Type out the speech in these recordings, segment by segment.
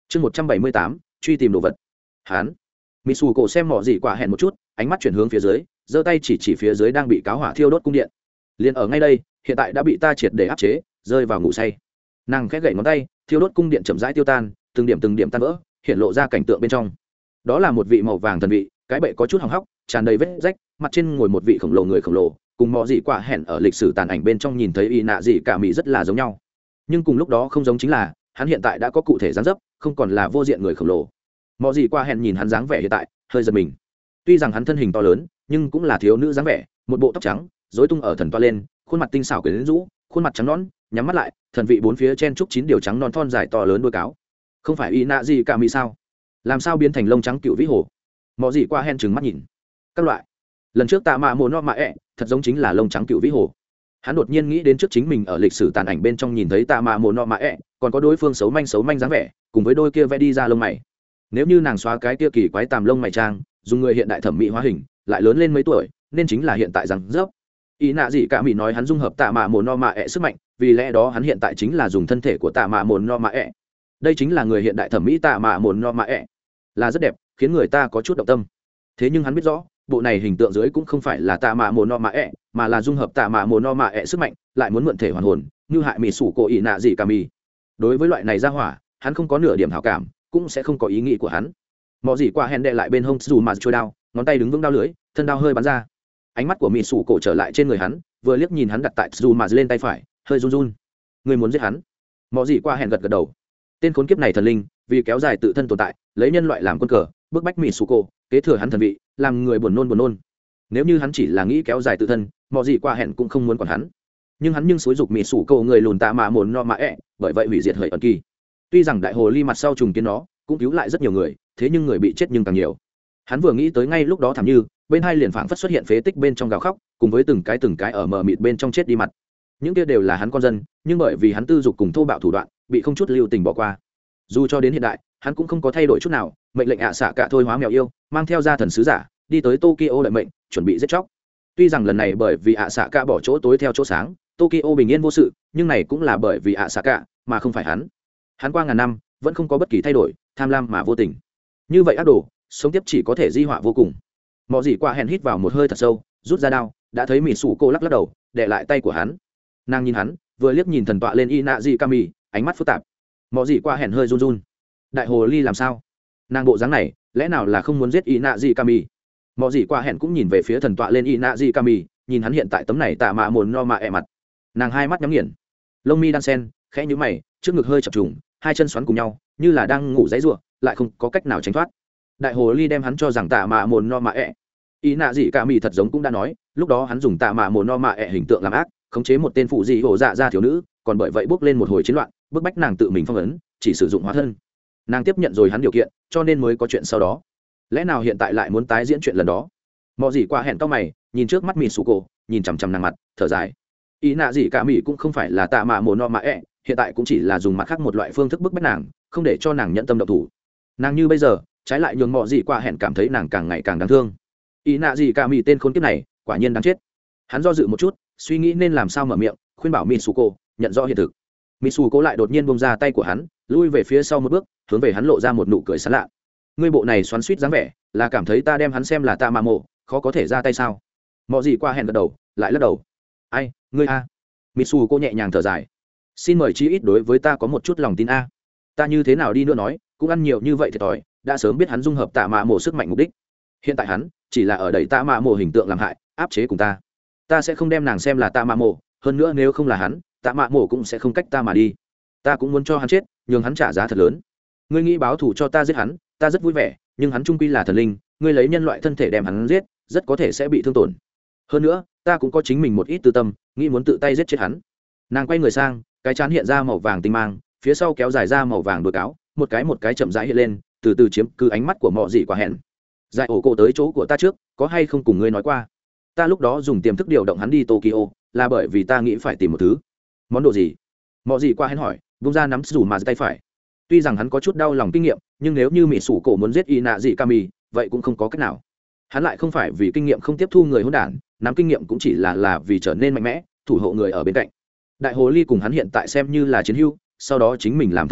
chương 178, truy tìm đồ vật. Hán mỹ xù cổ xem mỏ gì quả hẹn một chút, ánh mắt chuyển hướng phía dưới, giơ tay chỉ phía dưới đang bị cáo hỏa thiêu đốt cung điện. Liền ở ngay đây, hiện tại đã bị ta triệt để áp chế, rơi vào ngủ say. Nàng khẽ gậy ngón tay, thiêu đốt cung điện chậm rãi tiêu tan, từng điểm tan vỡ, hiện lộ ra cảnh tượng bên trong. Đó là một vị màu vàng thần vị, cái bệ có chút hỏng hóc, tràn đầy vết rách, mặt trên ngồi một vị khổng lồ người khổng lồ, cùng mỏ gì quả hẹn ở lịch sử tàn ảnh bên trong nhìn thấy y nạ gì cả mỹ rất là giống nhau. Nhưng cùng lúc đó không giống chính là, hắn hiện tại đã có cụ thể dáng dấp, không còn là vô diện người khổng lồ. Mỏ gì quả hẹn nhìn hắn dáng vẻ hiện tại, hơi giật mình. Tuy rằng hắn thân hình to lớn, nhưng cũng là thiếu nữ dáng vẻ, một bộ tóc trắng, rối tung ở thần toa lên, khuôn mặt tinh xảo quyến rũ, khuôn mặt trắng nõn, nhắm mắt lại, thần vị bốn phía chen trúc 9 điều trắng non thon dài to lớn đuôi cáo. Không phải y nạ gì cả mỹ sao? Làm sao biến thành lông trắng cựu vĩ hồ? Mỏ gì quả hẹn trừng mắt nhìn. Các loại. Lần trước tạ mạ mồ no mạ ẹ, thật giống chính là lông trắng cựu vĩ hồ. Hắn đột nhiên nghĩ đến trước chính mình ở lịch sử tàn ảnh bên trong nhìn thấy tạ mạ mồ no mạ ẹ, còn có đối phương xấu manh dáng vẻ, cùng với đôi kia vẽ đi ra lông mày. Nếu như nàng xóa cái kia kỳ quái tàm lông mày trang, dùng người hiện đại thẩm mỹ hóa hình, lại lớn lên mấy tuổi, nên chính là hiện tại rằng dốc. Ý nạ gì cả mỹ nói hắn dung hợp tạ mạ mồ no mạ ẹ sức mạnh, vì lẽ đó hắn hiện tại chính là dùng thân thể của tạ mạ mồ no mạ ẹ. Đây chính là người hiện đại thẩm mỹ tạ mạ mồ no mạ ẹ, là rất đẹp, khiến người ta có chút động tâm. Thế nhưng hắn biết rõ, bộ này hình tượng dưới cũng không phải là tạ mạ mồ no mạ ẹ, mà là dung hợp tạ mạ mồ no mạ ẹ sức mạnh, lại muốn mượn thể hoàn hồn, như hại mỹ sủ cổ ý nạ gì cả mỹ. Đối với loại này ra hỏa, hắn không có nửa điểm hảo cảm, cũng sẽ không có ý nghĩ của hắn. Mỏ gì qua hẹn đệ lại bên hông dù mà trôi đao, ngón tay đứng vững đao lưới, thân đao hơi bắn ra. Ánh mắt của mỹ sủ cổ trở lại trên người hắn, vừa liếc nhìn hắn đặt tại dù mà lên tay phải, hơi run run. Người muốn giết hắn? Mỏ gì qua hẹn gật đầu. Tên khốn kiếp này thần linh, vì kéo dài tự thân tồn tại, lấy nhân loại làm quân cờ, bức bách mỹ sủ cổ, kế thừa hắn thần vị, làm người buồn nôn. Nếu như hắn chỉ là nghĩ kéo dài tự thân, mỏ gì qua hẹn cũng không muốn quản hắn. Nhưng hắn xúi dục mỹ sủ cổ người lùn tạ mạ mồn no mạ ẹ, bởi vậy hủy diệt hời ẩn kỳ. Tuy rằng đại hồ ly mặt sau trùng kiến nó, cũng cứu lại rất nhiều người, thế nhưng người bị chết nhưng càng nhiều. Hắn vừa nghĩ tới ngay lúc đó thảm như, bên hai liền phảng phất xuất hiện phế tích bên trong gào khóc, cùng với từng cái ở mờ mịt bên trong chết đi mặt. Những kia đều là hắn con dân, nhưng bởi vì hắn tư dục cùng thô bạo thủ đoạn, bị không chút lưu tình bỏ qua. Dù cho đến hiện đại, hắn cũng không có thay đổi chút nào, mệnh lệnh ạ xạ cả thôi hóa mèo yêu, mang theo gia thần sứ giả, đi tới Tokyo đợi mệnh, chuẩn bị giết chóc. Tuy rằng lần này bởi vì ạ xạ cả bỏ chỗ tối theo chỗ sáng, Tokyo bình yên vô sự, nhưng này cũng là bởi vì ạ xạ cả, mà không phải hắn. Hắn qua ngàn năm, vẫn không có bất kỳ thay đổi, tham lam mà vô tình. Như vậy ác đồ, sống tiếp chỉ có thể di họa vô cùng. Mọ gì qua hẹn hít vào một hơi thật sâu, rút ra đao, đã thấy mỹ sủ cô lắc đầu, để lại tay của hắn. Nàng nhìn hắn, vừa liếc nhìn thần tọa lên Inazi Kami, ánh mắt phức tạp. Mọ gì qua hẹn hơi run. Đại hồ ly làm sao? Nàng bộ dáng này, lẽ nào là không muốn giết Inazi Kami? Mọ gì qua hẹn cũng nhìn về phía thần tọa lên Inazi Kami, nhìn hắn hiện tại tấm này tạ mạ mồn no mạ ẹ mặt. Nàng hai mắt nhắm nghiền, lông mi đan sen, khẽ nhíu mày, trước ngực hơi chập trùng, hai chân xoắn cùng nhau, như là đang ngủ dãy rủa, lại không có cách nào tránh thoát. Đại hồ ly đem hắn cho rằng tạ mạ mồn no mạ ẹ. Ý nạ gì cả mì thật giống cũng đã nói, lúc đó hắn dùng tạ mạ mồn no mạ ẹ hình tượng làm ác, khống chế một tên phụ dị hổ dạ ra thiếu nữ, còn bởi vậy bước lên một hồi chiến loạn, bức bách nàng tự mình phong ấn, chỉ sử dụng hóa thân. Nàng tiếp nhận rồi hắn điều kiện, cho nên mới có chuyện sau đó. Lẽ nào hiện tại lại muốn tái diễn chuyện lần đó? Mọ gì qua hẹn cao mày, nhìn trước mắt mì sù cổ, nhìn chằm chằm nàng mặt, thở dài. Ý nạ gì cả mì cũng không phải là tạ mạ mồn no mạ ẹ, hiện tại cũng chỉ là dùng mặt khác một loại phương thức bức bách nàng, không để cho nàng nhận tâm động thủ. Nàng như bây giờ, trái lại nhường mọ gì qua hẹn cảm thấy nàng càng ngày càng đáng thương. Ý nạ gì cả mì tên khốn kiếp này, quả nhiên đáng chết. Hắn do dự một chút, suy nghĩ nên làm sao mở miệng, khuyên bảo Mitsuko nhận rõ hiện thực. Mitsuko lại đột nhiên buông ra tay của hắn, lui về phía sau một bước, hướng về hắn lộ ra một nụ cười sảng lạ. Ngươi bộ này xoắn xuýt dáng vẻ, là cảm thấy ta đem hắn xem là ta mà mộ, khó có thể ra tay sao? Mọ gì qua hẹn gật đầu, lại lắc đầu. Ai, ngươi a? Mitsuko nhẹ nhàng thở dài. Xin mời chí ít đối với ta có một chút lòng tin a. Ta như thế nào đi nữa nói, cũng ăn nhiều như vậy thiệt thòi, đã sớm biết hắn dung hợp tạ mạ mộ sức mạnh mục đích. Hiện tại hắn chỉ là ở đẩy tạ mạ mộ hình tượng làm hại, áp chế cùng ta. Ta sẽ không đem nàng xem là tạ mạ mộ, hơn nữa nếu không là hắn, tạ mạ mộ cũng sẽ không cách ta mà đi. Ta cũng muốn cho hắn chết, nhường hắn trả giá thật lớn. Ngươi nghĩ báo thù cho ta giết hắn, ta rất vui vẻ, nhưng hắn trung quy là thần linh, ngươi lấy nhân loại thân thể đem hắn giết, rất có thể sẽ bị thương tổn. Hơn nữa, ta cũng có chính mình một ít tư tâm, nghĩ muốn tự tay giết chết hắn. Nàng quay người sang, cái trán hiện ra màu vàng tinh mang, phía sau kéo dài ra màu vàng đuôi cáo, một cái chậm rãi hiện lên, từ từ chiếm cứ ánh mắt của Mọ Dị Quả Hẹn. Giải ổ cổ tới chỗ của ta trước, có hay không cùng ngươi nói qua? Ta lúc đó dùng tiềm thức điều động hắn đi Tokyo, là bởi vì ta nghĩ phải tìm một thứ. Món đồ gì? Mọ Dị Quả Hẹn hỏi, vung ra nắm rủ mà tay phải. Tuy rằng hắn có chút đau lòng kinh nghiệm, nhưng nếu như mỹ sủ cổ muốn giết Ina Dị Kami, vậy cũng không có cách nào. Hắn lại không phải vì kinh nghiệm không tiếp thu người hỗn đản, nắm kinh nghiệm cũng chỉ là vì trở nên mạnh mẽ, thủ hộ người ở bên cạnh. Đại hồ ly cùng hắn hiện tại xem như là chiến hữu, sau đó chính mình làm thần chủ,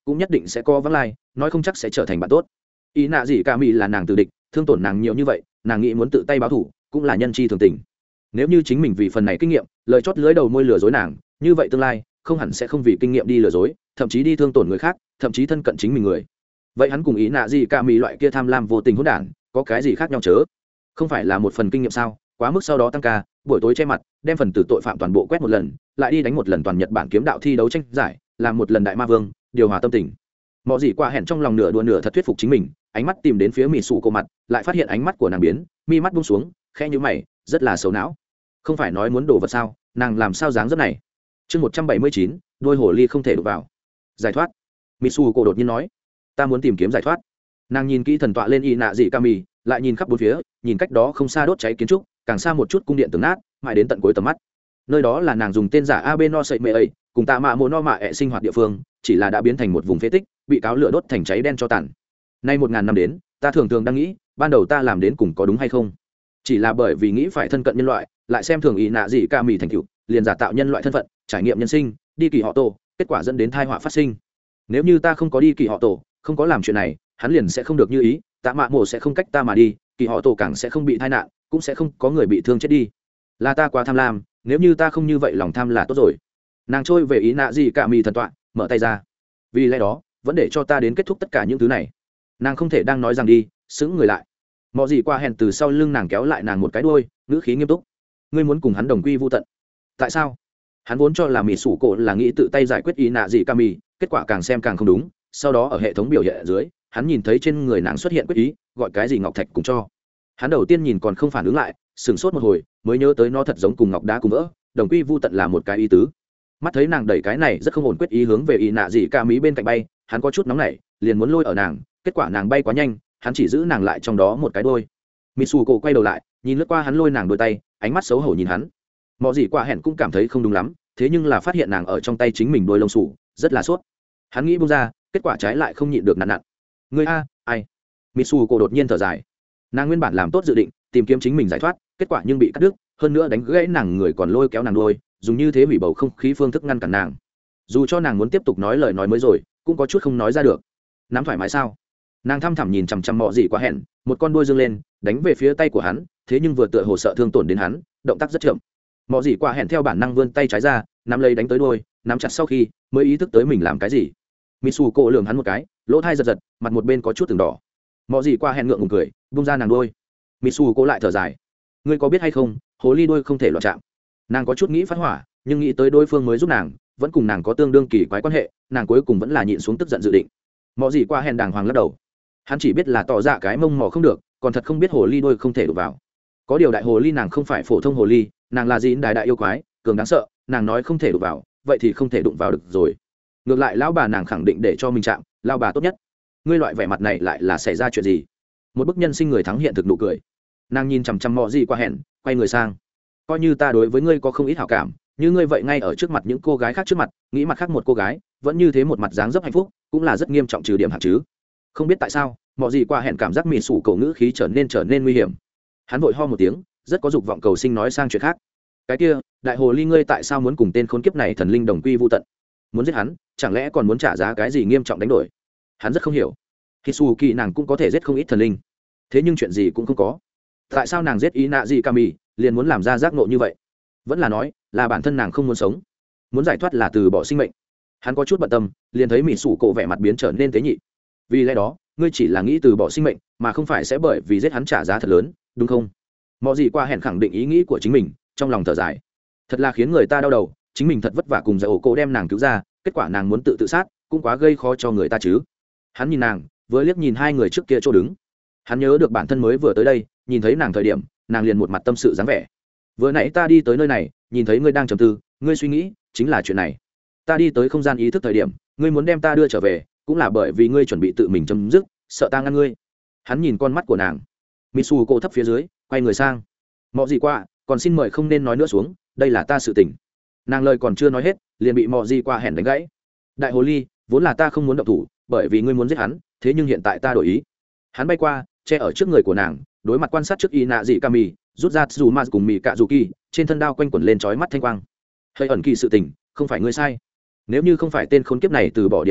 cũng nhất định sẽ có vắng lai, nói không chắc sẽ trở thành bạn tốt. Ý nạ gì cả mỹ là nàng tử địch, thương tổn nàng nhiều như vậy, nàng nghĩ muốn tự tay báo thù cũng là nhân chi thường tình. Nếu như chính mình vì phần này kinh nghiệm lời chót lưới đầu môi lừa dối nàng, như vậy tương lai không hẳn sẽ không vì kinh nghiệm đi lừa dối, thậm chí đi thương tổn người khác, thậm chí thân cận chính mình người. Vậy hắn cùng ý nạ gì cả mỹ loại kia tham lam vô tình hỗn đản có cái gì khác nhau chớ? Không phải là một phần kinh nghiệm sao? Quá mức sau đó tăng ca, buổi tối che mặt, đem phần tử tội phạm toàn bộ quét một lần, lại đi đánh một lần toàn Nhật Bản kiếm đạo thi đấu tranh giải, làm một lần đại ma vương, điều hòa tâm tình. Mọi gì qua hẹn trong lòng nửa đùa nửa thật thuyết phục chính mình, ánh mắt tìm đến phía mỹ sụ cô mặt, lại phát hiện ánh mắt của nàng biến, mi mắt buông xuống, khẽ nhíu mày, rất là xấu não. Không phải nói muốn đổ vật sao, nàng làm sao dáng dấp này? Chương 179, đôi hồ ly không thể đụng vào. Giải thoát. Mitsu cô đột nhiên nói, ta muốn tìm kiếm giải thoát. Nàng nhìn kỹ thần tọa lên y nạ dị kami, lại nhìn khắp bốn phía, nhìn cách đó không xa đốt cháy kiến trúc, càng xa một chút cung điện tường nát, mãi đến tận cuối tầm mắt. Nơi đó là nàng dùng tên giả AB no sậy mẹ ấy, cùng tạ mạ mồ no mạ ẹ sinh hoạt địa phương, chỉ là đã biến thành một vùng phế tích, bị cáo lửa đốt thành cháy đen cho tàn. Nay 1000 năm đến, ta thường thường đang nghĩ, ban đầu ta làm đến cùng có đúng hay không? Chỉ là bởi vì nghĩ phải thân cận nhân loại, lại xem thường ý nạ dị ca mì thành tựu, liền giả tạo nhân loại thân phận, trải nghiệm nhân sinh, đi kỳ họ tổ, kết quả dẫn đến tai họa phát sinh. Nếu như ta không có đi kỳ họ tổ, không có làm chuyện này, hắn liền sẽ không được như ý, tạ mạ mồ sẽ không cách ta mà đi, kỳ họ tổ càng sẽ không bị tai nạn, cũng sẽ không có người bị thương chết đi. Là ta quá tham lam, nếu như ta không như vậy lòng tham là tốt rồi. Nàng trôi về ý nạ gì cả mì thần tọa, mở tay ra. Vì lẽ đó vẫn để cho ta đến kết thúc tất cả những thứ này. Nàng không thể đang nói rằng đi, sững người lại. Mọi gì qua hèn từ sau lưng nàng kéo lại nàng một cái đuôi, ngữ khí nghiêm túc. Ngươi muốn cùng hắn đồng quy vu tận? Tại sao? Hắn vốn cho là mỹ sủ cổ là nghĩ tự tay giải quyết ý nạ gì cả mì, kết quả càng xem càng không đúng. Sau đó ở hệ thống biểu hiện ở dưới, hắn nhìn thấy trên người nàng xuất hiện quyết ý, gọi cái gì ngọc thạch cùng cho. Hắn đầu tiên nhìn còn không phản ứng lại, sửng sốt một hồi mới nhớ tới nó thật giống cùng ngọc đá cùng vỡ, đồng quy vu tận là một cái ý tứ. Mắt thấy nàng đẩy cái này rất không ổn quyết ý hướng về y nạ dị ca mỹ bên cạnh bay, hắn có chút nóng nảy, liền muốn lôi ở nàng, kết quả nàng bay quá nhanh, hắn chỉ giữ nàng lại trong đó một cái đôi. Mitsuko quay đầu lại, nhìn lướt qua hắn lôi nàng đôi tay, ánh mắt xấu hổ nhìn hắn. Mọi gì qua hẹn cũng cảm thấy không đúng lắm, thế nhưng là phát hiện nàng ở trong tay chính mình đôi lông sủ, rất là sốt. Hắn nghĩ buông ra, kết quả trái lại không nhịn được nặn nặn. Ngươi a, ai? Mitsuko đột nhiên thở dài. Nàng nguyên bản làm tốt dự định, tìm kiếm chính mình giải thoát, kết quả nhưng bị cắt đứt, hơn nữa đánh gãy nàng người còn lôi kéo nàng đôi, dùng như thế hủy bầu không khí phương thức ngăn cản nàng. Dù cho nàng muốn tiếp tục nói lời nói mới rồi, cũng có chút không nói ra được. Nắm thoải mái sao? Nàng thăm thẳm nhìn chằm chằm Mọ Dị Quá hẹn, một con đuôi dương lên, đánh về phía tay của hắn, thế nhưng vừa tựa hồ sợ thương tổn đến hắn, động tác rất chậm. Mọ Dị Quá hẹn theo bản năng vươn tay trái ra, nắm lấy đánh tới đuôi, nắm chặt sau khi mới ý thức tới mình làm cái gì. Mitsuko lườm hắn một cái, lỗ tai giật giật, mặt một bên có chút từng đỏ. Mọ Dị Quá hẹn ngượng ngùng cười, buông ra nàng đuôi. Mitsuko lại thở dài. Ngươi có biết hay không, hồ ly đuôi không thể loạn chạm. Nàng có chút nghĩ phát hỏa, nhưng nghĩ tới đối phương mới giúp nàng, vẫn cùng nàng có tương đương kỳ quái quan hệ, nàng cuối cùng vẫn là nhịn xuống tức giận dự định. Mọ Dị Quá hẹn đàng hoàng lắc đầu. Hắn chỉ biết là tỏ ra cái mông mỏ không được, còn thật không biết hồ ly đuôi không thể đụng vào. Có điều đại hồ ly nàng không phải phổ thông hồ ly, nàng là dín đại yêu quái, cường đáng sợ, nàng nói không thể đụng vào, vậy thì không thể đụng vào được rồi. Ngược lại lão bà nàng khẳng định để cho mình chạm, lão bà tốt nhất. Ngươi loại vẻ mặt này lại là xảy ra chuyện gì? Một bức nhân sinh người thắng hiện thực nụ cười. Nàng nhìn chằm chằm Mọ Dị Quá hẹn, quay người sang. Coi như ta đối với ngươi có không ít hảo cảm, như ngươi vậy ngay ở trước mặt những cô gái khác trước mặt, nghĩ mặt khác một cô gái, vẫn như thế một mặt dáng dấp hạnh phúc, cũng là rất nghiêm trọng trừ điểm hạng chứ. Không biết tại sao, Mọ Dị Quá hẹn cảm giác mị sủ cổ ngữ khí trở nên nguy hiểm. Hắn vội ho một tiếng, rất có dục vọng cầu sinh nói sang chuyện khác. Cái kia, đại hồ ly ngươi tại sao muốn cùng tên khốn kiếp này thần linh đồng quy vu tận? Muốn giết hắn, chẳng lẽ còn muốn trả giá cái gì nghiêm trọng đánh đổi? Hắn rất không hiểu. Hisuki nàng cũng có thể giết không ít thần linh, thế nhưng chuyện gì cũng không có. Tại sao nàng giết ý nạ gì Kami, liền muốn làm ra giác ngộ như vậy? Vẫn là nói, là bản thân nàng không muốn sống, muốn giải thoát là từ bỏ sinh mệnh. Hắn có chút bận tâm, liền thấy mỹ sủ cổ vẻ mặt biến trở nên tế nhị. Vì lẽ đó, ngươi chỉ là nghĩ từ bỏ sinh mệnh, mà không phải sẽ bởi vì giết hắn trả giá thật lớn, đúng không? Mọi gì qua hẹn khẳng định ý nghĩ của chính mình, trong lòng thở dài. Thật là khiến người ta đau đầu, chính mình thật vất vả cùng giải ổ cổ đem nàng cứu ra, kết quả nàng muốn tự sát, cũng quá gây khó cho người ta chứ. Hắn nhìn nàng, vừa liếc nhìn hai người trước kia chỗ đứng. Hắn nhớ được bản thân mới vừa tới đây, nhìn thấy nàng thời điểm, nàng liền một mặt tâm sự dáng vẻ. Vừa nãy ta đi tới nơi này, nhìn thấy ngươi đang trầm tư, ngươi suy nghĩ chính là chuyện này. Ta đi tới không gian ý thức thời điểm, ngươi muốn đem ta đưa trở về, cũng là bởi vì ngươi chuẩn bị tự mình chấm dứt, sợ ta ngăn ngươi. Hắn nhìn con mắt của nàng. Mitsu cô thấp phía dưới, quay người sang. Mọ Dị Quá, còn xin mời không nên nói nữa xuống, đây là ta sự tình. Nàng lời còn chưa nói hết, liền bị Mọ Dị Quá hẹn đánh gãy. Đại hồ ly, vốn là ta không muốn động thủ, bởi vì ngươi muốn giết hắn, thế nhưng hiện tại ta đổi ý. Hắn bay qua, che ở trước người của nàng, đối mặt quan sát trước y nạ dị Kami, rút ra dù ma cùng mì cạ dù kỳ, trên thân đao quanh quẩn lên chói mắt thanh quang. Hơi ẩn kỳ sự tình, không phải ngươi sai. Nếu như không phải tên khốn kiếp này từ bỏ điểm mấu chốt,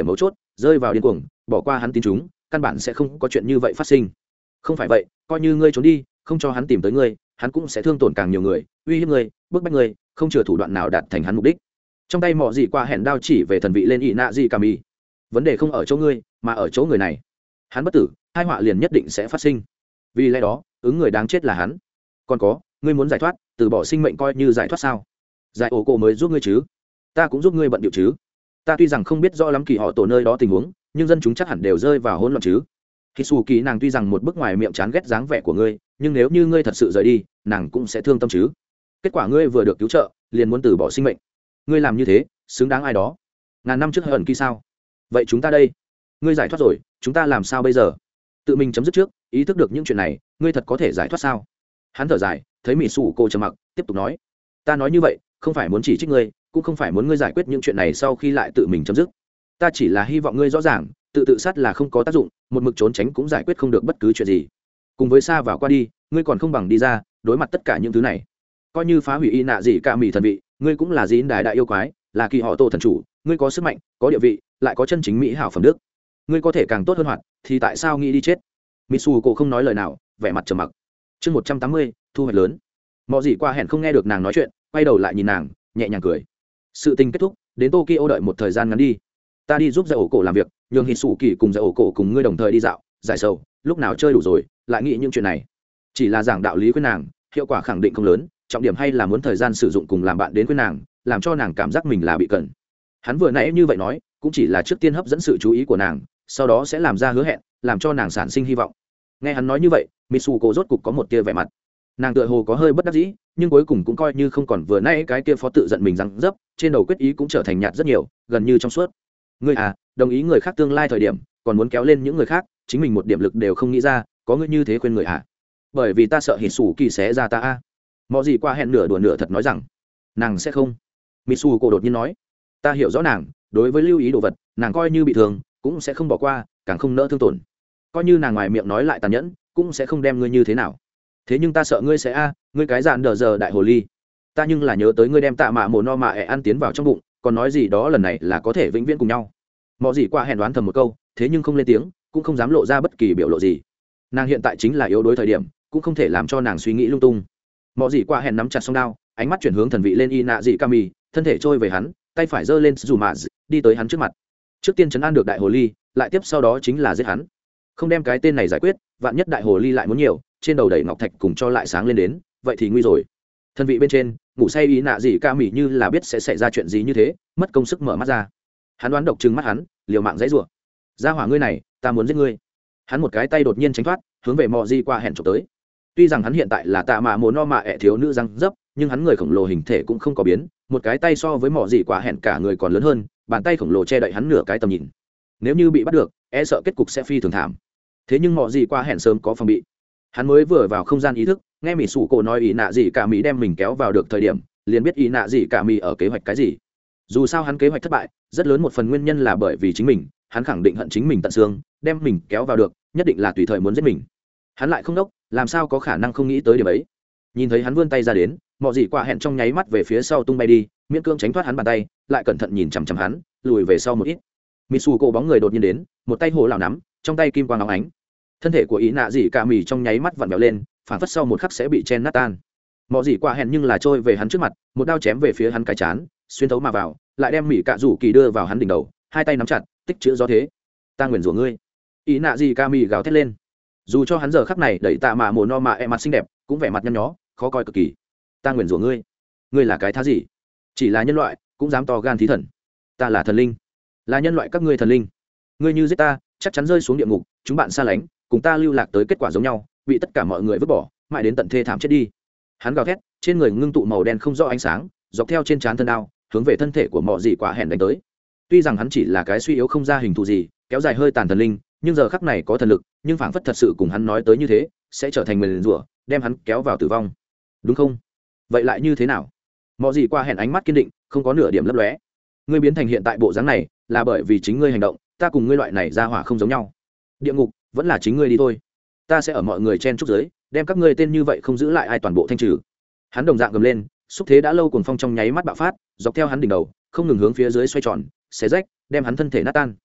rơi vào điên cuồng bỏ qua hắn tin chúng căn bản sẽ không có chuyện như vậy phát sinh. Không phải vậy coi như ngươi trốn đi không cho hắn tìm tới ngươi, hắn cũng sẽ thương tổn càng nhiều người, uy hiếp ngươi, bức bách ngươi, không chừa thủ đoạn nào đạt thành hắn mục đích. Trong tay mọ gì qua hẹn đao chỉ về thần vị lên ỷ nạ gì cả mì. Vấn đề không ở chỗ ngươi mà ở chỗ người này. Hắn bất tử hai họa liền nhất định sẽ phát sinh, vì lẽ đó ứng người đáng chết là hắn. Còn có, ngươi muốn giải thoát từ bỏ sinh mệnh coi như giải thoát sao? Giải ổ cổ mới giúp ngươi chứ, ta cũng giúp ngươi bận điệu chứ. Ta tuy rằng không biết rõ lắm kỳ họ tổ nơi đó tình huống, nhưng dân chúng chắc hẳn đều rơi vào hỗn loạn chứ. Khi xù kỳ nàng tuy rằng một bức ngoài miệng chán ghét dáng vẻ của ngươi, nhưng nếu như ngươi thật sự rời đi nàng cũng sẽ thương tâm chứ. Kết quả ngươi vừa được cứu trợ liền muốn từ bỏ sinh mệnh, ngươi làm như thế xứng đáng ai đó? Ngàn năm trước hơi ẩn kỳ sao? Vậy chúng ta đây, ngươi giải thoát rồi chúng ta làm sao bây giờ? Tự mình chấm dứt trước, ý thức được những chuyện này ngươi thật có thể giải thoát sao? Hắn thở dài, thấy mỹ sủ cô trầm mặc tiếp tục nói, ta nói như vậy không phải muốn chỉ trích ngươi, cũng không phải muốn ngươi giải quyết những chuyện này sau khi lại tự mình chấm dứt. Ta chỉ là hy vọng ngươi rõ ràng tự sát là không có tác dụng, một mực trốn tránh cũng giải quyết không được bất cứ chuyện gì. Cùng với xa vào qua đi ngươi còn không bằng đi ra đối mặt tất cả những thứ này. Coi như phá hủy y nạ gì cả mỹ thần vị, ngươi cũng là dĩ đài đại yêu quái, là kỳ họ tổ thần chủ, ngươi có sức mạnh có địa vị lại có chân chính mỹ hảo phẩm đức, ngươi có thể càng tốt hơn hoạt, thì tại sao nghĩ đi chết? Mitsu cổ không nói lời nào, vẻ mặt trầm mặc. Chương 180, thu hoạch lớn. Mọ gì qua hẹn không nghe được nàng nói chuyện, quay đầu lại nhìn nàng, nhẹ nhàng cười. Sự tình kết thúc, đến Tokyo đợi một thời gian ngắn đi. Ta đi giúp Giải ổ cổ làm việc, nhường Hitsu Kỳ cùng Giải ổ cổ cùng ngươi đồng thời đi dạo, giải sầu, lúc nào chơi đủ rồi, lại nghĩ những chuyện này. Chỉ là giảng đạo lý khuyên nàng, hiệu quả khẳng định không lớn, trọng điểm hay là muốn thời gian sử dụng cùng làm bạn đến khuyên nàng, làm cho nàng cảm giác mình là bị cần. Hắn vừa nãy như vậy nói, cũng chỉ là trước tiên hấp dẫn sự chú ý của nàng, sau đó sẽ làm ra hứa hẹn, làm cho nàng sản sinh hy vọng. Nghe hắn nói như vậy, Mitsuko rốt cục có một tia vẻ mặt. Nàng tựa hồ có hơi bất đắc dĩ, nhưng cuối cùng cũng coi như không còn vừa nãy cái kia phó tự giận mình rằng dấp, trên đầu quyết ý cũng trở thành nhạt rất nhiều, gần như trong suốt. Ngươi à, đồng ý người khác tương lai thời điểm, còn muốn kéo lên những người khác, chính mình một điểm lực đều không nghĩ ra, có ngươi như thế khuyên người à? Bởi vì ta sợ Hitsu Kỳ sẽ ra ta a. Mọ gì qua hẹn nửa đùa nửa thật nói rằng, nàng sẽ không. Mitsuko đột nhiên nói, ta hiểu rõ nàng, đối với lưu ý đồ vật, nàng coi như bị thương, cũng sẽ không bỏ qua, càng không nỡ thương tổn. Coi như nàng ngoài miệng nói lại tàn nhẫn, cũng sẽ không đem ngươi như thế nào. Thế nhưng ta sợ ngươi sẽ ngươi cái dạn đờ giờ đại hồ ly. Ta nhưng là nhớ tới ngươi đem tạ mạ mồ no mạ ẹ ăn tiến vào trong bụng, còn nói gì đó lần này là có thể vĩnh viễn cùng nhau. Mọ gì qua hẹn đoán thầm một câu, thế nhưng không lên tiếng, cũng không dám lộ ra bất kỳ biểu lộ gì. Nàng hiện tại chính là yếu đuối thời điểm, cũng không thể làm cho nàng suy nghĩ lung tung. Mọ gì qua hẹn nắm chặt song đao, ánh mắt chuyển hướng thần vị lên y nạ dị kami, thân thể trôi về hắn, tay phải giơ lên dù mạ đi tới hắn trước mặt. Trước tiên chấn an được đại hồ ly, lại tiếp sau đó chính là giết hắn. Không đem cái tên này giải quyết, vạn nhất đại hồ ly lại muốn nhiều, trên đầu đầy ngọc thạch cùng cho lại sáng lên đến, vậy thì nguy rồi. Thân vị bên trên ngủ say ý nạ gì ca mỉ như là biết sẽ xảy ra chuyện gì như thế, mất công sức mở mắt ra. Hắn đoán độc trừng mắt hắn, liều mạng dãy rủa. Gia hỏa ngươi này, ta muốn giết ngươi. Hắn một cái tay đột nhiên tránh thoát, hướng về mọ di qua hẹn chụp tới. Tuy rằng hắn hiện tại là tạ mạ mồ no mạ ẹ thiếu nữ răng dấp, nhưng hắn người khổng lồ hình thể cũng không có biến, một cái tay so với mọ di qua hẹn cả người còn lớn hơn, bàn tay khổng lồ che đậy hắn nửa cái tầm nhìn. Nếu như bị bắt được, e sợ kết cục sẽ phi thường thảm. Thế nhưng mọ di qua hẹn sớm có phòng bị. Hắn mới vừa vào không gian ý thức, nghe mỹ sủ cổ nói ý nạ gì cả mỹ đem mình kéo vào được thời điểm, liền biết ý nạ gì cả mỹ ở kế hoạch cái gì. Dù sao hắn kế hoạch thất bại, rất lớn một phần nguyên nhân là bởi vì chính mình, hắn khẳng định hận chính mình tận xương, đem mình kéo vào được, nhất định là tùy thời muốn giết mình. Hắn lại không đốc, làm sao có khả năng không nghĩ tới điểm ấy. Nhìn thấy hắn vươn tay ra đến, mọ gì qua hẹn trong nháy mắt về phía sau tung bay đi, miễn cưỡng tránh thoát hắn bàn tay, lại cẩn thận nhìn chằm chằm hắn, lùi về sau một ít. Mỹ sủ cổ bóng người đột nhiên đến, một tay hồ lão nắm, trong tay kim quang óng ánh. Thân thể của ý nạ dị cả mì trong nháy mắt vặn vẹo lên, phản phất sau một khắc sẽ bị chen nát tan. Mọ dị qua hẹn nhưng là trôi về hắn trước mặt, một đao chém về phía hắn cái chán, xuyên thấu mà vào, lại đem mỹ cạ rủ kỳ đưa vào hắn đỉnh đầu, hai tay nắm chặt, tích chữ gió thế. Ta nguyền rủa ngươi. Ý nạ dị cả mì gào thét lên. Dù cho hắn giờ khắc này đẩy tạ mạ mồ no mạ mặt xinh đẹp, cũng vẻ mặt nhăn nhó, khó coi cực kỳ. Ta nguyền rủa ngươi. Ngươi là cái thá gì? Chỉ là nhân loại, cũng dám to gan thí thần. Ta là thần linh, là nhân loại các ngươi thần linh. Ngươi như giết ta, chắc chắn rơi xuống địa ngục, chúng bạn xa lánh, cùng ta lưu lạc tới kết quả giống nhau, bị tất cả mọi người vứt bỏ, mãi đến tận thê thảm chết đi. Hắn gào thét, trên người ngưng tụ màu đen không rõ ánh sáng, dọc theo trên trán thân đao, hướng về thân thể của mọ dị quả hẹn đánh tới. Tuy rằng hắn chỉ là cái suy yếu không ra hình thù gì, kéo dài hơi tàn thần linh, nhưng giờ khắc này có thần lực, nhưng phảng phất thật sự cùng hắn nói tới như thế, sẽ trở thành nguyền rủa, đem hắn kéo vào tử vong. Đúng không? Vậy lại như thế nào? Mọ dị quả hẹn ánh mắt kiên định, không có nửa điểm lấp lóe. Ngươi biến thành hiện tại bộ dáng này, là bởi vì chính ngươi hành động, ta cùng ngươi loại này ra hỏa không giống nhau. Địa ngục vẫn là chính ngươi đi thôi, ta sẽ ở mọi người chen trúc giới, đem các ngươi tên như vậy không giữ lại ai toàn bộ thanh trừ. Hắn đồng dạng gầm lên, xúc thế đã lâu cuồng phong trong nháy mắt bạo phát, dọc theo hắn đỉnh đầu, không ngừng hướng phía dưới xoay tròn, xé rách, đem hắn thân thể nát tan.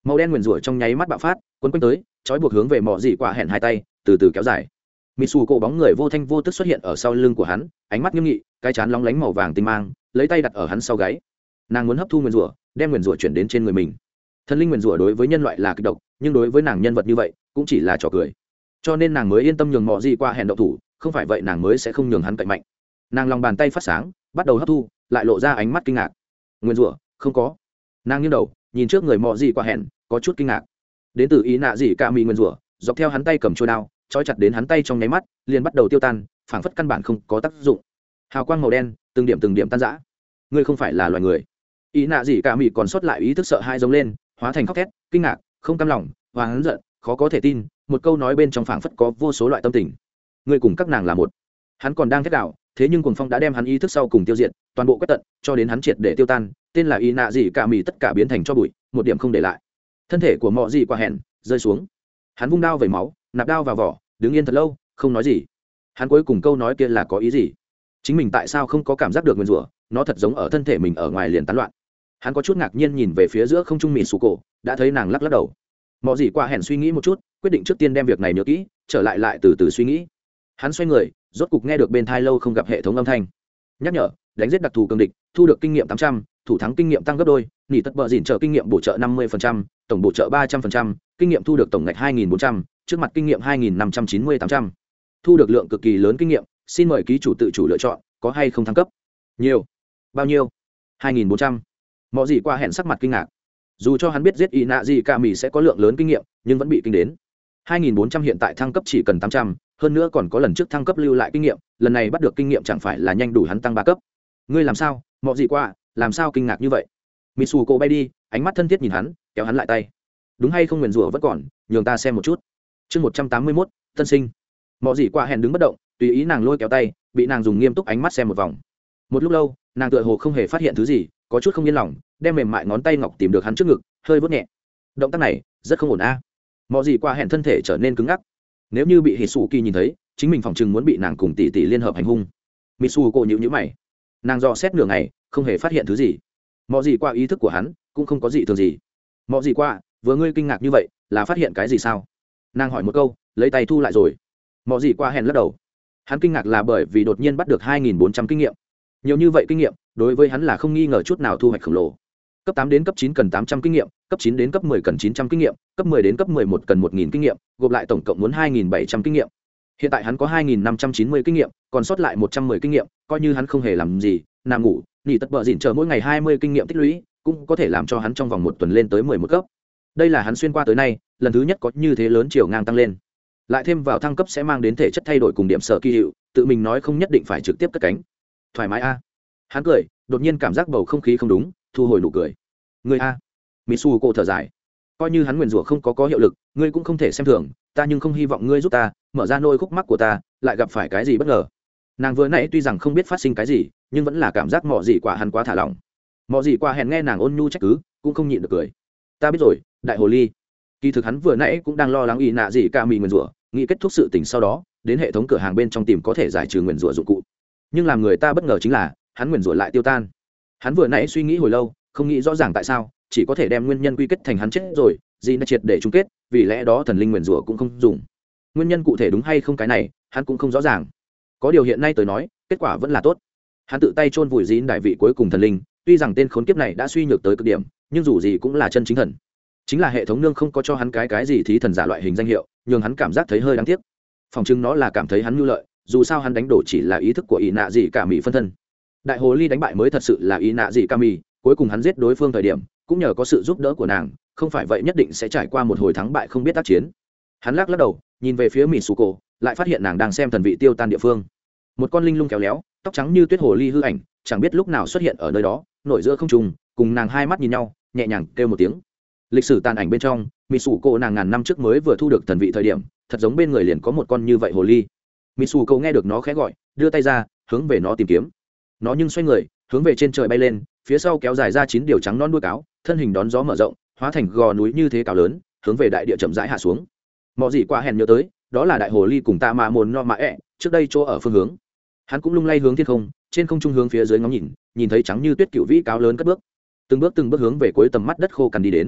màu đen nguyền rủa trong nháy mắt bạo phát quấn quanh tới trói buộc hướng về mỏ dị quả hẹn hai tay từ từ kéo dài. Mitsu cổ bóng người vô thanh vô tức xuất hiện ở sau lưng của hắn, ánh mắt nghiêm nghị, cái trán lóng lánh màu vàng tinh mang, lấy tay đặt ở hắn sau gáy. Nàng muốn hấp thu nguyên rủa, đem nguyên rủa chuyển đến trên người mình. Thần linh nguyên rủa đối với nhân loại là kịch độc, nhưng đối với nàng nhân vật như vậy, cũng chỉ là trò cười. Cho nên nàng mới yên tâm nhường mọ gì qua hẹn động thủ, không phải vậy nàng mới sẽ không nhường hắn cạnh mạnh. Nàng lòng bàn tay phát sáng, bắt đầu hấp thu, lại lộ ra ánh mắt kinh ngạc. Nguyên rủa, không có. Nàng nghiêng đầu, nhìn trước người mọ gì qua hẹn, có chút kinh ngạc. Đến từ ý nạ gì cả mì nguyên rủa, dọc theo hắn tay cầm chuôi đao, trói chặt đến hắn tay trong nháy mắt liền bắt đầu tiêu tan, phảng phất căn bản không có tác dụng. Hào quang màu đen từng điểm tan rã. Ngươi không phải là loài người. Ý nạ gì cả mị còn sót lại ý thức sợ hãi giống lên, hóa thành khóc thét, kinh ngạc, không cam lòng, hoảng giận, khó có thể tin, một câu nói bên trong phảng phất có vô số loại tâm tình. Ngươi cùng các nàng là một. Hắn còn đang thét đảo, thế nhưng cuồng phong đã đem hắn ý thức sau cùng tiêu diệt, toàn bộ quét tận, cho đến hắn triệt để tiêu tan, tên là ý nạ gì cả mị tất cả biến thành cho bụi, một điểm không để lại. Thân thể của mọ gì qua hẹn rơi xuống. Hắn vung đao vẩy máu, nạp đao vào vỏ, đứng yên thật lâu không nói gì. Hắn cuối cùng câu nói kia là có ý gì? Chính mình tại sao không có cảm giác được nguyên rủa, nó thật giống ở thân thể mình ở ngoài liền tán loạn. Hắn có chút ngạc nhiên nhìn về phía giữa không trung mịt sủ cổ, đã thấy nàng lắc lắc đầu. Mọ gì qua hẹn suy nghĩ một chút, quyết định trước tiên đem việc này nhớ kỹ, trở lại từ từ suy nghĩ. Hắn xoay người, rốt cục nghe được bên tai lâu không gặp hệ thống âm thanh nhắc nhở, đánh giết đặc thù cường địch, thu được kinh nghiệm 800, thủ thắng kinh nghiệm tăng gấp đôi, nỉ tất bờ dỉn trợ kinh nghiệm bổ trợ 50%, tổng bổ trợ 300%, kinh nghiệm thu được tổng ngạch 2.400, trước mặt kinh nghiệm 2.590-800. Thu được lượng cực kỳ lớn kinh nghiệm, xin mời ký chủ tự chủ lựa chọn, có hay không thăng cấp. Nhiều. Bao nhiêu? 2.400. Mọ gì qua hẹn sắc mặt kinh ngạc. Dù cho hắn biết giết y nạ gì cả mì sẽ có lượng lớn kinh nghiệm, nhưng vẫn bị kinh đến. 2.400 hiện tại thăng cấp chỉ cần 800, hơn nữa còn có lần trước thăng cấp lưu lại kinh nghiệm, lần này bắt được kinh nghiệm chẳng phải là nhanh đủ hắn tăng 3 cấp. Ngươi làm sao? Mọ gì qua, làm sao kinh ngạc như vậy? Mitsuko bay đi, ánh mắt thân thiết nhìn hắn, kéo hắn lại tay. Đúng hay không nguyền rủa vẫn còn, nhường ta xem một chút. Chương 181, tân sinh. Mọ gì qua hẹn đứng bất động, tùy ý nàng lôi kéo tay, bị nàng dùng nghiêm túc ánh mắt xem một vòng. Một lúc lâu, nàng tựa hồ không hề phát hiện thứ gì, có chút không yên lòng, đem mềm mại ngón tay ngọc tìm được hắn trước ngực, hơi vuốt nhẹ. Động tác này rất không ổn a. Mọ gì qua hẹn thân thể trở nên cứng ngắc. Nếu như bị Hitsuki nhìn thấy, chính mình phòng chừng muốn bị nàng cùng tỷ tỷ liên hợp hành hung. Mitsuko nhíu mày. Nàng dò xét nửa ngày, không hề phát hiện thứ gì. Mọ gì qua ý thức của hắn cũng không có gì thường gì. Mọ gì qua, vừa ngươi kinh ngạc như vậy, là phát hiện cái gì sao? Nàng hỏi một câu, lấy tay thu lại rồi. Mọ gì qua hẹn lắc đầu. Hắn kinh ngạc là bởi vì đột nhiên bắt được 2.400 kinh nghiệm. Nhiều như vậy kinh nghiệm, đối với hắn là không nghi ngờ chút nào thu hoạch khổng lồ. Cấp 8 đến cấp 9 cần 800 kinh nghiệm, cấp 9 đến cấp 10 cần 900 kinh nghiệm, cấp 10 đến cấp 11 cần 1.000 kinh nghiệm, gộp lại tổng cộng muốn 2.700 kinh nghiệm. Hiện tại hắn có 2.590 kinh nghiệm, còn sót lại 110 kinh nghiệm, coi như hắn không hề làm gì, nằm ngủ, nghỉ tất bợ dịn chờ mỗi ngày 20 kinh nghiệm tích lũy, cũng có thể làm cho hắn trong vòng 1 tuần lên tới 11 cấp. Đây là hắn xuyên qua tới nay, lần thứ nhất có như thế lớn chiều ngang tăng lên. Lại thêm vào thăng cấp sẽ mang đến thể chất thay đổi cùng điểm sở kỳ hiệu, tự mình nói không nhất định phải trực tiếp cất cánh. Thoải mái a. Hắn cười, đột nhiên cảm giác bầu không khí không đúng, thu hồi nụ cười. Ngươi a. Mitsuko thở dài. Coi như hắn nguyền rủa không có hiệu lực, ngươi cũng không thể xem thường, ta nhưng không hy vọng ngươi giúp ta mở ra nôi khúc mắc của ta, lại gặp phải cái gì bất ngờ. Nàng vừa nãy tuy rằng không biết phát sinh cái gì, nhưng vẫn là cảm giác mọ gì quả hắn quá thả lỏng. Mọ gì quả hẹn nghe nàng ôn nhu trách cứ, cũng không nhịn được cười. Ta biết rồi, đại hồ ly. Kỳ thực hắn vừa nãy cũng đang lo lắng y nạ gì cả mì nguyền rủa, nghĩ kết thúc sự tình sau đó, đến hệ thống cửa hàng bên trong tìm có thể giải trừ nguyền rủa dụng cụ. Nhưng làm người ta bất ngờ chính là, hắn nguyền rủa lại tiêu tan. Hắn vừa nãy suy nghĩ hồi lâu, không nghĩ rõ ràng tại sao, chỉ có thể đem nguyên nhân quy kết thành hắn chết rồi, gì đã triệt để chung kết, vì lẽ đó thần linh nguyền rủa cũng không dùng. Nguyên nhân cụ thể đúng hay không cái này, hắn cũng không rõ ràng. Có điều hiện nay tới nói, kết quả vẫn là tốt. Hắn tự tay chôn vùi dín đại vị cuối cùng thần linh, tuy rằng tên khốn kiếp này đã suy nhược tới cực điểm, nhưng dù gì cũng là chân chính thần. Chính là hệ thống nương không có cho hắn cái gì thí thần giả loại hình danh hiệu, nhưng hắn cảm giác thấy hơi đáng tiếc. Phòng chứng nó là cảm thấy hắn nhu lợi, dù sao hắn đánh đổ chỉ là ý thức của ý nạ gì cả mì phân thân. Đại hồ ly đánh bại mới thật sự là ý nạ gì cả mì, cuối cùng hắn giết đối phương thời điểm, cũng nhờ có sự giúp đỡ của nàng, không phải vậy nhất định sẽ trải qua một hồi thắng bại không biết tác chiến. Hắn lắc đầu, nhìn về phía Mitsuko, lại phát hiện nàng đang xem thần vị tiêu tan địa phương. Một con linh lung kéo léo, tóc trắng như tuyết hồ ly hư ảnh, chẳng biết lúc nào xuất hiện ở nơi đó, nổi giữa không trung, cùng nàng hai mắt nhìn nhau, nhẹ nhàng kêu một tiếng. Lịch sử tàn ảnh bên trong, Mitsuko nàng ngàn năm trước mới vừa thu được thần vị thời điểm, thật giống bên người liền có một con như vậy hồ ly. Mitsuko nghe được nó khẽ gọi, đưa tay ra, hướng về nó tìm kiếm. Nó nhưng xoay người, hướng về trên trời bay lên, phía sau kéo dài ra 9 điều trắng non đuôi cáo, thân hình đón gió mở rộng, hóa thành gò núi như thế cao lớn, hướng về đại địa chậm rãi hạ xuống. Mọ gì qua hẹn nhớ tới, đó là đại hồ ly cùng ta mà mồn no mạ ẹ, trước đây chỗ ở phương hướng. Hắn cũng lung lay hướng thiên không, trên không trung hướng phía dưới ngóng nhìn, nhìn thấy trắng như tuyết cựu vĩ cáo lớn cất bước, từng bước hướng về cuối tầm mắt đất khô cằn đi đến.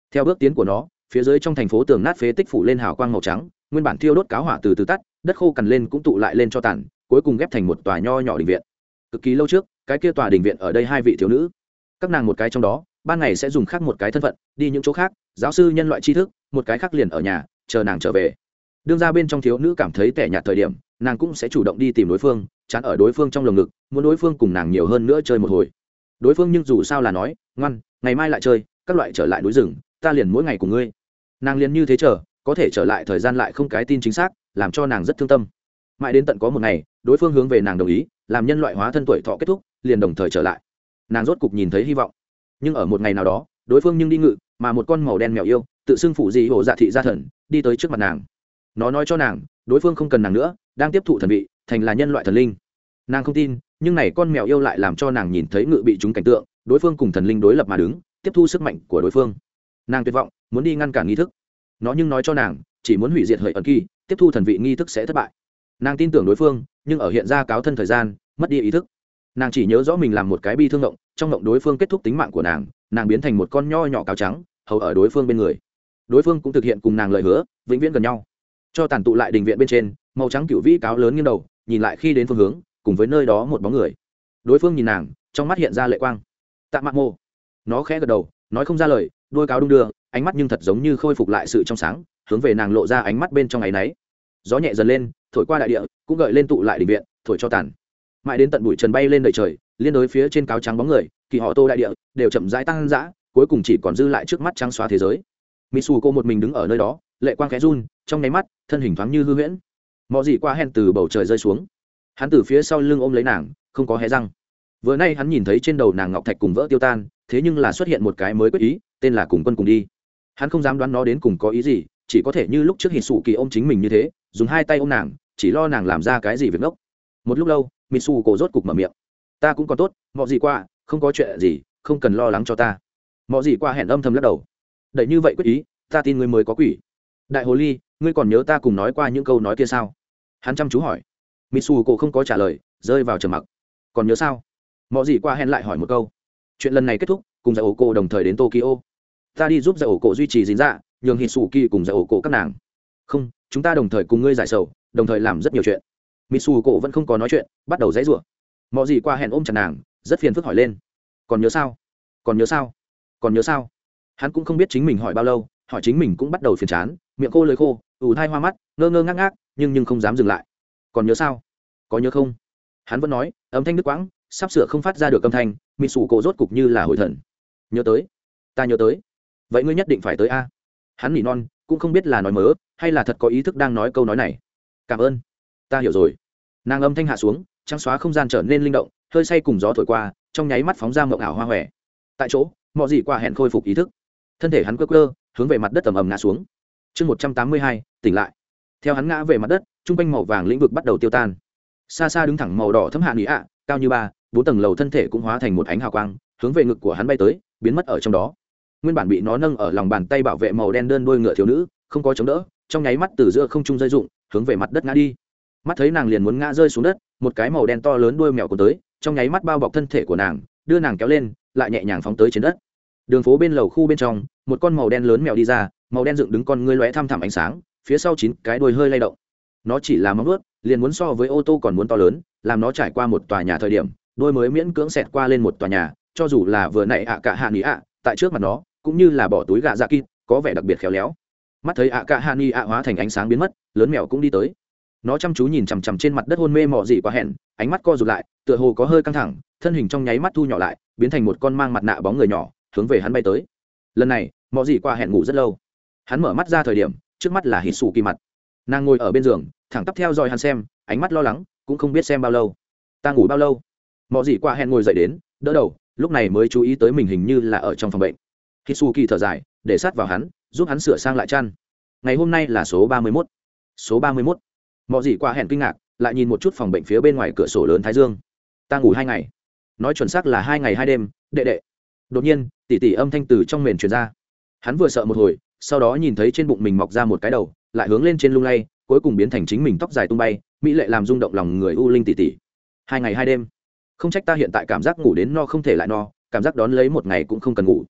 Theo bước tiến của nó, phía dưới trong thành phố tường nát phế tích phủ lên hào quang màu trắng, nguyên bản thiêu đốt cáo hỏa từ từ tắt, đất khô cằn lên cũng tụ lại lên cho tàn, cuối cùng ghép thành một tòa nho nhỏ đình viện. Cực kỳ lâu trước, cái kia tòa đình viện ở đây hai vị thiếu nữ, các nàng một cái trong đó ban ngày sẽ dùng khác một cái thân phận đi những chỗ khác giáo sư nhân loại tri thức, một cái khác liền ở nhà chờ nàng trở về. Đương ra bên trong thiếu nữ cảm thấy tẻ nhạt thời điểm, nàng cũng sẽ chủ động đi tìm đối phương, chán ở đối phương trong lồng ngực, muốn đối phương cùng nàng nhiều hơn nữa chơi một hồi. Đối phương nhưng dù sao là nói ngoan, ngày mai lại chơi, các loại trở lại núi rừng, ta liền mỗi ngày cùng ngươi. Nàng liền như thế chờ, có thể trở lại thời gian lại không cái tin chính xác, làm cho nàng rất thương tâm. Mãi đến tận có một ngày, đối phương hướng về nàng đồng ý, làm nhân loại hóa thân tuổi thọ kết thúc, liền đồng thời trở lại. Nàng rốt cục nhìn thấy hy vọng. Nhưng ở một ngày nào đó, đối phương nhưng đi ngự, mà một con màu đen mèo yêu, tự xưng phụ gì hộ dạ thị gia thần, đi tới trước mặt nàng. Nó nói cho nàng, đối phương không cần nàng nữa, đang tiếp thụ thần vị, thành là nhân loại thần linh. Nàng không tin, nhưng này con mèo yêu lại làm cho nàng nhìn thấy ngự bị chúng cảnh tượng, đối phương cùng thần linh đối lập mà đứng, tiếp thu sức mạnh của đối phương. Nàng tuyệt vọng, muốn đi ngăn cản nghi thức. Nó nhưng nói cho nàng, chỉ muốn hủy diệt hợi ẩn kỳ, tiếp thu thần vị nghi thức sẽ thất bại. Nàng tin tưởng đối phương, nhưng ở hiện ra cáo thân thời gian, mất đi ý thức. Nàng chỉ nhớ rõ mình làm một cái bi thương động, trong động đối phương kết thúc tính mạng của nàng, nàng biến thành một con nho nhỏ cáo trắng, hầu ở đối phương bên người. Đối phương cũng thực hiện cùng nàng lời hứa, vĩnh viễn gần nhau. Cho tàn tụ lại đình viện bên trên, màu trắng cựu vĩ cáo lớn nghiêng đầu, nhìn lại khi đến phương hướng, cùng với nơi đó một bóng người. Đối phương nhìn nàng, trong mắt hiện ra lệ quang. Tạ Mạc Mô. Nó khẽ gật đầu, nói không ra lời, đuôi cáo đung đưa, ánh mắt nhưng thật giống như khôi phục lại sự trong sáng, hướng về nàng lộ ra ánh mắt bên trong áy náy. Gió nhẹ dần lên, thổi qua đại địa, cũng gợi lên tụ lại đình viện, thổi cho tàn. Mãi đến tận bụi trần bay lên đầy trời, liên đối phía trên cáo trắng bóng người, kỳ họ tô đại địa đều chậm rãi tăng dã, cuối cùng chỉ còn dư lại trước mắt trắng xóa thế giới. Mitsuko một mình đứng ở nơi đó, lệ quang khẽ run, trong nháy mắt, thân hình thoáng như hư huyễn. Mọ gì qua hen từ bầu trời rơi xuống, hắn từ phía sau lưng ôm lấy nàng, không có hé răng. Vừa nay hắn nhìn thấy trên đầu nàng ngọc thạch cùng vỡ tiêu tan, thế nhưng là xuất hiện một cái mới quyết ý, tên là cùng quân cùng đi. Hắn không dám đoán nó đến cùng có ý gì, chỉ có thể như lúc trước Hitsuki ôm chính mình như thế, dùng hai tay ôm nàng, chỉ lo nàng làm ra cái gì việc ngốc. Một lúc lâu, Mitsuko rốt cục mở miệng, ta cũng còn tốt, mọ gì qua, không có chuyện gì, không cần lo lắng cho ta. Mọ gì qua hẹn âm thầm lắc đầu, đẩy như vậy quyết ý, ta tin ngươi mới có quỷ. Đại hồ ly, ngươi còn nhớ ta cùng nói qua những câu nói kia sao? Hắn chăm chú hỏi. Mitsuko không có trả lời, rơi vào trầm mặc. Còn nhớ sao? Mọ gì qua hẹn lại hỏi một câu. Chuyện lần này kết thúc, cùng giải ổ cổ đồng thời đến Tokyo. Ta đi giúp giải ổ cổ duy trì dính dạ, nhường Hitsuki cùng giải ổ cổ các nàng. Không, chúng ta đồng thời cùng ngươi giải sầu, đồng thời làm rất nhiều chuyện. Mitsuko vẫn không có nói chuyện, bắt đầu giãy giụa. Mọ gì qua hẹn ôm chặt nàng, rất phiền phức hỏi lên. Còn nhớ sao? Còn nhớ sao? Còn nhớ sao? Hắn cũng không biết chính mình hỏi bao lâu, hỏi chính mình cũng bắt đầu phiền chán, miệng khô lưỡi khô, ù thai hoa mắt, ngơ ngơ ngác ngác, nhưng không dám dừng lại. Còn nhớ sao? Có nhớ không? Hắn vẫn nói, âm thanh đứt quãng, sắp sửa không phát ra được âm thanh. Mitsuko rốt cục như là hồi thần. Nhớ tới, ta nhớ tới. Vậy ngươi nhất định phải tới a. Hắn nỉ non, cũng không biết là nói mớ hay là thật có ý thức đang nói câu nói này. Cảm ơn, ta hiểu rồi. Nàng âm thanh hạ xuống, trắng xóa không gian trở nên linh động, hơi say cùng gió thổi qua, trong nháy mắt phóng ra mộng ảo hoa hòe. Tại chỗ, mọi gì qua hẹn khôi phục ý thức, thân thể hắn cơ hướng về mặt đất ầm ầm ngã xuống. Chương 182, tỉnh lại. Theo hắn ngã về mặt đất, trung quanh màu vàng lĩnh vực bắt đầu tiêu tan. Xa xa đứng thẳng màu đỏ thấm hạ nỉ ạ, cao như 4 tầng lầu thân thể cũng hóa thành một ánh hào quang, hướng về ngực của hắn bay tới, biến mất ở trong đó. Nguyên bản bị nó nâng ở lòng bàn tay bảo vệ màu đen đơn đuôi ngựa thiếu nữ, không có chống đỡ, trong nháy mắt từ giữa không trung rơi rụng, hướng về mặt đất ngã đi. Mắt thấy nàng liền muốn ngã rơi xuống đất, một cái màu đen to lớn đuôi mèo cuốn tới, trong nháy mắt bao bọc thân thể của nàng, đưa nàng kéo lên, lại nhẹ nhàng phóng tới trên đất. Đường phố bên lầu khu bên trong, một con màu đen lớn mèo đi ra, màu đen dựng đứng con ngươi lóe thăm thẳm ánh sáng, phía sau 9 cái đuôi hơi lay động. Nó chỉ là móng vuốt, liền muốn so với ô tô còn muốn to lớn, làm nó trải qua một tòa nhà thời điểm, đuôi mới miễn cưỡng xẹt qua lên một tòa nhà, cho dù là vừa nãy cả hạ nỉ ạ, tại trước mặt nó, cũng như là bỏ túi gạ dạ kít, có vẻ đặc biệt khéo léo. Mắt thấy cả hạ nỉ ạ hóa thành ánh sáng biến mất, lớn mèo cũng đi tới. Nó chăm chú nhìn chằm chằm trên mặt đất hôn mê mọ gì quá hẹn, ánh mắt co rụt lại, tựa hồ có hơi căng thẳng, thân hình trong nháy mắt thu nhỏ lại, biến thành một con mang mặt nạ bóng người nhỏ, hướng về hắn bay tới. Lần này, mọ gì qua hẹn ngủ rất lâu. Hắn mở mắt ra thời điểm, trước mắt là Hitsuki mặt. Nàng ngồi ở bên giường, thẳng tắp theo dõi hắn xem, ánh mắt lo lắng, cũng không biết xem bao lâu. Ta ngủ bao lâu? Mọ gì qua hẹn ngồi dậy đến, đỡ đầu, lúc này mới chú ý tới mình hình như là ở trong phòng bệnh. Hitsuki thở dài, để sát vào hắn, giúp hắn sửa sang lại chăn. Ngày hôm nay là số 31. Số 31. Mọ gì qua hẹn kinh ngạc, lại nhìn một chút phòng bệnh phía bên ngoài cửa sổ lớn thái dương. Ta ngủ 2 ngày. Nói chuẩn xác là 2 ngày 2 đêm, đệ đệ. Đột nhiên, tỉ tỉ âm thanh từ trong mền truyền ra. Hắn vừa sợ một hồi, sau đó nhìn thấy trên bụng mình mọc ra một cái đầu, lại hướng lên trên lung lay, cuối cùng biến thành chính mình tóc dài tung bay, mỹ lệ làm rung động lòng người u linh tỉ tỉ. 2 ngày 2 đêm. Không trách ta hiện tại cảm giác ngủ đến no không thể lại no, cảm giác đón lấy một ngày cũng không cần ngủ.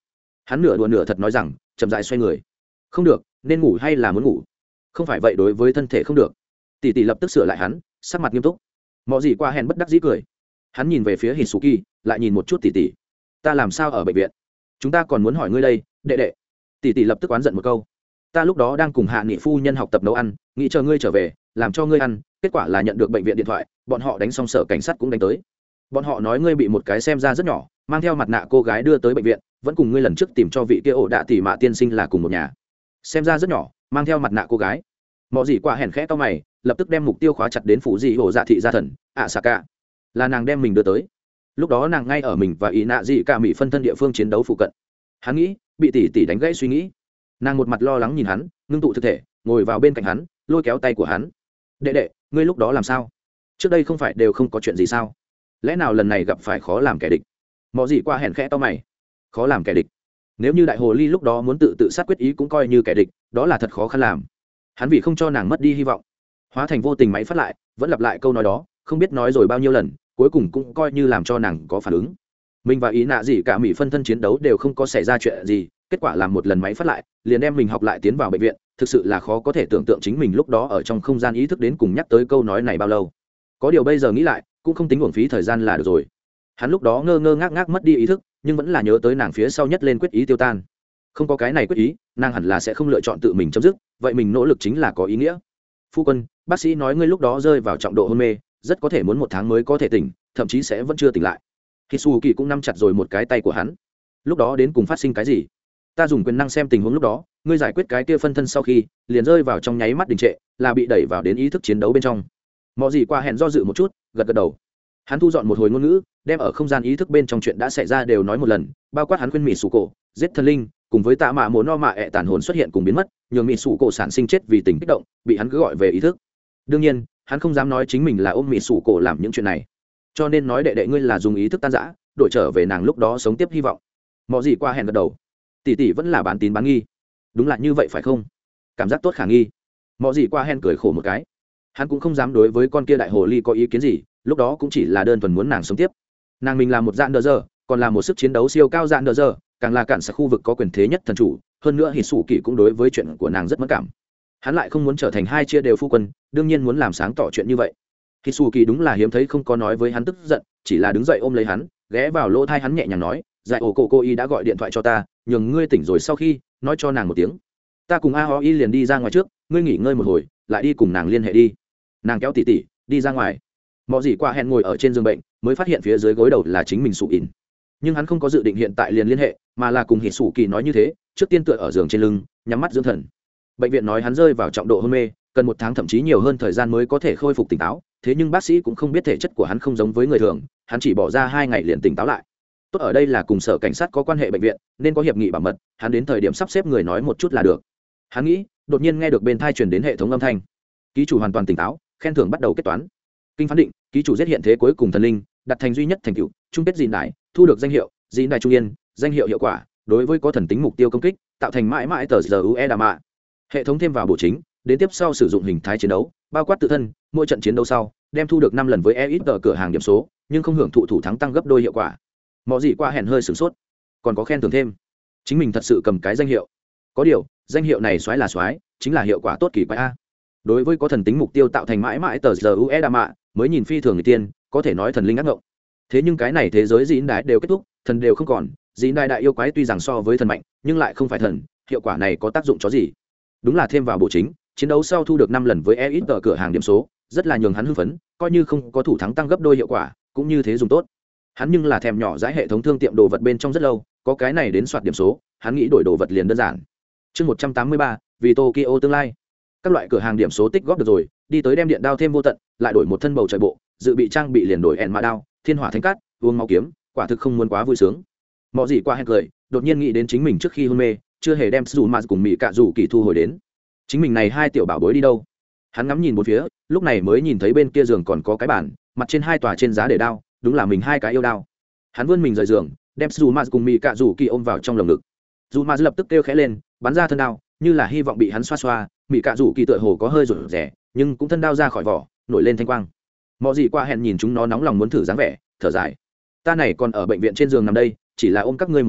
Hắn nửa đùa nửa thật nói rằng chậm dại xoay người. Không được, nên ngủ hay là muốn ngủ? Không phải vậy đối với thân thể không được. Tỷ tỷ lập tức sửa lại hắn, sắc mặt nghiêm túc. Mọ gì qua hèn bất đắc dĩ cười. Hắn nhìn về phía Hisuki, lại nhìn một chút tỷ tỷ. Ta làm sao ở bệnh viện? Chúng ta còn muốn hỏi ngươi đây, đệ đệ. Tỷ tỷ lập tức oán giận một câu. Ta lúc đó đang cùng hạ nghị phu nhân học tập nấu ăn, nghĩ chờ ngươi trở về làm cho ngươi ăn, kết quả là nhận được bệnh viện điện thoại, bọn họ đánh xong sở cảnh sát cũng đánh tới. Bọn họ nói ngươi bị một cái xem ra rất nhỏ mang theo mặt nạ cô gái đưa tới bệnh viện, vẫn cùng ngươi lần trước tìm cho vị kia ổ đạ tỷ mạ tiên sinh là cùng một nhà. Xem ra rất nhỏ mang theo mặt nạ cô gái. Mọ gì qua hèn khẽ to mày, lập tức đem mục tiêu khóa chặt đến phủ dị ổ dạ thị gia thần ạ xà cả. Là nàng đem mình đưa tới. Lúc đó nàng ngay ở mình và ý nạ dị cả mỹ phân thân địa phương chiến đấu phụ cận. Hắn nghĩ bị tỷ tỷ đánh gãy suy nghĩ. Nàng một mặt lo lắng nhìn hắn, ngưng tụ thực thể ngồi vào bên cạnh hắn, lôi kéo tay của hắn. Đệ đệ, ngươi lúc đó làm sao? Trước đây không phải đều không có chuyện gì sao? Lẽ nào lần này gặp phải khó làm kẻ địch? Mọ gì qua hèn khẽ to mày. Khó làm kẻ địch? Nếu như đại hồ ly lúc đó muốn tự sát quyết ý cũng coi như kẻ địch, đó là thật khó khăn làm. Hắn vì không cho nàng mất đi hy vọng, hóa thành vô tình máy phát lại, vẫn lặp lại câu nói đó, không biết nói rồi bao nhiêu lần, cuối cùng cũng coi như làm cho nàng có phản ứng. Mình và ý nạ gì cả mỹ phân thân chiến đấu đều không có xảy ra chuyện gì, kết quả làm một lần máy phát lại liền đem mình học lại tiến vào bệnh viện, thực sự là khó có thể tưởng tượng chính mình lúc đó ở trong không gian ý thức đến cùng nhắc tới câu nói này bao lâu. Có điều bây giờ nghĩ lại cũng không tính uổng phí thời gian là được rồi. Hắn lúc đó ngơ ngơ ngác ngác mất đi ý thức, nhưng vẫn là nhớ tới nàng phía sau nhất lên quyết ý tiêu tan. Không có cái này quyết ý, nàng hẳn là sẽ không lựa chọn tự mình chấm dứt, vậy mình nỗ lực chính là có ý nghĩa. Phu quân, bác sĩ nói ngươi lúc đó rơi vào trọng độ hôn mê, rất có thể muốn 1 tháng mới có thể tỉnh, thậm chí sẽ vẫn chưa tỉnh lại. Hisuki cũng nắm chặt rồi một cái tay của hắn. Lúc đó đến cùng phát sinh cái gì? Ta dùng quyền năng xem tình huống lúc đó, ngươi giải quyết cái kia phân thân sau khi liền rơi vào trong nháy mắt đình trệ, là bị đẩy vào đến ý thức chiến đấu bên trong. Mọi gì qua hẹn do dự một chút, gật gật đầu. Hắn thu dọn một hồi ngôn ngữ, đem ở không gian ý thức bên trong chuyện đã xảy ra đều nói một lần, bao quát hắn khuyên mỹ sủ cổ giết thần linh, cùng với tạ mạ mồ no mạ ẹ tàn hồn xuất hiện cùng biến mất, nhường mỹ sủ cổ sản sinh chết vì tình kích động, bị hắn cứ gọi về ý thức. Đương nhiên hắn không dám nói chính mình là ôm mỹ sủ cổ làm những chuyện này, cho nên nói đệ đệ ngươi là dùng ý thức tan rã đổi trở về nàng lúc đó sống tiếp hy vọng. Mọi gì qua hẹn gật đầu. Tỷ tỷ vẫn là bán tín bán nghi. Đúng là như vậy phải không? Cảm giác tốt khả nghi. Mọi gì qua hẹn cười khổ một cái. Hắn cũng không dám đối với con kia đại hồ ly có ý kiến gì, lúc đó cũng chỉ là đơn thuần muốn nàng sống tiếp. Nàng mình là một dạng đờ giờ, còn là một sức chiến đấu siêu cao dạng đờ giờ, càng là cản sạc khu vực có quyền thế nhất thần chủ, hơn nữa hít sủ kỳ cũng đối với chuyện của nàng rất mất cảm. Hắn lại không muốn trở thành hai chia đều phu quân, đương nhiên muốn làm sáng tỏ chuyện như vậy. Hít sủ kỳ đúng là hiếm thấy không có nói với hắn tức giận, chỉ là đứng dậy ôm lấy hắn, ghé vào lỗ tai hắn nhẹ nhàng nói, "Giải ổ cô y đã gọi điện thoại cho ta, nhường ngươi tỉnh rồi sau khi nói cho nàng một tiếng. Ta cùng a ho y liền đi ra ngoài trước, ngươi nghỉ ngơi một hồi, lại đi cùng nàng liên hệ đi." Nàng kéo tỉ tỉ đi ra ngoài. Mọi gì qua hẹn ngồi ở trên giường bệnh, mới phát hiện phía dưới gối đầu là chính mình sụ ỉn. Nhưng hắn không có dự định hiện tại liền liên hệ, mà là cùng hít sủ kỳ nói như thế, trước tiên tựa ở giường trên lưng, nhắm mắt dưỡng thần. Bệnh viện nói hắn rơi vào trọng độ hôn mê, cần 1 tháng thậm chí nhiều hơn thời gian mới có thể khôi phục tỉnh táo, thế nhưng bác sĩ cũng không biết thể chất của hắn không giống với người thường, hắn chỉ bỏ ra 2 ngày liền tỉnh táo lại. Tốt ở đây là cùng sở cảnh sát có quan hệ bệnh viện, nên có hiệp nghị bảo mật, hắn đến thời điểm sắp xếp người nói một chút là được. Hắn nghĩ, đột nhiên nghe được bên tai truyền đến hệ thống âm thanh. Ký chủ hoàn toàn tỉnh táo, khen thưởng bắt đầu kết toán. Kinh phán định, ký chủ giết hiện thế cuối cùng thần linh, đặt thành duy nhất thành tựu, chung kết dìn đại, thu được danh hiệu dìn đại trung yên, danh hiệu hiệu quả đối với có thần tính mục tiêu công kích, tạo thành mãi mãi tờ giờ ue đà mạ. Hệ thống thêm vào bổ chính, đến tiếp sau sử dụng hình thái chiến đấu, bao quát tự thân, mỗi trận chiến đấu sau đem thu được 5 lần với EXP cửa hàng điểm số, nhưng không hưởng thụ thủ thắng tăng gấp đôi hiệu quả. Mọi gì qua hẹn hơi sửng sốt, còn có khen thưởng thêm, chính mình thật sự cầm cái danh hiệu. Có điều danh hiệu này xoái là xoái, chính là hiệu quả tốt kỳ quái a. Đối với có thần tính mục tiêu tạo thành mãi mãi tờ giờ ue đà mạ, mới nhìn phi thường người tiên, có thể nói thần linh ác ngộng. Thế nhưng cái này thế giới dĩn đại đều kết thúc, thần đều không còn, dĩn đại đại yêu quái tuy rằng so với thần mạnh, nhưng lại không phải thần, hiệu quả này có tác dụng chó gì? Đúng là thêm vào bổ chính, chiến đấu sau thu được 5 lần với EXP cửa hàng điểm số, rất là nhường hắn hưng phấn, coi như không có thủ thắng tăng gấp đôi hiệu quả, cũng như thế dùng tốt. Hắn nhưng là thèm nhỏ dãi hệ thống thương tiệm đồ vật bên trong rất lâu, có cái này đến soạt điểm số, hắn nghĩ đổi đồ vật liền đơn giản. Chương 183, vì Tokyo tương lai. Các loại cửa hàng điểm số tích góp được rồi, đi tới đem điện đao thêm vô tận, lại đổi một thân bầu trời bộ, dự bị trang bị liền đổi ẻn mã đao, thiên hỏa thánh cát, uông máu kiếm, quả thực không muốn quá vui sướng. Mọi gì qua hẹn cười, đột nhiên nghĩ đến chính mình trước khi hôn mê, chưa hề đem dù mà cùng mỹ cạ dù kỳ thu hồi đến. Chính mình này hai tiểu bảo bối đi đâu? Hắn ngắm nhìn bốn phía, lúc này mới nhìn thấy bên kia giường còn có cái bàn, mặt trên 2 tòa trên giá để đao, đúng là mình 2 cái yêu đao. Hắn vươn mình rời giường, đem dù mà cùng mỹ cạ dù kỳ ôm vào trong lồng ngực. Dù mà lập tức kêu khẽ lên, bắn ra thân đao, như là hy vọng bị hắn xoa xoa. Mỹ cạ dù kỳ tựa hồ có hơi rụt rè, nhưng cũng thân đao ra khỏi vỏ, nổi lên thanh quang. Mọi gì qua hẹn nhìn chúng nó nóng lòng muốn thử dáng vẻ, thở dài. Ta này còn ở bệnh viện trên giường nằm đây, chỉ là ôm các ngươi một cái,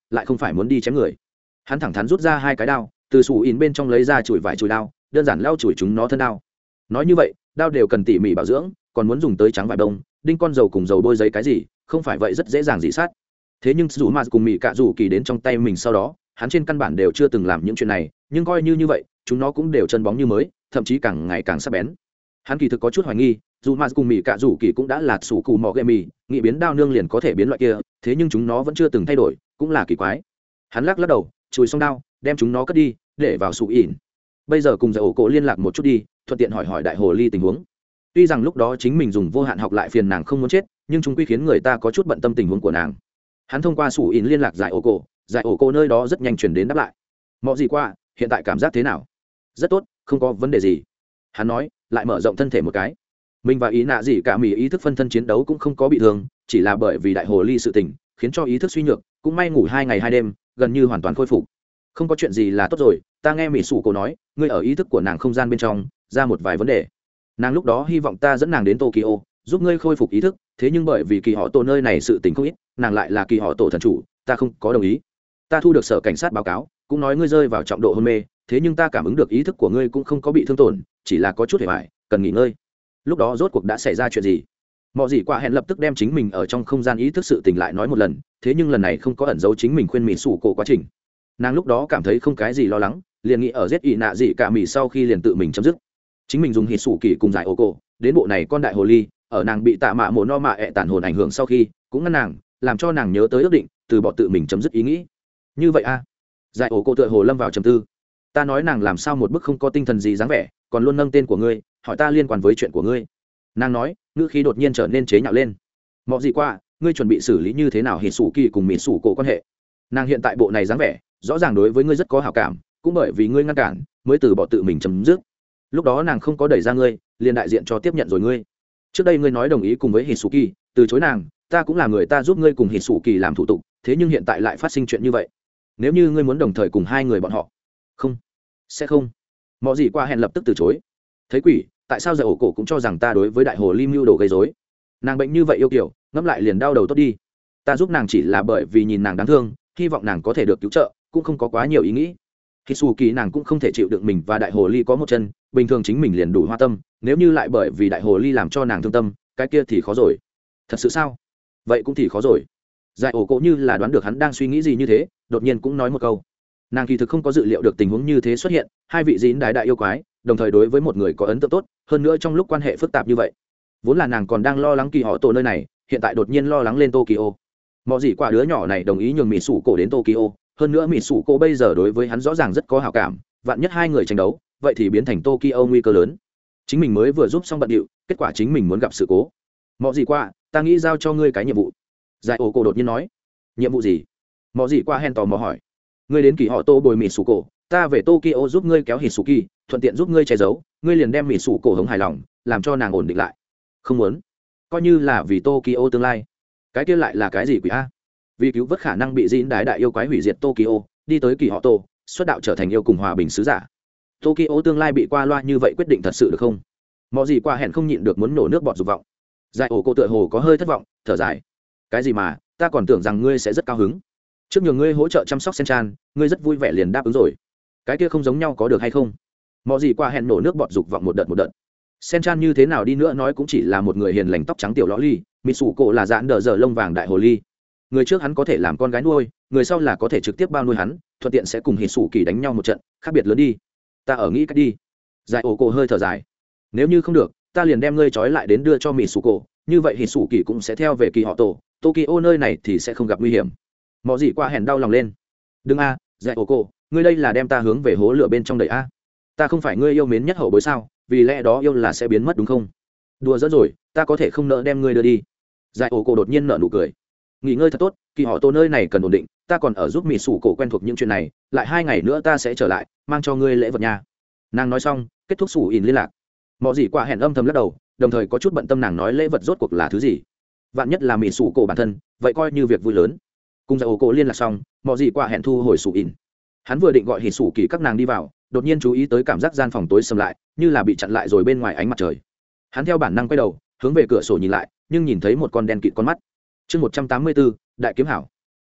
lại không phải muốn đi chém người. Hắn thẳng thắn rút ra hai cái đao, từ sủ ỉn bên trong lấy ra chùi vải chùi đao, đơn giản lau chùi chúng nó thân đao. Nói như vậy, đao đều cần tỉ mỉ bảo dưỡng, còn muốn dùng tới trắng vải đông, đinh con dầu cùng dầu bôi giấy cái gì, không phải vậy rất dễ dàng dị sát. Thế nhưng dù mà cùng mì cạ rủ kỳ đến trong tay mình sau đó, hắn trên căn bản đều chưa từng làm những chuyện này, nhưng coi như vậy, chúng nó cũng đều chân bóng như mới, thậm chí càng ngày càng sắc bén. Hắn kỳ thực có chút hoài nghi, dù mà cùng mì cạ rủ kỳ cũng đã là sủ cù mò gậy mì, nghĩ biến đao nương liền có thể biến loại kia, thế nhưng chúng nó vẫn chưa từng thay đổi, cũng là kỳ quái. Hắn lắc đầu, chùi xong đao, đem chúng nó cất đi, để vào sủ ỉn. Bây giờ cùng giải ổ cổ liên lạc một chút đi, thuận tiện hỏi hỏi đại hồ ly tình huống. Tuy rằng lúc đó chính mình dùng vô hạn học lại phiền nàng không muốn chết, nhưng chúng quy khiến người ta có chút bận tâm tình huống của nàng. Hắn thông qua sủ ỉn liên lạc giải ổ cổ nơi đó rất nhanh chuyển đến đáp lại. Mọi gì qua, hiện tại cảm giác thế nào? Rất tốt, không có vấn đề gì. Hắn nói, lại mở rộng thân thể một cái. Mình và ý nạ gì cả mỉ ý thức phân thân chiến đấu cũng không có bị thương, chỉ là bởi vì đại hồ ly sự tình khiến cho ý thức suy nhược, cũng may ngủ 2 ngày 2 đêm, gần như hoàn toàn khôi phục. Không có chuyện gì là tốt rồi. Ta nghe mỹ sủ cổ nói, ngươi ở ý thức của nàng không gian bên trong ra một vài vấn đề. Nàng lúc đó hy vọng ta dẫn nàng đến Tokyo giúp ngươi khôi phục ý thức, thế nhưng bởi vì kỳ họ tổ nơi này sự tình không ít, nàng lại là kỳ họ tổ thần chủ, ta không có đồng ý. Ta thu được sở cảnh sát báo cáo, cũng nói ngươi rơi vào trọng độ hôn mê, thế nhưng ta cảm ứng được ý thức của ngươi cũng không có bị thương tổn, chỉ là có chút hề bại, cần nghỉ ngơi. Lúc đó rốt cuộc đã xảy ra chuyện gì? Mọi gì qua hẹn lập tức đem chính mình ở trong không gian ý thức sự tình lại nói một lần, thế nhưng lần này không có ẩn giấu chính mình khuyên mỹ sủ cổ quá trình. Nàng lúc đó cảm thấy không cái gì lo lắng, liền nghĩ ở giết ỷ nạ gì cả mỹ sau khi liền tự mình chấm dứt. Chính mình dùng hít sủ kỳ cùng giải ô cổ đến bộ này con đại hồ ly, ở nàng bị tạ mạ mồ no mạ ẹ tản hồn ảnh hưởng sau khi cũng ngăn nàng, làm cho nàng nhớ tới ước định, từ bỏ tự mình chấm dứt ý nghĩ. Như vậy a? Giải ô cổ tựa hồ lâm vào trầm tư. Ta nói nàng làm sao một bức không có tinh thần gì dáng vẻ, còn luôn nâng tên của ngươi, hỏi ta liên quan với chuyện của ngươi. Nàng nói, ngữ khí đột nhiên trở nên chế nhạo lên. Mọi gì qua, ngươi chuẩn bị xử lý như thế nào hít sủ kỳ cùng mỹ sủ cổ quan hệ? Nàng hiện tại bộ này dáng vẻ, rõ ràng đối với ngươi rất có hảo cảm, cũng bởi vì ngươi ngăn cản mới từ bỏ tự mình chấm dứt. Lúc đó nàng không có đẩy ra ngươi, liền đại diện cho tiếp nhận rồi ngươi. Trước đây ngươi nói đồng ý cùng với Hisuki, từ chối nàng, ta cũng là người ta giúp ngươi cùng Hisuki làm thủ tục, thế nhưng hiện tại lại phát sinh chuyện như vậy. Nếu như ngươi muốn đồng thời cùng hai người bọn họ, không, sẽ không. Mọi gì qua hẹn lập tức từ chối. Thấy quỷ, tại sao giờ ổ cổ cũng cho rằng ta đối với đại hồ lim mưu đồ gây rối? Nàng bệnh như vậy yêu kiểu, ngẫm lại liền đau đầu tốt đi. Ta giúp nàng chỉ là bởi vì nhìn nàng đáng thương, hy vọng nàng có thể được cứu trợ, cũng không có quá nhiều ý nghĩ. Hisuki nàng cũng không thể chịu đựng mình và đại hồ ly có một chân, bình thường chính mình liền đủ hoa tâm, nếu như lại bởi vì đại hồ ly làm cho nàng thương tâm, cái kia thì khó rồi. Thật sự sao? Vậy cũng thì khó rồi. Giải ổ cổ như là đoán được hắn đang suy nghĩ gì như thế, đột nhiên cũng nói một câu. Nàng kỳ thực không có dự liệu được tình huống như thế xuất hiện, hai vị dính đại yêu quái, đồng thời đối với một người có ấn tượng tốt, hơn nữa trong lúc quan hệ phức tạp như vậy. Vốn là nàng còn đang lo lắng kỳ họ tổ nơi này, hiện tại đột nhiên lo lắng lên Tokyo. Mọi gì quả đứa nhỏ này đồng ý nhường mỹ sủ cổ đến Tokyo, hơn nữa mỹ sủ cổ bây giờ đối với hắn rõ ràng rất có hảo cảm, vạn nhất hai người tranh đấu, vậy thì biến thành Tokyo nguy cơ lớn. Chính mình mới vừa giúp xong bận điệu, kết quả chính mình muốn gặp sự cố. Mọi gì qua, ta nghĩ giao cho ngươi cái nhiệm vụ. Giải ổ cổ đột nhiên nói. Nhiệm vụ gì? Mọi gì qua hèn tò mò hỏi. Ngươi đến kỳ họ tô bồi mỹ sủ cổ, ta về Tokyo giúp ngươi kéo Hisuki, thuận tiện giúp ngươi che giấu, ngươi liền đem mỹ sủ cổ hống hài lòng, làm cho nàng ổn định lại. Không muốn, coi như là vì Tokyo tương lai. Cái kia lại là cái gì quỷ a? Vì cứu vớt khả năng bị dính đại yêu quái hủy diệt Tokyo, đi tới kỳ họ tô, xuất đạo trở thành yêu cùng hòa bình sứ giả. Tokyo tương lai bị qua loa như vậy quyết định thật sự được không? Mọi gì qua hẹn không nhịn được muốn nổ nước bọt dục vọng. Giải ổ cô tựa hồ có hơi thất vọng, thở dài. Cái gì mà, ta còn tưởng rằng ngươi sẽ rất cao hứng. Trước nhường ngươi hỗ trợ chăm sóc Senchan, ngươi rất vui vẻ liền đáp ứng rồi. Cái kia không giống nhau có được hay không? Mọi gì qua hẹn nổ nước bọt dục vọng một đợt. Senchan như thế nào đi nữa nói cũng chỉ là một người hiền lành tóc trắng tiểu lõ ly, Mitsuko là dạn đờ giờ lông vàng đại hồ ly. Người trước hắn có thể làm con gái nuôi, người sau là có thể trực tiếp bao nuôi hắn, thuận tiện sẽ cùng Hisuki đánh nhau một trận, khác biệt lớn đi. Ta ở nghĩ cách đi. Giải ổ cổ hơi thở dài. Nếu như không được, ta liền đem ngươi trói lại đến đưa cho Mitsuko, như vậy Hisuki cũng sẽ theo về kỳ họ tổ, Tokyo nơi này thì sẽ không gặp nguy hiểm. Mọi gì qua hèn đau lòng lên. Đừng a, Giải ổ cổ, ngươi đây là đem ta hướng về hố lửa bên trong đầy a. Ta không phải ngươi yêu mến nhất hậu bối sao, vì lẽ đó yêu là sẽ biến mất đúng không? Đùa giỡn rồi, ta có thể không nỡ đem ngươi đưa đi. Giải ổ cổ đột nhiên nở nụ cười. Nghỉ ngơi thật tốt, kỳ họ tổ nơi này cần ổn định, ta còn ở giúp mỹ sủ cổ quen thuộc những chuyện này, lại 2 ngày nữa ta sẽ trở lại, mang cho ngươi lễ vật nha. Nàng nói xong, kết thúc sủ ỉn liên lạc. Mọi gì qua hẹn âm thầm lắc đầu, đồng thời có chút bận tâm nàng nói lễ vật rốt cuộc là thứ gì. Vạn nhất là mỹ sủ cổ bản thân, vậy coi như việc vui lớn. Cùng Giải ổ cổ liên lạc xong, mọi gì qua hẹn thu hồi sủ ỉn. Hắn vừa định gọi hỉ sủ kỳ các nàng đi vào, đột nhiên chú ý tới cảm giác gian phòng tối sầm lại, như là bị chặn lại rồi bên ngoài ánh mặt trời. Hắn theo bản năng quay đầu, hướng về cửa sổ nhìn lại, nhưng nhìn thấy một con đen kịt con mắt. Chương 184, đại kiếm hảo.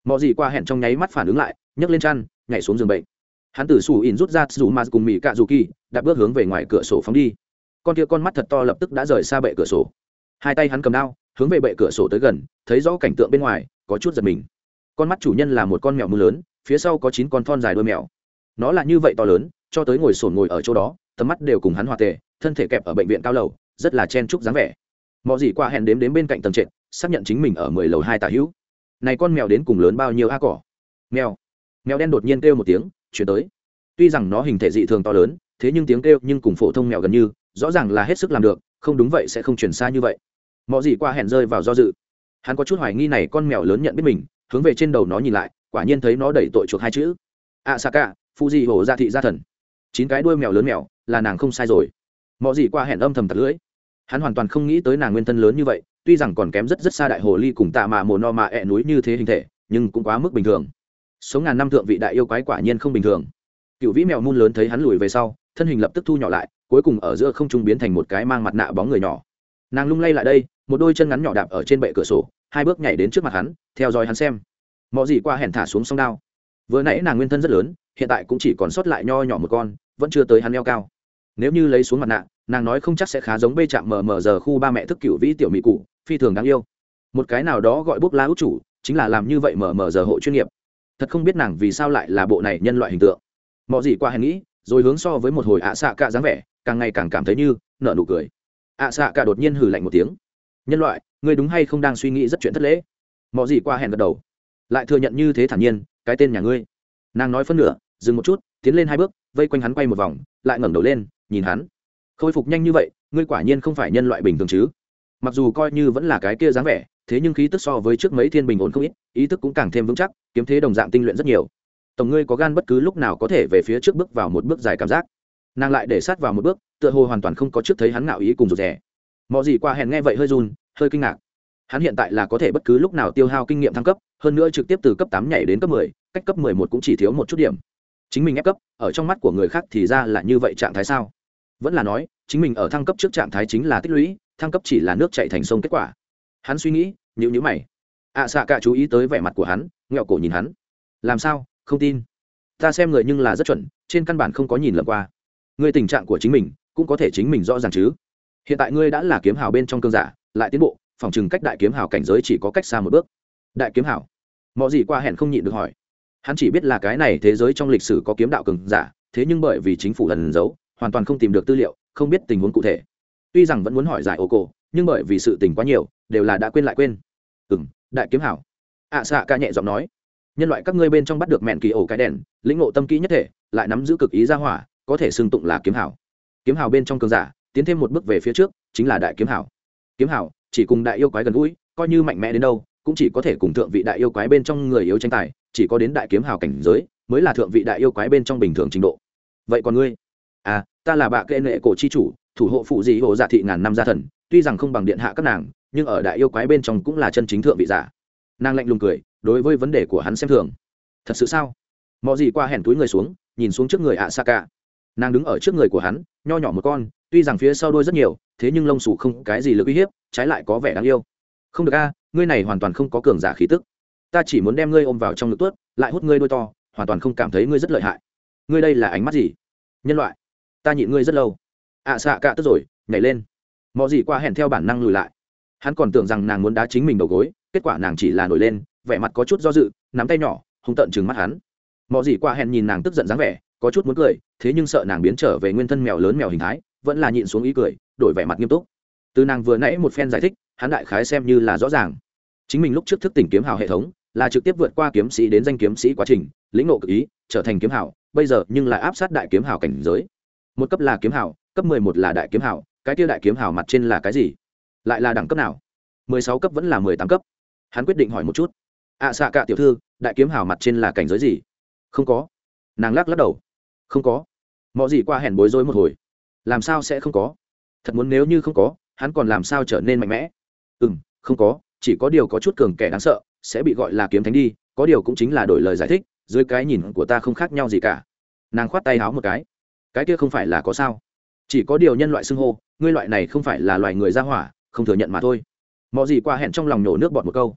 mọi gì qua hẹn trong nháy mắt phản ứng lại, nhấc lên chăn nhảy xuống giường bệnh. Hắn từ sủ ỉn rút ra dù mà cùng mỹ cạ dù kỳ, đạp bước hướng về ngoài cửa sổ phóng đi. Con kia con mắt thật to lập tức đã rời xa bệ cửa sổ. Hai tay hắn cầm đao hướng về bệ cửa sổ tới gần, thấy rõ cảnh tượng bên ngoài, có chút giật mình. Con mắt chủ nhân là một con mèo mưa lớn, phía sau có 9 con thon dài đuôi mèo. Nó là như vậy to lớn, cho tới ngồi sồn ngồi ở chỗ đó, tầm mắt đều cùng hắn hòa tề, thân thể kẹp ở bệnh viện cao lầu, rất là chen chúc dáng vẻ. Mọ gì qua hẹn đếm đến bên cạnh tầng trệt, xác nhận chính mình ở 10 lầu 2 tả hữu. Này con mèo đến cùng lớn bao nhiêu a cỏ? Mèo. Mèo đen đột nhiên kêu một tiếng, chuyển tới. Tuy rằng nó hình thể dị thường to lớn, thế nhưng tiếng kêu nhưng cùng phổ thông mèo gần như, rõ ràng là hết sức làm được, không đúng vậy sẽ không chuyển xa như vậy. Mọ gì qua hẹn rơi vào do dự. Hắn có chút hoài nghi này con mèo lớn nhận biết mình, hướng về trên đầu nó nhìn lại, quả nhiên thấy nó đẩy tội chuộc 2 chữ. Asaka, Fuji hổ gia thị gia thần. 9 cái đuôi mèo lớn mèo, là nàng không sai rồi. Mọ gì qua hẹn âm thầm tặc lưỡi. Hắn hoàn toàn không nghĩ tới nàng nguyên thân lớn như vậy, tuy rằng còn kém rất rất xa đại hồ ly cùng tạ mạ mồ no mạ ẹ núi như thế hình thể, nhưng cũng quá mức bình thường. Sống ngàn năm thượng vị đại yêu quái quả nhiên không bình thường. Cựu vĩ mèo mun lớn thấy hắn lùi về sau, thân hình lập tức thu nhỏ lại, cuối cùng ở giữa không trung biến thành một cái mang mặt nạ bóng người nhỏ. Nàng lung lay lại đây, một đôi chân ngắn nhỏ đạp ở trên bệ cửa sổ, 2 bước nhảy đến trước mặt hắn, theo dõi hắn xem. Mọ gì qua hẹn thả xuống song đao. Vừa nãy nàng nguyên thân rất lớn, hiện tại cũng chỉ còn sót lại nho nhỏ một con, vẫn chưa tới hắn eo cao. Nếu như lấy xuống mặt nạ, nàng nói không chắc sẽ khá giống bê chạm mờ giờ khu ba mẹ thức cựu vĩ tiểu mỹ cụ, phi thường đáng yêu. Một cái nào đó gọi bốc lá út chủ, chính là làm như vậy mờ giờ hộ chuyên nghiệp. Thật không biết nàng vì sao lại là bộ này nhân loại hình tượng. Mọ gì qua hẹn nghĩ, rồi hướng so với một hồi ạ xạ cả dáng vẻ, càng ngày càng cảm thấy như nở nụ cười. ạ xạ cả đột nhiên hừ lạnh một tiếng. Nhân loại, ngươi đúng hay không đang suy nghĩ rất chuyện thất lễ? Mọ gì qua hẹn gật đầu, lại thừa nhận như thế thản nhiên, cái tên nhà ngươi. Nàng nói phân nửa, dừng một chút, tiến lên 2 bước, vây quanh hắn quay một vòng, lại ngẩng đầu lên, nhìn hắn. Khôi phục nhanh như vậy, ngươi quả nhiên không phải nhân loại bình thường chứ? Mặc dù coi như vẫn là cái kia dáng vẻ, thế nhưng khí tức so với trước mấy thiên bình ổn không ít, ý thức cũng càng thêm vững chắc, kiếm thế đồng dạng tinh luyện rất nhiều. Tổng ngươi có gan bất cứ lúc nào có thể về phía trước bước vào một bước dài cảm giác. Nàng lại để sát vào một bước, tựa hồ hoàn toàn không có trước thấy hắn ngạo ý cùng rụt rè. Mọ gì qua hẹn nghe vậy hơi run, hơi kinh ngạc. Hắn hiện tại là có thể bất cứ lúc nào tiêu hao kinh nghiệm thăng cấp, hơn nữa trực tiếp từ cấp 8 nhảy đến cấp 10, cách cấp 11 cũng chỉ thiếu một chút điểm. Chính mình ép cấp, ở trong mắt của người khác thì ra là như vậy trạng thái sao? Vẫn là nói, chính mình ở thăng cấp trước trạng thái chính là tích lũy, thăng cấp chỉ là nước chảy thành sông kết quả. Hắn suy nghĩ, nhíu mày. Xạ cả chú ý tới vẻ mặt của hắn, ngẹo cổ nhìn hắn. Làm sao, không tin? Ta xem người nhưng là rất chuẩn, trên căn bản không có nhìn lầm qua. Ngươi tình trạng của chính mình cũng có thể chính mình rõ ràng chứ? Hiện tại ngươi đã là kiếm hào bên trong cương giả, lại tiến bộ, phòng chừng cách đại kiếm hào cảnh giới chỉ có cách xa một bước. Đại kiếm hào? Mọ gì qua hẹn không nhịn được hỏi. Hắn chỉ biết là cái này thế giới trong lịch sử có kiếm đạo cường giả, thế nhưng bởi vì chính phủ ẩn giấu, hoàn toàn không tìm được tư liệu, không biết tình huống cụ thể. Tuy rằng vẫn muốn hỏi giải ô cổ, nhưng bởi vì sự tình quá nhiều, đều là đã quên lại quên. Đại kiếm hảo. Xạ ca nhẹ giọng nói, nhân loại các ngươi bên trong bắt được mẹn kỳ ổ cái đèn, lĩnh ngộ tâm kỹ nhất thể, lại nắm giữ cực ý gia hỏa, có thể xưng tụng là kiếm hảo. Kiếm hảo bên trong cường giả, tiến thêm một bước về phía trước, chính là đại kiếm hảo. Kiếm hảo chỉ cùng đại yêu quái gần gũi, coi như mạnh mẽ đến đâu, cũng chỉ có thể cùng thượng vị đại yêu quái bên trong người yếu tranh tài, chỉ có đến đại kiếm hảo cảnh giới, mới là thượng vị đại yêu quái bên trong bình thường trình độ. Vậy còn ngươi? Ta là bạ kệ nệ cổ chi chủ, thủ hộ phụ dị hộ dạ thị ngàn năm gia thần, tuy rằng không bằng điện hạ các nàng, nhưng ở đại yêu quái bên trong cũng là chân chính thượng vị giả. Nàng lạnh lùng cười, đối với vấn đề của hắn xem thường. Thật sự sao? Mọ gì qua hẻn túi người xuống, nhìn xuống trước người Asaka. Nàng đứng ở trước người của hắn, nho nhỏ một con, tuy rằng phía sau đuôi rất nhiều, thế nhưng lông xù không cái gì lực uy hiếp, trái lại có vẻ đáng yêu. Không được ngươi này hoàn toàn không có cường giả khí tức. Ta chỉ muốn đem ngươi ôm vào trong ngực tuốt, lại hút ngươi đuôi to, hoàn toàn không cảm thấy ngươi rất lợi hại. Ngươi đây là ánh mắt gì? Nhân loại, ta nhịn ngươi rất lâu. Asaka tức rồi, nhảy lên. Mọ gì qua hẻn theo bản năng lùi lại. Hắn còn tưởng rằng nàng muốn đá chính mình đầu gối, kết quả nàng chỉ là nổi lên, vẻ mặt có chút do dự, nắm tay nhỏ hung tợn trừng mắt hắn. Mọ gì qua hẹn nhìn nàng tức giận dáng vẻ, có chút muốn cười, thế nhưng sợ nàng biến trở về nguyên thân mèo lớn mèo hình thái, vẫn là nhịn xuống ý cười, đổi vẻ mặt nghiêm túc. Từ nàng vừa nãy một phen giải thích, hắn đại khái xem như là rõ ràng. Chính mình lúc trước thức tỉnh kiếm hào hệ thống, là trực tiếp vượt qua kiếm sĩ đến danh kiếm sĩ quá trình, lĩnh ngộ cực ý, trở thành kiếm hào, bây giờ nhưng lại áp sát đại kiếm hào cảnh giới. Một cấp là kiếm hào, cấp 11 là đại kiếm hào, cái kia đại kiếm hào mặt trên là cái gì? Lại là đẳng cấp nào? 16 cấp vẫn là 18 cấp? Hắn quyết định hỏi một chút. Xạ cả tiểu thư, đại kiếm hào mặt trên là cảnh giới gì? Không có. Nàng lắc đầu. Không có. Mọ gì qua hẻn bối rối một hồi. Làm sao sẽ không có? Thật muốn nếu như không có, hắn còn làm sao trở nên mạnh mẽ? Không có, chỉ có điều có chút cường kẻ đáng sợ, sẽ bị gọi là kiếm thánh đi, có điều cũng chính là đổi lời giải thích, dưới cái nhìn của ta không khác nhau gì cả. Nàng khoát tay háo một cái kia không phải là có sao? Chỉ có điều nhân loại xưng hô, ngươi loại này không phải là loài người ra hỏa, không thừa nhận mà thôi. Mọ gì qua hẹn trong lòng nổ nước bọt một câu.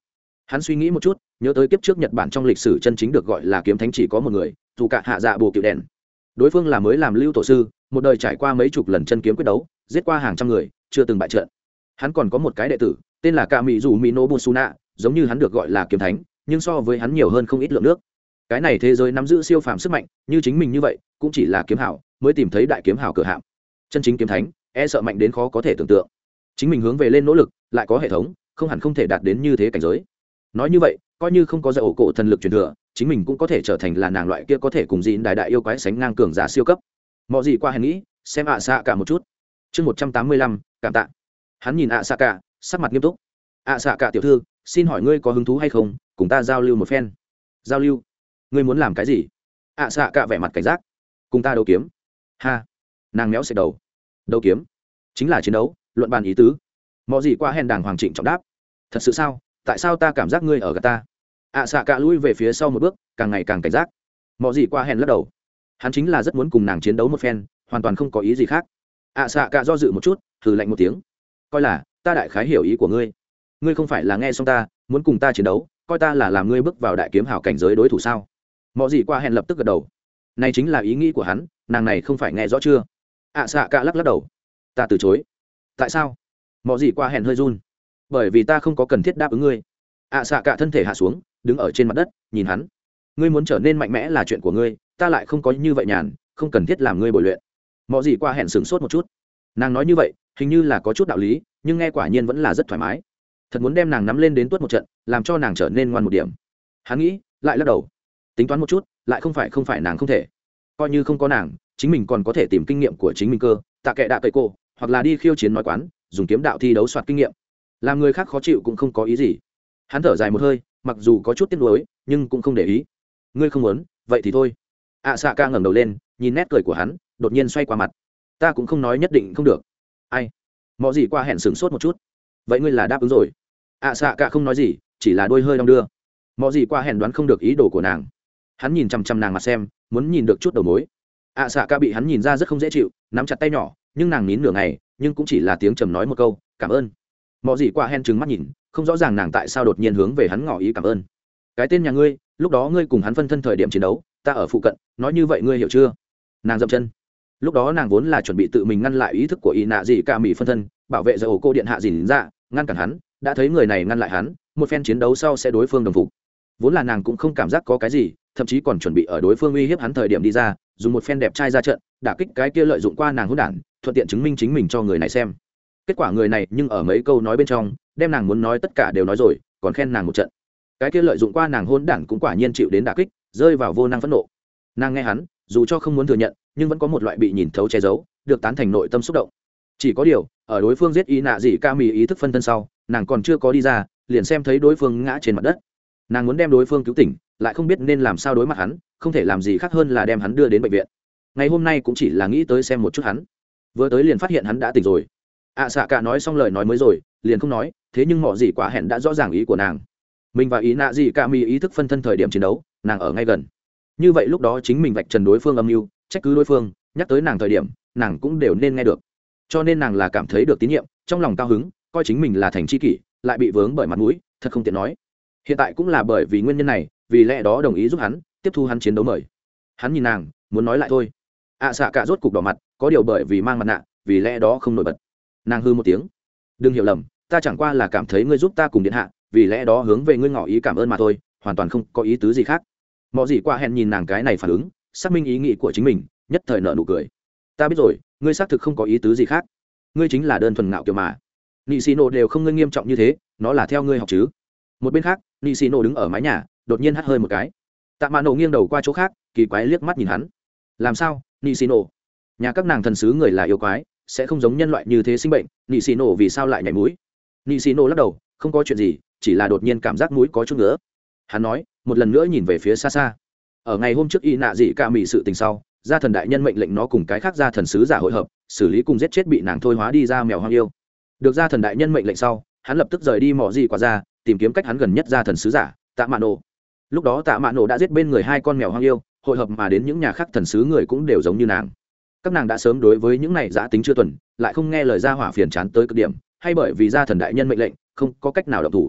Hắn suy nghĩ một chút, nhớ tới kiếp trước Nhật Bản trong lịch sử chân chính được gọi là kiếm thánh chỉ có một người, dù cả hạ dạ bồ cựu đèn. Đối phương là mới làm lưu tổ sư, một đời trải qua mấy chục lần chân kiếm quyết đấu, giết qua hàng trăm người, chưa từng bại trận. Hắn còn có một cái đệ tử, tên là Kami Dù Mino Busuna, giống như hắn được gọi là kiếm thánh, nhưng so với hắn nhiều hơn không ít lượng nước. Cái này thế giới nắm giữ siêu phàm sức mạnh, như chính mình như vậy, cũng chỉ là kiếm hảo, mới tìm thấy đại kiếm hảo cửa hạm. Chân chính kiếm thánh, e sợ mạnh đến khó có thể tưởng tượng. Chính mình hướng về lên nỗ lực, lại có hệ thống, không hẳn không thể đạt đến như thế cảnh giới. Nói như vậy, coi như không có giải ổ cổ thần lực truyền thừa, chính mình cũng có thể trở thành là nàng loại kia có thể cùng dịn đại yêu quái sánh ngang cường giả siêu cấp. Mọi gì qua hèn nghĩ, xem xạ cả một chút. Chương 185, cảm tạ. Hắn nhìn xạ cả, sắc mặt nghiêm túc. Xạ cả tiểu thư, xin hỏi ngươi có hứng thú hay không, cùng ta giao lưu một phen. Giao lưu? Ngươi muốn làm cái gì? Xạ cả vẻ mặt cảnh giác. Cùng ta đấu kiếm. Ha. Nàng méo xẹt đầu. Đấu kiếm? Chính là chiến đấu, luận bàn ý tứ. Mọi gì qua hèn đàng hoàng trịnh trọng đáp. Thật sự sao? Tại sao ta cảm giác ngươi ở gạt ta? Xạ cả lui về phía sau một bước, càng ngày càng cảnh giác. Mọi gì qua hèn lắc đầu. Hắn chính là rất muốn cùng nàng chiến đấu một phen, hoàn toàn không có ý gì khác. Xạ cả do dự một chút, thử lạnh một tiếng. Coi là ta đại khái hiểu ý của ngươi. Ngươi không phải là nghe xong ta muốn cùng ta chiến đấu, coi ta là làm ngươi bước vào đại kiếm hảo cảnh giới đối thủ sao? Mọi gì qua hèn lập tức gật đầu. Này chính là ý nghĩ của hắn, nàng này không phải nghe rõ chưa? Xạ cả lắc đầu. Ta từ chối. Tại sao? Mọi gì qua hèn hơi run. Bởi vì ta không có cần thiết đáp ứng ngươi. Xạ cả thân thể hạ xuống, đứng ở trên mặt đất, nhìn hắn. Ngươi muốn trở nên mạnh mẽ là chuyện của ngươi, ta lại không có như vậy nhàn, không cần thiết làm ngươi bồi luyện. Mọi gì qua hẹn sửng sốt một chút. Nàng nói như vậy, hình như là có chút đạo lý, nhưng nghe quả nhiên vẫn là rất thoải mái. Thật muốn đem nàng nắm lên đến tuốt một trận, làm cho nàng trở nên ngoan một điểm. Hắn nghĩ, lại lắc đầu. Tính toán một chút, lại không phải nàng không thể. Coi như không có nàng, chính mình còn có thể tìm kinh nghiệm của chính mình cơ, tạ kệ đạ cây cô, hoặc là đi khiêu chiến nói quán, dùng kiếm đạo thi đấu soạt kinh nghiệm. Làm người khác khó chịu cũng không có ý gì. Hắn thở dài một hơi, mặc dù có chút tiếc nuối, nhưng cũng không để ý. Ngươi không muốn, vậy thì thôi. Xạ ca ngẩng đầu lên, nhìn nét cười của hắn, đột nhiên xoay qua mặt. Ta cũng không nói nhất định không được. Ai? Mọi gì qua hẹn sửng sốt một chút. Vậy ngươi là đáp ứng rồi? Xạ ca không nói gì, chỉ là đôi hơi đong đưa. Mọi gì qua hẹn đoán không được ý đồ của nàng. Hắn nhìn chằm chằm nàng mặt xem, muốn nhìn được chút đầu mối. Xạ ca bị hắn nhìn ra rất không dễ chịu, nắm chặt tay nhỏ, nhưng nàng nín nửa ngày, nhưng cũng chỉ là tiếng trầm nói một câu, cảm ơn. Mọi gì qua hẹn trừng mắt nhìn, không rõ ràng nàng tại sao đột nhiên hướng về hắn ngỏ ý cảm ơn. Cái tên nhà ngươi, lúc đó ngươi cùng hắn phân thân thời điểm chiến đấu, ta ở phụ cận, nói như vậy ngươi hiểu chưa? Nàng dậm chân. Lúc đó nàng vốn là chuẩn bị tự mình ngăn lại ý thức của y nạ dị ca mỹ phân thân, bảo vệ giờ ổ cô điện hạ dìn ra, ngăn cản hắn, đã thấy người này ngăn lại hắn, một phen chiến đấu sau sẽ đối phương đồng phục. Vốn là nàng cũng không cảm giác có cái gì, thậm chí còn chuẩn bị ở đối phương uy hiếp hắn thời điểm đi ra, dùng một phen đẹp trai ra trận, đả kích cái kia lợi dụng qua nàng hỗn đản, thuận tiện chứng minh chính mình cho người này xem. Kết quả người này nhưng ở mấy câu nói bên trong, đem nàng muốn nói tất cả đều nói rồi, còn khen nàng một trận. Cái kia lợi dụng qua nàng hôn đản cũng quả nhiên chịu đến đả kích, rơi vào vô năng phẫn nộ. Nàng nghe hắn, dù cho không muốn thừa nhận, nhưng vẫn có một loại bị nhìn thấu che giấu, được tán thành nội tâm xúc động. Chỉ có điều, ở đối phương giết ý nạ dị ca mì ý thức phân thân sau, nàng còn chưa có đi ra, liền xem thấy đối phương ngã trên mặt đất. Nàng muốn đem đối phương cứu tỉnh, lại không biết nên làm sao đối mặt hắn, không thể làm gì khác hơn là đem hắn đưa đến bệnh viện. Ngày hôm nay cũng chỉ là nghĩ tới xem một chút hắn, vừa tới liền phát hiện hắn đã tỉnh rồi. Xạ cả nói xong lời nói mới rồi, liền không nói, thế nhưng mọi gì quả hẹn đã rõ ràng ý của nàng. Mình và ý nạ gì cả mi ý thức phân thân thời điểm chiến đấu, nàng ở ngay gần. Như vậy lúc đó chính mình vạch trần đối phương âm mưu, trách cứ đối phương, nhắc tới nàng thời điểm, nàng cũng đều nên nghe được. Cho nên nàng là cảm thấy được tín nhiệm, trong lòng cao hứng, coi chính mình là thành tri kỷ, lại bị vướng bởi mặt mũi, thật không tiện nói. Hiện tại cũng là bởi vì nguyên nhân này, vì lẽ đó đồng ý giúp hắn, tiếp thu hắn chiến đấu mời. Hắn nhìn nàng, muốn nói lại thôi. Xạ cả rốt cục đỏ mặt, có điều bởi vì mang mặt nạ, vì lẽ đó không nổi bật. Nàng hư một tiếng. Đừng hiểu lầm, ta chẳng qua là cảm thấy ngươi giúp ta cùng điện hạ, vì lẽ đó hướng về ngươi ngỏ ý cảm ơn mà thôi, hoàn toàn không có ý tứ gì khác. Mọi gì qua hẹn nhìn nàng cái này phản ứng, xác minh ý nghĩ của chính mình, nhất thời nở nụ cười. Ta biết rồi, ngươi xác thực không có ý tứ gì khác, ngươi chính là đơn thuần ngạo kiểu mà. Nị xì nổ đều không ngươi nghiêm trọng như thế, nó là theo ngươi học chứ. Một bên khác, Nị xì nổ đứng ở mái nhà, đột nhiên hắt hơi một cái. Tạ Mạn Nổ nghiêng đầu qua chỗ khác, kỳ quái liếc mắt nhìn hắn. Làm sao, Nị xì nổ? Nhà các nàng thần sứ người là yêu quái, sẽ không giống nhân loại như thế sinh bệnh, Nị xì nổ vì sao lại nhảy mũi? Nị xì nổ lắc đầu, không có chuyện gì, chỉ là đột nhiên cảm giác mũi có chút nữa. Hắn nói, một lần nữa nhìn về phía xa xa. Ở ngày hôm trước y nạ dị ca mì sự tình sau, gia thần đại nhân mệnh lệnh nó cùng cái khác gia thần sứ giả hội hợp, xử lý cùng giết chết bị nàng thôi hóa đi ra mèo hoang yêu. Được gia thần đại nhân mệnh lệnh sau, hắn lập tức rời đi mỏ gì quả ra, tìm kiếm cách hắn gần nhất gia thần sứ giả Tạ Mạn Nổ. Lúc đó Tạ Mạn Nổ đã giết bên người hai con mèo hoang yêu, hội hợp mà đến những nhà khác thần sứ người cũng đều giống như nàng. Các nàng đã sớm đối với những này giã tính chưa tuần, lại không nghe lời gia hỏa phiền chán tới cực điểm, hay bởi vì gia thần đại nhân mệnh lệnh, không có cách nào động thủ.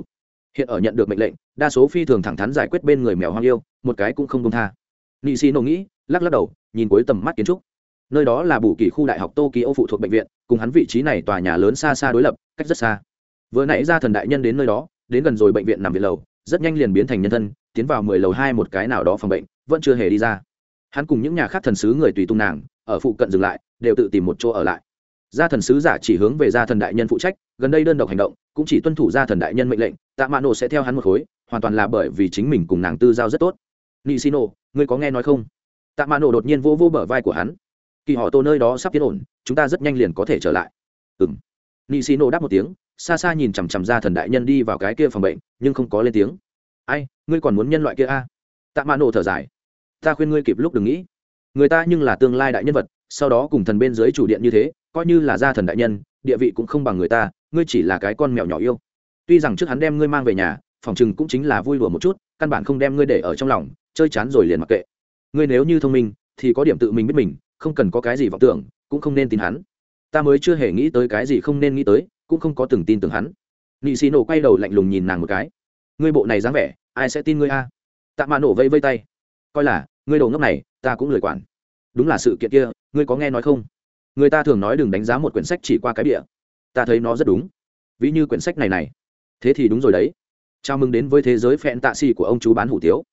hiện ở nhận được mệnh lệnh, đa số phi thường thẳng thắn giải quyết bên người mèo hoang yêu, một cái cũng không công tha. Nị xì nổ nghĩ, lắc lắc đầu, nhìn cuối tầm mắt kiến trúc. Nơi đó là bù kỳ khu đại học Tokyo phụ thuộc bệnh viện, cùng hắn vị trí này tòa nhà lớn xa xa đối lập, cách rất xa. Vừa nãy ra thần đại nhân đến nơi đó, đến gần rồi bệnh viện nằm viện lầu, rất nhanh liền biến thành nhân thân, tiến vào 10 lầu 2 một cái nào đó phòng bệnh, vẫn chưa hề đi ra. Hắn cùng những nhà khác thần sứ người tùy tùng nàng, ở phụ cận dừng lại, đều tự tìm một chỗ ở lại. Gia thần sứ giả chỉ hướng về gia thần đại nhân phụ trách, gần đây đơn độc hành động, cũng chỉ tuân thủ gia thần đại nhân mệnh lệnh, Tạ Mạ Nổ sẽ theo hắn một khối, hoàn toàn là bởi vì chính mình cùng nàng tư giao rất tốt. Nishino, ngươi có nghe nói không? Tạ Mạ Nổ đột nhiên vô bờ vai của hắn. Kỳ họ Tô nơi đó sắp tiến ổn, chúng ta rất nhanh liền có thể trở lại. Ừm. Nishino đáp một tiếng, xa xa nhìn chằm chằm gia thần đại nhân đi vào cái kia phòng bệnh, nhưng không có lên tiếng. Ai, ngươi còn muốn nhân loại kia a? Tạ Mạ Nổ thở dài. Ta khuyên ngươi kịp lúc đừng nghĩ. Người ta nhưng là tương lai đại nhân vật, sau đó cùng thần bên dưới chủ điện như thế, coi như là gia thần đại nhân, địa vị cũng không bằng người ta, ngươi chỉ là cái con mèo nhỏ yêu. Tuy rằng trước hắn đem ngươi mang về nhà, phòng chừng cũng chính là vui đùa một chút, căn bản không đem ngươi để ở trong lòng, chơi chán rồi liền mặc kệ. Ngươi nếu như thông minh, thì có điểm tự mình biết mình, không cần có cái gì vọng tưởng, cũng không nên tin hắn. Ta mới chưa hề nghĩ tới cái gì không nên nghĩ tới, cũng không có từng tin tưởng hắn. Nị xì nổ quay đầu lạnh lùng nhìn nàng một cái. Ngươi bộ này dáng vẻ, ai sẽ tin ngươi a? Tạ Mạ Nổ vây vây tay, coi là ngươi đồ ngốc này, ta cũng lười quản. Đúng là sự kiện kia, ngươi có nghe nói không? Người ta thường nói đừng đánh giá một quyển sách chỉ qua cái bìa, ta thấy nó rất đúng. Ví như quyển sách này này, thế thì đúng rồi đấy. Chào mừng đến với thế giới phẹn tạ xì của ông chú bán hủ tiếu.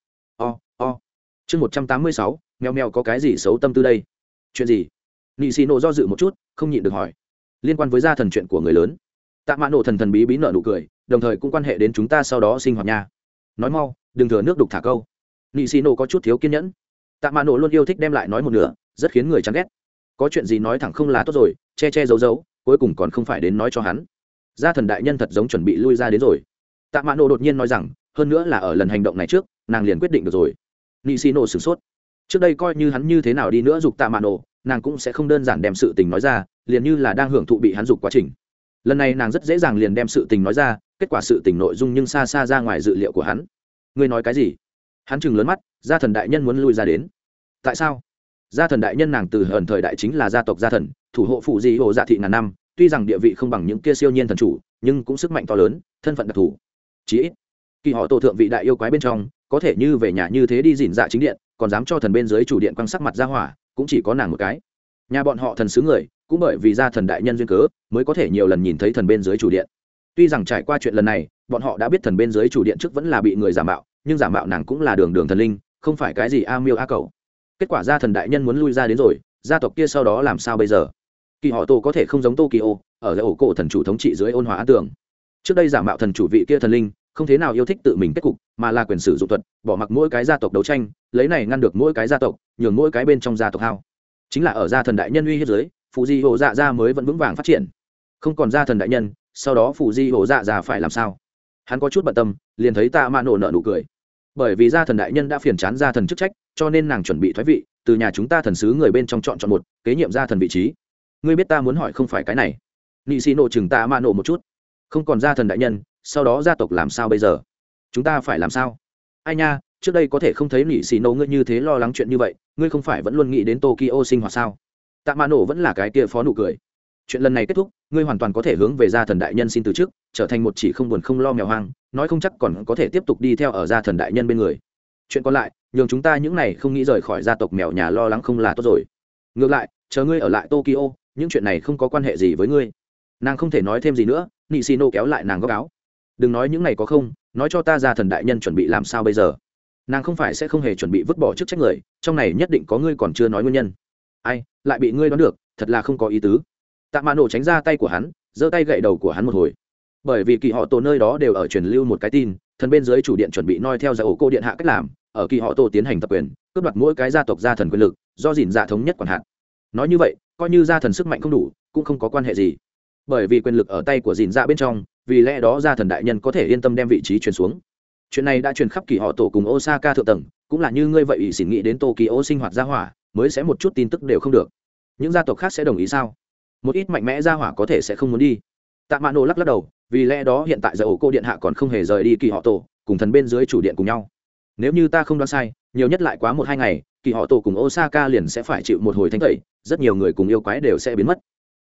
Chương 186, mèo mèo có cái gì xấu tâm tư đây? Chuyện gì? Nị xì nổ do dự một chút, không nhịn được hỏi. Liên quan với gia thần chuyện của người lớn. Tạ Mạ Nổ thần thần bí bí nở nụ cười, đồng thời cũng quan hệ đến chúng ta sau đó sinh hoạt nha. Nói mau, đừng thừa nước đục thả câu. Nị xì nổ có chút thiếu kiên nhẫn. Tạ Mạ Nổ luôn yêu thích đem lại nói một nửa, rất khiến người chán ghét. Có chuyện gì nói thẳng không là tốt rồi, che che giấu giấu, cuối cùng còn không phải đến nói cho hắn. Gia thần đại nhân thật giống chuẩn bị lui ra đến rồi. Tạ Mạ Nổ đột nhiên nói rằng, hơn nữa là ở lần hành động này trước, nàng liền quyết định được rồi. Nị xì nổ sửng sốt. Trước đây coi như hắn như thế nào đi nữa giục Tạ Mạ Nổ, nàng cũng sẽ không đơn giản đem sự tình nói ra, liền như là đang hưởng thụ bị hắn giục quá trình. Lần này nàng rất dễ dàng liền đem sự tình nói ra, kết quả sự tình nội dung nhưng xa xa ra ngoài dự liệu của hắn. Ngươi nói cái gì? Hắn trừng lớn mắt, gia thần đại nhân muốn lui ra đến. Tại sao? Gia thần đại nhân nàng từ hờn thời đại chính là gia tộc gia thần, thủ hộ phụ di hộ dạ thị ngàn năm, tuy rằng địa vị không bằng những kia siêu nhiên thần chủ, nhưng cũng sức mạnh to lớn, thân phận đặc thù. Chỉ ít, kỳ họ tổ thượng vị đại yêu quái bên trong, có thể như về nhà như thế đi dỉn dạ chính điện, còn dám cho thần bên dưới chủ điện quăng sắc mặt ra hỏa, cũng chỉ có nàng một cái. Nhà bọn họ thần sứ người, cũng bởi vì gia thần đại nhân duyên cớ, mới có thể nhiều lần nhìn thấy thần bên dưới chủ điện. Tuy rằng trải qua chuyện lần này, bọn họ đã biết thần bên dưới chủ điện trước vẫn là bị người giả mạo, nhưng giả mạo nàng cũng là đường đường thần linh, không phải cái gì a miêu a cẩu. Kết quả gia thần đại nhân muốn lui ra đến rồi, gia tộc kia sau đó làm sao bây giờ? Kỳ họ tổ có thể không giống Tokyo, ở ổ cổ thần chủ thống trị dưới ôn hòa an tường. Trước đây giả mạo thần chủ vị kia thần linh, không thế nào yêu thích tự mình kết cục, mà là quyền sử dụng thuật, bỏ mặc mỗi cái gia tộc đấu tranh, lấy này ngăn được mỗi cái gia tộc, nhường mỗi cái bên trong gia tộc hao. Chính là ở gia thần đại nhân uy hiếp dưới, phụ di hộ dạ gia mới vẫn vững vàng phát triển. Không còn gia thần đại nhân, sau đó phụ di hộ dạ già phải làm sao? Hắn có chút bận tâm, liền thấy Tạ Mạ Nổ nở nụ cười. Bởi vì gia thần đại nhân đã phiền chán gia thần chức trách, cho nên nàng chuẩn bị thoái vị, từ nhà chúng ta thần sứ người bên trong chọn một, kế nhiệm gia thần vị trí. Ngươi biết ta muốn hỏi không phải cái này. Nị xì nổ chừng Tạ Mạ Nổ một chút. Không còn gia thần đại nhân, sau đó gia tộc làm sao bây giờ? Chúng ta phải làm sao? Ai nha, trước đây có thể không thấy Nị xì nổ ngươi như thế lo lắng chuyện như vậy, ngươi không phải vẫn luôn nghĩ đến Tokyo sinh hoạt sao? Tạ Mạ Nổ vẫn là cái kia phó nụ cười. Chuyện lần này kết thúc, ngươi hoàn toàn có thể hướng về gia thần đại nhân xin từ chức, trở thành một chỉ không buồn không lo mèo hoang, nói không chắc còn có thể tiếp tục đi theo ở gia thần đại nhân bên người. Chuyện còn lại, nhường chúng ta những này không nghĩ rời khỏi gia tộc mèo nhà lo lắng không là tốt rồi. Ngược lại, chờ ngươi ở lại Tokyo, những chuyện này không có quan hệ gì với ngươi. Nàng không thể nói thêm gì nữa, Nishino kéo lại nàng góc áo. Đừng nói những này có không, nói cho ta gia thần đại nhân chuẩn bị làm sao bây giờ. Nàng không phải sẽ không hề chuẩn bị vứt bỏ chức trách người, trong này nhất định có ngươi còn chưa nói nguyên nhân. Ai, lại bị ngươi đoán được, thật là không có ý tứ. Tạ Mạ Nổ tránh ra tay của hắn, giơ tay gậy đầu của hắn một hồi. Bởi vì kỳ họ tổ nơi đó đều ở truyền lưu một cái tin, thần bên dưới chủ điện chuẩn bị noi theo giải ổ cô điện hạ cách làm, ở kỳ họ tổ tiến hành tập quyền, cướp đoạt mỗi cái gia tộc gia thần quyền lực, do dỉn dạ thống nhất quản hạt. Nói như vậy, coi như gia thần sức mạnh không đủ, cũng không có quan hệ gì. Bởi vì quyền lực ở tay của dỉn dạ bên trong, vì lẽ đó gia thần đại nhân có thể yên tâm đem vị trí truyền xuống. Chuyện này đã truyền khắp kỳ họ tổ cùng Osaka thượng tầng, cũng là như ngươi vậy ủy xỉn nghĩ đến Tokyo sinh hoạt gia hỏa, mới sẽ một chút tin tức đều không được. Những gia tộc khác sẽ đồng ý sao? Một ít mạnh mẽ gia hỏa có thể sẽ không muốn đi. Tạ Mạ Nổ lắc lắc đầu, vì lẽ đó hiện tại giờ ổ cô điện hạ còn không hề rời đi kỳ họ tổ, cùng thần bên dưới chủ điện cùng nhau. Nếu như ta không đoán sai, nhiều nhất lại quá 1-2 ngày, kỳ họ tổ cùng Osaka liền sẽ phải chịu một hồi thanh tẩy, rất nhiều người cùng yêu quái đều sẽ biến mất.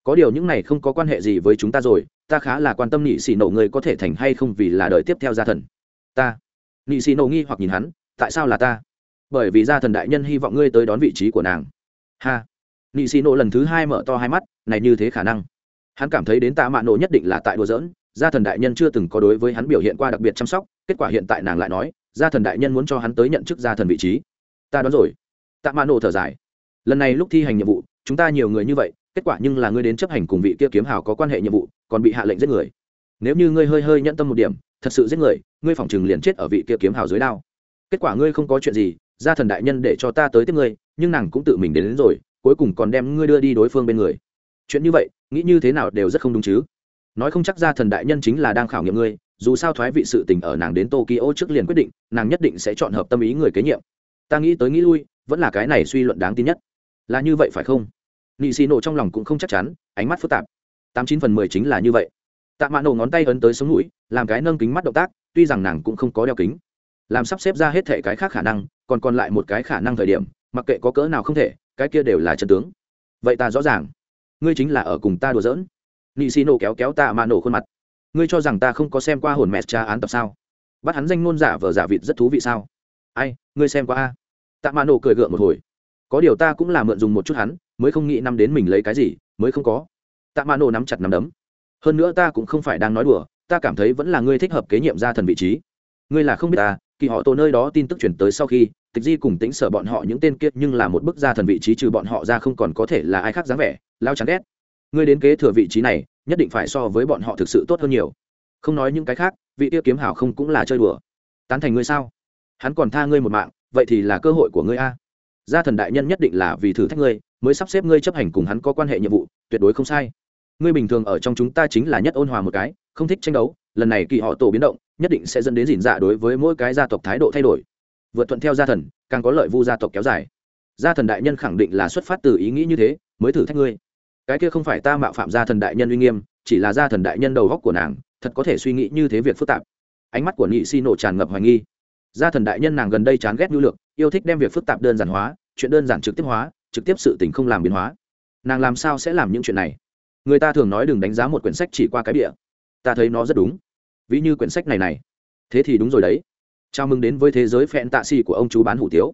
có điều những này không có quan hệ gì với chúng ta rồi, ta khá là quan tâm nhị xì nổ ngươi có thể thành hay không vì là đời tiếp theo gia thần. Ta. Nhị xì nổ nghi hoặc nhìn hắn, tại sao là ta? Bởi vì gia thần đại nhân hy vọng ngươi tới đón vị trí của nàng. Ha. Nhị xì nổ lần thứ hai mở to hai mắt, này như thế khả năng. Hắn cảm thấy đến tạ mạ nổ nhất định là tại đùa giỡn, gia thần đại nhân chưa từng có đối với hắn biểu hiện qua đặc biệt chăm sóc, kết quả hiện tại nàng lại nói gia thần đại nhân muốn cho hắn tới nhận chức gia thần vị trí. Ta đoán rồi. Tạ mạ nổ thở dài. Lần này lúc thi hành nhiệm vụ chúng ta nhiều người như vậy, kết quả nhưng là ngươi đến chấp hành cùng vị kia kiếm hào có quan hệ nhiệm vụ, còn bị hạ lệnh giết người. Nếu như ngươi hơi nhẫn tâm một điểm, thật sự giết người, ngươi phỏng chừng liền chết ở vị kia kiếm hào dưới đao. Kết quả ngươi không có chuyện gì, gia thần đại nhân để cho ta tới tiếp ngươi, nhưng nàng cũng tự mình đến rồi, cuối cùng còn đem ngươi đưa đi đối phương bên người. Chuyện như vậy nghĩ như thế nào đều rất không đúng chứ. Nói không chắc gia thần đại nhân chính là đang khảo nghiệm ngươi, dù sao thoái vị sự tình ở nàng đến Tokyo trước liền quyết định, nàng nhất định sẽ chọn hợp tâm ý người kế nhiệm. Ta nghĩ tới nghĩ lui, vẫn là cái này suy luận đáng tin nhất. Là như vậy phải không? Nị xì nổ trong lòng cũng không chắc chắn, ánh mắt phức tạp. 89/10 chính là như vậy. Tạ Mạ Nổ ngón tay ấn tới sống mũi, làm cái nâng kính mắt động tác, tuy rằng nàng cũng không có đeo kính. Làm sắp xếp ra hết thể cái khác khả năng, còn lại một cái khả năng thời điểm, mặc kệ có cỡ nào không thể, cái kia đều là chân tướng. Vậy ta rõ ràng, ngươi chính là ở cùng ta đùa giỡn. Nị xì nổ kéo Tạ Mạ Nổ khuôn mặt. Ngươi cho rằng ta không có xem qua hồn mẹ tra án tập sao? Bắt hắn danh ngôn giả vờ giả vịt rất thú vị sao? Ai, ngươi xem qua a? Tạ Mạ Nổ cười gượng một hồi. Có điều ta cũng là mượn dùng một chút hắn, mới không nghĩ năm đến mình lấy cái gì mới không có. Tạ Mạ Nổ nắm chặt nắm đấm. Hơn nữa ta cũng không phải đang nói đùa, ta cảm thấy vẫn là ngươi thích hợp kế nhiệm gia thần vị trí. Ngươi là không biết ta, kỳ họ tổ nơi đó tin tức chuyển tới sau khi Tịch Di cùng Tĩnh Sở bọn họ những tên kia nhưng là một bức gia thần vị trí, trừ bọn họ ra không còn có thể là ai khác dáng vẻ, lao chán ghét. Ngươi đến kế thừa vị trí này, nhất định phải so với bọn họ thực sự tốt hơn nhiều. Không nói những cái khác, vị tiêu kiếm hảo không cũng là chơi đùa. Tán thành ngươi sao? Hắn còn tha ngươi một mạng, vậy thì là cơ hội của ngươi a. Gia thần đại nhân nhất định là vì thử thách ngươi mới sắp xếp ngươi chấp hành cùng hắn có quan hệ nhiệm vụ, tuyệt đối không sai. Ngươi bình thường ở trong chúng ta chính là nhất ôn hòa một cái, không thích tranh đấu, lần này kỳ họ tổ biến động nhất định sẽ dẫn đến dỉn dạ đối với mỗi cái gia tộc thái độ thay đổi, vượt thuận theo gia thần càng có lợi vu gia tộc kéo dài. Gia thần đại nhân khẳng định là xuất phát từ ý nghĩ như thế mới thử thách ngươi. Cái kia không phải ta mạo phạm gia thần đại nhân uy nghiêm, chỉ là gia thần đại nhân đầu góc của nàng thật có thể suy nghĩ như thế việc phức tạp. Ánh mắt của Nhị Si nổ tràn ngập hoài nghi. Gia thần đại nhân nàng gần đây chán ghét nhu lược, yêu thích đem việc phức tạp đơn giản hóa, chuyện đơn giản trực tiếp hóa, trực tiếp sự tình không làm biến hóa. Nàng làm sao sẽ làm những chuyện này? Người ta thường nói đừng đánh giá một quyển sách chỉ qua cái bìa, ta thấy nó rất đúng. Ví như quyển sách này thế thì đúng rồi đấy. Chào mừng đến với thế giới phẹn tạ xì của ông chú bán hủ tiếu.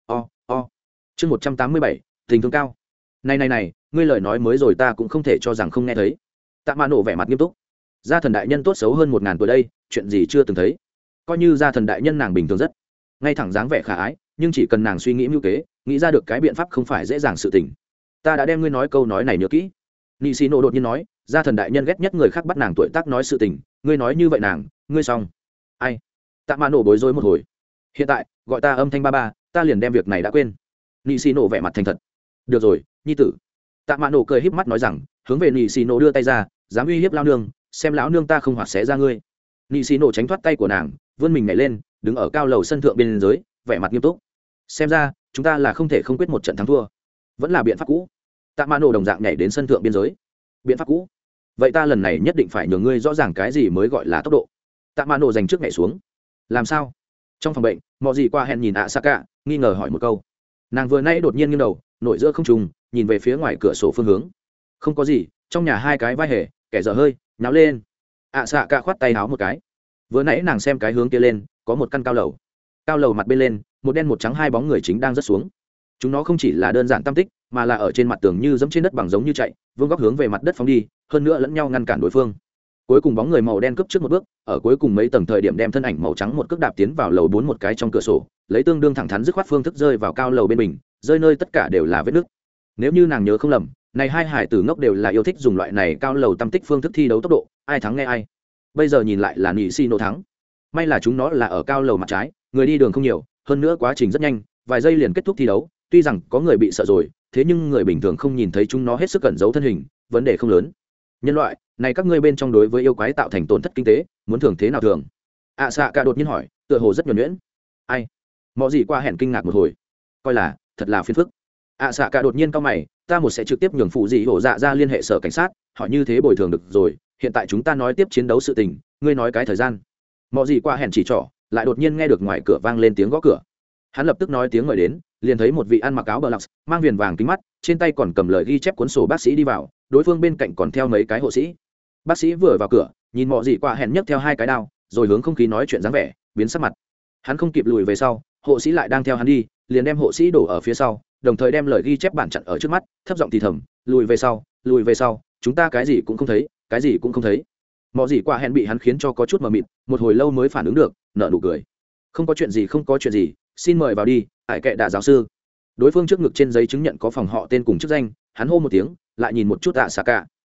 Chương 187, tình thương cao. Này, ngươi lời nói mới rồi ta cũng không thể cho rằng không nghe thấy. Tạ Mạ Nổ vẻ mặt nghiêm túc. Gia thần đại nhân tốt xấu hơn 1000 tuổi đây, chuyện gì chưa từng thấy. Coi như gia thần đại nhân nàng bình thường rất ngay thẳng dáng vẻ khả ái, nhưng chỉ cần nàng suy nghĩ mưu kế, nghĩ ra được cái biện pháp không phải dễ dàng sự tình. Ta đã đem ngươi nói câu nói này nhớ kỹ. Nị Xì Nổ đột nhiên nói, gia thần đại nhân ghét nhất người khác bắt nàng tuổi tác nói sự tình, ngươi nói như vậy nàng, ngươi xong. Ai? Tạ Mạ Nổ bối rối một hồi. Hiện tại, gọi ta âm thanh ba, ta liền đem việc này đã quên. Nị Xì Nổ vẻ mặt thành thật. Được rồi, nhi tử. Tạ Mạ Nổ cười híp mắt nói rằng, hướng về Nị Xì Nổ đưa tay ra, dám uy hiếp lão nương, xem lão nương ta không hoạt xé ra ngươi. Nị Xì Nổ tránh thoát tay của nàng, vươn mình nhảy lên, đứng ở cao lầu sân thượng bên dưới, vẻ mặt nghiêm túc. Xem ra, chúng ta là không thể không quyết một trận thắng thua. Vẫn là biện pháp cũ. Tạ Mạ Nổ đồng dạng nhảy đến sân thượng biên giới. Biện pháp cũ? Vậy ta lần này nhất định phải nhường ngươi rõ ràng cái gì mới gọi là tốc độ. Tạ Mạ Nổ giành trước nhảy xuống. Làm sao? Trong phòng bệnh, Mọ Dì qua hẹn nhìn Asaka, nghi ngờ hỏi một câu. Nàng vừa nãy đột nhiên nghiêng đầu, nổi giữa không trung, nhìn về phía ngoài cửa sổ phương hướng. Không có gì, trong nhà hai cái vai hề, kẻ dở hơi, nháo lên. Asaka khoát tay háo một cái. Vừa nãy nàng xem cái hướng kia lên, có một căn cao lầu. Cao lầu mặt bên lên, một đen một trắng hai bóng người chính đang rớt xuống. Chúng nó không chỉ là đơn giản tam tích, mà là ở trên mặt tường như dẫm trên đất bằng giống như chạy, vương góc hướng về mặt đất phóng đi, hơn nữa lẫn nhau ngăn cản đối phương. Cuối cùng bóng người màu đen cướp trước một bước, ở cuối cùng mấy tầng thời điểm đem thân ảnh màu trắng một cước đạp tiến vào lầu 4 một cái trong cửa sổ, lấy tương đương thẳng thắn dứt khoát phương thức rơi vào cao lầu bên mình, rơi nơi tất cả đều là vết nứt. Nếu như nàng nhớ không lầm, này hai hải tử ngốc đều là yêu thích dùng loại này cao lầu tam tích phương thức thi đấu tốc độ, ai thắng nghe ai. Bây giờ nhìn lại là Nị Xì Nổ thắng. May là chúng nó là ở cao lầu mặt trái, người đi đường không nhiều, hơn nữa quá trình rất nhanh, vài giây liền kết thúc thi đấu, tuy rằng có người bị sợ rồi, thế nhưng người bình thường không nhìn thấy chúng nó hết sức cẩn giấu thân hình, vấn đề không lớn. Nhân loại này các ngươi bên trong đối với yêu quái tạo thành tổn thất kinh tế, muốn thường thế nào thường? Xạ cả đột nhiên hỏi, tựa hồ rất nhuần nhuyễn. Ai? Mọ Dì qua hẹn kinh ngạc một hồi, coi là thật là phiền phức. Xạ cả đột nhiên cau mày, ta sẽ trực tiếp nhường phụ dị hổ dạ ra liên hệ sở cảnh sát, hỏi như thế bồi thường được rồi, hiện tại chúng ta nói tiếp chiến đấu sự tình, ngươi nói cái thời gian. Mọ Dì qua hẹn chỉ trỏ, lại đột nhiên nghe được ngoài cửa vang lên tiếng gõ cửa. Hắn lập tức nói tiếng mời đến, liền thấy một vị ăn mặc áo bờ lọc, mang viền vàng kính mắt, trên tay còn cầm lời ghi chép cuốn sổ bác sĩ đi vào, đối phương bên cạnh còn theo mấy cái hộ sĩ. Bác sĩ vừa vào cửa nhìn mọi gì qua hẹn nhấc theo 2 cái đao rồi hướng không khí nói chuyện dáng vẻ biến sắc mặt. Hắn không kịp lùi về sau, hộ sĩ lại đang theo hắn đi, liền đem hộ sĩ đổ ở phía sau, đồng thời đem lời ghi chép bản chặn ở trước mắt, thấp giọng thì thầm, lùi về sau, chúng ta cái gì cũng không thấy, cái gì cũng không thấy. Mọi gì qua hẹn bị hắn khiến cho có chút mờ mịt, một hồi lâu mới phản ứng được, nở nụ cười. Không có chuyện gì, không có chuyện gì, xin mời vào đi, Ải Kệ Đạ giáo sư. Đối phương trước ngực trên giấy chứng nhận có phòng họ tên cùng chức danh, hắn hô một tiếng, lại nhìn một chút xạ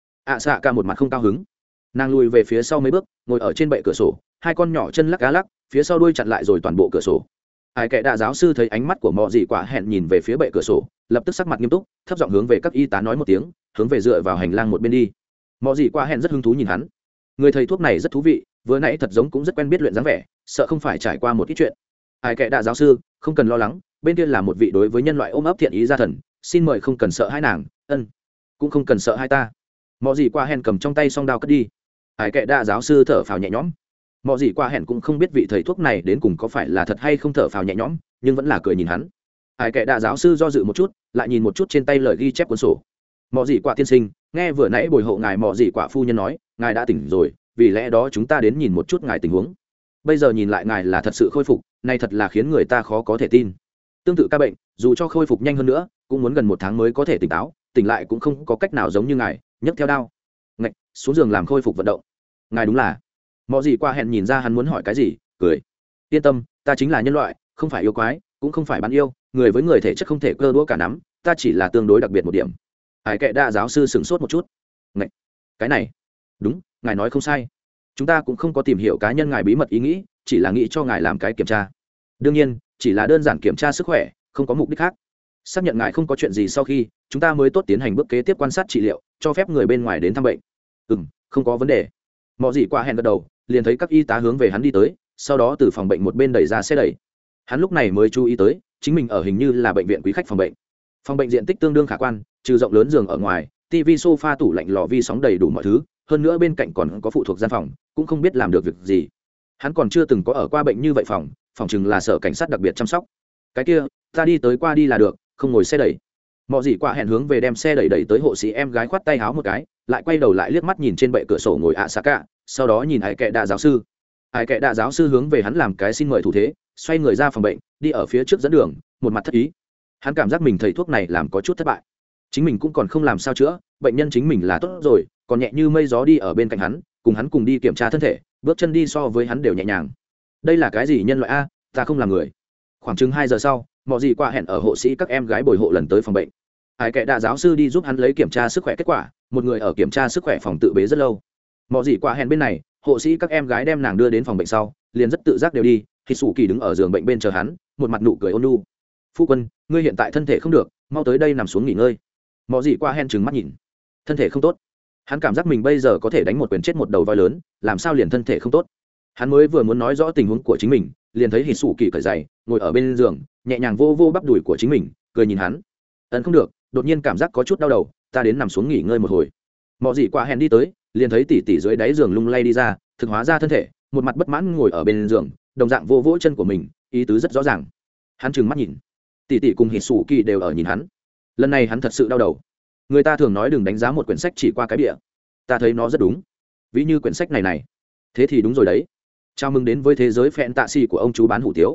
cả một mặt không cao hứng. Nàng lùi về phía sau mấy bước, ngồi ở trên bệ cửa sổ, 2 con nhỏ chân lắc cá lắc, phía sau đuôi chặn lại rồi toàn bộ cửa sổ. Ải Kệ Đạ giáo sư thấy ánh mắt của mọi gì quả hẹn nhìn về phía bệ cửa sổ, lập tức sắc mặt nghiêm túc, thấp giọng hướng về các y tá nói một tiếng, hướng về dựa vào hành lang một bên đi. Mọi gì quả hẹn rất hứng thú nhìn hắn. Người thầy thuốc này rất thú vị, vừa nãy thật giống cũng rất quen biết luyện dáng vẻ, sợ không phải trải qua một ít chuyện. Ải Kệ Đạ giáo sư, không cần lo lắng, bên kia là một vị đối với nhân loại ôm ấp thiện ý gia thần, xin mời không cần sợ hai nàng, cũng không cần sợ hai ta. Mọi gì quả hẹn cầm trong tay song đao cất đi. Ải Kệ Đạ giáo sư thở phào nhẹ nhõm. Mọi gì qua hẹn cũng không biết vị thầy thuốc này đến cùng có phải là thật hay không, thở phào nhẹ nhõm nhưng vẫn là cười nhìn hắn. Ải Kệ Đạ giáo sư do dự một chút, lại nhìn một chút trên tay lời ghi chép cuốn sổ. Mọi gì qua tiên sinh, nghe vừa nãy bồi hộ ngài mọi gì quả phu nhân nói ngài đã tỉnh rồi, vì lẽ đó chúng ta đến nhìn một chút ngài tình huống. Bây giờ nhìn lại ngài là thật sự khôi phục, này thật là khiến người ta khó có thể tin. Tương tự ca bệnh, dù cho khôi phục nhanh hơn nữa cũng muốn gần 1 tháng mới có thể tỉnh táo, tỉnh lại cũng không có cách nào giống như ngài nhấc theo đao ngạch xuống giường làm khôi phục vận động. Ngài đúng là. Mọi gì qua hẹn nhìn ra hắn muốn hỏi cái gì, cười. Yên tâm, ta chính là nhân loại, không phải yêu quái, cũng không phải bán yêu, người với người thể chất không thể cơ đũa cả nắm, ta chỉ là tương đối đặc biệt một điểm. Ải Kệ Đạ giáo sư sửng sốt một chút. Ngạch, cái này, đúng, ngài nói không sai. Chúng ta cũng không có tìm hiểu cá nhân ngài bí mật ý nghĩ, chỉ là nghĩ cho ngài làm cái kiểm tra. Đương nhiên, chỉ là đơn giản kiểm tra sức khỏe, không có mục đích khác. Xác nhận ngài không có chuyện gì sau khi, chúng ta mới tốt tiến hành bước kế tiếp quan sát trị liệu, cho phép người bên ngoài đến thăm bệnh. Không có vấn đề. Mọi gì qua hẹn gật đầu, liền thấy các y tá hướng về hắn đi tới, sau đó từ phòng bệnh một bên đẩy ra xe đẩy. Hắn lúc này mới chú ý tới chính mình ở hình như là bệnh viện quý khách phòng bệnh. Phòng bệnh diện tích tương đương khả quan, trừ rộng lớn giường ở ngoài, tivi, sofa, tủ lạnh, lò vi sóng đầy đủ mọi thứ, hơn nữa bên cạnh còn có phụ thuộc gian phòng, cũng không biết làm được việc gì. Hắn còn chưa từng có ở qua bệnh như vậy phòng chừng là sở cảnh sát đặc biệt chăm sóc. Cái kia, ta đi tới qua đi là được, không ngồi xe đẩy. Mọi gì qua hẹn hướng về đem xe đẩy tới hộ sĩ em gái khoát tay háo một cái, lại quay đầu lại liếc mắt nhìn trên bệ cửa sổ ngồi Asaka, sau đó nhìn Ải Kệ Đạ giáo sư. Ải Kệ Đạ giáo sư hướng về hắn làm cái xin mời thủ thế, xoay người ra phòng bệnh, đi ở phía trước dẫn đường, một mặt thất ý. Hắn cảm giác mình thầy thuốc này làm có chút thất bại, chính mình cũng còn không làm sao chữa, bệnh nhân chính mình là tốt rồi, còn nhẹ như mây gió đi ở bên cạnh hắn, cùng hắn cùng đi kiểm tra thân thể, bước chân đi so với hắn đều nhẹ nhàng. Đây là cái gì nhân loại a, ta không làm người. Khoảng chừng 2 giờ sau, mọi gì qua hẹn ở hộ sĩ các em gái bồi hộ lần tới phòng bệnh. Ải Kệ Đạ giáo sư đi giúp hắn lấy kiểm tra sức khỏe kết quả, một người ở kiểm tra sức khỏe phòng tự bế rất lâu. Mọi gì qua hẹn bên này, hộ sĩ các em gái đem nàng đưa đến phòng bệnh sau, liền rất tự giác đều đi, thì Sủ Kỳ đứng ở giường bệnh bên chờ hắn, một mặt nụ cười ôn nhu. Phu quân, ngươi hiện tại thân thể không được, mau tới đây nằm xuống nghỉ ngơi. Mọi gì qua hẹn trừng mắt nhìn, thân thể không tốt. Hắn cảm giác mình bây giờ có thể đánh một quyền chết một đầu voi lớn, làm sao liền thân thể không tốt. Hắn mới vừa muốn nói rõ tình huống của chính mình, liền thấy Hỉ Sủ Kỳ cởi giày, ngồi ở bên giường, nhẹ nhàng vô vô bắp đùi của chính mình, cười nhìn hắn. Không được, đột nhiên cảm giác có chút đau đầu, ta đến nằm xuống nghỉ ngơi một hồi. Mọi gì qua hẹn đi tới, liền thấy tỷ tỷ dưới đáy giường lung lay đi ra, thực hóa ra thân thể, một mặt bất mãn ngồi ở bên giường, đồng dạng vô vỗ chân của mình, ý tứ rất rõ ràng. Hắn trừng mắt nhìn, tỷ tỷ cùng Hỉ Sủ Kỳ đều ở nhìn hắn. Lần này hắn thật sự đau đầu. Người ta thường nói đừng đánh giá một quyển sách chỉ qua cái bìa, ta thấy nó rất đúng. Ví như quyển sách này, thế thì đúng rồi đấy. Chào mừng đến với thế giới phẹn tạ xì của ông chú bán hủ tiếu.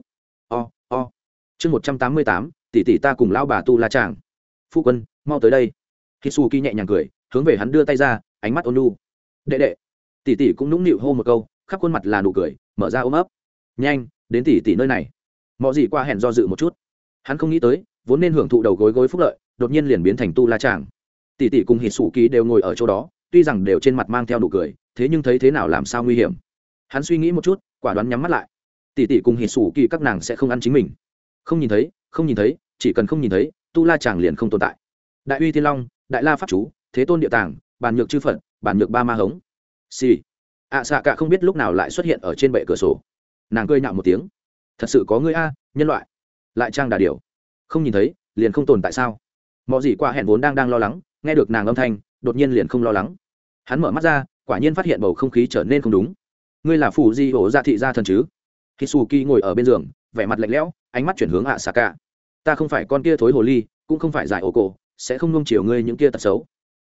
Chương 188, tỷ tỷ ta cùng lão bà tu la chàng. Phu quân, mau tới đây. Hitsuki nhẹ nhàng cười, hướng về hắn đưa tay ra, ánh mắt ôn nhu. Đệ đệ. Tỷ tỷ cũng nũng nịu hô một câu, khắp khuôn mặt là nụ cười, mở ra ôm ấp. Nhanh, đến tỷ tỷ nơi này. Mọi gì qua hẹn do dự một chút. Hắn không nghĩ tới, vốn nên hưởng thụ đầu gối gối phúc lợi, đột nhiên liền biến thành tu la chàng. Tỷ tỷ cùng Hitsuki đều ngồi ở chỗ đó, tuy rằng đều trên mặt mang theo nụ cười, thế nhưng thấy thế nào làm sao nguy hiểm. Hắn suy nghĩ một chút, quả đoán nhắm mắt lại. Tỷ tỷ cùng Hitsuki các nàng sẽ không ăn chính mình. Không nhìn thấy, chỉ cần không nhìn thấy, tu la chàng liền không tồn tại. Đại uy thiên long, đại la pháp chú, thế tôn địa tàng, bản nhược chư phật, bản nhược ba ma hống. Xì. Xạ cả không biết lúc nào lại xuất hiện ở trên bệ cửa sổ. Nàng cười nhạo một tiếng. Thật sự có ngươi a, nhân loại. Lại trang đà điểu. Không nhìn thấy, liền không tồn tại sao? Mọi gì qua hẹn vốn đang lo lắng, nghe được nàng âm thanh, đột nhiên liền không lo lắng. Hắn mở mắt ra, quả nhiên phát hiện bầu không khí trở nên không đúng. Ngươi là phù di hổ gia thị gia thần chứ? Hitsuki ngồi ở bên giường, vẻ mặt lạnh lẽo, ánh mắt chuyển hướng Asaka. Ta không phải con kia thối hồ ly, cũng không phải giải ổ cổ, sẽ không nuông chiều ngươi những kia tật xấu.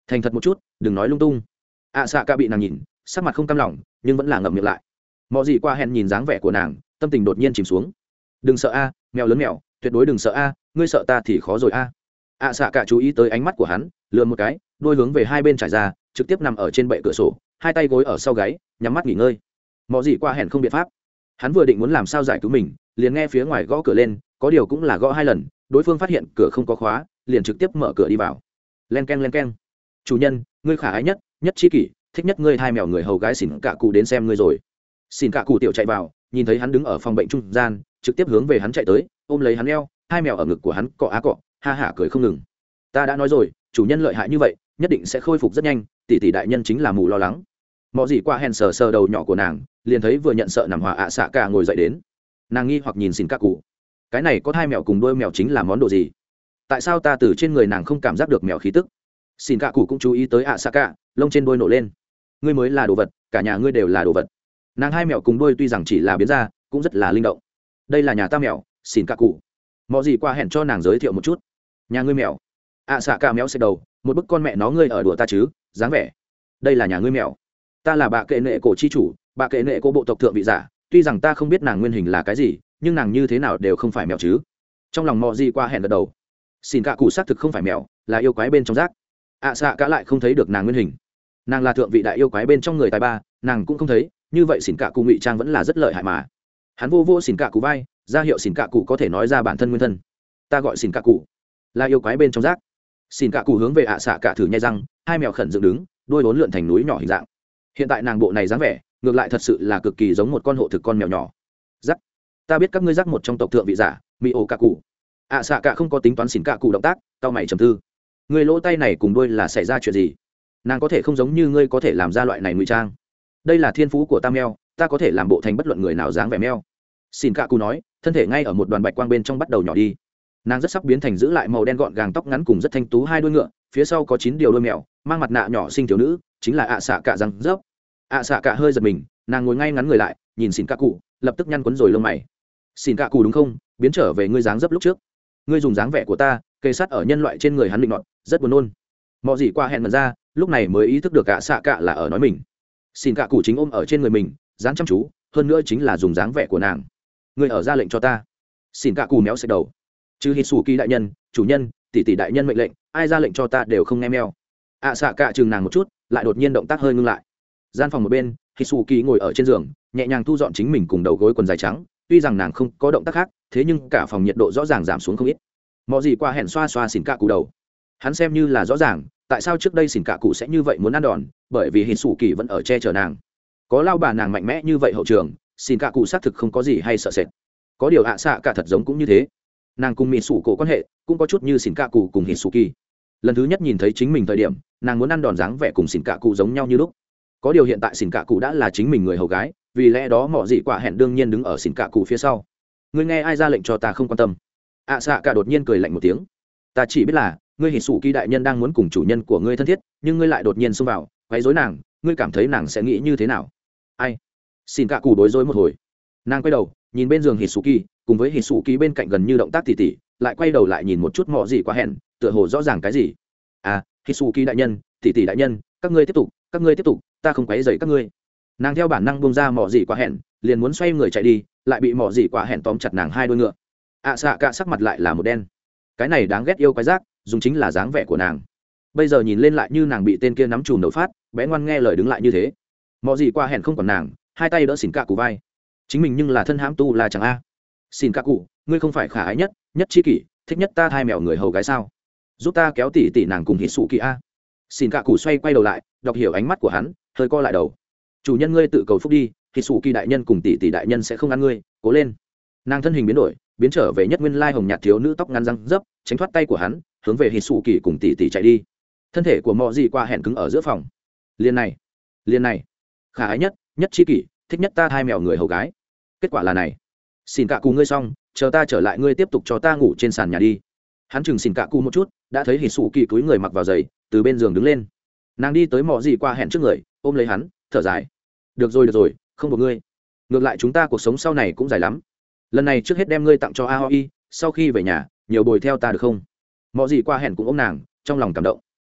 thành thật một chút đừng nói lung tung. ạ xạ cả bị nàng nhìn sắc mặt không cam lòng nhưng vẫn là ngậm miệng lại. mọi gì qua hẹn nhìn dáng vẻ của nàng tâm tình đột nhiên chìm xuống. Đừng sợ a, mèo lớn mèo tuyệt đối đừng sợ a, ngươi sợ ta thì khó rồi a. ạ xạ cả chú ý tới ánh mắt của hắn lườm một cái, đôi hướng về hai bên trải ra, trực tiếp nằm ở trên bệ cửa sổ, hai tay gối ở sau gáy nhắm mắt nghỉ ngơi. mọi gì qua hẹn không biện pháp, hắn vừa định muốn làm sao giải cứu mình, liền nghe phía ngoài gõ cửa lên, có điều cũng là gõ hai lần, đối phương phát hiện cửa không có khóa, liền trực tiếp mở cửa đi vào. Len keng len keng. Chủ nhân, ngươi khả ái nhất nhất chi kỷ thích nhất ngươi, hai mèo người hầu gái xỉn cả cụ đến xem ngươi rồi. Xỉn cả cụ tiểu chạy vào, nhìn thấy hắn đứng ở phòng bệnh trung gian, trực tiếp hướng về hắn chạy tới, ôm lấy hắn eo, hai mèo ở ngực của hắn cọ á cọ, ha hả cười không ngừng. Ta đã nói rồi, chủ nhân lợi hại như vậy nhất định sẽ khôi phục rất nhanh, tỷ tỷ đại nhân chính là mù lo lắng. Mọi gì qua hèn sờ sờ đầu nhỏ của nàng, liền thấy vừa nhận sợ nằm hòa ạ xạ cả ngồi dậy đến. Nàng nghi hoặc nhìn xỉn cả cụ, cái này có hai mèo cùng đôi mèo chính là món đồ gì? Tại sao ta từ trên người nàng không cảm giác được mèo khí tức? Xỉn cả cụ cũng chú ý tới ạ xạ cả, lông trên đôi nổ lên. Ngươi mới là đồ vật, cả nhà ngươi đều là đồ vật. Nàng hai mèo cùng đôi tuy rằng chỉ là biến ra, cũng rất là linh động. Đây là nhà ta mèo, xỉn cả cụ. Mọi gì qua hẹn cho nàng giới thiệu một chút. Nhà ngươi mèo? ạ xạ cả méo xẹt đầu, một bức con mẹ nó ngươi ở đùa ta chứ, dáng vẻ. Đây là nhà ngươi mèo. Ta là bà kệ nệ cổ chi chủ, bà kệ nệ cổ bộ tộc thượng vị giả, tuy rằng ta không biết nàng nguyên hình là cái gì, nhưng nàng như thế nào đều không phải mèo chứ. Trong lòng mọi gì qua hẹn gật đầu. Xin cả cụ xác thực không phải mèo, là yêu quái bên trong rác. ạ xạ cả lại không thấy được nàng nguyên hình. Nàng là thượng vị đại yêu quái bên trong người tài ba, nàng cũng không thấy, như vậy xỉn cả cụ ngụy trang vẫn là rất lợi hại mà. Hắn vô vô xỉn cả cụ vai, ra hiệu xỉn cả cụ có thể nói ra bản thân nguyên thân. Ta gọi xỉn cả cụ, là yêu quái bên trong rác. Xỉn cả cụ hướng về ạ xạ cả thử nhai răng, hai mèo khẩn dựng đứng, đôi vốn lượn thành núi nhỏ hình dạng. Hiện tại nàng bộ này dáng vẻ, ngược lại thật sự là cực kỳ giống một con hộ thực con mèo nhỏ. Rắc, ta biết các ngươi rắc một trong tộc thượng vị giả, mỹ ổ cả cụ. ạ xạ cả không có tính toán xỉn cả cụ động tác, cau mày trầm tư. Người lỗ tay này cùng đuôi là xảy ra chuyện gì? Nàng có thể không giống như ngươi có thể làm ra loại này ngụy trang. Đây là thiên phú của ta mèo, ta có thể làm bộ thành bất luận người nào dáng vẻ mèo. Xỉn cả cụ nói, thân thể ngay ở một đoàn bạch quang bên trong bắt đầu nhỏ đi. Nàng rất sắp biến thành giữ lại màu đen gọn gàng tóc ngắn cùng rất thanh tú hai đuôi ngựa, phía sau có 9 điều đuôi mèo, mang mặt nạ nhỏ xinh thiếu nữ, chính là ạ xạ cả răng rớp. ạ xạ cả hơi giật mình, nàng ngồi ngay ngắn người lại, nhìn xỉn cả cụ, lập tức nhăn quấn rồi lông mày. Xỉn cả cụ đúng không? Biến trở về ngươi dáng dấp lúc trước. Ngươi dùng dáng vẻ của ta, kề sát ở nhân loại trên người hắn định nọt, rất buồn nôn. Mọi gì qua hẹn mần ra, lúc này mới ý thức được ạ xạ cả là ở nói mình. Xỉn cả cụ chính ôm ở trên người mình, dáng chăm chú, hơn nữa chính là dùng dáng vẻ của nàng. Ngươi ở ra lệnh cho ta. Xỉn cả cụ méo xẹt đầu. Chứ hít sủ kỳ đại nhân, chủ nhân, tỷ tỷ đại nhân mệnh lệnh, ai ra lệnh cho ta đều không nghe meo. ạ xạ cả chừng nàng một chút, lại đột nhiên động tác hơi ngưng lại. Gian phòng một bên, hít sủ kỳ ngồi ở trên giường, nhẹ nhàng thu dọn chính mình cùng đầu gối quần dài trắng, tuy rằng nàng không có động tác khác, thế nhưng cả phòng nhiệt độ rõ ràng giảm xuống không ít. Mọi gì qua hẹn xoa xoa xỉn cả cụ đầu, hắn xem như là rõ ràng tại sao trước đây xỉn cả cụ sẽ như vậy muốn ăn đòn, bởi vì hít sủ kỳ vẫn ở che chở nàng. Có lao bà nàng mạnh mẽ như vậy hậu trường, xỉn cả cụ xác thực không có gì hay sợ sệt. Có điều ạ xạ cả thật giống cũng như thế, nàng cùng mỹ sủ cổ quan hệ cũng có chút như xỉn cả cụ cùng hít sủ kỳ. Lần thứ nhất nhìn thấy chính mình thời điểm, nàng muốn ăn đòn dáng vẻ cùng xỉn cả cụ giống nhau như lúc. Có điều hiện tại xỉn cả cụ đã là chính mình người hầu gái, vì lẽ đó mọi gì quả hẹn đương nhiên đứng ở xỉn cả cụ phía sau. Ngươi nghe ai ra lệnh cho ta không quan tâm? ạ xạ cả đột nhiên cười lạnh một tiếng. Ta chỉ biết là ngươi hít sủ kỳ đại nhân đang muốn cùng chủ nhân của ngươi thân thiết, nhưng ngươi lại đột nhiên xông vào quấy rối nàng, ngươi cảm thấy nàng sẽ nghĩ như thế nào? Ai? Xỉn cả cụ đối rối một hồi, nàng quay đầu nhìn bên giường hít sủ kỳ, cùng với hít sủ kỳ bên cạnh gần như động tác tỉ tỉ, lại quay đầu lại nhìn một chút mọi gì quả hẹn, tựa hồ rõ ràng cái gì. À, hít sủ kỳ đại nhân, tỉ tỉ đại nhân, các ngươi tiếp tục, ta không quấy rầy các ngươi. Nàng theo bản năng buông ra mỏ gì quả hẹn, liền muốn xoay người chạy đi, lại bị mỏ gì quả hẹn tóm chặt nàng hai đuôi ngựa. ạ xạ cả sắc mặt lại là một đen. Cái này đáng ghét yêu quái rác, dùng chính là dáng vẻ của nàng. Bây giờ nhìn lên lại như nàng bị tên kia nắm chùm đầu phát, bé ngoan nghe lời đứng lại như thế. Mỏ gì quả hẹn không còn nàng, hai tay đỡ xỉn cả cụ vai. Chính mình nhưng là thân hãm tu là chẳng a. Xỉn cả cụ, ngươi không phải khả ái nhất chi kỷ, thích nhất ta hai mèo người hầu gái sao? Giúp ta kéo tỉ tỉ nàng cùng hít sủ kỳ a. Xỉn cả cụ xoay quay đầu lại, đọc hiểu ánh mắt của hắn, hơi co lại đầu. Chủ nhân ngươi tự cầu phúc đi, hít sủ kỳ đại nhân cùng tỷ tỷ đại nhân sẽ không ăn ngươi, cố lên. Nàng thân hình biến đổi, biến trở về nhất nguyên lai hồng nhạt thiếu nữ tóc ngắn răng dấp, tránh thoát tay của hắn, hướng về hít sủ kỳ cùng tỷ tỷ chạy đi. Thân thể của mọi gì qua hẹn cứng ở giữa phòng. Liên này, khả ái nhất chi kỷ, thích nhất ta hai mèo người hầu gái. Kết quả là này. Xin cả cụ ngươi xong, chờ ta trở lại ngươi tiếp tục cho ta ngủ trên sàn nhà đi. Hắn chừng xin cả cụ một chút, đã thấy hít sủ kỳ cúi người mặc vào giày, từ bên giường đứng lên. Nàng đi tới mọi gì qua hẹn trước người, ôm lấy hắn, thở dài. Được rồi, không buộc ngươi. Ngược lại chúng ta cuộc sống sau này cũng dài lắm. Lần này trước hết đem ngươi tặng cho Aoi, sau khi về nhà nhiều bồi theo ta được không? Mọi gì qua hẹn cũng ôm nàng, trong lòng cảm động.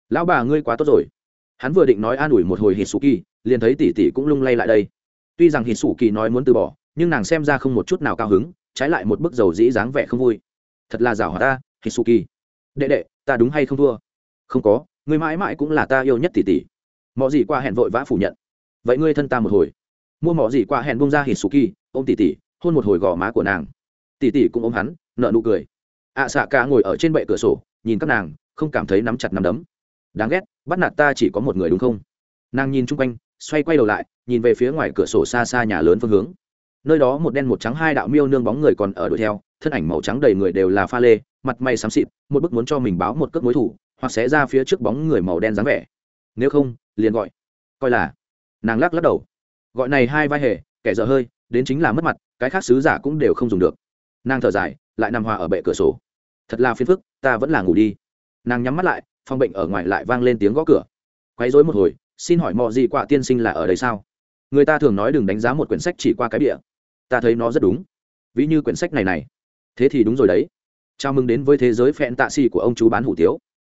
lão bà ngươi quá tốt rồi. Hắn vừa định nói an ủi một hồi Hitsuki, liền thấy tỷ tỷ cũng lung lay lại đây. Tuy rằng Hitsuki nói muốn từ bỏ, nhưng nàng xem ra không một chút nào cao hứng, trái lại một bức dầu dĩ dáng vẻ không vui. Thật là giảo hoạt ta, Hitsuki. Đệ đệ, ta đúng hay không thua? Không có, ngươi mãi mãi cũng là ta yêu nhất tỷ tỷ. Mọ gì qua hẹn vội vã phủ nhận. Vậy ngươi thân ta một hồi. Mua mọ gì qua hẹn buông ra Hitsuki, ôm tỷ tỷ, hôn một hồi gò má của nàng. Tỷ tỷ cũng ôm hắn, nở nụ cười. Xạ cả ngồi ở trên bệ cửa sổ, nhìn các nàng, không cảm thấy nắm chặt nắm đấm. Đáng ghét, bắt nạt ta chỉ có một người đúng không? Nàng nhìn chung quanh, xoay quay đầu lại, nhìn về phía ngoài cửa sổ xa xa nhà lớn phương hướng. Nơi đó một đen một trắng hai đạo miêu nương bóng người còn ở đuổi theo, thân ảnh màu trắng đầy người đều là pha lê, mặt mày xám xịt, một bức muốn cho mình báo một cước mối thủ, hoặc sẽ ra phía trước bóng người màu đen dáng vẻ. Nếu không, liền gọi, coi là. Nàng lắc lắc đầu. Gọi này hai vai hề, kẻ dở hơi, đến chính là mất mặt, cái khác sứ giả cũng đều không dùng được. Nàng thở dài, lại nằm hòa ở bệ cửa sổ. Thật là phiền phức, ta vẫn là ngủ đi. Nàng nhắm mắt lại, phòng bệnh ở ngoài lại vang lên tiếng gõ cửa. Quấy rối một hồi, xin hỏi mọ gì quả tiên sinh là ở đây sao? Người ta thường nói đừng đánh giá một quyển sách chỉ qua cái bìa. Ta thấy nó rất đúng. Ví như quyển sách này. Thế thì đúng rồi đấy. Chào mừng đến với thế giới phẹn tạ xì của ông chú bán hủ tiếu.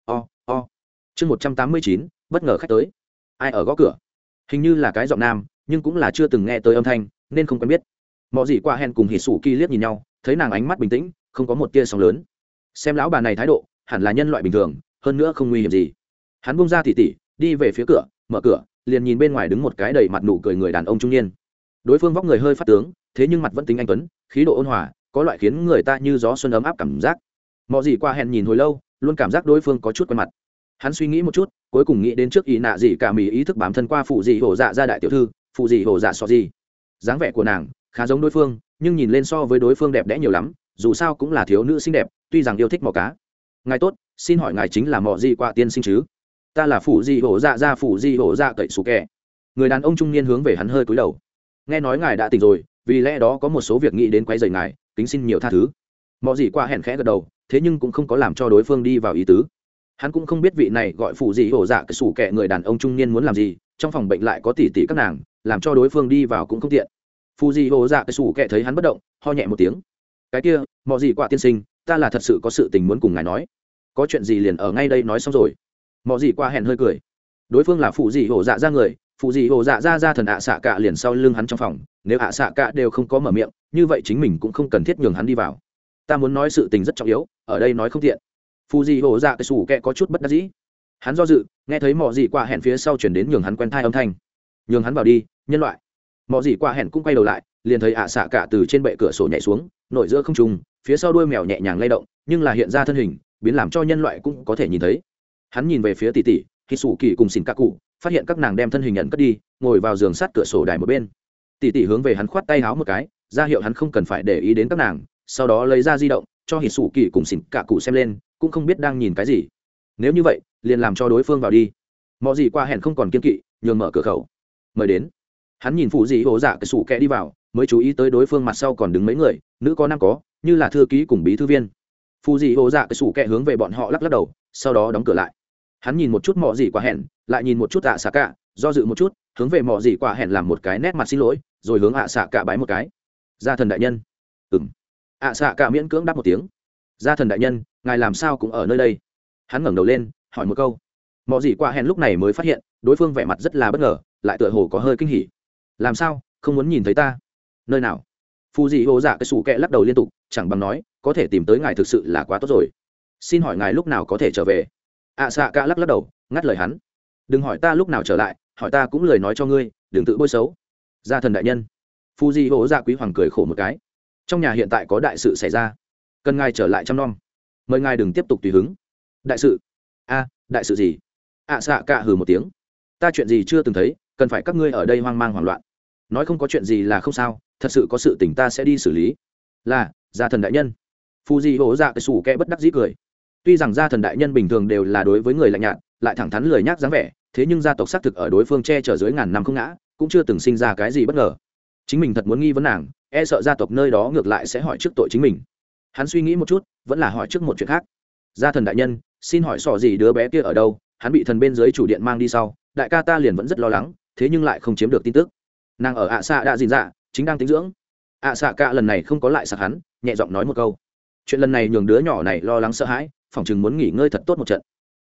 Chương 189, bất ngờ khách tới. Ai ở gõ cửa? Hình như là cái giọng nam, nhưng cũng là chưa từng nghe tới âm thanh, nên không quen biết. Mọ gì qua hèn cùng Hitsuki liếc nhìn nhau, thấy nàng ánh mắt bình tĩnh, không có một tia sóng lớn. Xem lão bà này thái độ, hẳn là nhân loại bình thường, hơn nữa không nguy hiểm gì. Hắn buông ra tỉ tỉ, đi về phía cửa, mở cửa, liền nhìn bên ngoài đứng một cái đầy mặt nụ cười người đàn ông trung niên. Đối phương vóc người hơi phát tướng, thế nhưng mặt vẫn tính anh tuấn, khí độ ôn hòa, có loại khiến người ta như gió xuân ấm áp cảm giác. Mọ gì qua hèn nhìn hồi lâu, luôn cảm giác đối phương có chút quen mặt. Hắn suy nghĩ một chút, cuối cùng nghĩ đến trước ý nạ gì cả mì ý thức bám thân qua phụ gì hổ dạ gia đại tiểu thư, phụ gì hổ dạ so gì. Dáng vẻ của nàng khá giống đối phương, nhưng nhìn lên so với đối phương đẹp đẽ nhiều lắm, dù sao cũng là thiếu nữ xinh đẹp, tuy rằng yêu thích mò cá. Ngài tốt, xin hỏi ngài chính là mọ gì qua tiên sinh chứ? Ta là phụ gì hổ dạ gia phụ gì hổ dạ cậy sủ kẹ. Người đàn ông trung niên hướng về hắn hơi cúi đầu. Nghe nói ngài đã tỉnh rồi, vì lẽ đó có một số việc nghĩ đến quấy rầy ngài, kính xin nhiều tha thứ. Mọ gì qua hẹn khẽ gật đầu, thế nhưng cũng không có làm cho đối phương đi vào ý tứ. Hắn cũng không biết vị này gọi phụ gì hổ dạ cậy sủ kẹ người đàn ông trung niên muốn làm gì, trong phòng bệnh lại có tỷ tỷ các nàng, làm cho đối phương đi vào cũng không tiện. Phụ gì hổ dạ cậy sủ kẹ thấy hắn bất động, ho nhẹ một tiếng. Cái kia, mọ gì qua tiên sinh, ta là thật sự có sự tình muốn cùng ngài nói. Có chuyện gì liền ở ngay đây nói xong rồi. Mọ gì qua hẹn hơi cười. Đối phương là phụ gì hổ dạ ra người, phụ gì hổ dạ ra thần xạ cả liền sau lưng hắn trong phòng, nếu xạ cả đều không có mở miệng, như vậy chính mình cũng không cần thiết nhường hắn đi vào. Ta muốn nói sự tình rất trọng yếu, ở đây nói không tiện. Phụ gì hổ dạ cái sủ kẹ có chút bất đắc dĩ. Hắn do dự, nghe thấy mọ gì qua hẹn phía sau chuyển đến nhường hắn quen thai âm thanh. Nhường hắn vào đi, nhân loại. Mọ gì qua hẹn cũng quay đầu lại, liền thấy xạ cả từ trên bệ cửa sổ nhảy xuống, nổi giữa không trung, phía sau đuôi mèo nhẹ nhàng lay động, nhưng là hiện ra thân hình, biến làm cho nhân loại cũng có thể nhìn thấy. Hắn nhìn về phía tỷ tỷ Hitsuki cùng xin các cụ, phát hiện các nàng đem thân hình nhận cất đi, ngồi vào giường sát cửa sổ đài một bên. Tỷ tỷ hướng về hắn khoát tay háo một cái, ra hiệu hắn không cần phải để ý đến các nàng, sau đó lấy ra di động cho Hitsuki cùng xin các cụ xem lên, cũng không biết đang nhìn cái gì. Nếu như vậy, liền làm cho đối phương vào đi. Mọi gì qua hẹn không còn kiên kỵ, nhường mở cửa khẩu, mời đến. Hắn nhìn phụ gì hổ dạ cái sủ kẹ đi vào, mới chú ý tới đối phương mặt sau còn đứng mấy người, nữ có nam có, như là thư ký cùng bí thư viên. Phụ gì hổ dạ cái sủ kẹ hướng về bọn họ lắc lắc đầu, sau đó đóng cửa lại. Hắn nhìn một chút mọ gì qua hẹn, lại nhìn một chút xạ cả, do dự một chút, hướng về mọ gì qua hẹn làm một cái nét mặt xin lỗi, rồi hướng xạ cả bái một cái. Gia thần đại nhân. Xạ cả miễn cưỡng đáp một tiếng. Gia thần đại nhân, ngài làm sao cũng ở nơi đây? Hắn ngẩng đầu lên, hỏi một câu. Mọ gì qua hẹn lúc này mới phát hiện, đối phương vẻ mặt rất là bất ngờ, lại tựa hồ có hơi kinh hỉ. Làm sao, không muốn nhìn thấy ta? Nơi nào? Phụ gì hồ dạ cái sủ kẹ lắc đầu liên tục, chẳng bằng nói, có thể tìm tới ngài thực sự là quá tốt rồi. Xin hỏi ngài lúc nào có thể trở về? Xạ cả lắc lắc đầu, ngắt lời hắn. Đừng hỏi ta lúc nào trở lại, hỏi ta cũng lời nói cho ngươi, đừng tự bôi xấu. Gia thần đại nhân. Phụ gì hồ dạ quý hoàng cười khổ một cái. Trong nhà hiện tại có đại sự xảy ra, cần ngài trở lại chăm nom. Mời ngài đừng tiếp tục tùy hứng. Đại sự? Đại sự gì? Xạ cả hừ một tiếng. Ta chuyện gì chưa từng thấy, cần phải các ngươi ở đây hoang mang hoảng loạn. Nói không có chuyện gì là không sao, thật sự có sự tình ta sẽ đi xử lý. Là, gia thần đại nhân. Phụ gì hổ dạ cái sủ kẹ bất đắc dĩ cười. Tuy rằng gia thần đại nhân bình thường đều là đối với người lạnh nhạt, lại thẳng thắn lười nhác dáng vẻ, thế nhưng gia tộc xác thực ở đối phương che chở dưới ngàn năm không ngã, cũng chưa từng sinh ra cái gì bất ngờ. Chính mình thật muốn nghi vấn nàng, e sợ gia tộc nơi đó ngược lại sẽ hỏi trước tội chính mình. Hắn suy nghĩ một chút, vẫn là hỏi trước một chuyện khác. Gia thần đại nhân, xin hỏi sọ gì đứa bé kia ở đâu? Hắn bị thần bên dưới chủ điện mang đi sau, đại ca ta liền vẫn rất lo lắng, thế nhưng lại không chiếm được tin tức. Nàng ở xạ đã dìn dạ, chính đang tĩnh dưỡng. Xạ cả lần này không có lại sạc hắn, nhẹ giọng nói một câu. Chuyện lần này nhường đứa nhỏ này lo lắng sợ hãi, phỏng chừng muốn nghỉ ngơi thật tốt một trận.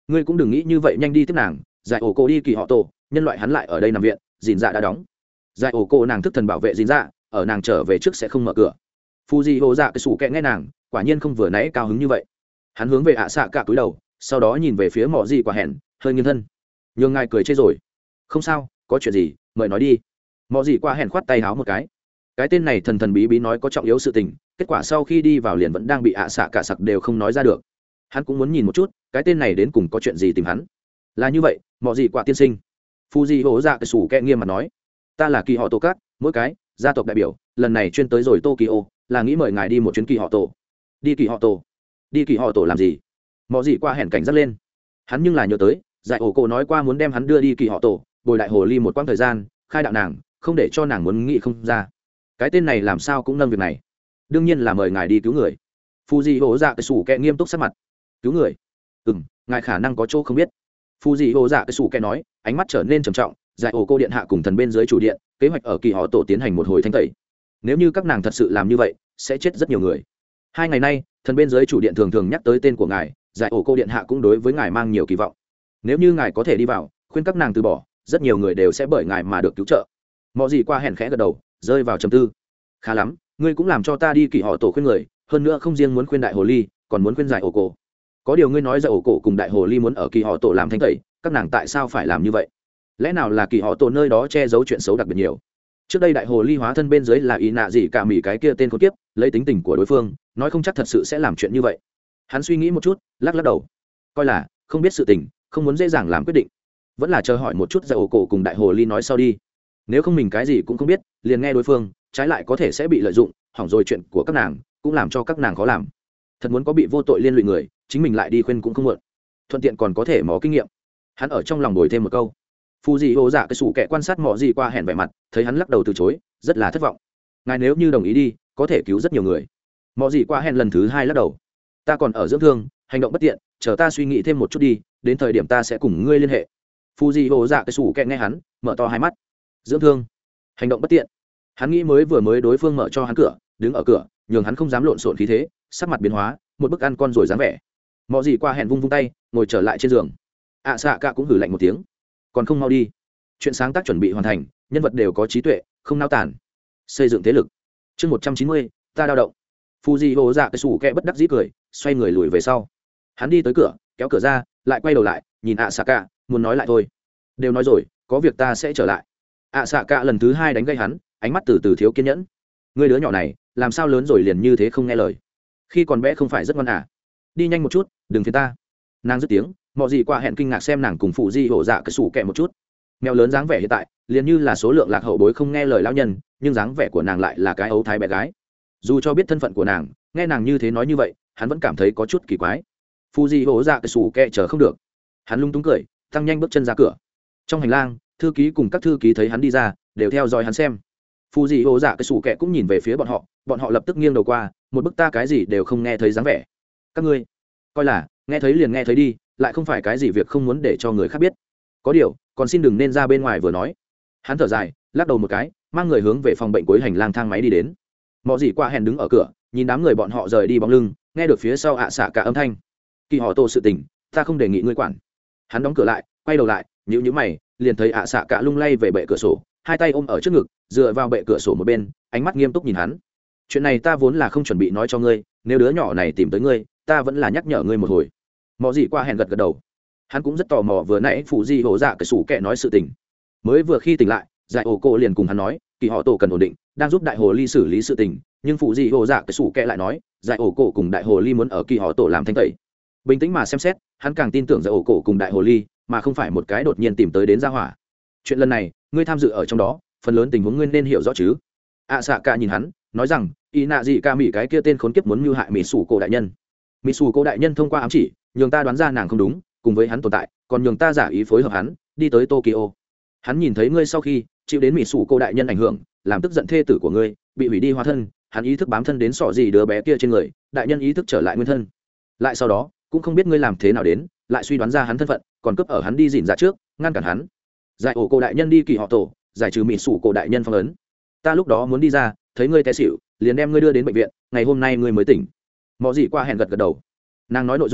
ngươi cũng đừng nghĩ như vậy nhanh đi tiếp nàng. Giải ổ cổ đi kỳ họ tổ, nhân loại hắn lại ở đây nằm viện, dìn dạ đã đóng. Giải ổ cổ nàng thức thần bảo vệ dìn dạ, ở nàng trở về trước sẽ không mở cửa. Fuji hồ dạ cái sủ kẹ nghe nàng, quả nhiên không vừa nãy cao hứng như vậy. Hắn hướng về ạ xạ cả cúi đầu, sau đó nhìn về phía mọ gì quả hẹn, hơi nghiêng thân. Nhường ngài cười chê rồi. Không sao, có chuyện gì, mời nói đi. Mọ gì quả hẹn khoát tay háo một cái. Cái tên này thần thần bí bí nói có trọng yếu sự tình, kết quả sau khi đi vào liền vẫn đang bị ạ xạ cả sặc đều không nói ra được. Hắn cũng muốn nhìn một chút, cái tên này đến cùng có chuyện gì tìm hắn. Là như vậy, mọ gì quả tiên sinh. Fuji hồ dạ cái sủ kẹ nghiêm mặt nói, ta là kỳ họ tổ cát, mỗi cái gia tộc đại biểu, lần này chuyên tới rồi Tokyo, là nghĩ mời ngài đi một chuyến kỳ họ tổ. Đi kỳ họ tổ? Đi kỳ họ tổ làm gì? Mọ gì qua hẹn cảnh giác lên. Hắn nhưng là nhớ tới giải ổ cổ nói qua muốn đem hắn đưa đi kỳ họ tổ, bồi đại hồ ly một quãng thời gian, khai đạo nàng, không để cho nàng muốn nghĩ không ra. Cái tên này làm sao cũng nâng việc này. Đương nhiên là mời ngài đi cứu người. Fuji hồ dạ cái sủ kẹ nghiêm túc sắc mặt. Cứu người? Ngài khả năng có chỗ không biết. Fuji hồ dạ cái sủ kẹ nói, ánh mắt trở nên trầm trọng. Giải ổ cô điện hạ cùng thần bên dưới chủ điện, kế hoạch ở kỳ họ tổ tiến hành một hồi thanh tẩy. Nếu như các nàng thật sự làm như vậy, sẽ chết rất nhiều người. 2 ngày nay, thần bên dưới chủ điện thường thường nhắc tới tên của ngài, giải ổ cô điện hạ cũng đối với ngài mang nhiều kỳ vọng. Nếu như ngài có thể đi vào, khuyên các nàng từ bỏ, rất nhiều người đều sẽ bởi ngài mà được cứu trợ. Mọi gì qua hẹn khẽ gật đầu, rơi vào trầm tư. Khá lắm, ngươi cũng làm cho ta đi kỳ họ tổ khuyên người, hơn nữa không riêng muốn khuyên đại hồ ly, còn muốn khuyên giải ổ cổ. Có điều ngươi nói giải ổ cổ cùng đại hồ ly muốn ở kỳ họ tổ làm thanh tẩy, các nàng tại sao phải làm như vậy? Lẽ nào là kỳ họ tổ nơi đó che giấu chuyện xấu đặc biệt nhiều? Trước đây đại hồ ly hóa thân bên dưới là ý nạ gì cả mỉ cái kia tên khốn kiếp, lấy tính tình của đối phương, nói không chắc thật sự sẽ làm chuyện như vậy. Hắn suy nghĩ một chút, lắc lắc đầu, coi là không biết sự tình, không muốn dễ dàng làm quyết định, vẫn là chờ hỏi một chút giải ổ cổ cùng đại hồ ly nói sau đi. Nếu không mình cái gì cũng không biết, liền nghe đối phương, trái lại có thể sẽ bị lợi dụng, hỏng rồi chuyện của các nàng, cũng làm cho các nàng khó làm. Thật muốn có bị vô tội liên lụy người, chính mình lại đi khuyên cũng không muộn, thuận tiện còn có thể mò kinh nghiệm. Hắn ở trong lòng bồi thêm một câu. Phù dị hồ dạ cái sủ kẻ quan sát mọ gì qua hẹn vẻ mặt, thấy hắn lắc đầu từ chối, rất là thất vọng. Ngài nếu như đồng ý đi, có thể cứu rất nhiều người. Mọ gì qua hẹn lần thứ 2 lắc đầu. Ta còn ở dưỡng thương, hành động bất tiện, chờ ta suy nghĩ thêm một chút đi, đến thời điểm ta sẽ cùng ngươi liên hệ. Phù dị hồ dạ cái sủ kẻ nghe hắn, mở to hai mắt. Dưỡng thương, hành động bất tiện. Hắn nghĩ vừa mới đối phương mở cho hắn cửa, đứng ở cửa, nhường hắn không dám lộn xộn khí thế, sắc mặt biến hóa, một bức ăn con rồi dáng vẻ. Mọ gì qua hẹn vung vung tay, ngồi trở lại trên giường. Xạ cả cũng hử lạnh một tiếng, còn không mau đi. Chuyện sáng tác chuẩn bị hoàn thành, nhân vật đều có trí tuệ, không nao tản. Xây dựng thế lực. Chương 190, ta đao động. Fuji hồ dạ cái sủ kẹ bất đắc dĩ cười, xoay người lùi về sau. Hắn đi tới cửa, kéo cửa ra, lại quay đầu lại, nhìn xạ cả, muốn nói lại thôi. Đều nói rồi, có việc ta sẽ trở lại. Xạ cả lần thứ 2 đánh gây hắn, ánh mắt từ từ thiếu kiên nhẫn. Ngươi đứa nhỏ này, làm sao lớn rồi liền như thế không nghe lời? Khi còn bé không phải rất ngoan à? Đi nhanh một chút, đừng phiền ta. Nàng dứt tiếng, mọi gì qua hẹn kinh ngạc xem nàng cùng phụ di hổ dạ cái sủ kẹ một chút. Mèo lớn dáng vẻ hiện tại liền như là số lượng lạc hậu bối không nghe lời lão nhân, nhưng dáng vẻ của nàng lại là cái ấu thái bé gái. Dù cho biết thân phận của nàng, nghe nàng như thế nói như vậy, hắn vẫn cảm thấy có chút kỳ quái. Phụ di hổ dạ cái sủ kẹ chờ không được, hắn lung túng cười, tăng nhanh bước chân ra cửa. Trong hành lang, thư ký cùng các thư ký thấy hắn đi ra, đều theo dõi hắn xem. Phụ di hổ dạ cái sủ kẹ cũng nhìn về phía bọn họ lập tức nghiêng đầu qua, một bức ta cái gì đều không nghe thấy dáng vẻ. Các ngươi coi là nghe thấy liền nghe thấy đi, lại không phải cái gì việc không muốn để cho người khác biết. Có điều còn xin đừng nên ra bên ngoài vừa nói. Hắn thở dài, lắc đầu một cái, mang người hướng về phòng bệnh cuối hành lang thang máy đi đến. Mọi gì qua hẹn đứng ở cửa, nhìn đám người bọn họ rời đi bóng lưng, nghe được phía sau xạ cả âm thanh. Kỳ họ tổ sự tình, ta không đề nghị ngươi quản. Hắn đóng cửa lại, quay đầu lại, nhíu mày, liền thấy xạ cả lung lay về bệ cửa sổ, hai tay ôm ở trước ngực, dựa vào bệ cửa sổ một bên, ánh mắt nghiêm túc nhìn hắn. Chuyện này ta vốn là không chuẩn bị nói cho ngươi, nếu đứa nhỏ này tìm tới ngươi, ta vẫn là nhắc nhở ngươi một hồi. Mọi gì qua hẹn gật gật đầu. Hắn cũng rất tò mò vừa nãy phụ di hổ dạ cái sủ kẹ nói sự tình. Mới vừa khi tỉnh lại, giải ổ cô liền cùng hắn nói kỳ họ tổ cần ổn định, đang giúp đại hồ ly xử lý sự tình, nhưng phụ di hổ dạ cái sủ kẹ lại nói giải ổ cổ cùng đại hồ ly muốn ở kỳ họ tổ làm thanh tẩy. Bình tĩnh mà xem xét, hắn càng tin tưởng giải ổ cổ cùng đại hồ ly, mà không phải một cái đột nhiên tìm tới đến gia hỏa. Chuyện lần này ngươi tham dự ở trong đó, phần lớn tình huống ngươi nên hiểu rõ chứ. Xạ cả nhìn hắn, nói rằng ý nạ gì ca mỹ cái kia tên khốn kiếp muốn mưu hại mỹ sủ cổ đại nhân. Mỹ sủ cổ đại nhân thông qua ám chỉ nhường ta đoán ra nàng không đúng, cùng với hắn tồn tại, còn nhường ta giả ý phối hợp hắn đi tới Tokyo. Hắn nhìn thấy ngươi sau khi chịu đến mỹ sủ cổ đại nhân ảnh hưởng, làm tức giận thê tử của ngươi bị hủy đi hóa thân, hắn ý thức bám thân đến sọ gì đứa bé kia trên người, đại nhân ý thức trở lại nguyên thân. Lại sau đó cũng không biết ngươi làm thế nào đến, lại suy đoán ra hắn thân phận, còn cướp ở hắn đi dỉn ra trước, ngăn cản hắn. Giải ổ cổ đại nhân đi kỳ họ tổ, giải trừ mỹ sủ cổ đại nhân phong ấn. Ta lúc đó muốn đi ra, thấy ngươi té xỉu, liền đem ngươi đưa đến bệnh viện, ngày hôm nay ngươi mới tỉnh. Mọi gì qua hẹn gật gật đầu. Nàng nói nội dung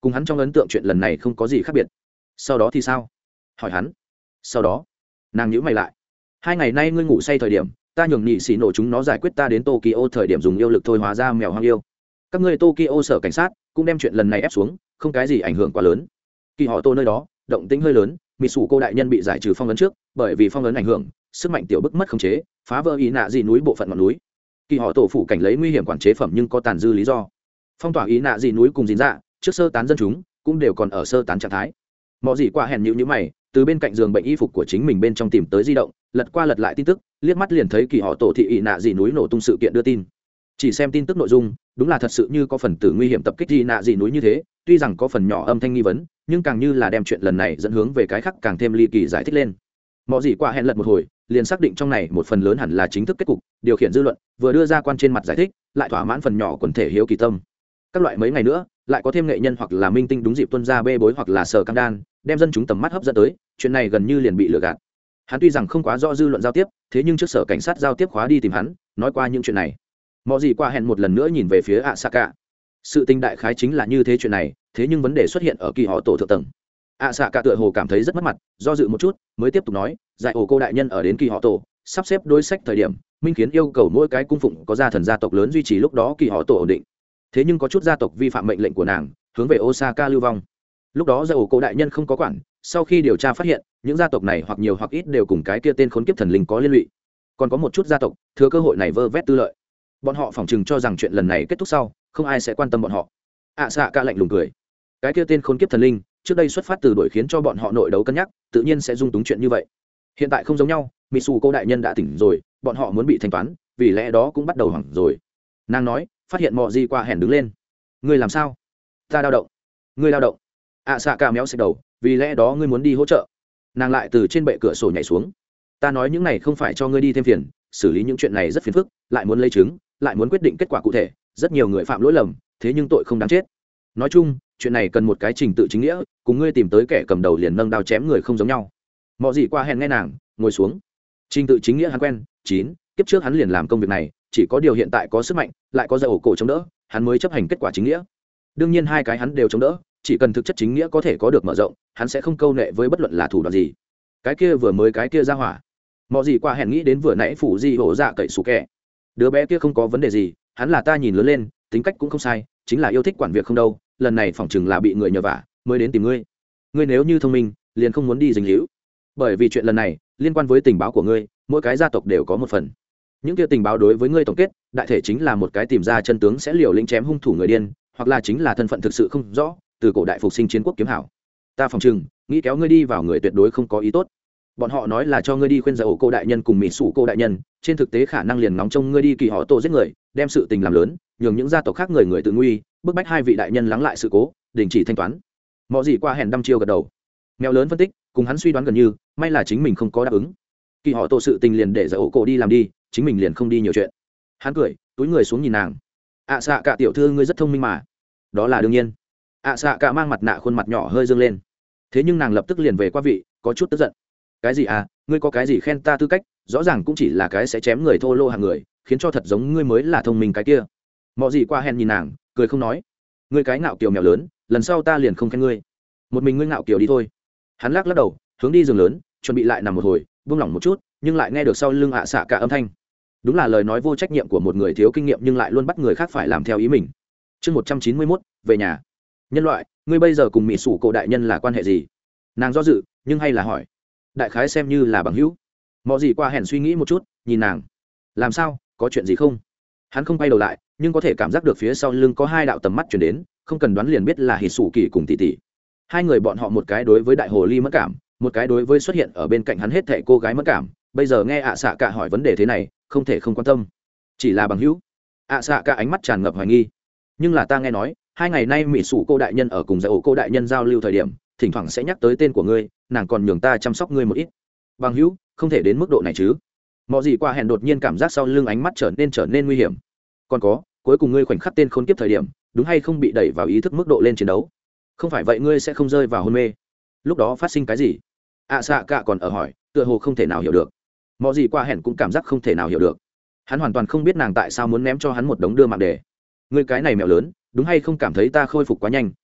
cùng hắn trong ấn tượng chuyện lần này không có gì khác biệt. Sau đó thì sao? Hỏi hắn. Sau đó nàng nhíu mày lại. 2 ngày nay ngươi ngủ say thời điểm, ta nhường nhị xỉ nổ chúng nó giải quyết ta đến Tokyo thời điểm dùng yêu lực thôi hóa ra mèo hoang yêu. Các ngươi Tokyo sở cảnh sát cũng đem chuyện lần này ép xuống, không cái gì ảnh hưởng quá lớn. Kỳ họ Tô nơi đó động tĩnh hơi lớn, mỹ sủ cô đại nhân bị giải trừ phong ấn trước, bởi vì phong ấn ảnh hưởng, sức mạnh tiểu bức mất khống chế, phá vỡ ý nạ dị núi bộ phận ngọn núi. Kỳ họ Tổ phủ cảnh lấy nguy hiểm quản chế phẩm nhưng có tàn dư lý do. Phong tỏa ý nạ dị núi cùng dìn dạ, trước sơ tán dân chúng cũng đều còn ở sơ tán trạng thái. Mọi gì qua hèn nhíu mày, từ bên cạnh giường bệnh y phục của chính mình bên trong tìm tới di động, lật qua lật lại tin tức, liếc mắt liền thấy Kỳ họ Tổ thị ý nạ dị núi nổ tung sự kiện đưa tin. Chỉ xem tin tức nội dung, đúng là thật sự như có phần tử nguy hiểm tập kích ý nạ dị núi như thế, tuy rằng có phần nhỏ âm thanh nghi vấn, nhưng càng như là đem chuyện lần này dẫn hướng về cái khác càng thêm ly kỳ giải thích lên. Mọi gì qua hẹn lật một hồi, liền xác định trong này một phần lớn hẳn là chính thức kết cục, điều khiển dư luận, vừa đưa ra quan trên mặt giải thích, lại thỏa mãn phần nhỏ quần thể hiếu kỳ tâm. Các loại mấy ngày nữa, lại có thêm nghệ nhân hoặc là minh tinh đúng dịp tuân ra bê bối hoặc là sở cam đan, đem dân chúng tầm mắt hấp dẫn tới, chuyện này gần như liền bị lừa gạt. Hắn tuy rằng không quá rõ dư luận giao tiếp, thế nhưng trước sở cảnh sát giao tiếp khóa đi tìm hắn, nói qua những chuyện này. Mọi gì qua hẹn một lần nữa nhìn về phía Asaka. Sự tình đại khái chính là như thế chuyện này, thế nhưng vấn đề xuất hiện ở Kỳ họ Tổ thượng tầng. Asaka tựa hồ cảm thấy rất mất mặt, do dự một chút, mới tiếp tục nói, giải ổ cô đại nhân ở đến Kỳ họ Tổ, sắp xếp đối sách thời điểm, minh khiến yêu cầu mỗi cái cung phụng có gia thần gia tộc lớn duy trì lúc đó Kỳ họ Tổ ổn định. Thế nhưng có chút gia tộc vi phạm mệnh lệnh của nàng, hướng về Osaka lưu vong. Lúc đó giải ổ cô đại nhân không có quản, sau khi điều tra phát hiện, những gia tộc này hoặc nhiều hoặc ít đều cùng cái kia tên khốn kiếp thần linh có liên lụy. Còn có một chút gia tộc thừa cơ hội này vơ vét tư lợi. Bọn họ phỏng chừng cho rằng chuyện lần này kết thúc sau, không ai sẽ quan tâm bọn họ. Asaka lạnh lùng cười. Cái kia tên khốn kiếp thần linh, trước đây xuất phát từ đuổi khiến cho bọn họ nội đấu cân nhắc, tự nhiên sẽ dung túng chuyện như vậy. Hiện tại không giống nhau, Mitsu cô đại nhân đã tỉnh rồi, bọn họ muốn bị thanh toán, vì lẽ đó cũng bắt đầu hoảng rồi. Nàng nói, phát hiện mọi gì qua hẻn đứng lên. Ngươi làm sao? Ta đau động. Ngươi đau động. Asaka méo xẹt đầu, vì lẽ đó ngươi muốn đi hỗ trợ. Nàng lại từ trên bệ cửa sổ nhảy xuống. Ta nói những này không phải cho ngươi đi thêm phiền, xử lý những chuyện này rất phiền phức, lại muốn lấy chứng, lại muốn quyết định kết quả cụ thể, rất nhiều người phạm lỗi lầm, thế nhưng tội không đáng chết. Nói chung, chuyện này cần một cái trình tự chính nghĩa, cùng ngươi tìm tới kẻ cầm đầu liền nâng đao chém người không giống nhau. Mọi gì qua hẹn nghe nàng, ngồi xuống. Trình tự chính nghĩa hắn quen, kiếp trước hắn liền làm công việc này, chỉ có điều hiện tại có sức mạnh, lại có giải ổ cổ chống đỡ, hắn mới chấp hành kết quả chính nghĩa. Đương nhiên hai cái hắn đều chống đỡ, chỉ cần thực chất chính nghĩa có thể có được mở rộng, hắn sẽ không câu nệ với bất luận là thủ đoạn gì. Cái kia vừa mới cái kia ra hỏa. Mọi gì qua hẹn nghĩ đến vừa nãy phủ di hổ dạ cậy sủ kẹ. Đứa bé kia không có vấn đề gì, hắn là ta nhìn lớn lên, tính cách cũng không sai, chính là yêu thích quản việc không đâu, lần này phỏng chừng là bị người nhờ vả mới đến tìm ngươi. Ngươi nếu như thông minh, liền không muốn đi dính líu, bởi vì chuyện lần này liên quan với tình báo của ngươi, mỗi cái gia tộc đều có một phần. Những kia tình báo đối với ngươi tổng kết, đại thể chính là một cái tìm ra chân tướng sẽ liều lĩnh chém hung thủ người điên, hoặc là chính là thân phận thực sự không rõ, từ cổ đại phục sinh chiến quốc kiếm hảo. Ta phỏng chừng, nghĩ kéo ngươi đi vào người tuyệt đối không có ý tốt. Bọn họ nói là cho ngươi đi khuyên giải ổ cô đại nhân cùng mỹ sủ cô đại nhân, trên thực tế khả năng liền nóng trông ngươi đi Kỳ họ Tổ giết người, đem sự tình làm lớn, nhường những gia tộc khác người tự nguy, bức bách hai vị đại nhân lắng lại sự cố, đình chỉ thanh toán. Mọi gì qua hẹn đăm chiêu gật đầu. Mèo lớn phân tích, cùng hắn suy đoán gần như, may là chính mình không có đáp ứng. Kỳ họ Tổ sự tình liền để giải ổ cô đi làm đi, chính mình liền không đi nhiều chuyện. Hắn cười, túi người xuống nhìn nàng. Xạ cả tiểu thư ngươi rất thông minh mà. Đó là đương nhiên. Xạ cả mang mặt nạ khuôn mặt nhỏ hơi dương lên. Thế nhưng nàng lập tức liền về qua vị, có chút tức giận. Cái gì à, ngươi có cái gì khen ta tư cách, rõ ràng cũng chỉ là cái sẽ chém người thô lô hàng người, khiến cho thật giống ngươi mới là thông minh cái kia. Mọi gì qua hẹn nhìn nàng, cười không nói. Ngươi cái ngạo kiều mèo lớn, lần sau ta liền không khen ngươi. Một mình ngươi ngạo kiều đi thôi. Hắn lắc đầu, hướng đi giường lớn, chuẩn bị lại nằm một hồi, buông lỏng một chút, nhưng lại nghe được sau lưng xạ cả âm thanh. Đúng là lời nói vô trách nhiệm của một người thiếu kinh nghiệm nhưng lại luôn bắt người khác phải làm theo ý mình. Chương 191, về nhà. Nhân loại, ngươi bây giờ cùng mỹ sủ cổ đại nhân là quan hệ gì? Nàng do dự, nhưng hay là hỏi. Đại khái xem như là bằng hữu. Mọi gì qua hẹn suy nghĩ một chút, nhìn nàng. Làm sao, có chuyện gì không? Hắn không quay đầu lại, nhưng có thể cảm giác được phía sau lưng có hai đạo tầm mắt chuyển đến, không cần đoán liền biết là hỉ sủ kỳ cùng tỷ tỷ. Hai người bọn họ một cái đối với đại hồ ly mất cảm, một cái đối với xuất hiện ở bên cạnh hắn hết thảy cô gái mất cảm. Bây giờ nghe xạ cả hỏi vấn đề thế này, không thể không quan tâm. Chỉ là bằng hữu. Xạ cả ánh mắt tràn ngập hoài nghi. Nhưng là ta nghe nói, 2 ngày nay mỹ sủ cô đại nhân ở cùng giải ổ cô đại nhân giao lưu thời điểm, thỉnh thoảng sẽ nhắc tới tên của ngươi, nàng còn nhường ta chăm sóc ngươi một ít. Bằng hữu, không thể đến mức độ này chứ? Mọi gì qua hẹn đột nhiên cảm giác sau lưng ánh mắt trở nên nguy hiểm. Còn có, cuối cùng ngươi khoảnh khắc tên khốn kiếp thời điểm, đúng hay không bị đẩy vào ý thức mức độ lên chiến đấu? Không phải vậy ngươi sẽ không rơi vào hôn mê. Lúc đó phát sinh cái gì? Xạ cả còn ở hỏi, tựa hồ không thể nào hiểu được. Mọi gì qua hẹn cũng cảm giác không thể nào hiểu được. Hắn hoàn toàn không biết nàng tại sao muốn ném cho hắn một đống đưa mạng đề. Ngươi cái này mèo lớn, đúng hay không cảm thấy ta khôi phục quá nhanh,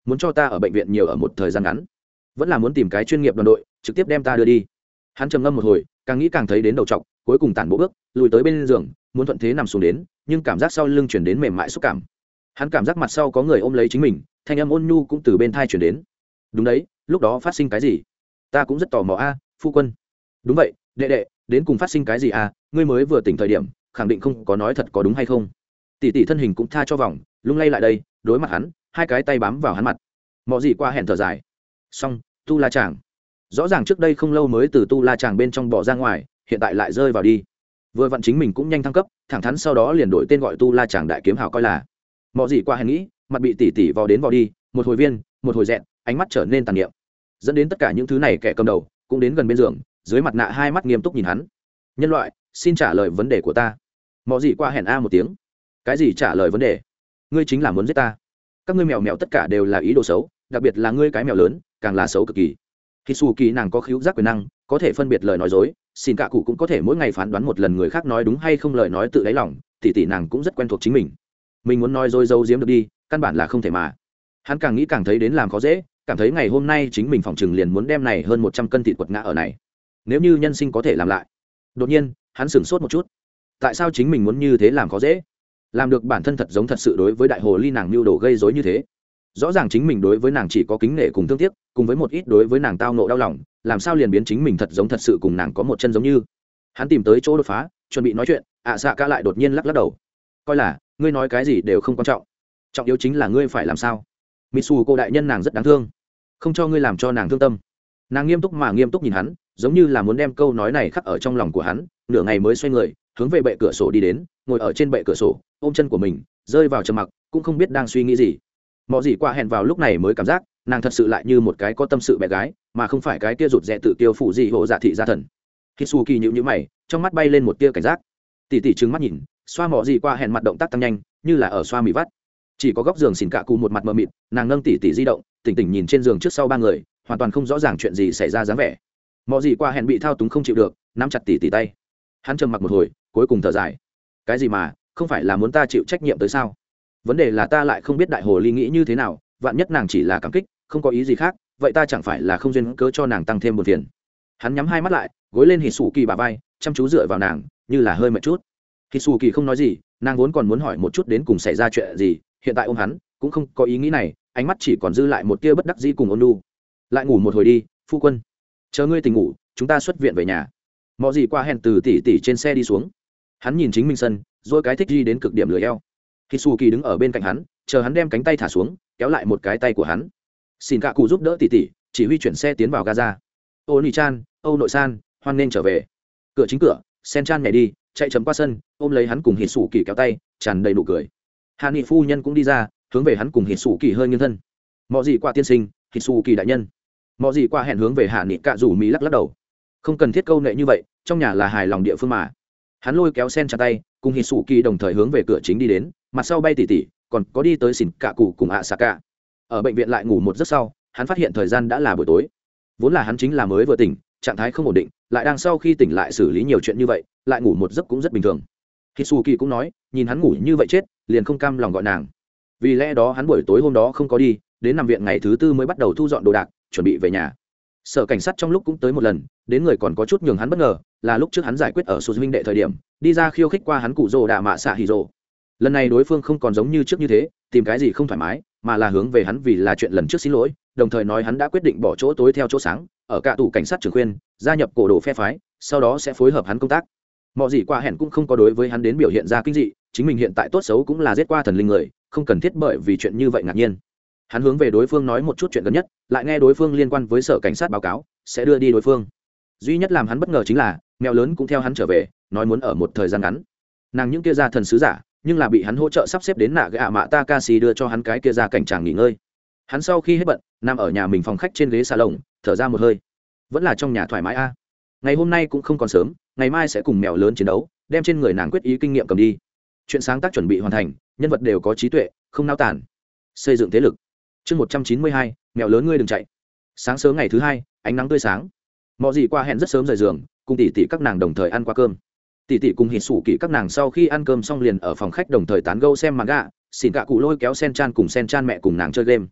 muốn cho ta ở bệnh viện nhiều ở một thời gian ngắn, vẫn là muốn tìm cái chuyên nghiệp đoàn đội trực tiếp đem ta đưa đi. Hắn trầm ngâm một hồi, càng nghĩ càng thấy đến đầu trọc, cuối cùng tản bộ bước lùi tới bên giường, muốn thuận thế nằm xuống đến, nhưng cảm giác sau lưng chuyển đến mềm mại xúc cảm. Hắn cảm giác mặt sau có người ôm lấy chính mình, thanh âm ôn nhu cũng từ bên thai chuyển đến. Đúng đấy, lúc đó phát sinh cái gì? Ta cũng rất tò mò a, phu quân. Đúng vậy, đệ đệ, đến cùng phát sinh cái gì a? Ngươi mới vừa tỉnh thời điểm, khẳng định không có nói thật có đúng hay không? Tỷ tỷ thân hình cũng tha cho vòng, lung lay lại đây, đối mặt hắn, hai cái tay bám vào hắn mặt. Mọ gì qua hẹn thở dài. Xong, tu la chàng. Rõ ràng trước đây không lâu mới từ tu la chàng bên trong bỏ ra ngoài, hiện tại lại rơi vào đi. Vừa vặn chính mình cũng nhanh thăng cấp, thẳng thắn sau đó liền đổi tên gọi tu la chàng đại kiếm hào coi là. Mọ gì qua hẹn nghĩ, mặt bị tỷ tỷ vò đến vò đi, một hồi viên, một hồi dẹn, ánh mắt trở nên tàn niệm. Dẫn đến tất cả những thứ này kẻ cầm đầu cũng đến gần bên giường, dưới mặt nạ hai mắt nghiêm túc nhìn hắn. Nhân loại, xin trả lời vấn đề của ta. Mọ gì qua hẹn a một tiếng. Cái gì trả lời vấn đề? Ngươi chính là muốn giết ta. Các ngươi mèo mèo tất cả đều là ý đồ xấu, đặc biệt là ngươi cái mèo lớn càng là xấu cực kỳ. Hisuki nàng có khứu giác quyền năng, có thể phân biệt lời nói dối, xin cả cụ cũng có thể mỗi ngày phán đoán một lần người khác nói đúng hay không lời nói tự đáy lòng, tỷ nàng cũng rất quen thuộc chính mình muốn nói dối giấu giếm được đi, căn bản là không thể mà. Hắn càng nghĩ càng thấy đến làm khó dễ, cảm thấy ngày hôm nay chính mình phòng trừng liền muốn đem này hơn 100 cân thịt quật ngã ở này. Nếu như nhân sinh có thể làm lại. Đột nhiên, hắn sửng sốt một chút. Tại sao chính mình muốn như thế làm khó dễ? Làm được bản thân thật giống thật sự đối với đại hồ ly nàng mưu đồ gây rối như thế. Rõ ràng chính mình đối với nàng chỉ có kính nể cùng thương tiếc, cùng với một ít đối với nàng tao nộ đau lòng, làm sao liền biến chính mình thật giống thật sự cùng nàng có một chân giống như. Hắn tìm tới chỗ đột phá, chuẩn bị nói chuyện, xạ cả lại đột nhiên lắc đầu. Coi là ngươi nói cái gì đều không quan trọng, trọng yếu chính là ngươi phải làm sao. Mitsu cô đại nhân nàng rất đáng thương, không cho ngươi làm cho nàng thương tâm. Nàng nghiêm túc nhìn hắn, giống như là muốn đem câu nói này khắc ở trong lòng của hắn, nửa ngày mới xoay người hướng về bệ cửa sổ đi đến, ngồi ở trên bệ cửa sổ ôm chân của mình, rơi vào trầm mặc, cũng không biết đang suy nghĩ gì. Mọ gì qua hẹn vào lúc này mới cảm giác nàng thật sự lại như một cái có tâm sự bé gái, mà không phải cái kia rụt rè tự tiêu phụ gì hộ dạ thị gia thần. Hitsuki nhíu mày, trong mắt bay lên một tia cảnh giác. Tỷ trừng mắt nhìn, xoa mọ gì qua hẹn mặt động tác tăng nhanh, như là ở xoa mì vắt. Chỉ có góc giường xỉn cạ cụ một mặt mờ mịt, nàng nâng tỷ di động, tỉnh nhìn trên giường trước sau ba người, hoàn toàn không rõ ràng chuyện gì xảy ra dáng vẻ. Mọ gì qua hẹn bị thao túng không chịu được, nắm chặt tỷ tay. Hắn trầm mặc một hồi, cuối cùng thở dài. Cái gì mà, không phải là muốn ta chịu trách nhiệm tới sao? Vấn đề là ta lại không biết đại hồ ly nghĩ như thế nào, vạn nhất nàng chỉ là cảm kích, không có ý gì khác, vậy ta chẳng phải là không duyên cớ cho nàng tăng thêm buồn phiền. Hắn nhắm hai mắt lại, gối lên Hitsuki bả vai, chăm chú dựa vào nàng, như là hơi mệt chút. Hitsuki không nói gì, nàng vốn còn muốn hỏi một chút đến cùng xảy ra chuyện gì, hiện tại ôm hắn cũng không có ý nghĩ này, ánh mắt chỉ còn dư lại một tia bất đắc dĩ cùng ôn nhu. Lại ngủ một hồi đi, phu quân. Chờ ngươi tỉnh ngủ, chúng ta xuất viện về nhà. Mọ gì qua hẹn từ tỷ trên xe đi xuống. Hắn nhìn chính mình sân, rồi cái thích đi đến cực điểm lười eo. Hitsuki đứng ở bên cạnh hắn, chờ hắn đem cánh tay thả xuống, kéo lại một cái tay của hắn. Xin cả cụ giúp đỡ tỷ, chỉ huy chuyển xe tiến vào Gaza. Oni-chan, Âu nội san, hoan nên trở về. Cửa chính cửa, Sen-chan nhảy đi, chạy chấm qua sân, ôm lấy hắn cùng Hitsuki kéo tay, tràn đầy nụ cười. Hạ Nghị phu nhân cũng đi ra, hướng về hắn cùng Hitsuki hơi nghiêng thân. Mọ gì qua tiên sinh, Hitsuki đại nhân. Mọ gì qua hẹn hướng về Hạ Nghị cạ rủ mỹ lắc đầu. Không cần thiết câu nệ như vậy, trong nhà là hài lòng địa phương mà. Hắn lôi kéo Sen chặt tay, cùng Hitsuki đồng thời hướng về cửa chính đi đến, mặt sau bay tỉ, còn có đi tới xỉn cạ cụ cùng Asaka. Ở bệnh viện lại ngủ một giấc sau, hắn phát hiện thời gian đã là buổi tối. Vốn là hắn chính là mới vừa tỉnh, trạng thái không ổn định, lại đang sau khi tỉnh lại xử lý nhiều chuyện như vậy, lại ngủ một giấc cũng rất bình thường. Hitsuki cũng nói, nhìn hắn ngủ như vậy chết, liền không cam lòng gọi nàng. Vì lẽ đó hắn buổi tối hôm đó không có đi, đến nằm viện ngày thứ tư mới bắt đầu thu dọn đồ đạc, chuẩn bị về nhà. Sở cảnh sát trong lúc cũng tới một lần, đến người còn có chút nhường hắn bất ngờ, là lúc trước hắn giải quyết ở Sô huynh đệ thời điểm, đi ra khiêu khích qua hắn cụ rồ đạ mạ xạ hỉ rồ. Lần này đối phương không còn giống như trước như thế, tìm cái gì không thoải mái, mà là hướng về hắn vì là chuyện lần trước xin lỗi, đồng thời nói hắn đã quyết định bỏ chỗ tối theo chỗ sáng, ở cả tủ cảnh sát trưởng khuyên, gia nhập cổ đồ phe phái, sau đó sẽ phối hợp hắn công tác. Mọi gì qua hẹn cũng không có đối với hắn đến biểu hiện ra kinh dị, chính mình hiện tại tốt xấu cũng là giết qua thần linh người, không cần thiết bởi vì chuyện như vậy ngạc nhiên. Hắn hướng về đối phương nói một chút chuyện gần nhất, lại nghe đối phương liên quan với sở cảnh sát báo cáo, sẽ đưa đi đối phương. Duy nhất làm hắn bất ngờ chính là mèo lớn cũng theo hắn trở về, nói muốn ở một thời gian ngắn. Nàng những kia gia thần sứ giả, nhưng là bị hắn hỗ trợ sắp xếp đến nạ gạ mạ Takashi đưa cho hắn cái kia ra cảnh tràng nghỉ ngơi. Hắn sau khi hết bận, nằm ở nhà mình phòng khách trên ghế salon, thở ra một hơi. Vẫn là trong nhà thoải mái a. Ngày hôm nay cũng không còn sớm, ngày mai sẽ cùng mèo lớn chiến đấu, đem trên người nàng quyết ý kinh nghiệm cầm đi. Chuyện sáng tác chuẩn bị hoàn thành, nhân vật đều có trí tuệ, không nao tản. Xây dựng thế lực. Chương 192, mèo lớn ngươi đừng chạy. Sáng sớm ngày thứ hai, ánh nắng tươi sáng. Mọi gì qua hẹn rất sớm rời giường, cùng tỷ tỷ các nàng đồng thời ăn qua cơm. Tỷ tỷ cùng Hitsuki các nàng sau khi ăn cơm xong liền ở phòng khách đồng thời tán gẫu xem manga, xỉn cả cụ lôi kéo Sen-chan cùng Sen-chan mẹ cùng nàng chơi game.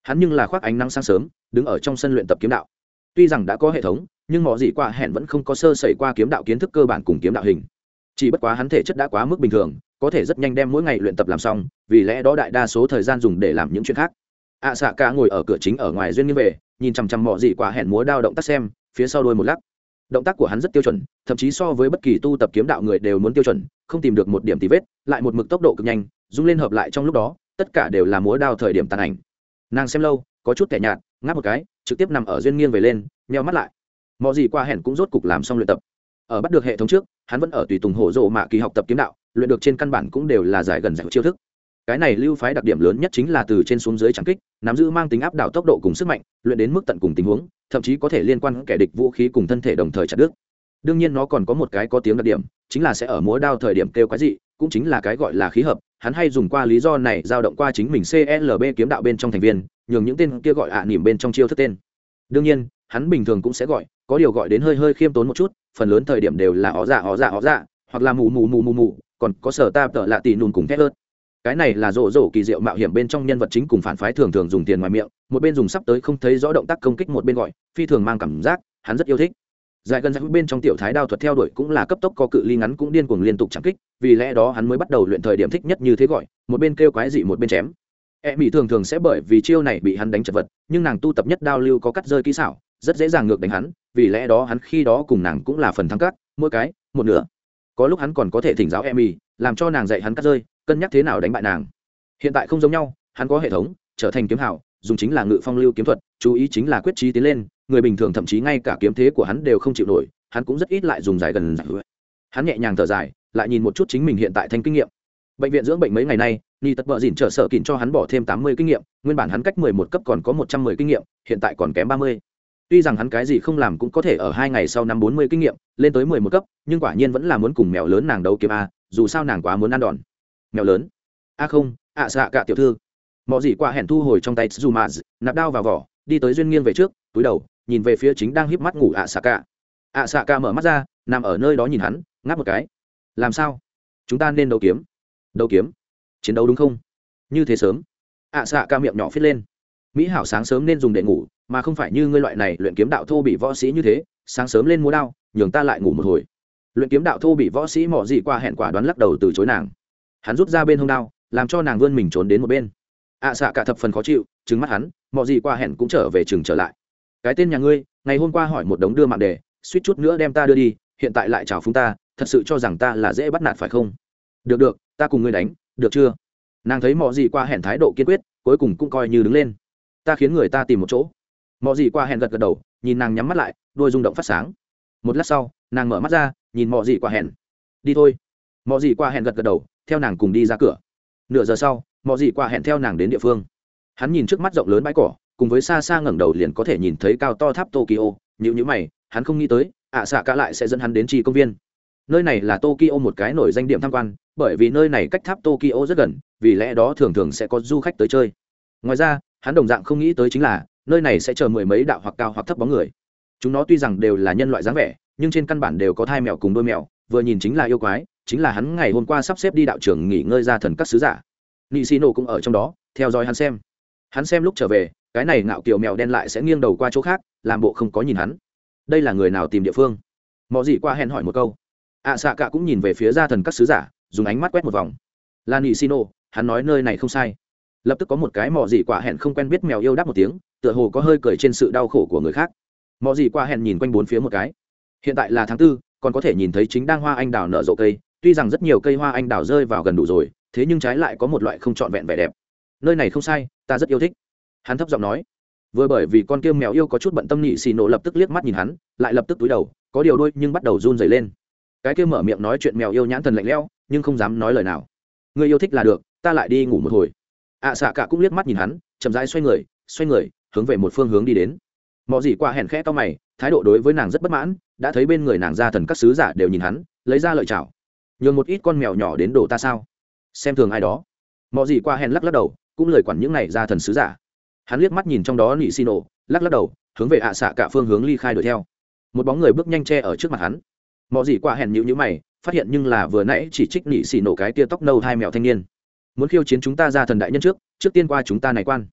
hắn nhưng là khoác ánh nắng sáng sớm đứng ở trong sân luyện tập kiếm đạo. Tuy rằng đã có hệ thống nhưng mọi gì qua hẹn vẫn không có sơ sẩy qua kiếm đạo kiến thức cơ bản cùng kiếm đạo hình. Chỉ bất quá hắn thể chất đã quá mức bình thường, có thể rất nhanh đem mỗi ngày luyện tập làm xong, vì lẽ đó đại đa số thời gian dùng để làm những chuyện khác. Xạ cả ngồi ở cửa chính ở ngoài duyên nghiêng về, nhìn chằm chằm mọi gì qua hẹn múa đao động tác xem, phía sau đôi một lắc. Động tác của hắn rất tiêu chuẩn, thậm chí so với bất kỳ tu tập kiếm đạo người đều muốn tiêu chuẩn, không tìm được một điểm tì vết, lại một mực tốc độ cực nhanh, dung lên hợp lại trong lúc đó, tất cả đều là múa đao thời điểm tàn ảnh. Nàng xem lâu, có chút kẻ nhạt, ngáp một cái, trực tiếp nằm ở duyên nghiêng về lên, nheo mắt lại. Mọi gì qua hẹn cũng rốt cục làm xong luyện tập. Ở bắt được hệ thống trước, hắn vẫn ở tùy tùng hổ rộ mạ kỳ học tập kiếm đạo, luyện được trên căn bản cũng đều là giải gần giải chiêu thức. Cái này lưu phái đặc điểm lớn nhất chính là từ trên xuống dưới chẳng kích, nắm giữ mang tính áp đảo tốc độ cùng sức mạnh, luyện đến mức tận cùng tình huống, thậm chí có thể liên quan kẻ địch vũ khí cùng thân thể đồng thời chặt đứt. Đương nhiên nó còn có một cái có tiếng đặc điểm, chính là sẽ ở múa đao thời điểm kêu quái dị, cũng chính là cái gọi là khí hợp. Hắn hay dùng qua lý do này dao động qua chính mình CLB kiếm đạo bên trong thành viên, nhường những tên kia gọi nỉm bên trong chiêu thức tên. Đương nhiên, hắn bình thường cũng sẽ gọi, có điều gọi đến hơi khiêm tốn một chút, phần lớn thời điểm đều là ó dạ, hoặc là mù, còn có sở ta tợ lạ tỷ nùn cùng thét ớt. Cái này là rổ kỳ diệu mạo hiểm bên trong nhân vật chính cùng phản phái thường thường dùng tiền ngoài miệng, một bên dùng sắp tới không thấy rõ động tác công kích, một bên gọi, phi thường mang cảm giác, hắn rất yêu thích. Dài gần dãy bên trong tiểu thái đao thuật theo đuổi cũng là cấp tốc có cự ly ngắn cũng điên cuồng liên tục chạm kích, vì lẽ đó hắn mới bắt đầu luyện thời điểm thích nhất như thế gọi, một bên kêu quái dị một bên chém. Mỹ thường sẽ bởi vì chiêu này bị hắn đánh chật vật, nhưng nàng tu tập nhất đao lưu có cắt rơi kỹ xảo, rất dễ dàng ngược đánh hắn, vì lẽ đó hắn khi đó cùng nàng cũng là phần thắng cắt, mỗi cái một nửa. Có lúc hắn còn có thể thỉnh giáo Mỹ, làm cho nàng dạy hắn cắt rơi, cân nhắc thế nào đánh bại nàng. Hiện tại không giống nhau, hắn có hệ thống, trở thành kiếm hảo, dùng chính là ngự phong lưu kiếm thuật, chú ý chính là quyết chí tiến lên, người bình thường thậm chí ngay cả kiếm thế của hắn đều không chịu nổi, hắn cũng rất ít lại dùng dài gần giải. Hắn nhẹ nhàng thở dài, lại nhìn một chút chính mình hiện tại thanh kinh nghiệm. Bệnh viện dưỡng bệnh mấy ngày nay, ni tật bợ dỉn trở sợ kín cho hắn bỏ thêm 80 kinh nghiệm, nguyên bản hắn cách 11 cấp còn có 110 kinh nghiệm, hiện tại còn kém 30. Tuy rằng hắn cái gì không làm cũng có thể ở 2 ngày sau năm 40 kinh nghiệm, lên tới 11 cấp, nhưng quả nhiên vẫn là muốn cùng mèo lớn nàng đấu kiếm a, dù sao nàng quá muốn ăn đòn. Mèo lớn? Không, xạ cả tiểu thư. Mọ gì qua hẹn thu hồi trong tay Tsuzumaz, nạp đao vào vỏ, đi tới duyên nghiêng về trước, túi đầu, nhìn về phía chính đang híp mắt ngủ xạ cả. Xạ cả mở mắt ra, nằm ở nơi đó nhìn hắn, ngáp một cái. Làm sao? Chúng ta nên đấu kiếm. Đấu kiếm? Chiến đấu đúng không? Như thế sớm? Xạ cả miệng nhỏ phết lên. Mỹ hảo sáng sớm nên dùng để ngủ, mà không phải như ngươi loại này luyện kiếm đạo thô bị võ sĩ như thế, sáng sớm lên múa đao, nhường ta lại ngủ một hồi. Luyện kiếm đạo thô bị võ sĩ mọ gì qua hẹn quả đoán lắc đầu từ chối nàng. Hắn rút ra bên hông đao, làm cho nàng vươn mình trốn đến một bên. Xạ cả thập phần khó chịu, trừng mắt hắn, mọ gì qua hẹn cũng trở về trường trở lại. Cái tên nhà ngươi, ngày hôm qua hỏi một đống đưa mạng đề, suýt chút nữa đem ta đưa đi, hiện tại lại chào phúng ta, thật sự cho rằng ta là dễ bắt nạt phải không? Được, ta cùng ngươi đánh, được chưa? Nàng thấy mọ gì qua hẹn thái độ kiên quyết, cuối cùng cũng coi như đứng lên. Ta khiến người ta tìm một chỗ. Mọ gì qua hẹn gật đầu, nhìn nàng nhắm mắt lại, đôi rung động phát sáng. Một lát sau, nàng mở mắt ra, nhìn mọ gì qua hẹn. Đi thôi. Mọ gì qua hẹn gật đầu, theo nàng cùng đi ra cửa. Nửa giờ sau, mọ gì qua hẹn theo nàng đến địa phương. Hắn nhìn trước mắt rộng lớn bãi cỏ, cùng với xa xa ngẩng đầu liền có thể nhìn thấy cao to tháp Tokyo, nhíu mày, hắn không nghĩ tới, xạ cả lại sẽ dẫn hắn đến trì công viên. Nơi này là Tokyo một cái nổi danh điểm tham quan, bởi vì nơi này cách tháp Tokyo rất gần, vì lẽ đó thường sẽ có du khách tới chơi. Ngoài ra, hắn đồng dạng không nghĩ tới chính là, nơi này sẽ chờ mười mấy đạo hoặc cao hoặc thấp bóng người. Chúng nó tuy rằng đều là nhân loại dáng vẻ, nhưng trên căn bản đều có thai mèo cùng đôi mèo, vừa nhìn chính là yêu quái, chính là hắn ngày hôm qua sắp xếp đi đạo trường nghỉ ngơi ra thần các sứ giả. Nishino cũng ở trong đó, theo dõi hắn xem. Hắn xem lúc trở về, cái này ngạo kiều mèo đen lại sẽ nghiêng đầu qua chỗ khác, làm bộ không có nhìn hắn. Đây là người nào tìm địa phương? Mọ gì qua hẹn hỏi một câu. Xạ cả cũng nhìn về phía gia thần các sứ giả, dùng ánh mắt quét một vòng. Là Nishino, hắn nói nơi này không sai. Lập tức có một cái mọ gì quả hẹn không quen biết mèo yêu đáp một tiếng, tựa hồ có hơi cười trên sự đau khổ của người khác. Mọ gì quả hẹn nhìn quanh bốn phía một cái. Hiện tại là tháng 4, còn có thể nhìn thấy chính đang hoa anh đào nở rộ cây, tuy rằng rất nhiều cây hoa anh đào rơi vào gần đủ rồi, thế nhưng trái lại có một loại không trọn vẹn vẻ đẹp. Nơi này không sai, ta rất yêu thích. Hắn thấp giọng nói. Vừa bởi vì con kia mèo yêu có chút bận tâm, nhị xì nổ lập tức liếc mắt nhìn hắn, lại lập tức túi đầu, có điều đôi nhưng bắt đầu run rẩy lên. Cái kia mở miệng nói chuyện mèo yêu nhãn thần lạnh lẽo, nhưng không dám nói lời nào. Ngươi yêu thích là được, ta lại đi ngủ một hồi. Xạ cả cũng liếc mắt nhìn hắn, chậm rãi xoay người, hướng về một phương hướng đi đến. Mọ gì qua hèn khẽ to mày, thái độ đối với nàng rất bất mãn, đã thấy bên người nàng gia thần các sứ giả đều nhìn hắn, lấy ra lợi chảo. Nhường một ít con mèo nhỏ đến đổ ta sao? Xem thường ai đó? Mọ gì qua hèn lắc đầu, cũng lời quản những này gia thần sứ giả. Hắn liếc mắt nhìn trong đó nị xin nổ, lắc đầu, hướng về xạ cả phương hướng ly khai đuổi theo. Một bóng người bước nhanh che ở trước mặt hắn. Mọ gì qua hèn nhíu mày, phát hiện nhưng là vừa nãy chỉ trích nị xì nổ cái tia tóc nâu hai mèo thanh niên. Muốn khiêu chiến chúng ta gia thần đại nhân trước tiên qua chúng ta này quan.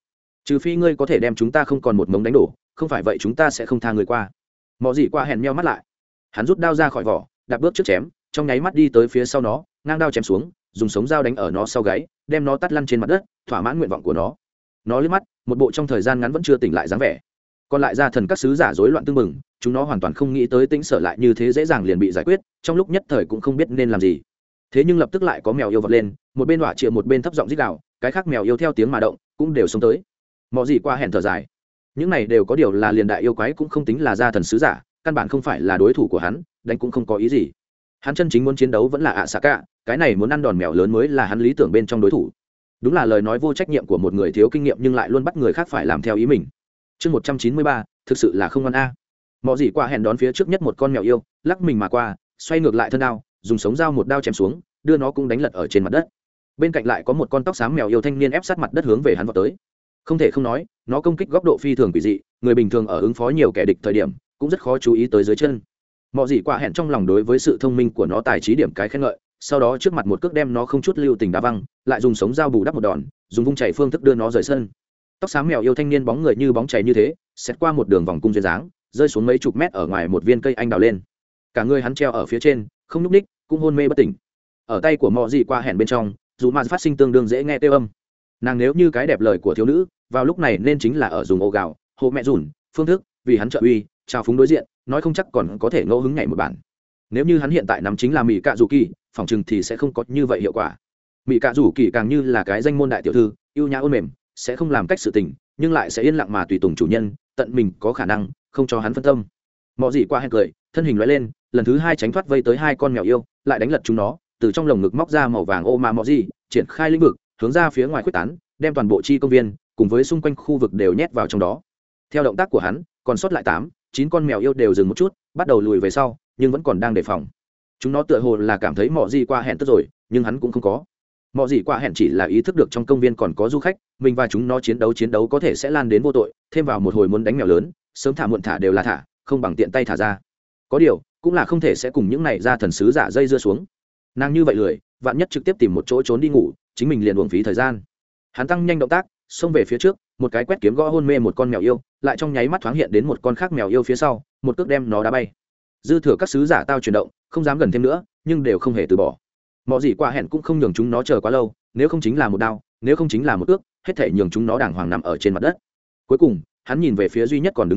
trừ phi ngươi có thể đem chúng ta không còn một mống đánh đổ, không phải vậy chúng ta sẽ không tha người qua. Mọ gì qua hẹn meo mắt lại, hắn rút đao ra khỏi vỏ, đạp bước trước chém, trong nháy mắt đi tới phía sau nó, ngang đao chém xuống, dùng sống dao đánh ở nó sau gáy, đem nó tắt lăn trên mặt đất, thỏa mãn nguyện vọng của nó. Nó liếc mắt, một bộ trong thời gian ngắn vẫn chưa tỉnh lại dáng vẻ. Còn lại gia thần các sứ giả rối loạn tương mừng, chúng nó hoàn toàn không nghĩ tới Tĩnh Sở lại như thế dễ dàng liền bị giải quyết, trong lúc nhất thời cũng không biết nên làm gì. Thế nhưng lập tức lại có mèo yêu vọt lên, một bên họa chĩa một bên thấp giọng rít gào, cái khác mèo yêu theo tiếng mà động, cũng đều xông tới. Mọ gì qua hẹn thở dài, những này đều có điều là liền đại yêu quái cũng không tính là gia thần sứ giả, căn bản không phải là đối thủ của hắn, đánh cũng không có ý gì. Hắn chân chính muốn chiến đấu vẫn là ạ xạ cả, cái này muốn ăn đòn mèo lớn mới là hắn lý tưởng bên trong đối thủ. Đúng là lời nói vô trách nhiệm của một người thiếu kinh nghiệm nhưng lại luôn bắt người khác phải làm theo ý mình. Chương 193, thực sự là không ngoan a. Mọ gì qua hẹn đón phía trước nhất một con mèo yêu, lắc mình mà qua, xoay ngược lại thân đao, dùng sống dao một đao chém xuống, đưa nó cũng đánh lật ở trên mặt đất. Bên cạnh lại có một con tóc xám mèo yêu thanh niên ép sát mặt đất hướng về hắn vọt tới. Không thể không nói, nó công kích góc độ phi thường quỷ dị, người bình thường ở ứng phó nhiều kẻ địch thời điểm, cũng rất khó chú ý tới dưới chân. Mọ gì qua hẹn trong lòng đối với sự thông minh của nó tài trí điểm cái khen ngợi, sau đó trước mặt một cước đem nó không chút lưu tình đá văng, lại dùng sống dao bù đắp một đòn, dùng vung chảy phương thức đưa nó rời sân. Tóc xám mèo yêu thanh niên bóng người như bóng chảy như thế, xét qua một đường vòng cung duyên dáng, rơi xuống mấy chục mét ở ngoài một viên cây anh đào lên. Cả người hắn treo ở phía trên, không nhúc ních, cũng hôn mê bất tỉnh. Ở tay của Mọ gì qua hẹn bên trong, dù mà phát sinh tương đương dễ nghe tiêu âm. Nàng nếu như cái đẹp lời của thiếu nữ, vào lúc này nên chính là ở dùng ô gạo, hộ mẹ dùn, phương thức, vì hắn trợ uy, chào phúng đối diện, nói không chắc còn có thể ngẫu hứng nhảy một bản. Nếu như hắn hiện tại nắm chính là Mị Cạ Dù Kỳ, phỏng chừng thì sẽ không có như vậy hiệu quả. Mị Cạ Dù Kỳ càng như là cái danh môn đại tiểu thư, yêu nhã ôn mềm, sẽ không làm cách sự tình, nhưng lại sẽ yên lặng mà tùy tùng chủ nhân, tận mình có khả năng, không cho hắn phân tâm. Mọ gì qua hẹn cười, thân hình lóe lên, lần thứ hai tránh thoát vây tới hai con mèo yêu, lại đánh lật chúng nó, từ trong lồng ngực móc ra màu vàng ô mà Mọ gì, triển khai lĩnh vực, hướng ra phía ngoài khuếch tán, đem toàn bộ chi công viên cùng với xung quanh khu vực đều nhét vào trong đó. Theo động tác của hắn, còn sót lại 8, 9 con mèo yêu đều dừng một chút, bắt đầu lùi về sau, nhưng vẫn còn đang đề phòng. Chúng nó tựa hồ là cảm thấy Mọ gì qua hẹn tức rồi, nhưng hắn cũng không có. Mọ gì qua hẹn chỉ là ý thức được trong công viên còn có du khách, mình và chúng nó chiến đấu có thể sẽ lan đến vô tội, thêm vào một hồi muốn đánh mèo lớn, sớm thả muộn thả đều là thả, không bằng tiện tay thả ra. Có điều, cũng là không thể sẽ cùng những này ra thần sứ giả dây dưa xuống. Nàng như vậy lười, vạn nhất trực tiếp tìm một chỗ trốn đi ngủ, chính mình liền uổng phí thời gian. Hắn tăng nhanh động tác, xông về phía trước, một cái quét kiếm gõ hôn mê một con mèo yêu, lại trong nháy mắt thoáng hiện đến một con khác mèo yêu phía sau, một cước đem nó đá bay. Dư thừa các sứ giả tao chuyển động, không dám gần thêm nữa, nhưng đều không hề từ bỏ. Mọ gì qua hẹn cũng không nhường chúng nó chờ quá lâu, nếu không chính là một đao, nếu không chính là một cước, hết thể nhường chúng nó đàng hoàng nằm ở trên mặt đất. Cuối cùng, hắn nhìn về phía duy nhất còn đứng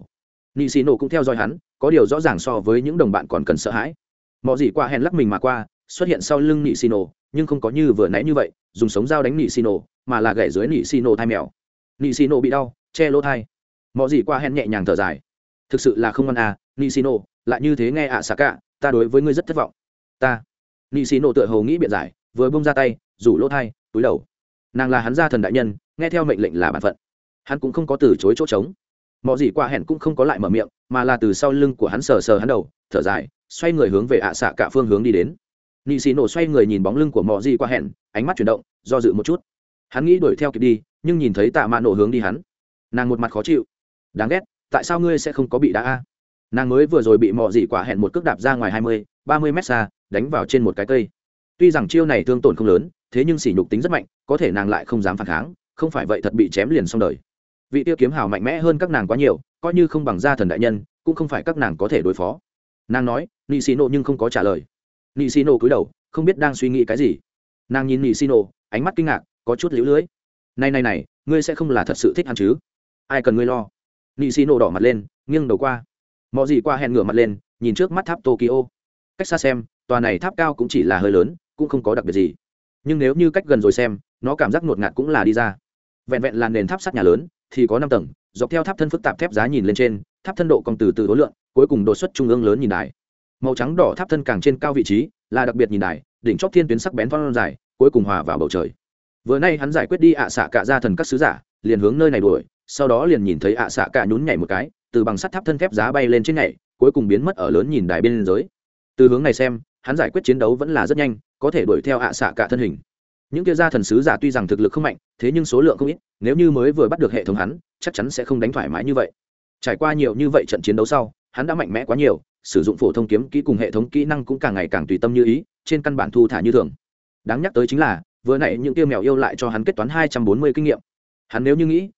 Nishino cũng theo dõi hắn, có điều rõ ràng so với những đồng bạn còn cần sợ hãi. Mọ gì qua hẹn lắc mình mà qua, xuất hiện sau lưng Nishino, nhưng không có như vừa nãy như vậy, dùng sống dao đánh Nishino, mà là gãy dưới Nishino thai mèo. Nishino bị đau, che lỗ thai. Mọ gì qua hẹn nhẹ nhàng thở dài, thực sự là không ngoan à, Nishino, lại như thế nghe ạ xạ cả, ta đối với ngươi rất thất vọng. Ta. Nishino tựa hồ nghĩ biện giải, vừa bung ra tay, rủ lỗ thai, túi đầu. Nàng là hắn gia thần đại nhân, nghe theo mệnh lệnh là bản phận. Hắn cũng không có từ chối chỗ trống. Mọ gì qua hẹn cũng không có lại mở miệng, mà là từ sau lưng của hắn sờ sờ hắn đầu, thở dài, xoay người hướng về ạ xạ cả phương hướng đi đến. Nishino xoay người nhìn bóng lưng của Mọ gì qua hẹn, ánh mắt chuyển động, do dự một chút. Hắn nghĩ đuổi theo kịp đi, nhưng nhìn thấy Tạ Mạ Nổ hướng đi hắn, nàng một mặt khó chịu. Đáng ghét, tại sao ngươi sẽ không có bị đá a? Nàng mới vừa rồi bị Mọ gì quả hẹn một cước đạp ra ngoài 20, 30 mét xa, đánh vào trên một cái cây. Tuy rằng chiêu này thương tổn không lớn, thế nhưng sỉ nhục tính rất mạnh, có thể nàng lại không dám phản kháng, không phải vậy thật bị chém liền xong đời. Vị tiêu kiếm hào mạnh mẽ hơn các nàng quá nhiều, coi như không bằng gia thần đại nhân, cũng không phải các nàng có thể đối phó. Nàng nói, Nishino nhưng không có trả lời. Nishino cúi đầu, không biết đang suy nghĩ cái gì. Nàng nhìn Nishino, ánh mắt kinh ngạc, có chút liễu lưới. Này, ngươi sẽ không là thật sự thích hắn chứ? Ai cần ngươi lo? Nishino đỏ mặt lên, nghiêng đầu qua. Mọ gì qua hẹn ngửa mặt lên, nhìn trước mắt tháp Tokyo. Cách xa xem, tòa này tháp cao cũng chỉ là hơi lớn, cũng không có đặc biệt gì. Nhưng nếu như cách gần rồi xem, nó cảm giác ngột ngạt cũng là đi ra. Vẹn vẹn là nền tháp sắt nhà lớn, thì có 5 tầng, dọc theo tháp thân phức tạp thép giá nhìn lên trên, tháp thân độ cong từ từ hối lượng, cuối cùng đột xuất trung ương lớn nhìn đài. Màu trắng đỏ tháp thân càng trên cao vị trí, là đặc biệt nhìn đài, đỉnh chóp thiên tuyến sắc bén phong dài, cuối cùng hòa vào bầu trời. Vừa nay hắn giải quyết đi ạ xạ cả gia thần các sứ giả, liền hướng nơi này đuổi, sau đó liền nhìn thấy ạ xạ cả nhún nhảy một cái, từ bằng sắt tháp thân thép giá bay lên trên nhảy, cuối cùng biến mất ở lớn nhìn đài bên dưới. Từ hướng này xem, hắn giải quyết chiến đấu vẫn là rất nhanh, có thể đuổi theo ạ xạ cả thân hình. Những kia gia thần sứ giả tuy rằng thực lực không mạnh, thế nhưng số lượng không ít, nếu như mới vừa bắt được hệ thống hắn, chắc chắn sẽ không đánh thoải mái như vậy. Trải qua nhiều như vậy trận chiến đấu sau, hắn đã mạnh mẽ quá nhiều, sử dụng phổ thông kiếm kỹ cùng hệ thống kỹ năng cũng càng ngày càng tùy tâm như ý, trên căn bản thu thả như thường. Đáng nhắc tới chính là, vừa nãy những kia mèo yêu lại cho hắn kết toán 240 kinh nghiệm. Hắn nếu như nghĩ,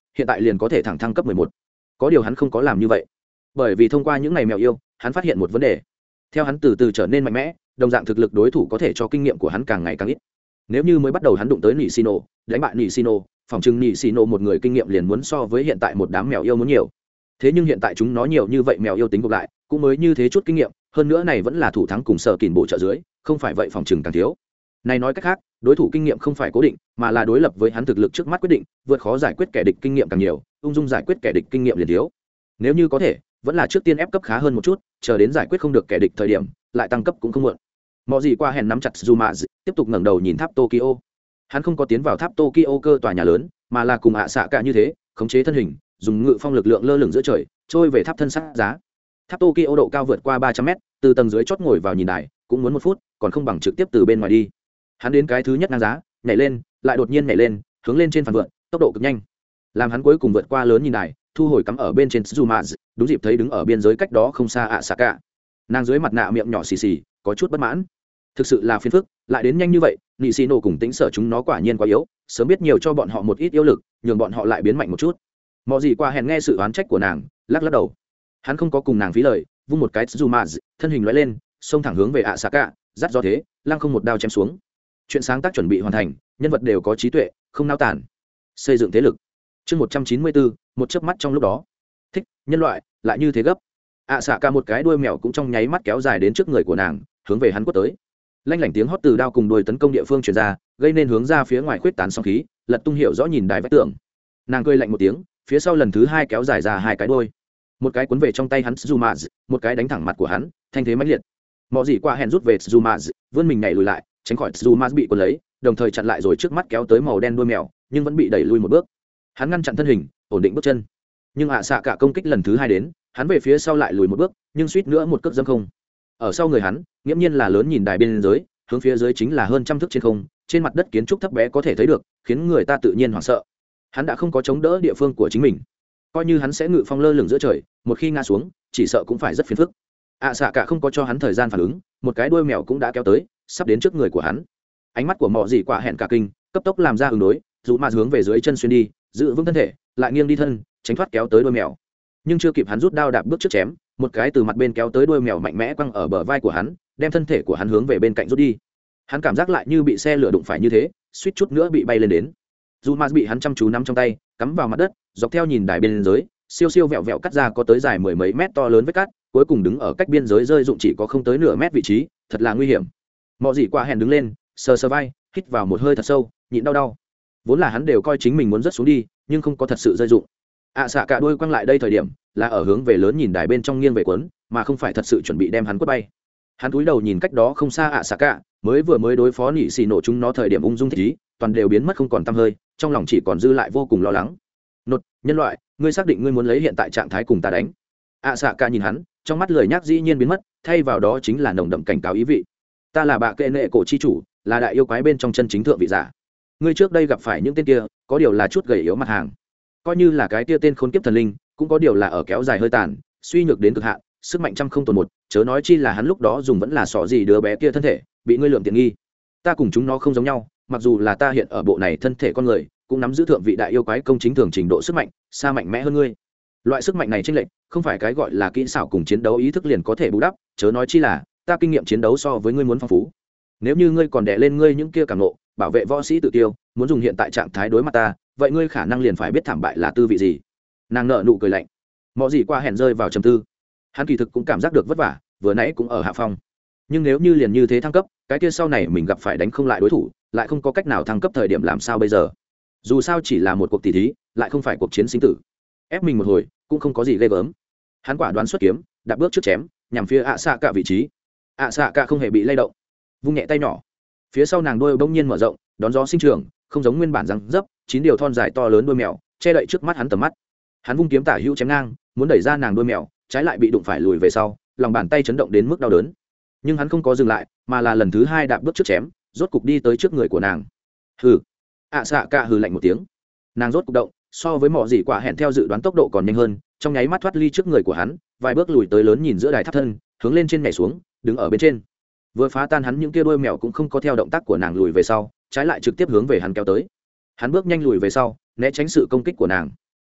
hiện tại liền có thể thẳng thăng cấp 11. Có điều hắn không có làm như vậy, bởi vì thông qua những ngày mèo yêu, hắn phát hiện một vấn đề. Theo hắn từ từ trở nên mạnh mẽ, đồng dạng thực lực đối thủ có thể cho kinh nghiệm của hắn càng ngày càng ít. Nếu như mới bắt đầu hắn đụng tới Nỉ Sino, đánh bại Nỉ Sino, phòng trừng Nỉ Sino một người kinh nghiệm liền muốn so với hiện tại một đám mèo yêu muốn nhiều. Thế nhưng hiện tại chúng nó nhiều như vậy, mèo yêu tính gộp lại cũng mới như thế chút kinh nghiệm, hơn nữa này vẫn là thủ thắng cùng sở kình bộ trợ dưới, không phải vậy phòng trừng càng thiếu. Này nói cách khác, đối thủ kinh nghiệm không phải cố định, mà là đối lập với hắn thực lực trước mắt quyết định, vượt khó giải quyết kẻ địch kinh nghiệm càng nhiều, ung dung giải quyết kẻ địch kinh nghiệm liền thiếu. Nếu như có thể, vẫn là trước tiên ép cấp khá hơn một chút, chờ đến giải quyết không được kẻ địch thời điểm, lại tăng cấp cũng không muộn. Mọ gì qua hẹn nắm chặt Zuma, tiếp tục ngẩng đầu nhìn tháp Tokyo. Hắn không có tiến vào tháp Tokyo cơ tòa nhà lớn, mà là cùng ạ xạ cả như thế, khống chế thân hình, dùng ngự phong lực lượng lơ lửng giữa trời, trôi về tháp thân sát giá. Tháp Tokyo độ cao vượt qua 300 m, từ tầng dưới chót ngồi vào nhìn đài, cũng muốn 1 phút, còn không bằng trực tiếp từ bên ngoài đi. Hắn đến cái thứ nhất ngang giá, nhảy lên, lại đột nhiên nhảy lên, hướng lên trên phản vượt, tốc độ cực nhanh. Làm hắn cuối cùng vượt qua lớn nhìn đài, thu hồi cắm ở bên trên Zuma, đúng dịp thấy đứng ở biên giới cách đó không xa ạ xạ cả. Nàng dưới mặt nạ miệng nhỏ xì xì, có chút bất mãn. Thực sự là phiền phức, lại đến nhanh như vậy, Nị Xì Nổ cùng Tĩnh Sở chúng nó quả nhiên quá yếu, sớm biết nhiều cho bọn họ một ít yếu lực, nhường bọn họ lại biến mạnh một chút. Mọ gì qua hẹn nghe sự oán trách của nàng, lắc lắc đầu. Hắn không có cùng nàng phí lời, vung một cái Zuma, thân hình lóe lên, xông thẳng hướng về ạ xạ cả, dắt do thế, lăng không một đao chém xuống. Chuyện sáng tác chuẩn bị hoàn thành, nhân vật đều có trí tuệ, không nao tản. Xây dựng thế lực. Chương 194, một chớp mắt trong lúc đó. Thích, nhân loại, lại như thế gấp. ạ xạ cả một cái đuôi mèo cũng trong nháy mắt kéo dài đến trước người của nàng, hướng về hắn quất tới. Lanh lảnh tiếng hót từ đao cùng đuôi tấn công địa phương truyền ra, gây nên hướng ra phía ngoài khuyết tán sóng khí, lật tung hiệu rõ nhìn đài vách tường. Nàng cười lạnh một tiếng, phía sau lần thứ hai kéo dài ra hai cái đuôi, một cái cuốn về trong tay hắn Zuma, một cái đánh thẳng mặt của hắn, thanh thế mãnh liệt. Mọ gì qua hẹn rút về Zuma, vươn mình nhảy lùi lại, tránh khỏi Zuma bị cuốn lấy, đồng thời chặn lại rồi trước mắt kéo tới màu đen đuôi mèo, nhưng vẫn bị đẩy lui một bước. Hắn ngăn chặn thân hình, ổn định bước chân. Nhưng ạ xạ cả công kích lần thứ hai đến, hắn về phía sau lại lùi một bước, nhưng suýt nữa một cước dẫm không. Ở sau người hắn, nghiễm nhiên là lớn nhìn đài bên dưới, hướng phía dưới chính là hơn trăm thước trên không, trên mặt đất kiến trúc thấp bé có thể thấy được, khiến người ta tự nhiên hoảng sợ. Hắn đã không có chống đỡ địa phương của chính mình, coi như hắn sẽ ngự phong lơ lửng giữa trời, một khi ngã xuống, chỉ sợ cũng phải rất phiền phức. ạ xạ cả không có cho hắn thời gian phản ứng, một cái đuôi mèo cũng đã kéo tới, sắp đến trước người của hắn. Ánh mắt của Mọ gì quả hẹn cả kinh, cấp tốc làm ra ứng đối, dù mà hướng về dưới chân xuyên đi, giữ vững thân thể, lại nghiêng đi thân, tránh thoát kéo tới đuôi mèo. Nhưng chưa kịp hắn rút đao đạp bước trước chém, một cái từ mặt bên kéo tới đuôi mèo mạnh mẽ quăng ở bờ vai của hắn, đem thân thể của hắn hướng về bên cạnh rút đi. Hắn cảm giác lại như bị xe lửa đụng phải như thế, suýt chút nữa bị bay lên đến. Zuma bị hắn chăm chú nắm trong tay, cắm vào mặt đất, dọc theo nhìn đài biên giới, siêu siêu vẹo vẹo cắt ra có tới dài mười mấy mét to lớn vết cắt, cuối cùng đứng ở cách biên giới rơi dụng chỉ có không tới nửa mét vị trí, thật là nguy hiểm. Mọ gì qua hèn đứng lên, sờ sờ vai, hít vào một hơi thật sâu, nhịn đau đau. Vốn là hắn đều coi chính mình muốn rớt xuống đi, nhưng không có thật sự rơi dụng. ạ xạ cả đuôi quăng lại đây thời điểm, là ở hướng về lớn nhìn đài bên trong nghiêng về quấn, mà không phải thật sự chuẩn bị đem hắn quất bay. Hắn cúi đầu nhìn cách đó không xa ạ xạ cả, mới đối phó Nị Xì Nổ chúng nó thời điểm ung dung thích ý, toàn đều biến mất không còn tăm hơi, trong lòng chỉ còn dư lại vô cùng lo lắng. Nột, nhân loại, ngươi xác định ngươi muốn lấy hiện tại trạng thái cùng ta đánh? ạ xạ cả nhìn hắn, trong mắt lười nhác dĩ nhiên biến mất, thay vào đó chính là nồng đậm cảnh cáo ý vị. Ta là bạ kệ nệ cổ chi chủ, là đại yêu quái bên trong chân chính thượng vị giả. Ngươi trước đây gặp phải những tên kia, có điều là chút gầy yếu mặt hàng, coi như là cái kia tên khốn kiếp thần linh, cũng có điều là ở kéo dài hơi tàn, suy nhược đến cực hạn, sức mạnh trăm không tồn một, chớ nói chi là hắn lúc đó dùng vẫn là sọ gì đứa bé kia thân thể, bị ngươi lượm tiện nghi. Ta cùng chúng nó không giống nhau, mặc dù là ta hiện ở bộ này thân thể con người, cũng nắm giữ thượng vị đại yêu quái công chính thường trình độ sức mạnh, xa mạnh mẽ hơn ngươi. Loại sức mạnh này chênh lệch, không phải cái gọi là kỹ xảo cùng chiến đấu ý thức liền có thể bù đắp, chớ nói chi là ta kinh nghiệm chiến đấu so với ngươi muốn phong phú. Nếu như ngươi còn đè lên ngươi những kia cảm nộ, bảo vệ võ sĩ tự tiêu, muốn dùng hiện tại trạng thái đối mặt ta, vậy ngươi khả năng liền phải biết thảm bại là tư vị gì. Nàng nợ nụ cười lạnh. Mọ gì qua hẹn rơi vào trầm tư. Hắn kỳ thực cũng cảm giác được vất vả, vừa nãy cũng ở hạ phong, nhưng nếu như liền như thế thăng cấp, cái kia sau này mình gặp phải đánh không lại đối thủ, lại không có cách nào thăng cấp thời điểm làm sao bây giờ? Dù sao chỉ là một cuộc tỷ thí, lại không phải cuộc chiến sinh tử, ép mình một hồi cũng không có gì ghê gớm. Hắn quả đoán xuất kiếm, đạp bước trước chém, nhằm phía ạ xạ cả vị trí. ạ xạ cả không hề bị lay động, vung nhẹ tay nhỏ, phía sau nàng đuôi bỗng nhiên mở rộng, đón gió sinh trưởng, không giống nguyên bản răng dấp, 9 điều thon dài to lớn đuôi mèo che đậy trước mắt hắn tầm mắt. Hắn vung kiếm tả hữu chém ngang, muốn đẩy ra nàng đuôi mèo, trái lại bị đụng phải lùi về sau, lòng bàn tay chấn động đến mức đau đớn. Nhưng hắn không có dừng lại, mà là lần thứ hai đạp bước trước chém, rốt cục đi tới trước người của nàng. Hừ. ạ xạ cả hừ lạnh một tiếng. Nàng rốt cục động, so với mọ gì quả hẹn theo dự đoán tốc độ còn nhanh hơn, trong nháy mắt thoát ly trước người của hắn, vài bước lùi tới lớn nhìn giữa đài tháp thân, hướng lên trên nhảy xuống, đứng ở bên trên. Vừa phá tan hắn những kia đuôi mèo cũng không có theo động tác của nàng lùi về sau, trái lại trực tiếp hướng về hắn kéo tới. Hắn bước nhanh lùi về sau, né tránh sự công kích của nàng.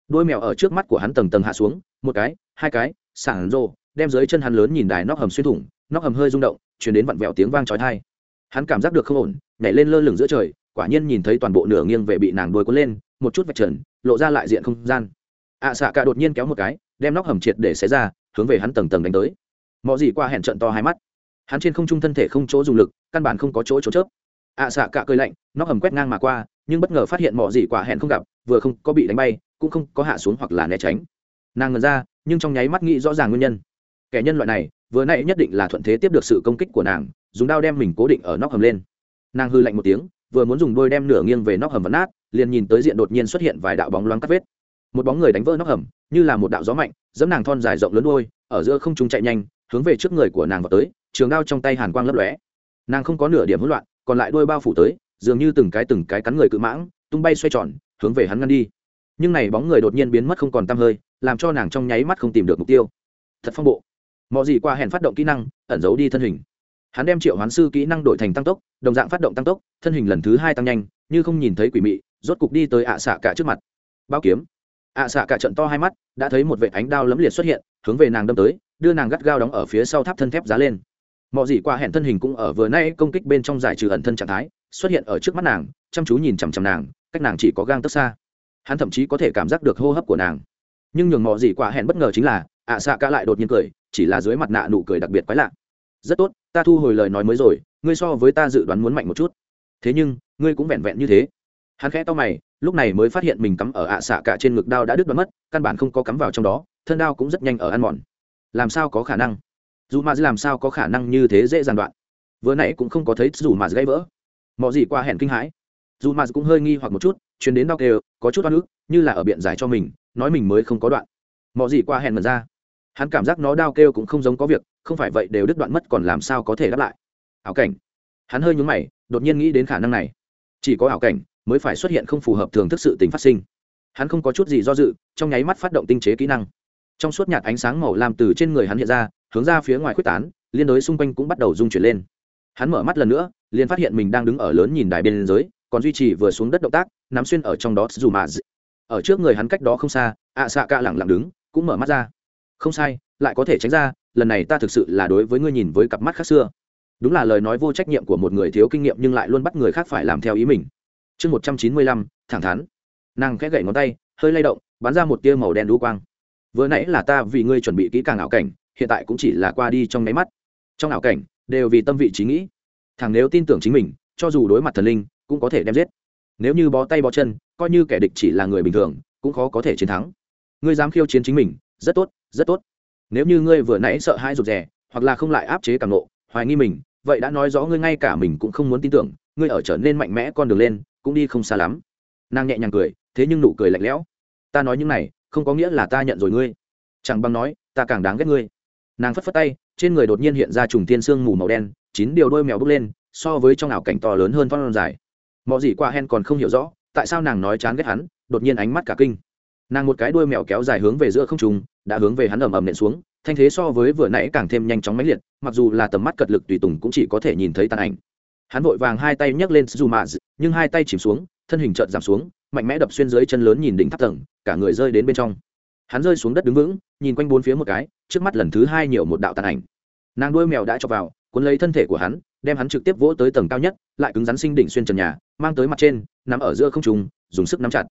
đuôi mèo ở trước mắt của hắn tầng tầng hạ xuống, một cái, hai cái, sảng rồ đem dưới chân hắn lớn nhìn đài nóc hầm xuyên thủng, nóc hầm hơi rung động, truyền đến vặn vẹo tiếng vang chói tai. Hắn cảm giác được không ổn, nhảy lên lơ lửng giữa trời, quả nhiên nhìn thấy toàn bộ nửa nghiêng về bị nàng đuôi cuốn lên, một chút vạch trần, lộ ra lại diện không gian. Xạ cả đột nhiên kéo một cái, đem nóc hầm triệt để xé ra, hướng về hắn tầng tầng đánh tới. Mọ gì qua hẹn trận to hai mắt, hắn trên không trung thân thể không chỗ dùng lực, căn bản không có chỗ trốn chớp. Xạ cả cười lạnh, nóc hầm quét ngang mà qua, nhưng bất ngờ phát hiện mọ gì quả hẹn không gặp, vừa không có bị đánh bay, cũng không có hạ xuống hoặc là né tránh. Nàng ngẩn ra, nhưng trong nháy mắt nghĩ rõ ràng nguyên nhân. Kẻ nhân loại này vừa nãy nhất định là thuận thế tiếp được sự công kích của nàng, dùng đao đem mình cố định ở nóc hầm lên. Nàng hư lạnh một tiếng, vừa muốn dùng đôi đem nửa nghiêng về nóc hầm vỡ nát, liền nhìn tới diện đột nhiên xuất hiện vài đạo bóng loáng cắt vết. Một bóng người đánh vỡ nóc hầm, như là một đạo gió mạnh, giẫm nàng thon dài rộng lớn đuôi, ở giữa không trung chạy nhanh, hướng về trước người của nàng vào tới, trường đao trong tay hàn quang lấp lóe. Nàng không có nửa điểm hỗn loạn, còn lại đuôi bao phủ tới, dường như từng cái cắn người cự mãng, tung bay xoay tròn, hướng về hắn ngăn đi. Nhưng này bóng người đột nhiên biến mất không còn tăm hơi, làm cho nàng trong nháy mắt không tìm được mục tiêu. Thật phong bộ. Mọ gì qua hẹn phát động kỹ năng, ẩn giấu đi thân hình. Hắn đem triệu hoán sư kỹ năng đổi thành tăng tốc, đồng dạng phát động tăng tốc, thân hình lần thứ hai tăng nhanh, như không nhìn thấy quỷ mị, rốt cục đi tới xạ cả trước mặt. Bao kiếm. Xạ cả trận to hai mắt, đã thấy một vệt ánh đao lấm liệt xuất hiện, hướng về nàng đâm tới, đưa nàng gắt gao đóng ở phía sau tháp thân thép giá lên. Mọ gì qua hẹn thân hình cũng ở vừa nay công kích bên trong giải trừ ẩn thân trạng thái, xuất hiện ở trước mắt nàng, chăm chú nhìn chằm chằm nàng, cách nàng chỉ có gang tấc xa. Hắn thậm chí có thể cảm giác được hô hấp của nàng. Nhưng nhường mọ gì qua hẹn bất ngờ chính là xạ cả lại đột nhiên cười, chỉ là dưới mặt nạ nụ cười đặc biệt quái lạ. Rất tốt, ta thu hồi lời nói mới rồi, ngươi so với ta dự đoán muốn mạnh một chút, thế nhưng ngươi cũng vẹn vẹn như thế. Hắn khẽ to mày, lúc này mới phát hiện mình cắm ở xạ cả trên ngực đao đã đứt đoạn mất, căn bản không có cắm vào trong đó, thân đao cũng rất nhanh ở ăn mòn. Làm sao có khả năng? Dù mà làm sao có khả năng như thế dễ dàng đoạn? Vừa nãy cũng không có thấy dù mà gãy vỡ. Mọ gì qua hẹn kinh hãi. Dù mà cũng hơi nghi hoặc một chút, truyền đến đau kêu, có chút oan ức, như là ở biện giải cho mình, nói mình mới không có đoạn. Mọ gì qua hẹn mở ra. Hắn cảm giác nó đau kêu cũng không giống có việc, không phải vậy đều đứt đoạn mất còn làm sao có thể đáp lại. Ảo cảnh. Hắn hơi nhướng mày, đột nhiên nghĩ đến khả năng này. Chỉ có ảo cảnh mới phải xuất hiện không phù hợp thường thức sự tình phát sinh. Hắn không có chút gì do dự, trong nháy mắt phát động tinh chế kỹ năng. Trong suốt nhạt ánh sáng màu lam từ trên người hắn hiện ra, hướng ra phía ngoài khuếch tán, liên đối xung quanh cũng bắt đầu rung chuyển lên. Hắn mở mắt lần nữa, liền phát hiện mình đang đứng ở lớn nhìn đài bên dưới, còn duy trì vừa xuống đất động tác, nắm xuyên ở trong đó dù mà ở trước người hắn cách đó không xa, xạ cả lẳng lặng đứng, cũng mở mắt ra. Không sai, lại có thể tránh ra, lần này ta thực sự là đối với ngươi nhìn với cặp mắt khác xưa. Đúng là lời nói vô trách nhiệm của một người thiếu kinh nghiệm nhưng lại luôn bắt người khác phải làm theo ý mình. Chương 195, thẳng thắn. Nàng khẽ gậy ngón tay, hơi lay động, bắn ra một tia màu đen đu quang. Vừa nãy là ta vì ngươi chuẩn bị kỹ càng ảo cảnh, hiện tại cũng chỉ là qua đi trong mấy mắt. Trong ảo cảnh, đều vì tâm vị trí nghĩ. Thằng nếu tin tưởng chính mình, cho dù đối mặt thần linh, cũng có thể đem giết. Nếu như bó tay bó chân, coi như kẻ địch chỉ là người bình thường, cũng khó có thể chiến thắng. Ngươi dám khiêu chiến chính mình, rất tốt, rất tốt. Nếu như ngươi vừa nãy sợ hãi rụt rè, hoặc là không lại áp chế cảm nộ, hoài nghi mình, vậy đã nói rõ ngươi ngay cả mình cũng không muốn tin tưởng, ngươi ở trở nên mạnh mẽ con đường lên, cũng đi không xa lắm. Nàng nhẹ nhàng cười, thế nhưng nụ cười lạnh lẽo. Ta nói những này, không có nghĩa là ta nhận rồi ngươi, chẳng bằng nói, ta càng đáng ghét ngươi. Nàng phất phất tay, trên người đột nhiên hiện ra trùng thiên xương mù màu đen, 9 điều đôi mèo bốc lên, so với trong ảo cảnh to lớn hơn phong dài. Mọ gì qua hen còn không hiểu rõ, tại sao nàng nói chán ghét hắn, đột nhiên ánh mắt cả kinh. Nàng một cái đuôi mèo kéo dài hướng về giữa không trung, đã hướng về hắn ầm ầm nện xuống, thanh thế so với vừa nãy càng thêm nhanh chóng mãnh liệt, mặc dù là tầm mắt cật lực tùy tùng cũng chỉ có thể nhìn thấy tàn ảnh. Hắn vội vàng hai tay nhấc lên Zuma, nhưng hai tay chìm xuống, thân hình chợt giảm xuống, mạnh mẽ đập xuyên dưới chân lớn nhìn đỉnh tháp tầng, cả người rơi đến bên trong. Hắn rơi xuống đất đứng vững, nhìn quanh bốn phía một cái, trước mắt lần thứ hai nhiều một đạo tàn ảnh. Nàng đuôi mèo đã chọc vào, cuốn lấy thân thể của hắn, đem hắn trực tiếp vỗ tới tầng cao nhất, lại cứng rắn sinh đỉnh xuyên trần nhà, mang tới mặt trên, nắm ở giữa không trung, dùng sức nắm chặt.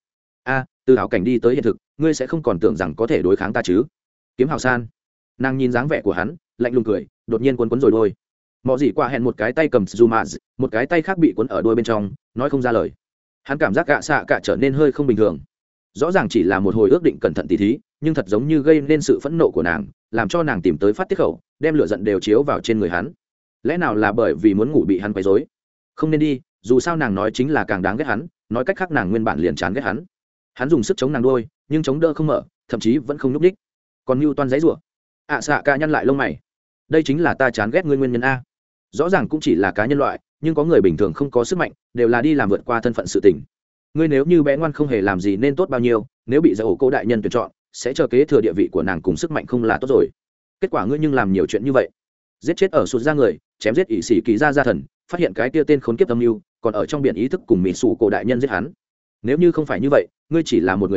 Từ ảo cảnh đi tới hiện thực, ngươi sẽ không còn tưởng rằng có thể đối kháng ta chứ? Kiếm Hào San. Nàng nhìn dáng vẻ của hắn, lạnh lùng cười, đột nhiên cuốn rồi đôi. Mọ gì qua hẹn một cái tay cầm Zuma, một cái tay khác bị cuốn ở đuôi bên trong, nói không ra lời. Hắn cảm giác xạ cả trở nên hơi không bình thường. Rõ ràng chỉ là một hồi ước định cẩn thận tỉ thí, nhưng thật giống như gây nên sự phẫn nộ của nàng, làm cho nàng tìm tới phát tiết khẩu, đem lửa giận đều chiếu vào trên người hắn. Lẽ nào là bởi vì muốn ngủ bị hắn quấy rối? Không nên đi, dù sao nàng nói chính là càng đáng ghét hắn, nói cách khác nàng nguyên bản liền chán ghét hắn. Hắn dùng sức chống nàng đuôi, nhưng chống đỡ không mở, thậm chí vẫn không nhúc nhích. Còn Nưu Toan giãy giụa. Xạ cả nhăn lại lông mày. Đây chính là ta chán ghét ngươi nguyên nhân a. Rõ ràng cũng chỉ là cá nhân loại, nhưng có người bình thường không có sức mạnh, đều là đi làm vượt qua thân phận sự tình. Ngươi nếu như bé ngoan không hề làm gì nên tốt bao nhiêu, nếu bị giải ổ cô đại nhân tuyển chọn, sẽ chờ kế thừa địa vị của nàng cùng sức mạnh không là tốt rồi. Kết quả ngươi nhưng làm nhiều chuyện như vậy, giết chết ở sụt ra người, chém giết ỷ sĩ kỳ gia gia thần, phát hiện cái kia tên khốn kiếp âm mưu, còn ở trong biển ý thức cùng mỹ sủ cổ đại nhân giết hắn. Nếu như không phải như vậy, ngươi chỉ là một người loại,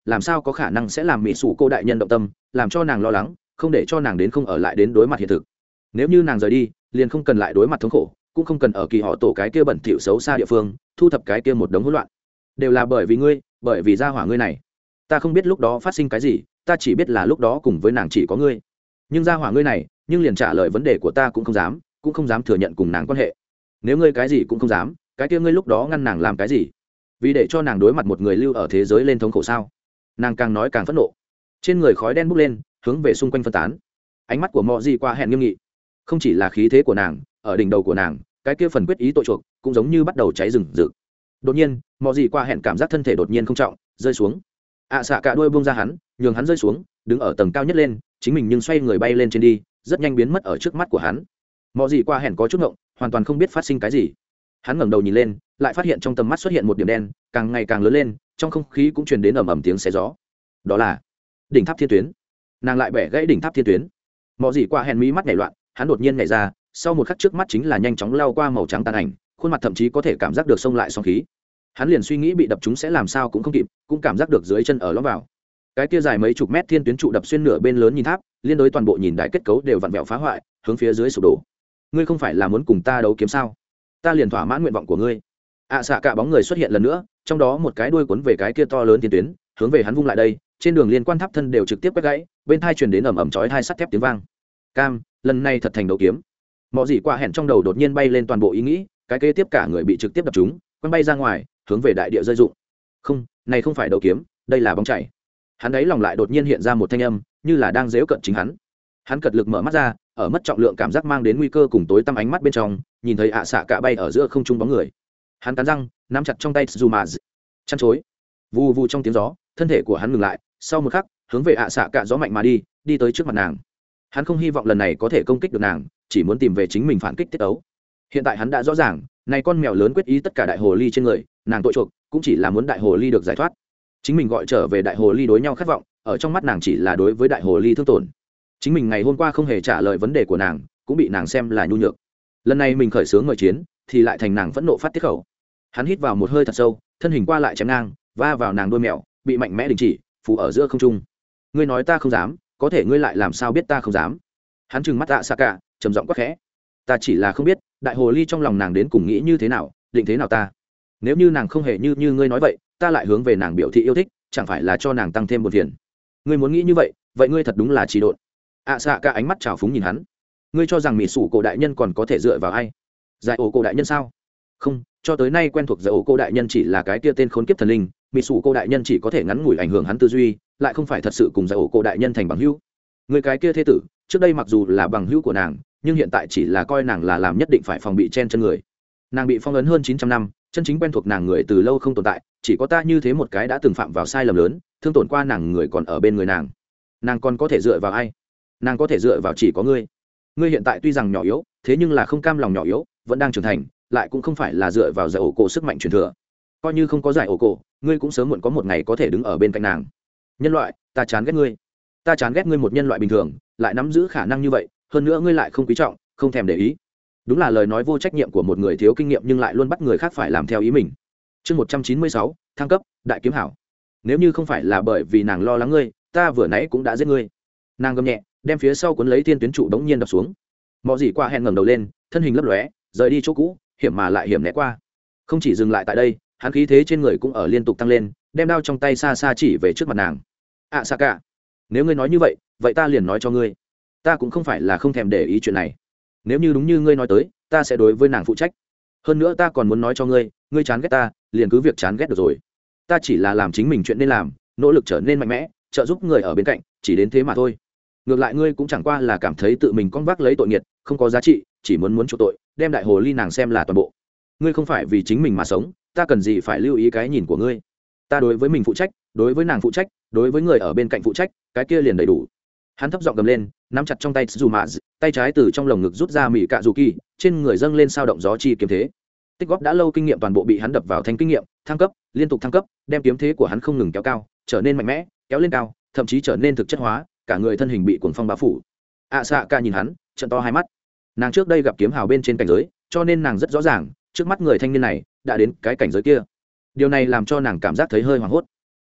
làm sao có khả năng sẽ làm mỹ sủ cô đại nhân động tâm, làm cho nàng lo lắng, không để cho nàng đến không ở lại đến đối mặt hiện thực. Nếu như nàng rời đi, liền không cần lại đối mặt thống khổ, cũng không cần ở kỳ họ tổ cái kia bẩn thỉu xấu xa địa phương thu thập cái kia một đống hỗn loạn. Đều là bởi vì ngươi, bởi vì gia hỏa ngươi này. Ta không biết lúc đó phát sinh cái gì, ta chỉ biết là lúc đó cùng với nàng chỉ có ngươi. Nhưng gia hỏa ngươi này, nhưng liền trả lời vấn đề của ta cũng không dám thừa nhận cùng nàng quan hệ. Nếu ngươi cái gì cũng không dám, cái kia ngươi lúc đó ngăn nàng làm cái gì? Vì để cho nàng đối mặt một người lưu ở thế giới lên thống khổ sao? Nàng càng nói càng phẫn nộ, trên người khói đen bốc lên, hướng về xung quanh phân tán. Ánh mắt của Mọ Gì Qua hẹn nghiêm nghị, không chỉ là khí thế của nàng, ở đỉnh đầu của nàng, cái kia phần quyết ý tội chuộc cũng giống như bắt đầu cháy rừng rực. Đột nhiên, Mọ Gì Qua hẹn cảm giác thân thể đột nhiên không trọng, rơi xuống. Xạ cả đuôi buông ra hắn, nhường hắn rơi xuống, đứng ở tầng cao nhất lên, chính mình nhưng xoay người bay lên trên đi, rất nhanh biến mất ở trước mắt của hắn. Mọ Gì Qua hẹn có chút ngộng, hoàn toàn không biết phát sinh cái gì. Hắn ngẩng đầu nhìn lên, lại phát hiện trong tầm mắt xuất hiện một điểm đen, càng ngày càng lớn lên, trong không khí cũng truyền đến ầm ầm tiếng xé gió. Đó là đỉnh tháp thiên tuyến. Nàng lại bẻ gãy đỉnh tháp thiên tuyến. Mọ Gì Qua hẹn mí mắt nhảy loạn, hắn đột nhiên nhảy ra, sau một khắc trước mắt chính là nhanh chóng lao qua màu trắng tàn ảnh, khuôn mặt thậm chí có thể cảm giác được xông lại sóng khí. Hắn liền suy nghĩ bị đập chúng sẽ làm sao cũng không kịp, cũng cảm giác được dưới chân ở lõm vào. Cái kia dài mấy chục mét thiên tuyến trụ đập xuyên nửa bên lớn nhìn tháp, liên đối toàn bộ nhìn đại kết cấu đều vặn vẹo phá hoại, hướng phía dưới sụp đổ. Ngươi không phải là muốn cùng ta đấu kiếm sao? Ta liền thỏa mãn nguyện vọng của ngươi. Xạ cả bóng người xuất hiện lần nữa, trong đó một cái đuôi cuốn về cái kia to lớn thiên tuyến, hướng về hắn vung lại đây, trên đường liên quan tháp thân đều trực tiếp quét gãy, bên tai truyền đến ầm ầm chói tai sắt thép tiếng vang. Cam, lần này thật thành đấu kiếm. Mọ Gì Qua hẹn trong đầu đột nhiên bay lên toàn bộ ý nghĩ, cái kế tiếp cả người bị trực tiếp đập trúng, quăng bay ra ngoài, hướng về đại địa rơi rụng. Không, này không phải đấu kiếm, đây là bóng chảy. Hắn ấy lòng lại đột nhiên hiện ra một thanh âm, như là đang giễu cận chính hắn. Hắn cật lực mở mắt ra, ở mất trọng lượng cảm giác mang đến nguy cơ cùng tối tăm ánh mắt bên trong, nhìn thấy xạ cả bay ở giữa không trung bóng người. Hắn cắn răng, nắm chặt trong tay Tsuzuma, chăn chối. Vù vù trong tiếng gió, thân thể của hắn ngừng lại, sau một khắc, hướng về xạ cả gió mạnh mà đi, đi tới trước mặt nàng. Hắn không hy vọng lần này có thể công kích được nàng, chỉ muốn tìm về chính mình phản kích tiết ấu. Hiện tại hắn đã rõ ràng, này con mèo lớn quyết ý tất cả đại hồ ly trên người, nàng tội chuộc cũng chỉ là muốn đại hồ ly được giải thoát. Chính mình gọi trở về đại hồ ly đối nhau khát vọng, ở trong mắt nàng chỉ là đối với đại hồ ly thương tổn. Chính mình ngày hôm qua không hề trả lời vấn đề của nàng, cũng bị nàng xem là nhu nhược. Lần này mình khởi xướng mời chiến, thì lại thành nàng phẫn nộ phát tiết khẩu. Hắn hít vào một hơi thật sâu, thân hình qua lại chém ngang, va vào nàng đuôi mèo, bị mạnh mẽ đình chỉ, phủ ở giữa không trung. Ngươi nói ta không dám, có thể ngươi lại làm sao biết ta không dám? Hắn trừng mắt xạ cả, trầm giọng quát khẽ. Ta chỉ là không biết, đại hồ ly trong lòng nàng đến cùng nghĩ như thế nào, định thế nào ta. Nếu như nàng không hề như ngươi nói vậy, ta lại hướng về nàng biểu thị yêu thích, chẳng phải là cho nàng tăng thêm một phiền. Ngươi muốn nghĩ như vậy, vậy ngươi thật đúng là trì độn. Xạ cả ánh mắt trào phúng nhìn hắn. Ngươi cho rằng mỹ sủ cổ đại nhân còn có thể dựa vào ai? Giải ổ cổ đại nhân sao? Không, cho tới nay quen thuộc giải ổ cổ đại nhân chỉ là cái kia tên khốn kiếp thần linh, mỹ sủ cổ đại nhân chỉ có thể ngắn ngủi ảnh hưởng hắn tư duy, lại không phải thật sự cùng giải ổ cổ đại nhân thành bằng hữu. Người cái kia thế tử, trước đây mặc dù là bằng hữu của nàng, nhưng hiện tại chỉ là coi nàng là làm nhất định phải phòng bị chen chân người. Nàng bị phong ấn hơn 900 năm, chân chính quen thuộc nàng người từ lâu không tồn tại, chỉ có ta như thế một cái đã từng phạm vào sai lầm lớn, thương tổn qua nàng người còn ở bên người nàng. Nàng còn có thể dựa vào ai? Nàng có thể dựa vào chỉ có ngươi. Ngươi hiện tại tuy rằng nhỏ yếu, thế nhưng là không cam lòng nhỏ yếu, vẫn đang trưởng thành, lại cũng không phải là dựa vào giải ổ cổ sức mạnh truyền thừa. Coi như không có giải ổ cổ, ngươi cũng sớm muộn có một ngày có thể đứng ở bên cạnh nàng. Nhân loại, ta chán ghét ngươi. Ta chán ghét ngươi một nhân loại bình thường, lại nắm giữ khả năng như vậy, hơn nữa ngươi lại không quý trọng, không thèm để ý. Đúng là lời nói vô trách nhiệm của một người thiếu kinh nghiệm nhưng lại luôn bắt người khác phải làm theo ý mình. Chương 196, thăng cấp, đại kiếm hảo. Nếu như không phải là bởi vì nàng lo lắng ngươi, ta vừa nãy cũng đã giết ngươi. Nàng gầm nhẹ, đem phía sau cuốn lấy thiên tuyến trụ đống nhiên đập xuống. Mọ Gì Qua hẹn ngẩng đầu lên, thân hình lấp lóe, rời đi chỗ cũ, hiểm mà lại hiểm né qua. Không chỉ dừng lại tại đây, hắn khí thế trên người cũng ở liên tục tăng lên, đem đao trong tay xa xa chỉ về trước mặt nàng. Saka, nếu ngươi nói như vậy, vậy ta liền nói cho ngươi, ta cũng không phải là không thèm để ý chuyện này. Nếu như đúng như ngươi nói tới, ta sẽ đối với nàng phụ trách. Hơn nữa ta còn muốn nói cho ngươi, ngươi chán ghét ta, liền cứ việc chán ghét được rồi. Ta chỉ là làm chính mình chuyện nên làm, nỗ lực trở nên mạnh mẽ, trợ giúp người ở bên cạnh, chỉ đến thế mà thôi. Ngược lại ngươi cũng chẳng qua là cảm thấy tự mình con vác lấy tội nghiệt, không có giá trị, chỉ muốn chuộc tội, đem đại hồ ly nàng xem là toàn bộ. Ngươi không phải vì chính mình mà sống, ta cần gì phải lưu ý cái nhìn của ngươi? Ta đối với mình phụ trách, đối với nàng phụ trách, đối với người ở bên cạnh phụ trách, cái kia liền đầy đủ. Hắn thấp giọng gầm lên, nắm chặt trong tay Tsuzuma, tay trái từ trong lồng ngực rút ra mỹ cạ dù kỳ, trên người dâng lên sao động gió chi kiếm thế. Tích góp đã lâu kinh nghiệm toàn bộ bị hắn đập vào thành kinh nghiệm, thăng cấp, liên tục thăng cấp, đem kiếm thế của hắn không ngừng kéo cao, trở nên mạnh mẽ, kéo lên cao, thậm chí trở nên thực chất hóa, cả người thân hình bị cuồng phong bao phủ. Asaka nhìn hắn, trợn to hai mắt. Nàng trước đây gặp kiếm hào bên trên cảnh giới, cho nên nàng rất rõ ràng, trước mắt người thanh niên này đã đến cái cảnh giới kia. Điều này làm cho nàng cảm giác thấy hơi hoảng hốt.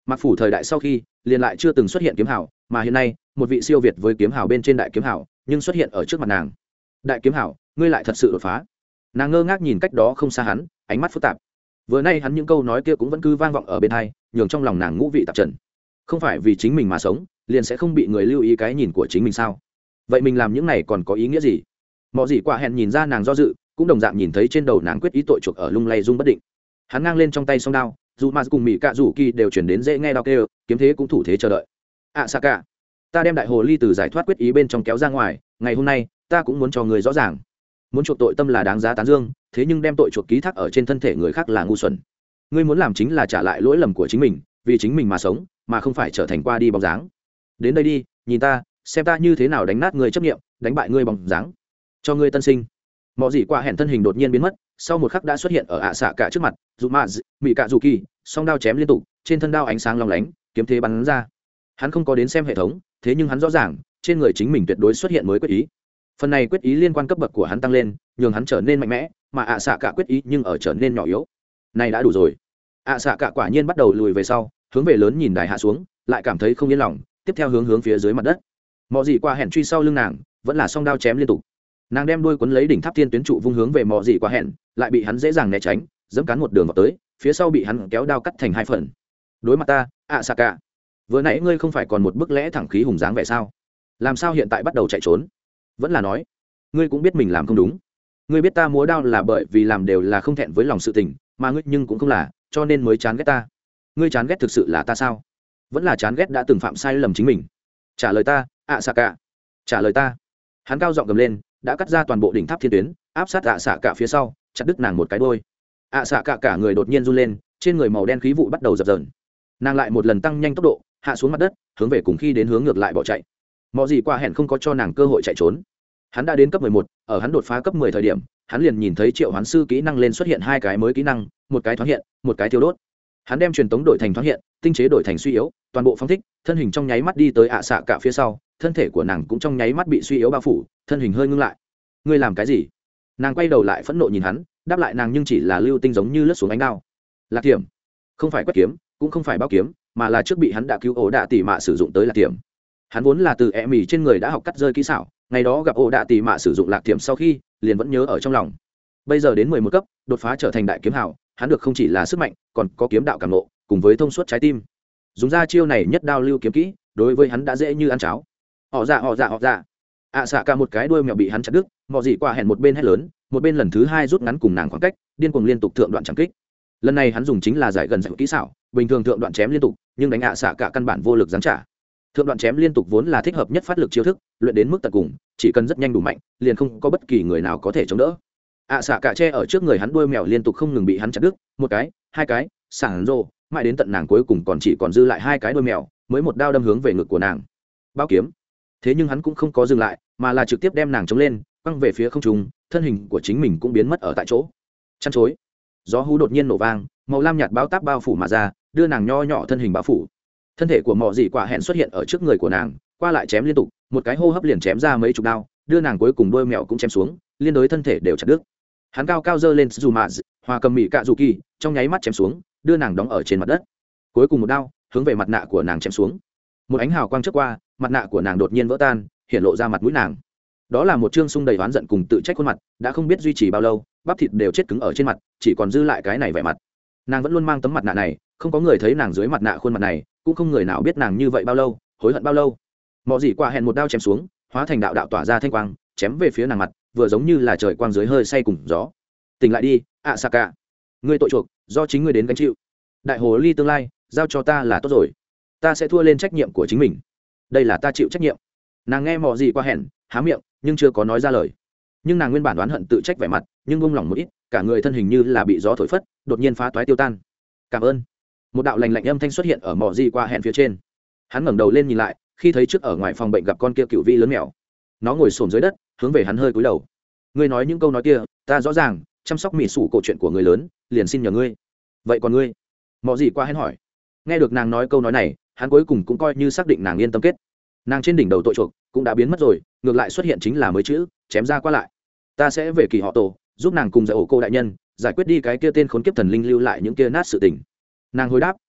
mặc phủ thời đại sau khi liền lại chưa từng xuất hiện kiếm hào, mà hiện nay một vị siêu việt với kiếm hào bên trên đại kiếm hào nhưng xuất hiện ở trước mặt nàng. Đại kiếm hào, ngươi lại thật sự đột phá. Nàng ngơ ngác nhìn cách đó không xa hắn, ánh mắt phức tạp. Vừa nay hắn những câu nói kia cũng vẫn cứ vang vọng ở bên tai, nhường trong lòng nàng ngũ vị tạp trần. Không phải vì chính mình mà sống liền sẽ không bị người lưu ý cái nhìn của chính mình sao? Vậy mình làm những này còn có ý nghĩa gì? Mọ gì quả hẹn nhìn ra nàng do dự, cũng đồng dạng nhìn thấy trên đầu nàng quyết ý tội chuộc ở lung lay rung bất định. Hắn ngang lên trong tay song đao, dù mà cùng mỹ cạ rủ kỳ đều chuyển đến dễ nghe đao kêu, kiếm thế cũng thủ thế chờ đợi. Saka, ta đem đại hồ ly từ giải thoát quyết ý bên trong kéo ra ngoài, ngày hôm nay ta cũng muốn cho người rõ ràng, muốn chuộc tội tâm là đáng giá tán dương, thế nhưng đem tội chuộc ký thác ở trên thân thể người khác là ngu xuẩn. Ngươi muốn làm chính là trả lại lỗi lầm của chính mình, vì chính mình mà sống, mà không phải trở thành qua đi bóng dáng. Đến đây đi, nhìn ta, xem ta như thế nào đánh nát ngươi chấp niệm, đánh bại ngươi bóng dáng, cho ngươi tân sinh. Mọ gì qua hẹn thân hình đột nhiên biến mất, sau một khắc đã xuất hiện ở xạ cả trước mặt, dù mà mỹ cạ dù kỳ song đao chém liên tục, trên thân đao ánh sáng long lánh, kiếm thế bắn ra. Hắn không có đến xem hệ thống, thế nhưng hắn rõ ràng trên người chính mình tuyệt đối xuất hiện mới quyết ý. Phần này quyết ý liên quan cấp bậc của hắn tăng lên, nhường hắn trở nên mạnh mẽ, mà xạ cả quyết ý nhưng ở trở nên nhỏ yếu. Này đã đủ rồi. Xạ cả quả nhiên bắt đầu lùi về sau, hướng về lớn nhìn đài hạ xuống, lại cảm thấy không yên lòng, tiếp theo hướng phía dưới mặt đất. Mọ gì qua hẹn truy sau lưng nàng, vẫn là song đao chém liên tục. Nàng đem đuôi quấn lấy đỉnh tháp thiên tuyến trụ vung hướng về mọ gì qua hẹn, lại bị hắn dễ dàng né tránh, dẫm cán một đường vào tới, phía sau bị hắn kéo đao cắt thành hai phần. Đối mặt ta, Saka, vừa nãy ngươi không phải còn một bức lẽ thẳng khí hùng dáng vẻ sao? Làm sao hiện tại bắt đầu chạy trốn? Vẫn là nói, ngươi cũng biết mình làm không đúng. Ngươi biết ta múa đao là bởi vì làm đều là không thẹn với lòng sự tình, mà ngươi nhưng cũng không là, cho nên mới chán ghét ta. Ngươi chán ghét thực sự là ta sao? Vẫn là chán ghét đã từng phạm sai lầm chính mình? Trả lời ta, Saka, trả lời ta. Hắn cao giọng gầm lên, đã cắt ra toàn bộ đỉnh tháp thiên tuyến, áp sát Saka phía sau, chặt đứt nàng một cái đuôi. Saka cả người đột nhiên run lên, trên người màu đen khí vụ bắt đầu dập dờn. Nàng lại một lần tăng nhanh tốc độ, hạ xuống mặt đất, hướng về cùng khi đến hướng ngược lại bỏ chạy. Mọ gì qua hẹn không có cho nàng cơ hội chạy trốn. Hắn đã đến cấp 11, ở hắn đột phá cấp 10 thời điểm, hắn liền nhìn thấy triệu hoán sư kỹ năng lên xuất hiện hai cái mới kỹ năng, một cái thoáng hiện, một cái thiêu đốt. Hắn đem truyền tống đổi thành thoáng hiện, tinh chế đổi thành suy yếu, toàn bộ phóng thích, thân hình trong nháy mắt đi tới xạ cả phía sau, thân thể của nàng cũng trong nháy mắt bị suy yếu bao phủ, thân hình hơi ngưng lại. Ngươi làm cái gì? Nàng quay đầu lại phẫn nộ nhìn hắn, đáp lại nàng nhưng chỉ là lưu tinh giống như lướt xuống ánh đao. Lạc tiệm, không phải quét kiếm, cũng không phải bao kiếm, mà là trước bị hắn đã cứu ổ đạ tỷ mạ sử dụng tới lạc tiệm. Hắn vốn là từ e mì trên người đã học cắt rơi kỹ xảo, ngày đó gặp ổ đạ tỷ mạ sử dụng lạc tiệm sau khi liền vẫn nhớ ở trong lòng. Bây giờ đến 11 cấp, đột phá trở thành đại kiếm hảo, hắn được không chỉ là sức mạnh, còn có kiếm đạo cảm ngộ, cùng với thông suốt trái tim. Dùng ra chiêu này nhất đao lưu kiếm kỹ, đối với hắn đã dễ như ăn cháo. Họ dạ. Xạ cả một cái đuôi mèo bị hắn chặt đứt, mọ gì qua hẹn một bên hét lớn, một bên lần thứ hai rút ngắn cùng nàng khoảng cách, điên cuồng liên tục thượng đoạn chẳng kích. Lần này hắn dùng chính là giải gần giải kỹ xảo, bình thường thượng đoạn chém liên tục, nhưng đánh xạ cả căn bản vô lực giáng trả. Thượng đoạn chém liên tục vốn là thích hợp nhất phát lực chiêu thức, luyện đến mức tận cùng, chỉ cần rất nhanh đủ mạnh, liền không có bất kỳ người nào có thể chống đỡ. Xạ cả che ở trước người hắn đuôi mèo liên tục không ngừng bị hắn chặt đứt, một cái, hai cái, sảng rô, mãi đến tận nàng cuối cùng chỉ còn dư lại hai cái đuôi mèo, mới một đao đâm hướng về ngực của nàng. Bao kiếm. Thế nhưng hắn cũng không có dừng lại, mà là trực tiếp đem nàng chống lên, quăng về phía không trung, thân hình của chính mình cũng biến mất ở tại chỗ. Chăn chối. Gió hú đột nhiên nổ vang, màu lam nhạt báo táp bao phủ mà ra, đưa nàng nho nhỏ thân hình bao phủ. Thân thể của mọ dị quả hẹn xuất hiện ở trước người của nàng, qua lại chém liên tục, một cái hô hấp liền chém ra mấy chục đao, đưa nàng cuối cùng đôi mèo cũng chém xuống, liên đối thân thể đều chặt đứt. Hắn cao cao giơ lên dù mà hòa cầm mỹ cạ dù kỳ, trong nháy mắt chém xuống, đưa nàng đóng ở trên mặt đất. Cuối cùng một đao hướng về mặt nạ của nàng chém xuống. Một ánh hào quang trước qua, mặt nạ của nàng đột nhiên vỡ tan, hiện lộ ra mặt mũi nàng. Đó là một trương sung đầy oán giận cùng tự trách khuôn mặt, đã không biết duy trì bao lâu, bắp thịt đều chết cứng ở trên mặt, chỉ còn dư lại cái này vẻ mặt. Nàng vẫn luôn mang tấm mặt nạ này, không có người thấy nàng dưới mặt nạ khuôn mặt này, cũng không người nào biết nàng như vậy bao lâu, hối hận bao lâu. Mọ gì qua hẹn một đao chém xuống, hóa thành đạo đạo tỏa ra thanh quang, chém về phía nàng mặt, vừa giống như là trời quang dưới hơi say cùng gió. Tỉnh lại đi, Saka, ngươi tội chuộc do chính ngươi đến gánh chịu. Đại hồ ly tương lai giao cho ta là tốt rồi, ta sẽ thua lên trách nhiệm của chính mình, đây là ta chịu trách nhiệm. Nàng nghe mọ gì qua hẹn há miệng nhưng chưa có nói ra lời, nhưng nàng nguyên bản đoán hận tự trách vẻ mặt nhưng buông lỏng một ít, cả người thân hình như là bị gió thổi phất, đột nhiên phá toái tiêu tan. Cảm ơn. Một đạo lạnh lạnh âm thanh xuất hiện ở mọ gì qua hẹn phía trên. Hắn ngẩng đầu lên nhìn lại, khi thấy trước ở ngoài phòng bệnh gặp con kia cựu vi lớn mèo, nó ngồi xổm dưới đất hướng về hắn hơi cúi đầu. Ngươi nói những câu nói kia ta rõ ràng, chăm sóc mỹ sủ cổ chuyện của người lớn liền xin nhờ ngươi, vậy còn ngươi? Mọ gì qua hẹn hỏi. Nghe được nàng nói câu nói này, hắn cuối cùng cũng coi như xác định nàng yên tâm kết. Nàng trên đỉnh đầu tội chuộc cũng đã biến mất rồi, ngược lại xuất hiện chính là mới chữ chém ra qua lại. Ta sẽ về kỳ họ tổ, giúp nàng cùng giải ổ cô đại nhân giải quyết đi cái kia tên khốn kiếp thần linh lưu lại những kia nát sự tình. Nàng hồi đáp,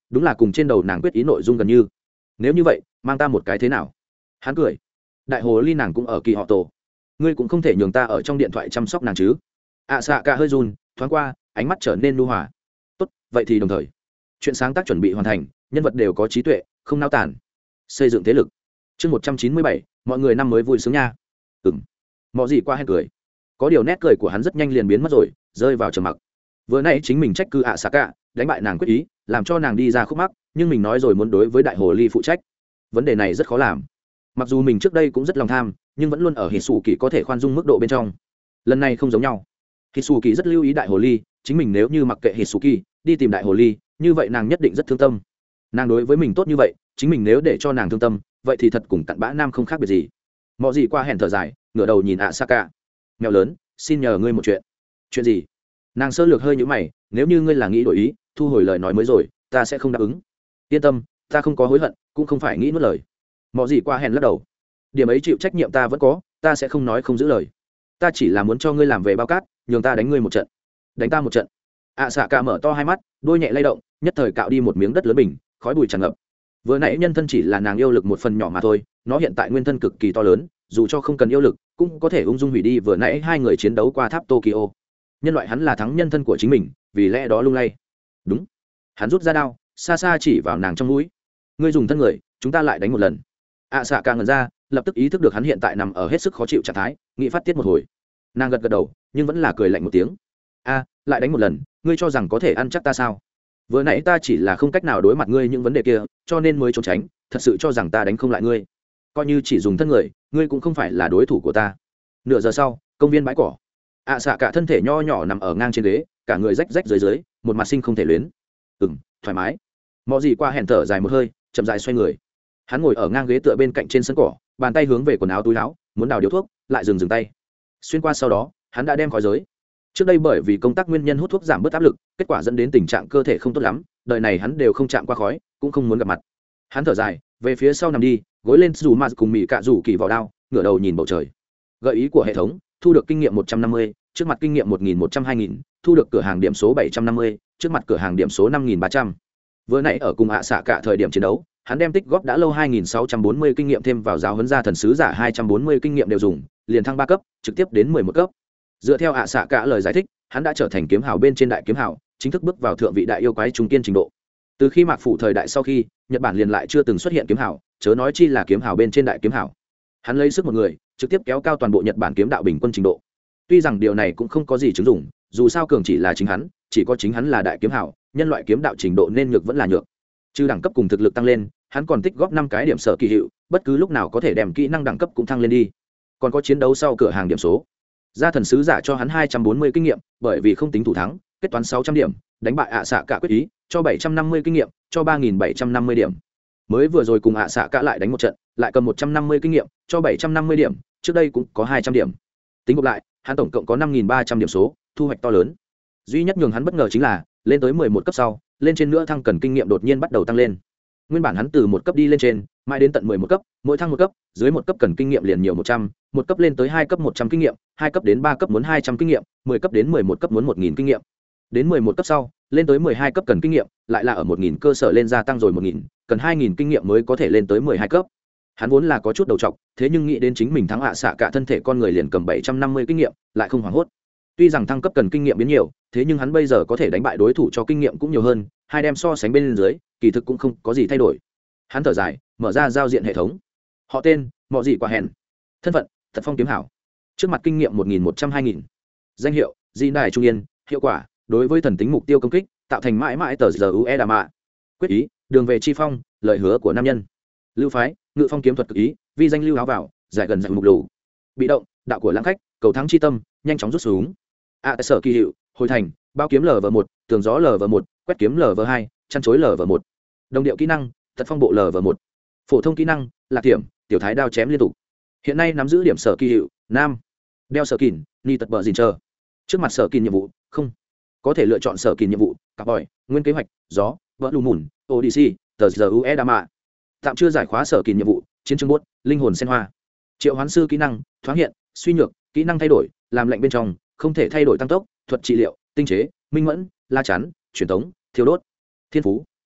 đúng là cùng trên đầu nàng quyết ý nội dung gần như. Nếu như vậy mang ta một cái thế nào? Hắn cười. Đại hồ ly nàng cũng ở kỳ họ tổ, ngươi cũng không thể nhường ta ở trong điện thoại chăm sóc nàng chứ? Xạ cả hơi run thoáng qua, ánh mắt trở nên nhu hòa. Tốt, vậy thì đồng thời chuyện sáng tác chuẩn bị hoàn thành, nhân vật đều có trí tuệ, không nao tản. Xây dựng thế lực. Chương 197, mọi người năm mới vui sướng nha. Mọi gì qua hét cười. Có điều nét cười của hắn rất nhanh liền biến mất rồi, rơi vào trầm mặc. Vừa nãy chính mình trách cứ xạ cả, đánh bại nàng quyết ý, làm cho nàng đi ra khúc mắc, nhưng mình nói rồi muốn đối với đại hồ ly phụ trách. Vấn đề này rất khó làm. Mặc dù mình trước đây cũng rất lòng tham, nhưng vẫn luôn ở hít sủ kỳ có thể khoan dung mức độ bên trong. Lần này không giống nhau. Hít sủ kỳ rất lưu ý đại hồ ly, chính mình nếu như mặc kệ hít sủ kỳ đi tìm đại hồ ly, như vậy nàng nhất định rất thương tâm. Nàng đối với mình tốt như vậy, chính mình nếu để cho nàng thương tâm, vậy thì thật cùng cặn bã nam không khác biệt gì. Mọi gì qua hẹn thở dài, ngửa đầu nhìn Asaka. Mèo lớn, xin nhờ ngươi một chuyện. Chuyện gì? Nàng sơ lược hơi nhíu mày, nếu như ngươi là nghĩ đổi ý, thu hồi lời nói mới rồi, ta sẽ không đáp ứng. Yên tâm, ta không có hối hận, cũng không phải nghĩ nuốt lời. Mọi gì qua hẹn lắc đầu. Điểm ấy chịu trách nhiệm ta vẫn có, ta sẽ không nói không giữ lời. Ta chỉ là muốn cho ngươi làm về bao cát, nhường ta đánh ngươi một trận. Đánh ta một trận. Asaka mở to hai mắt, đôi nhẹ lay động, nhất thời cạo đi một miếng đất lớn bình, khói bụi tràn ngập. Vừa nãy nhân thân chỉ là nàng yêu lực một phần nhỏ mà thôi, nó hiện tại nguyên thân cực kỳ to lớn, dù cho không cần yêu lực cũng có thể ung dung hủy đi vừa nãy hai người chiến đấu qua tháp Tokyo. Nhân loại hắn là thắng nhân thân của chính mình, vì lẽ đó lung lay. Đúng. Hắn rút ra đao, xa xa chỉ vào nàng trong mũi. Ngươi dùng thân người, chúng ta lại đánh một lần. Xạ càng ngẩn ra, lập tức ý thức được hắn hiện tại nằm ở hết sức khó chịu trạng thái, nghĩ phát tiết một hồi. Nàng gật gật đầu, nhưng vẫn là cười lạnh một tiếng. Lại đánh một lần, ngươi cho rằng có thể ăn chắc ta sao? Vừa nãy ta chỉ là không cách nào đối mặt ngươi những vấn đề kia, cho nên mới trốn tránh, thật sự cho rằng ta đánh không lại ngươi. Coi như chỉ dùng thân người, ngươi cũng không phải là đối thủ của ta. Nửa giờ sau, công viên bãi cỏ. Xạ cả thân thể nho nhỏ nằm ở ngang trên ghế, cả người rách rách dưới, một mặt sinh không thể luyến. Thoải mái. Mọi gì qua hẹn thở dài một hơi, chậm dài xoay người. Hắn ngồi ở ngang ghế tựa bên cạnh trên sân cỏ, bàn tay hướng về quần áo túi áo, muốn đào điếu thuốc, lại dừng tay. Xuyên qua sau đó, hắn đã đem khói giới. Trước đây bởi vì công tác nguyên nhân hút thuốc giảm bớt áp lực, kết quả dẫn đến tình trạng cơ thể không tốt lắm, đời này hắn đều không chạm qua khói, cũng không muốn gặp mặt. Hắn thở dài, về phía sau nằm đi, gối lên dù mà cùng mị cạ rủ kỳ vào đao, ngửa đầu nhìn bầu trời. Gợi ý của hệ thống, thu được kinh nghiệm 150, trước mặt kinh nghiệm 1.100-2.000, thu được cửa hàng điểm số 750, trước mặt cửa hàng điểm số 5.300. Vừa nãy ở cùng xạ cả thời điểm chiến đấu, hắn đem tích góp đã lâu 2.640 kinh nghiệm thêm vào giáo huấn gia thần sứ giả 240 kinh nghiệm đều dùng, liền thăng 3 cấp, trực tiếp đến 11 cấp. Dựa theo xạ cả lời giải thích, hắn đã trở thành kiếm hào bên trên đại kiếm hào, chính thức bước vào thượng vị đại yêu quái trung kiên trình độ. Từ khi mạc phủ thời đại sau khi, Nhật Bản liền lại chưa từng xuất hiện kiếm hào, chớ nói chi là kiếm hào bên trên đại kiếm hào. Hắn lấy sức một người, trực tiếp kéo cao toàn bộ Nhật Bản kiếm đạo bình quân trình độ. Tuy rằng điều này cũng không có gì chứng dụng, dù sao cường chỉ là chính hắn, chỉ có chính hắn là đại kiếm hào, nhân loại kiếm đạo trình độ nên nhược vẫn là nhược. Trừ đẳng cấp cùng thực lực tăng lên, hắn còn tích góp 5 cái điểm sở kỳ hiệu, bất cứ lúc nào có thể đem kỹ năng đẳng cấp cũng thăng lên đi. Còn có chiến đấu sau cửa hàng điểm số. Gia thần sứ giả cho hắn 240 kinh nghiệm, bởi vì không tính thủ thắng, kết toán 600 điểm, đánh bại xạ cả quyết ý, cho 750 kinh nghiệm, cho 3.750 điểm. Mới vừa rồi cùng xạ cả lại đánh một trận, lại cầm 150 kinh nghiệm, cho 750 điểm, trước đây cũng có 200 điểm. Tính gộp lại, hắn tổng cộng có 5.300 điểm số, thu hoạch to lớn. Duy nhất nhường hắn bất ngờ chính là, lên tới 11 cấp sau, lên trên nữa thăng cần kinh nghiệm đột nhiên bắt đầu tăng lên. Nguyên bản hắn từ 1 cấp đi lên trên, mãi đến tận 11 cấp, mỗi thăng 1 cấp, dưới 1 cấp cần kinh nghiệm liền nhiều 100, 1 cấp lên tới 2 cấp 100 kinh nghiệm, 2 cấp đến 3 cấp muốn 200 kinh nghiệm, 10 cấp đến 11 cấp muốn 1000 kinh nghiệm. Đến 11 cấp sau, lên tới 12 cấp cần kinh nghiệm, lại là ở 1000 cơ sở lên gia tăng rồi 1000, cần 2000 kinh nghiệm mới có thể lên tới 12 cấp. Hắn vốn là có chút đầu trọc, thế nhưng nghĩ đến chính mình thắng xạ cả thân thể con người liền cầm 750 kinh nghiệm, lại không hoảng hốt. Tuy rằng thăng cấp cần kinh nghiệm biến nhiều, thế nhưng hắn bây giờ có thể đánh bại đối thủ cho kinh nghiệm cũng nhiều hơn, hai đem so sánh bên dưới, kỳ thực cũng không có gì thay đổi. Hắn thở dài, mở ra giao diện hệ thống. Họ tên, mọi gì qua hẹn. Thân phận, Thật Phong kiếm hảo. Trước mặt kinh nghiệm 1.100-2.000. Danh hiệu, Di Đài Trung Yên. Hiệu quả, đối với thần tính mục tiêu công kích, tạo thành mãi mãi tờ giờ UE đà mạ. Quyết ý, đường về chi phong, lời hứa của nam nhân. Lưu phái, ngự phong kiếm thuật cực ý, vi danh lưu áo vào, giải gần dạy mục lù. Bị động, đạo của lãng khách, cầu thắng chi tâm, nhanh chóng rút xuống. Sở kỳ hiệu, hồi thành, bao kiếm lv1, tường gió lv1, quét kiếm lv2, chăn chối lv1. Đồng điệu kỹ năng, Thật Phong bộ lv1. Phổ thông kỹ năng, lạc tiệm, tiểu thái đao chém liên tục. Hiện nay nắm giữ điểm sở kỳ hiệu nam. Đeo sở kìn, ni tật bờ dìn chờ. Trước mặt sở kìn nhiệm vụ, không. Có thể lựa chọn sở kìn nhiệm vụ, cặp bòi, nguyên kế hoạch, gió, vỡ lù mùn, odyssey, tờ giờ ue đa mạ. Tạm chưa giải khóa sở kìn nhiệm vụ, chiến trường bốt, linh hồn sen hoa. Triệu hoán sư kỹ năng, thoáng hiện, suy nhược, kỹ năng thay đổi, làm lệnh bên trong, không thể thay đổi tăng tốc, thuật trị liệu, tinh chế, minh mẫn, la chắn, truyền tống, thiêu đốt. Thiên phú,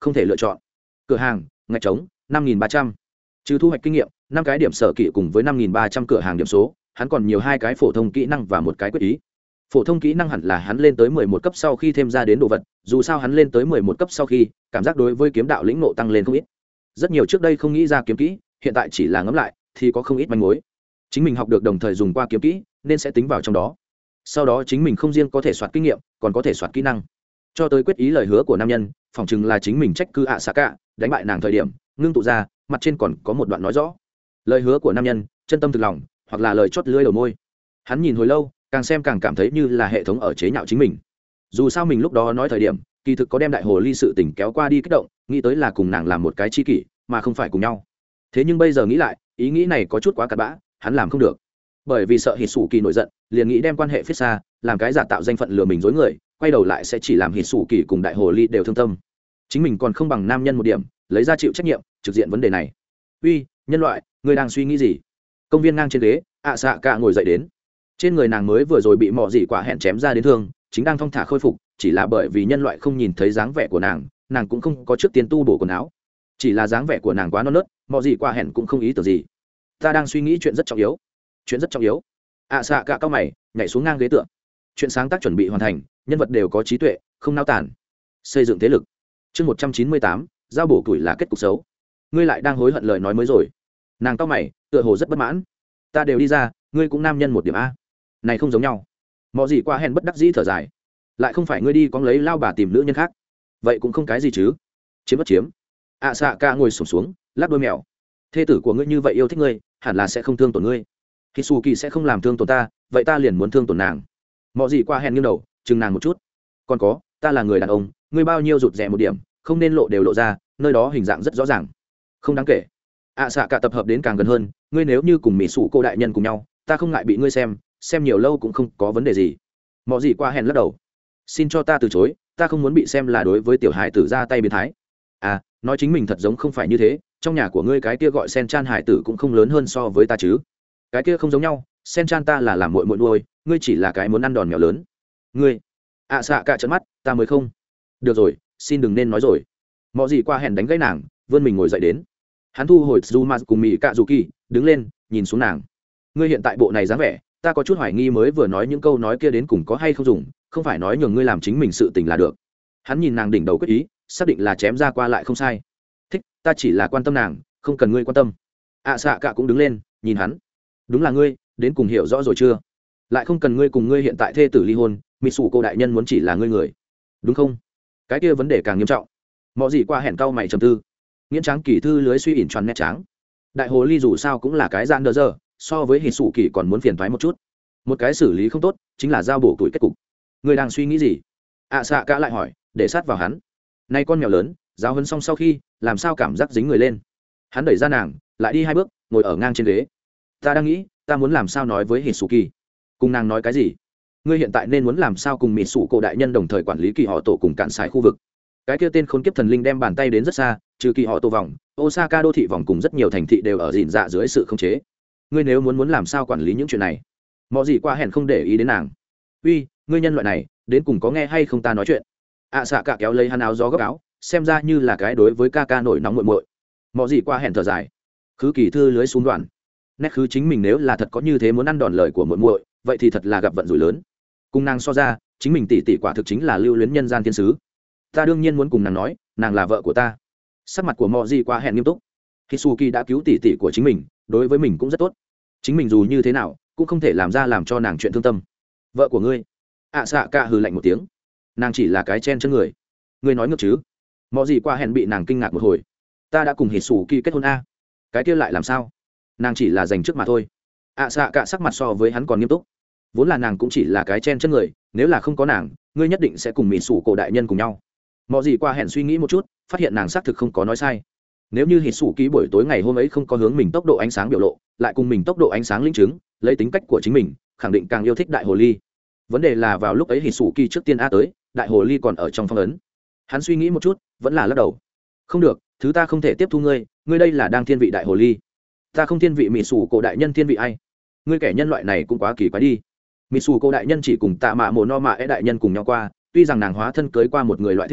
không thể lựa chọn. Cửa hàng ngạch trống 5.300. Trừ thu hoạch kinh nghiệm 5 cái điểm sở kỹ cùng với 5.300 cửa hàng điểm số, hắn còn nhiều 2 cái phổ thông kỹ năng và một cái quyết ý. Phổ thông kỹ năng hẳn là hắn lên tới 11 cấp sau khi thêm ra đến đồ vật, dù sao hắn lên tới 11 cấp sau khi, cảm giác đối với kiếm đạo lĩnh ngộ tăng lên không ít. Rất nhiều trước đây không nghĩ ra kiếm kỹ, hiện tại chỉ là ngẫm lại thì có không ít manh mối. Chính mình học được đồng thời dùng qua kiếm kỹ, nên sẽ tính vào trong đó. Sau đó chính mình không riêng có thể soạt kinh nghiệm, còn có thể soạt kỹ năng. Cho tới quyết ý lời hứa của nam nhân, phỏng chừng là chính mình trách cứ xạ cả, đánh bại nàng thời điểm, ngưng tụ ra, mặt trên còn có một đoạn nói rõ. Lời hứa của nam nhân, chân tâm thực lòng, hoặc là lời chót lưỡi đầu môi. Hắn nhìn hồi lâu, càng xem càng cảm thấy như là hệ thống ở chế nhạo chính mình. Dù sao mình lúc đó nói thời điểm, kỳ thực có đem đại hồ ly sự tình kéo qua đi kích động, nghĩ tới là cùng nàng làm một cái chi kỷ, mà không phải cùng nhau. Thế nhưng bây giờ nghĩ lại, ý nghĩ này có chút quá cặn bã, hắn làm không được. Bởi vì sợ Hỉ Sủ Kỳ nổi giận, liền nghĩ đem quan hệ phía xa, làm cái giả tạo danh phận lừa mình dối người, quay đầu lại sẽ chỉ làm Hỉ Sủ Kỳ cùng đại hồ ly đều thương tâm. Chính mình còn không bằng nam nhân một điểm, lấy ra chịu trách nhiệm, trực diện vấn đề này. Uy, nhân loại, ngươi đang suy nghĩ gì? Công viên ngang trên ghế, xạ cả ngồi dậy đến. Trên người nàng mới vừa rồi bị mọ dị quả hẹn chém ra đến thương, chính đang thong thả khôi phục, chỉ là bởi vì nhân loại không nhìn thấy dáng vẻ của nàng, nàng cũng không có trước tiên tu bổ quần áo. Chỉ là dáng vẻ của nàng quá non nớt, mọ dị quả hẹn cũng không ý tưởng gì. Ta đang suy nghĩ chuyện rất trọng yếu. Chuyện rất trọng yếu. Xạ cả cao mày, nhảy xuống ngang ghế tựa. Chuyện sáng tác chuẩn bị hoàn thành, nhân vật đều có trí tuệ, không nao tản. Xây dựng thế lực. Chương 198, giao bổ tuổi là kết cục xấu. Ngươi lại đang hối hận lời nói mới rồi. Nàng cao mày, tựa hồ rất bất mãn. Ta đều đi ra, ngươi cũng nam nhân một điểm a. Này không giống nhau. Mọ gì qua hèn bất đắc dĩ thở dài. Lại không phải ngươi đi cóng lấy lao bà tìm nữ nhân khác. Vậy cũng không cái gì chứ. Chiếm bất chiếm. Xạ ca ngồi xổm xuống, lắc đôi mèo. Thê tử của ngươi như vậy yêu thích ngươi, hẳn là sẽ không thương tổn ngươi. Hisuki sẽ không làm thương tổn ta, vậy ta liền muốn thương tổn nàng. Mọ gì qua hèn nghiêng đầu, chừng nàng một chút. Còn có, ta là người đàn ông, ngươi bao nhiêu rụt rè một điểm, không nên lộ đều lộ ra, nơi đó hình dạng rất rõ ràng. Không đáng kể. Xạ cả tập hợp đến càng gần hơn, ngươi nếu như cùng mỹ sụ cô đại nhân cùng nhau, ta không ngại bị ngươi xem nhiều lâu cũng không có vấn đề gì. Mọ gì qua hèn lắc đầu. Xin cho ta từ chối, ta không muốn bị xem là đối với tiểu hải tử ra tay biến thái. Nói chính mình thật giống không phải như thế, trong nhà của ngươi cái kia gọi sen chan hải tử cũng không lớn hơn so với ta chứ. Cái kia không giống nhau, sen chan ta là làm muội muội nuôi, ngươi chỉ là cái muốn ăn đòn mèo lớn. Ngươi. Xạ cả trợn mắt, ta mới không. Được rồi, xin đừng nên nói rồi. Mọ gì qua hèn đánh gãy nàng, vươn mình ngồi dậy đến. Hắn thu hồi Zuma cùng Mị Cạ Dù Kỳ, đứng lên, nhìn xuống nàng. Ngươi hiện tại bộ này dáng vẻ, ta có chút hoài nghi mới vừa nói những câu nói kia đến cùng có hay không dùng, không phải nói nhường ngươi làm chính mình sự tình là được. Hắn nhìn nàng đỉnh đầu quyết ý, xác định là chém ra qua lại không sai. Thích, ta chỉ là quan tâm nàng, không cần ngươi quan tâm. Xạ cả cũng đứng lên, nhìn hắn. Đúng là ngươi, đến cùng hiểu rõ rồi chưa? Lại không cần ngươi cùng ngươi hiện tại thê tử ly hôn, mỹ sủ cô đại nhân muốn chỉ là ngươi người, đúng không? Cái kia vấn đề càng nghiêm trọng. Mọi gì qua hẹn cau mày trầm tư. Nghiễn tráng kỳ thư lưới suy ỉn tròn nét tráng. Đại hồ ly dù sao cũng là cái gian đờ giờ, so với hít sủ kỳ còn muốn phiền thoái một chút. Một cái xử lý không tốt chính là giao bổ tuổi kết cục. Ngươi đang suy nghĩ gì? Xạ cả lại hỏi, để sát vào hắn. Nay con mèo lớn, giáo huấn xong sau khi, làm sao cảm giác dính người lên? Hắn đẩy ra nàng, lại đi 2 bước, ngồi ở ngang trên ghế. Ta đang nghĩ, ta muốn làm sao nói với hít sủ kỳ. Cùng nàng nói cái gì? Ngươi hiện tại nên muốn làm sao cùng mỹ sủ cổ đại nhân đồng thời quản lý kỳ họ tổ cùng cạn xài khu vực. Cái kia tên khốn kiếp thần linh đem bàn tay đến rất xa, trừ kỳ họ tổ vòng, Osaka đô thị vòng cùng rất nhiều thành thị đều ở dịn dạ dưới sự khống chế. Ngươi nếu muốn làm sao quản lý những chuyện này? Mọi gì qua hẹn không để ý đến nàng. Uy, ngươi nhân loại này, đến cùng có nghe hay không ta nói chuyện? Xạ cả kéo lấy hắn áo gió gấp áo, xem ra như là cái đối với ca ca nổi nóng muội muội. Mọi gì qua hẹn thở dài. Khứ kỳ thư lưới xuống đoạn. Nét khứ chính mình nếu là thật có như thế muốn ăn đòn lời của muội muội, vậy thì thật là gặp vận rủi lớn. Cùng nàng so ra, chính mình tỷ tỷ quả thực chính là lưu luyến nhân gian thiên sứ. Ta đương nhiên muốn cùng nàng nói, nàng là vợ của ta. Sắc mặt của Mọ Dị quá hẹn nghiêm túc. Hisuki đã cứu tỷ tỷ của chính mình, đối với mình cũng rất tốt. Chính mình dù như thế nào, cũng không thể làm ra làm cho nàng chuyện thương tâm. Vợ của ngươi? Xạ cả hừ lạnh một tiếng. Nàng chỉ là cái chen chân người. Ngươi nói ngược chứ? Mọ Dị quá hẹn bị nàng kinh ngạc một hồi. Ta đã cùng Hisuki kết hôn a. Cái kia lại làm sao? Nàng chỉ là dành trước mà thôi. Xạ cả sắc mặt so với hắn còn nghiêm túc. Vốn là nàng cũng chỉ là cái chen chân người, nếu là không có nàng, ngươi nhất định sẽ cùng mỹ sủ cổ đại nhân cùng nhau. Mọi gì qua hẹn suy nghĩ một chút, phát hiện nàng xác thực không có nói sai. Nếu như hít sủ ký buổi tối ngày hôm ấy không có hướng mình tốc độ ánh sáng biểu lộ, lại cùng mình tốc độ ánh sáng linh chứng, lấy tính cách của chính mình, khẳng định càng yêu thích đại hồ ly. Vấn đề là vào lúc ấy hít sủ ký trước tiên a tới, đại hồ ly còn ở trong phong ấn. Hắn suy nghĩ một chút, vẫn là lắc đầu. Không được, thứ ta không thể tiếp thu ngươi, ngươi đây là đang thiên vị đại hồ ly. Ta không thiên vị mỹ sủ cổ đại nhân, thiên vị ai? Ngươi kẻ nhân loại này cũng quá kỳ quái đi. Mỹ sủ cổ đại nhân chỉ cùng tạ mạ mồ no mạ đại nhân cùng nhau qua, tuy rằng nàng hóa thân cưới qua một người loại thế tử,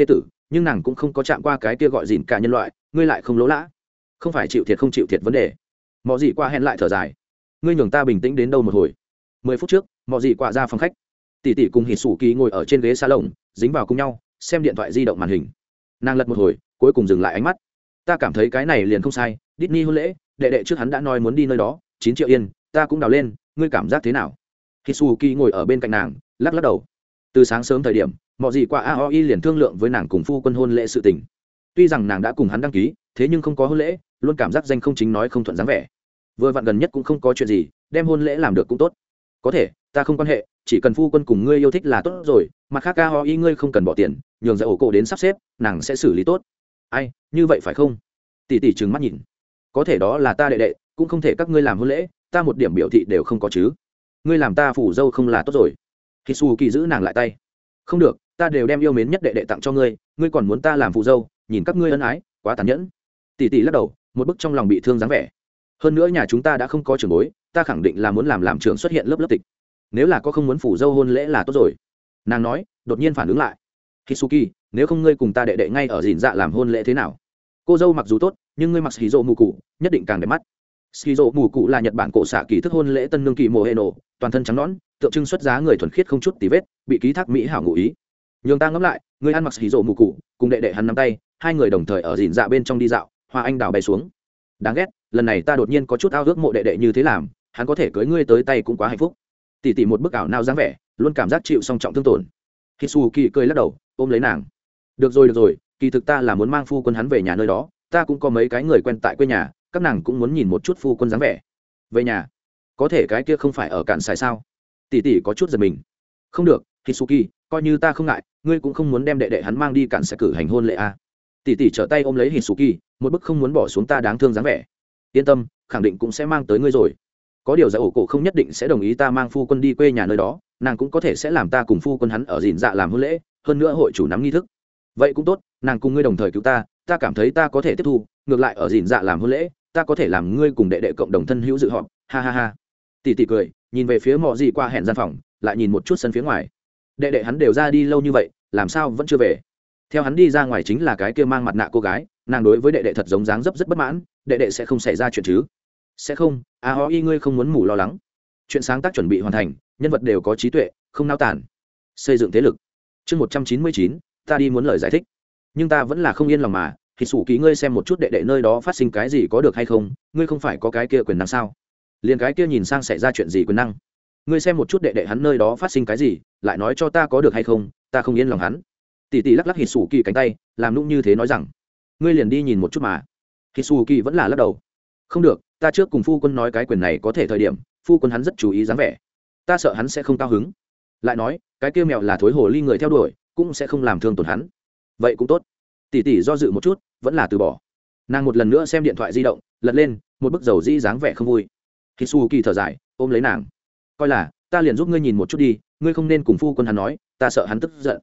nhưng nàng cũng không có chạm qua cái kia gọi dìn cả nhân loại, ngươi lại không lỗ lã. Không phải chịu thiệt không chịu thiệt vấn đề. Mọ gì qua hẹn lại thở dài. Ngươi nhường ta bình tĩnh đến đâu một hồi. 10 phút trước, mọ gì qua ra phòng khách. Tỷ tỷ cùng Hỉ Sủ Kỳ ngồi ở trên ghế salon, dính vào cùng nhau, xem điện thoại di động màn hình. Nàng lật một hồi, cuối cùng dừng lại ánh mắt. Ta cảm thấy cái này liền không sai, Disney hôn lễ, đệ đệ trước hắn đã nói muốn đi nơi đó, 9 triệu yên, ta cũng đào lên, ngươi cảm giác thế nào? Hỉ Sủ Kỳ ngồi ở bên cạnh nàng, lắc lắc đầu. Từ sáng sớm thời điểm, mọi gì qua AOI liền thương lượng với nàng cùng phu quân hôn lễ sự tình. Tuy rằng nàng đã cùng hắn đăng ký, thế nhưng không có hôn lễ, luôn cảm giác danh không chính nói không thuận dáng vẻ. Vừa vặn gần nhất cũng không có chuyện gì, đem hôn lễ làm được cũng tốt. Có thể, ta không quan hệ, chỉ cần phu quân cùng ngươi yêu thích là tốt rồi, mặt khác AOI ngươi không cần bỏ tiền, nhường ra ổ cổ đến sắp xếp, nàng sẽ xử lý tốt. Ai, như vậy phải không? Tỷ tỷ trừng mắt nhìn. Có thể đó là ta đệ đệ, cũng không thể các ngươi làm hôn lễ, ta một điểm biểu thị đều không có chứ. Ngươi làm ta phủ dâu không là tốt rồi. Hisuki giữ nàng lại tay. Không được, ta đều đem yêu mến nhất đệ đệ tặng cho ngươi, ngươi còn muốn ta làm phụ dâu, nhìn các ngươi ân ái, quá tàn nhẫn. Tỷ tỷ lắc đầu, một bức trong lòng bị thương dáng vẻ. Hơn nữa nhà chúng ta đã không có trưởng bối, ta khẳng định là muốn làm trưởng xuất hiện lớp tịch. Nếu là có không muốn phủ dâu hôn lễ là tốt rồi. Nàng nói, đột nhiên phản ứng lại. Hisuki, nếu không ngươi cùng ta đệ đệ ngay ở dìn dạ làm hôn lễ thế nào? Cô dâu mặc dù tốt, nhưng ngươi mặc shizo mù cụ, nhất định càng đẹp mắt. Shizo mù cụ là Nhật Bản cổ xạ kỳ thức hôn lễ tân nương kỳ mùa hè nổ, toàn thân trắng nõn, tượng trưng xuất giá người thuần khiết không chút tì vết, bị ký thác mỹ hảo ngụ ý. Nhường ta ngẫm lại, ngươi ăn mặc shizo mù cụ, cùng đệ đệ hắn nắm tay, hai người đồng thời ở dìn dạ bên trong đi dạo, hoa anh đào bay xuống. Đáng ghét, lần này ta đột nhiên có chút ao ước mộ đệ đệ như thế làm, hắn có thể cưới ngươi tới tay cũng quá hạnh phúc. Tỷ tỷ một bức ảo nào dáng vẻ, luôn cảm giác chịu song trọng thương tổn. Hisuki cười lắc đầu, ôm lấy nàng. Được rồi, kỳ thực ta là muốn mang phu quân hắn về nhà nơi đó, ta cũng có mấy cái người quen tại quê nhà, các nàng cũng muốn nhìn một chút phu quân dáng vẻ. Về nhà? Có thể cái kia không phải ở cạn xài sao? Tỷ tỷ có chút giật mình. Không được, Hisuki, coi như ta không ngại, ngươi cũng không muốn đem đệ đệ hắn mang đi cạn sẽ cử hành hôn lễ à? Tỷ tỷ trở tay ôm lấy Hisuki, một bức không muốn bỏ xuống ta đáng thương dáng vẻ. Yên tâm, khẳng định cũng sẽ mang tới ngươi rồi. Có điều dạ ổ cổ không nhất định sẽ đồng ý ta mang phu quân đi quê nhà nơi đó, nàng cũng có thể sẽ làm ta cùng phu quân hắn ở dìn dạ làm hôn lễ, hơn nữa hội chủ nắm nghi thức. Vậy cũng tốt, nàng cùng ngươi đồng thời cứu ta, ta cảm thấy ta có thể tiếp thu, ngược lại ở dìn dạ làm hôn lễ, ta có thể làm ngươi cùng đệ đệ cộng đồng thân hữu dự họp, ha ha ha. Tỷ tỷ cười, nhìn về phía mọ gì qua hẹn gian phòng, lại nhìn một chút sân phía ngoài. Đệ đệ hắn đều ra đi lâu như vậy, làm sao vẫn chưa về? Theo hắn đi ra ngoài chính là cái kia mang mặt nạ cô gái, nàng đối với đệ đệ thật giống dáng dấp rất bất mãn, đệ đệ sẽ không xảy ra chuyện chứ? Sẽ không, AOI ngươi không muốn mù lo lắng. Chuyện sáng tác chuẩn bị hoàn thành, nhân vật đều có trí tuệ, không nao tản. Xây dựng thế lực. Chương 199, ta đi muốn lời giải thích. Nhưng ta vẫn là không yên lòng mà, thì sủ ký ngươi xem một chút đệ đệ nơi đó phát sinh cái gì có được hay không, ngươi không phải có cái kia quyền năng sao? Liền cái kia nhìn sang xảy ra chuyện gì quyền năng? Ngươi xem một chút đệ đệ hắn nơi đó phát sinh cái gì, lại nói cho ta có được hay không, ta không yên lòng hắn. Tỷ tỷ lắc lắc Hít Sủ Kỳ cánh tay, làm nũng như thế nói rằng, ngươi liền đi nhìn một chút mà. Hít Sủ Kỳ vẫn là lắc đầu. Không được, ta trước cùng phu quân nói cái quyền này có thể thời điểm, phu quân hắn rất chú ý dáng vẻ, ta sợ hắn sẽ không cao hứng. Lại nói, cái kia mèo là thối hồ ly người theo đuổi, cũng sẽ không làm thương tổn hắn. Vậy cũng tốt. Tỷ tỷ do dự một chút, vẫn là từ bỏ. Nàng một lần nữa xem điện thoại di động, lật lên một bức dầu dĩ dáng vẻ không vui. Hít Sủ Kỳ thở dài, ôm lấy nàng, coi là ta liền giúp ngươi nhìn một chút đi, ngươi không nên cùng phu quân hắn nói, ta sợ hắn tức giận.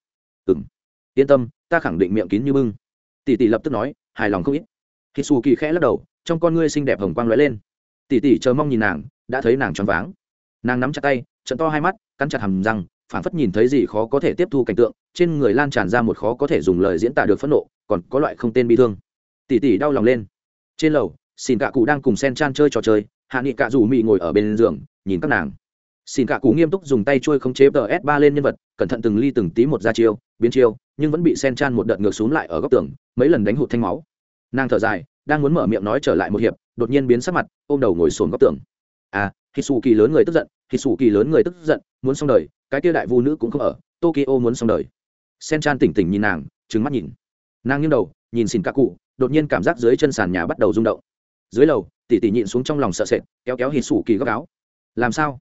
Yên tâm, ta khẳng định miệng kín như bưng. Tỷ tỷ lập tức nói, hài lòng không ít. Hít Sủ Kỳ khẽ lắc đầu, trong con ngươi xinh đẹp hồng quang lóe lên. Tỷ tỷ chờ mong nhìn nàng, đã thấy nàng choáng váng. Nàng nắm chặt tay, trợn to hai mắt, cắn chặt hàm răng, phảng phất nhìn thấy gì khó có thể tiếp thu cảnh tượng, trên người lan tràn ra một khó có thể dùng lời diễn tả được phẫn nộ, còn có loại không tên bi thương. Tỷ tỷ đau lòng lên. Trên lầu, Xin Cạ Cụ đang cùng Sen Chan chơi trò chơi, Hạ Nghị Cạ Dù Mị ngồi ở bên giường, nhìn các nàng. Xin Cạ Cụ nghiêm túc dùng tay chuôi khống chế PS3 lên nhân vật, cẩn thận từng ly từng tí một ra chiêu, biến chiêu, nhưng vẫn bị Sen Chan một đợt ngược xuống lại ở góc tường, mấy lần đánh hụt thanh máu. Nàng thở dài, đang muốn mở miệng nói trở lại một hiệp, đột nhiên biến sắc mặt, ôm đầu ngồi xổm góc tường. À, Hisuki lớn người tức giận, Hisuki lớn người tức giận, muốn xong đời, cái kia đại vu nữ cũng không ở, Tokyo muốn xong đời. Sen Chan tỉnh tỉnh nhìn nàng, trừng mắt nhìn. Nàng nghiêng đầu, nhìn Xin Cạ Cụ, đột nhiên cảm giác dưới chân sàn nhà bắt đầu rung động. Dưới lầu, tỷ tỷ nhịn xuống trong lòng sợ sệt, kéo kéo Hisuki góc áo. Làm sao?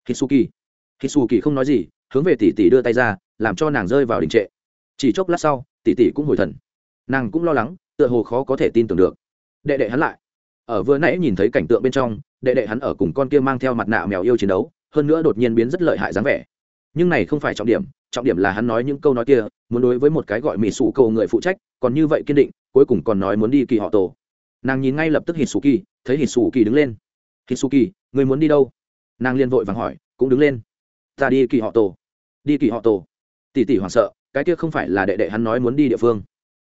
Hisuki không nói gì, hướng về tỷ tỷ đưa tay ra, làm cho nàng rơi vào đình trệ. Chỉ chốc lát sau, tỷ tỷ cũng hồi thần. Nàng cũng lo lắng, tựa hồ khó có thể tin tưởng được. Đệ đệ hắn lại ở vừa nãy nhìn thấy cảnh tượng bên trong, đệ đệ hắn ở cùng con kia mang theo mặt nạ mèo yêu chiến đấu, hơn nữa đột nhiên biến rất lợi hại dáng vẻ. Nhưng này không phải trọng điểm, trọng điểm là hắn nói những câu nói kia, muốn đối với một cái gọi Mị Sủ Cầu người phụ trách, còn như vậy kiên định, cuối cùng còn nói muốn đi kỳ họ tổ. Nàng nhìn ngay lập tức Hisuki, thấy Hisuki đứng lên. Hisuki, người muốn đi đâu? Nàng liền vội vàng hỏi, cũng đứng lên. Ta đi kỳ họ tổ. Đi kỳ họ tổ. Tỷ tỷ hoảng sợ, cái kia không phải là đệ đệ hắn nói muốn đi địa phương.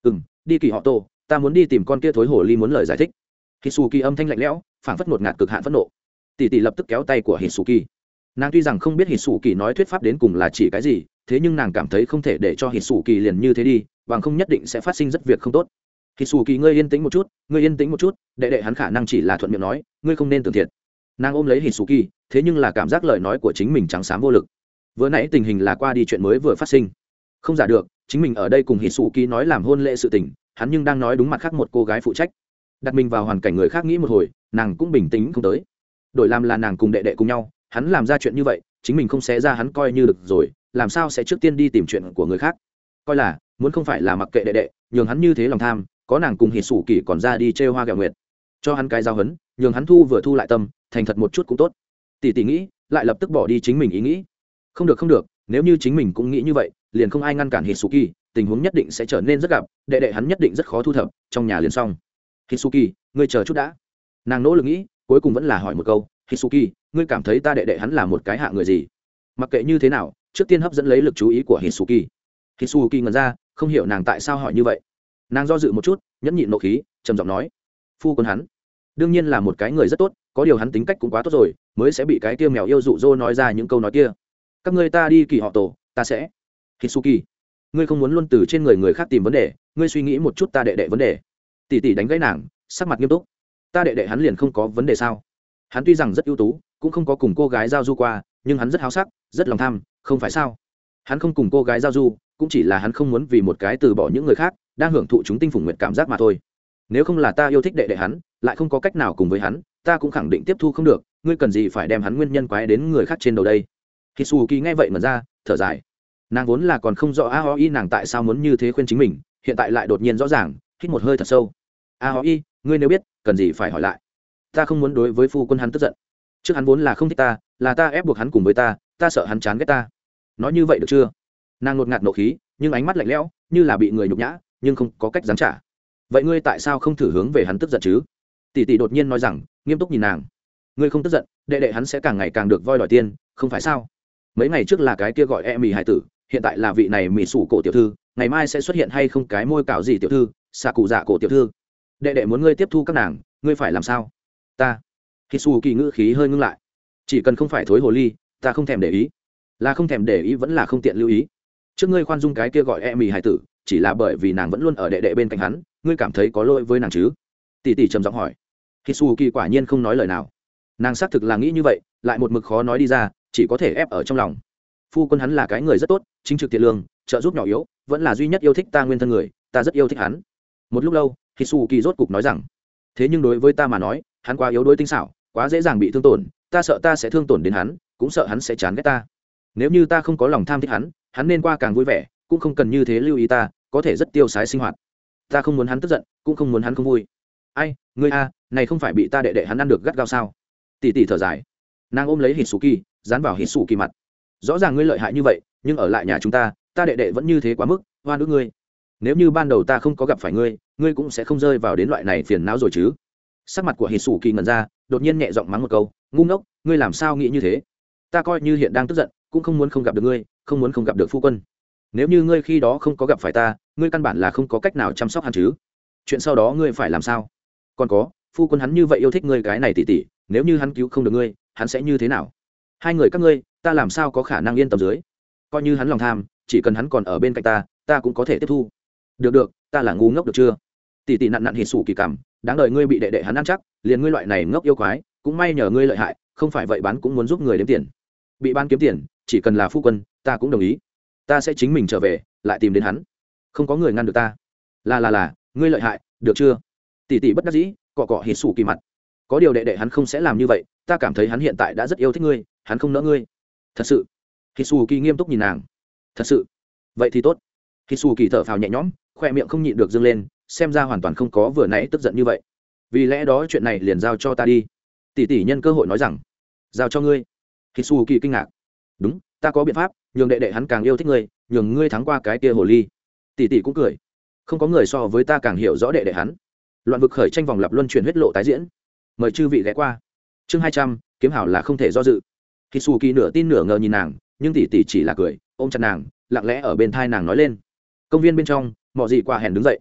Đi kỳ họ tổ, ta muốn đi tìm con kia thối hồ ly muốn lời giải thích. Hisuki âm thanh lạnh lẽo, phảng phất ngột ngạt cực hạn phẫn nộ. Tỷ tỷ lập tức kéo tay của Hisuki. Nàng tuy rằng không biết Hisuki nói thuyết pháp đến cùng là chỉ cái gì, thế nhưng nàng cảm thấy không thể để cho Hisuki liền như thế đi, bằng không nhất định sẽ phát sinh rất việc không tốt. Hisuki, ngươi yên tĩnh một chút, ngươi yên tĩnh một chút, đệ đệ hắn khả năng chỉ là thuận miệng nói, ngươi không nên tưởng thiệt. Nàng ôm lấy Hisuki, thế nhưng là cảm giác lời nói của chính mình trắng xám vô lực. Vừa nãy tình hình là qua đi chuyện mới vừa phát sinh, không giả được, chính mình ở đây cùng Hisuki nói làm hôn lễ sự tình, hắn nhưng đang nói đúng mặt khác một cô gái phụ trách. Đặt mình vào hoàn cảnh người khác nghĩ một hồi, nàng cũng bình tĩnh không tới. Đổi làm là nàng cùng đệ đệ cùng nhau, hắn làm ra chuyện như vậy, chính mình không xé ra hắn coi như được rồi, làm sao sẽ trước tiên đi tìm chuyện của người khác. Coi là muốn không phải là mặc kệ đệ đệ, nhường hắn như thế lòng tham, có nàng cùng Hisuki còn ra đi trêu hoa gẹo nguyệt, cho hắn cái giao hấn, nhường hắn thu vừa thu lại tâm, thành thật một chút cũng tốt. Tỷ tỷ nghĩ, lại lập tức bỏ đi chính mình ý nghĩ. Không được không được, nếu như chính mình cũng nghĩ như vậy, liền không ai ngăn cản Hisuki, tình huống nhất định sẽ trở nên rất gặp, đệ đệ hắn nhất định rất khó thu thập, trong nhà liền xong. Hisuki, ngươi chờ chút đã. Nàng nỗ lực nghĩ, cuối cùng vẫn là hỏi một câu, Hisuki, ngươi cảm thấy ta đệ đệ hắn là một cái hạ người gì? Mặc kệ như thế nào, trước tiên hấp dẫn lấy lực chú ý của Hisuki. Hisuki ngẩn ra, không hiểu nàng tại sao hỏi như vậy. Nàng do dự một chút, nhẫn nhịn nộ khí, trầm giọng nói, phu quân hắn đương nhiên là một cái người rất tốt, có điều hắn tính cách cũng quá tốt rồi, mới sẽ bị cái kia mèo yêu dụ dỗ nói ra những câu nói kia. Các ngươi ta đi kỳ họ tổ, ta sẽ. Hisuki, ngươi không muốn luôn từ trên người người khác tìm vấn đề, ngươi suy nghĩ một chút ta đệ đệ vấn đề. Tỷ tỷ đánh gãy nàng, sắc mặt nghiêm túc. Ta đệ đệ hắn liền không có vấn đề sao? Hắn tuy rằng rất ưu tú, cũng không có cùng cô gái giao du qua, nhưng hắn rất háo sắc, rất lòng tham, không phải sao? Hắn không cùng cô gái giao du, cũng chỉ là hắn không muốn vì một cái từ bỏ những người khác, đang hưởng thụ chúng tinh phùng nguyệt cảm giác mà thôi. Nếu không là ta yêu thích đệ đệ hắn, lại không có cách nào cùng với hắn, ta cũng khẳng định tiếp thu không được, ngươi cần gì phải đem hắn nguyên nhân quái đến người khác trên đầu đây. Hisuki nghe vậy mà ra, thở dài. Nàng vốn là còn không rõ Aoi nàng tại sao muốn như thế khuyên chính mình, hiện tại lại đột nhiên rõ ràng, hít một hơi thật sâu. Aoi, ngươi nếu biết, cần gì phải hỏi lại. Ta không muốn đối với phu quân hắn tức giận. Trước hắn vốn là không thích ta, là ta ép buộc hắn cùng với ta sợ hắn chán ghét ta. Nói như vậy được chưa? Nàng ngột ngạt nộ khí, nhưng ánh mắt lạnh lẽo, như là bị người nhục nhã, nhưng không có cách giáng trả. Vậy ngươi tại sao không thử hướng về hắn tức giận chứ? Tỷ tỷ đột nhiên nói rằng, nghiêm túc nhìn nàng. Ngươi không tức giận, đệ đệ hắn sẽ càng ngày càng được voi đòi tiền, không phải sao? Mấy ngày trước là cái kia gọi e mì hải tử, hiện tại là vị này mì sủ cổ tiểu thư, ngày mai sẽ xuất hiện hay không cái môi cạo gì tiểu thư, xạ cụ dạ cổ tiểu thư. Đệ đệ muốn ngươi tiếp thu các nàng, ngươi phải làm sao? Ta. Hisuki ngữ khí hơi ngưng lại. Chỉ cần không phải thối hồ ly, ta không thèm để ý. Là không thèm để ý vẫn là không tiện lưu ý. Trước ngươi khoan dung cái kia gọi e mì hải tử, chỉ là bởi vì nàng vẫn luôn ở đệ đệ bên cạnh hắn, ngươi cảm thấy có lỗi với nàng chứ? Tỷ tỷ trầm giọng hỏi. Hisuki quả nhiên không nói lời nào. Nàng xác thực là nghĩ như vậy, lại một mực khó nói đi ra, chỉ có thể ép ở trong lòng. Phu quân hắn là cái người rất tốt, chính trực thiện lương, trợ giúp nhỏ yếu, vẫn là duy nhất yêu thích ta nguyên thân người, ta rất yêu thích hắn. Một lúc lâu, Hisuki rốt cục nói rằng, thế nhưng đối với ta mà nói, hắn quá yếu đuối tinh xảo, quá dễ dàng bị thương tổn, ta sợ ta sẽ thương tổn đến hắn, cũng sợ hắn sẽ chán ghét ta. Nếu như ta không có lòng tham thích hắn, hắn nên qua càng vui vẻ, cũng không cần như thế lưu ý ta, có thể rất tiêu sái sinh hoạt. Ta không muốn hắn tức giận, cũng không muốn hắn không vui. Ai, ngươi a, này không phải bị ta đệ đệ hắn ăn được gắt gao sao? Tỷ tỷ thở dài. Nàng ôm lấy Hisuki, dán vào Hisuki mặt. Rõ ràng ngươi lợi hại như vậy, nhưng ở lại nhà chúng ta đệ đệ vẫn như thế quá mức, oan ức ngươi. Nếu như ban đầu ta không có gặp phải ngươi, ngươi cũng sẽ không rơi vào đến loại này phiền não rồi chứ. Sắc mặt của Hisuki ngẩn ra, đột nhiên nhẹ giọng mắng một câu, ngu ngốc, ngươi làm sao nghĩ như thế? Ta coi như hiện đang tức giận, cũng không muốn không gặp được ngươi, không muốn không gặp được phu quân. Nếu như ngươi khi đó không có gặp phải ta, ngươi căn bản là không có cách nào chăm sóc hắn chứ. Chuyện sau đó ngươi phải làm sao? Còn có, phu quân hắn như vậy yêu thích ngươi cái này tỷ tỷ, nếu như hắn cứu không được ngươi, hắn sẽ như thế nào? Hai người các ngươi, ta làm sao có khả năng yên tâm dưới? Coi như hắn lòng tham, chỉ cần hắn còn ở bên cạnh ta cũng có thể tiếp thu. Được, ta là ngu ngốc được chưa? Tỷ tỷ nặn nặn Hisuki cảm, đáng đời ngươi bị đệ đệ hắn ăn chắc, liền ngươi loại này ngốc yêu quái, cũng may nhờ ngươi lợi hại, không phải vậy bán cũng muốn giúp người đếm tiền. Bị bán kiếm tiền, chỉ cần là phu quân, ta cũng đồng ý. Ta sẽ chính mình trở về, lại tìm đến hắn. Không có người ngăn được ta. Là, ngươi lợi hại, được chưa? Tỷ tỷ bất đắc dĩ, cọ cọ Hisuki mặt. Có điều đệ đệ hắn không sẽ làm như vậy, ta cảm thấy hắn hiện tại đã rất yêu thích ngươi, hắn không nỡ ngươi. Thật sự? Hisuki nghiêm túc nhìn nàng. Thật sự? Vậy thì tốt. Hisuki thở phào nhẹ nhõm, khoe miệng không nhịn được dâng lên, xem ra hoàn toàn không có vừa nãy tức giận như vậy. Vì lẽ đó chuyện này liền giao cho ta đi. Tỷ tỷ nhân cơ hội nói rằng, giao cho ngươi. Hisuki kinh ngạc. Đúng, ta có biện pháp, nhường đệ đệ hắn càng yêu thích ngươi, nhường ngươi thắng qua cái kia hồ ly. Tỷ tỷ cũng cười. Không có người so với ta càng hiểu rõ đệ đệ hắn. Loạn vực khởi tranh vòng lặp luân chuyển huyết lộ tái diễn. Mời chư vị ghé qua. Chương 200, kiếm hảo là không thể do dự. Hisuki nửa tin nửa ngờ nhìn nàng, nhưng tỷ tỷ chỉ là cười, ôm chặt nàng, lặng lẽ ở bên thai nàng nói lên. Công viên bên trong, Mọ Dị Quả Hẻn đứng dậy.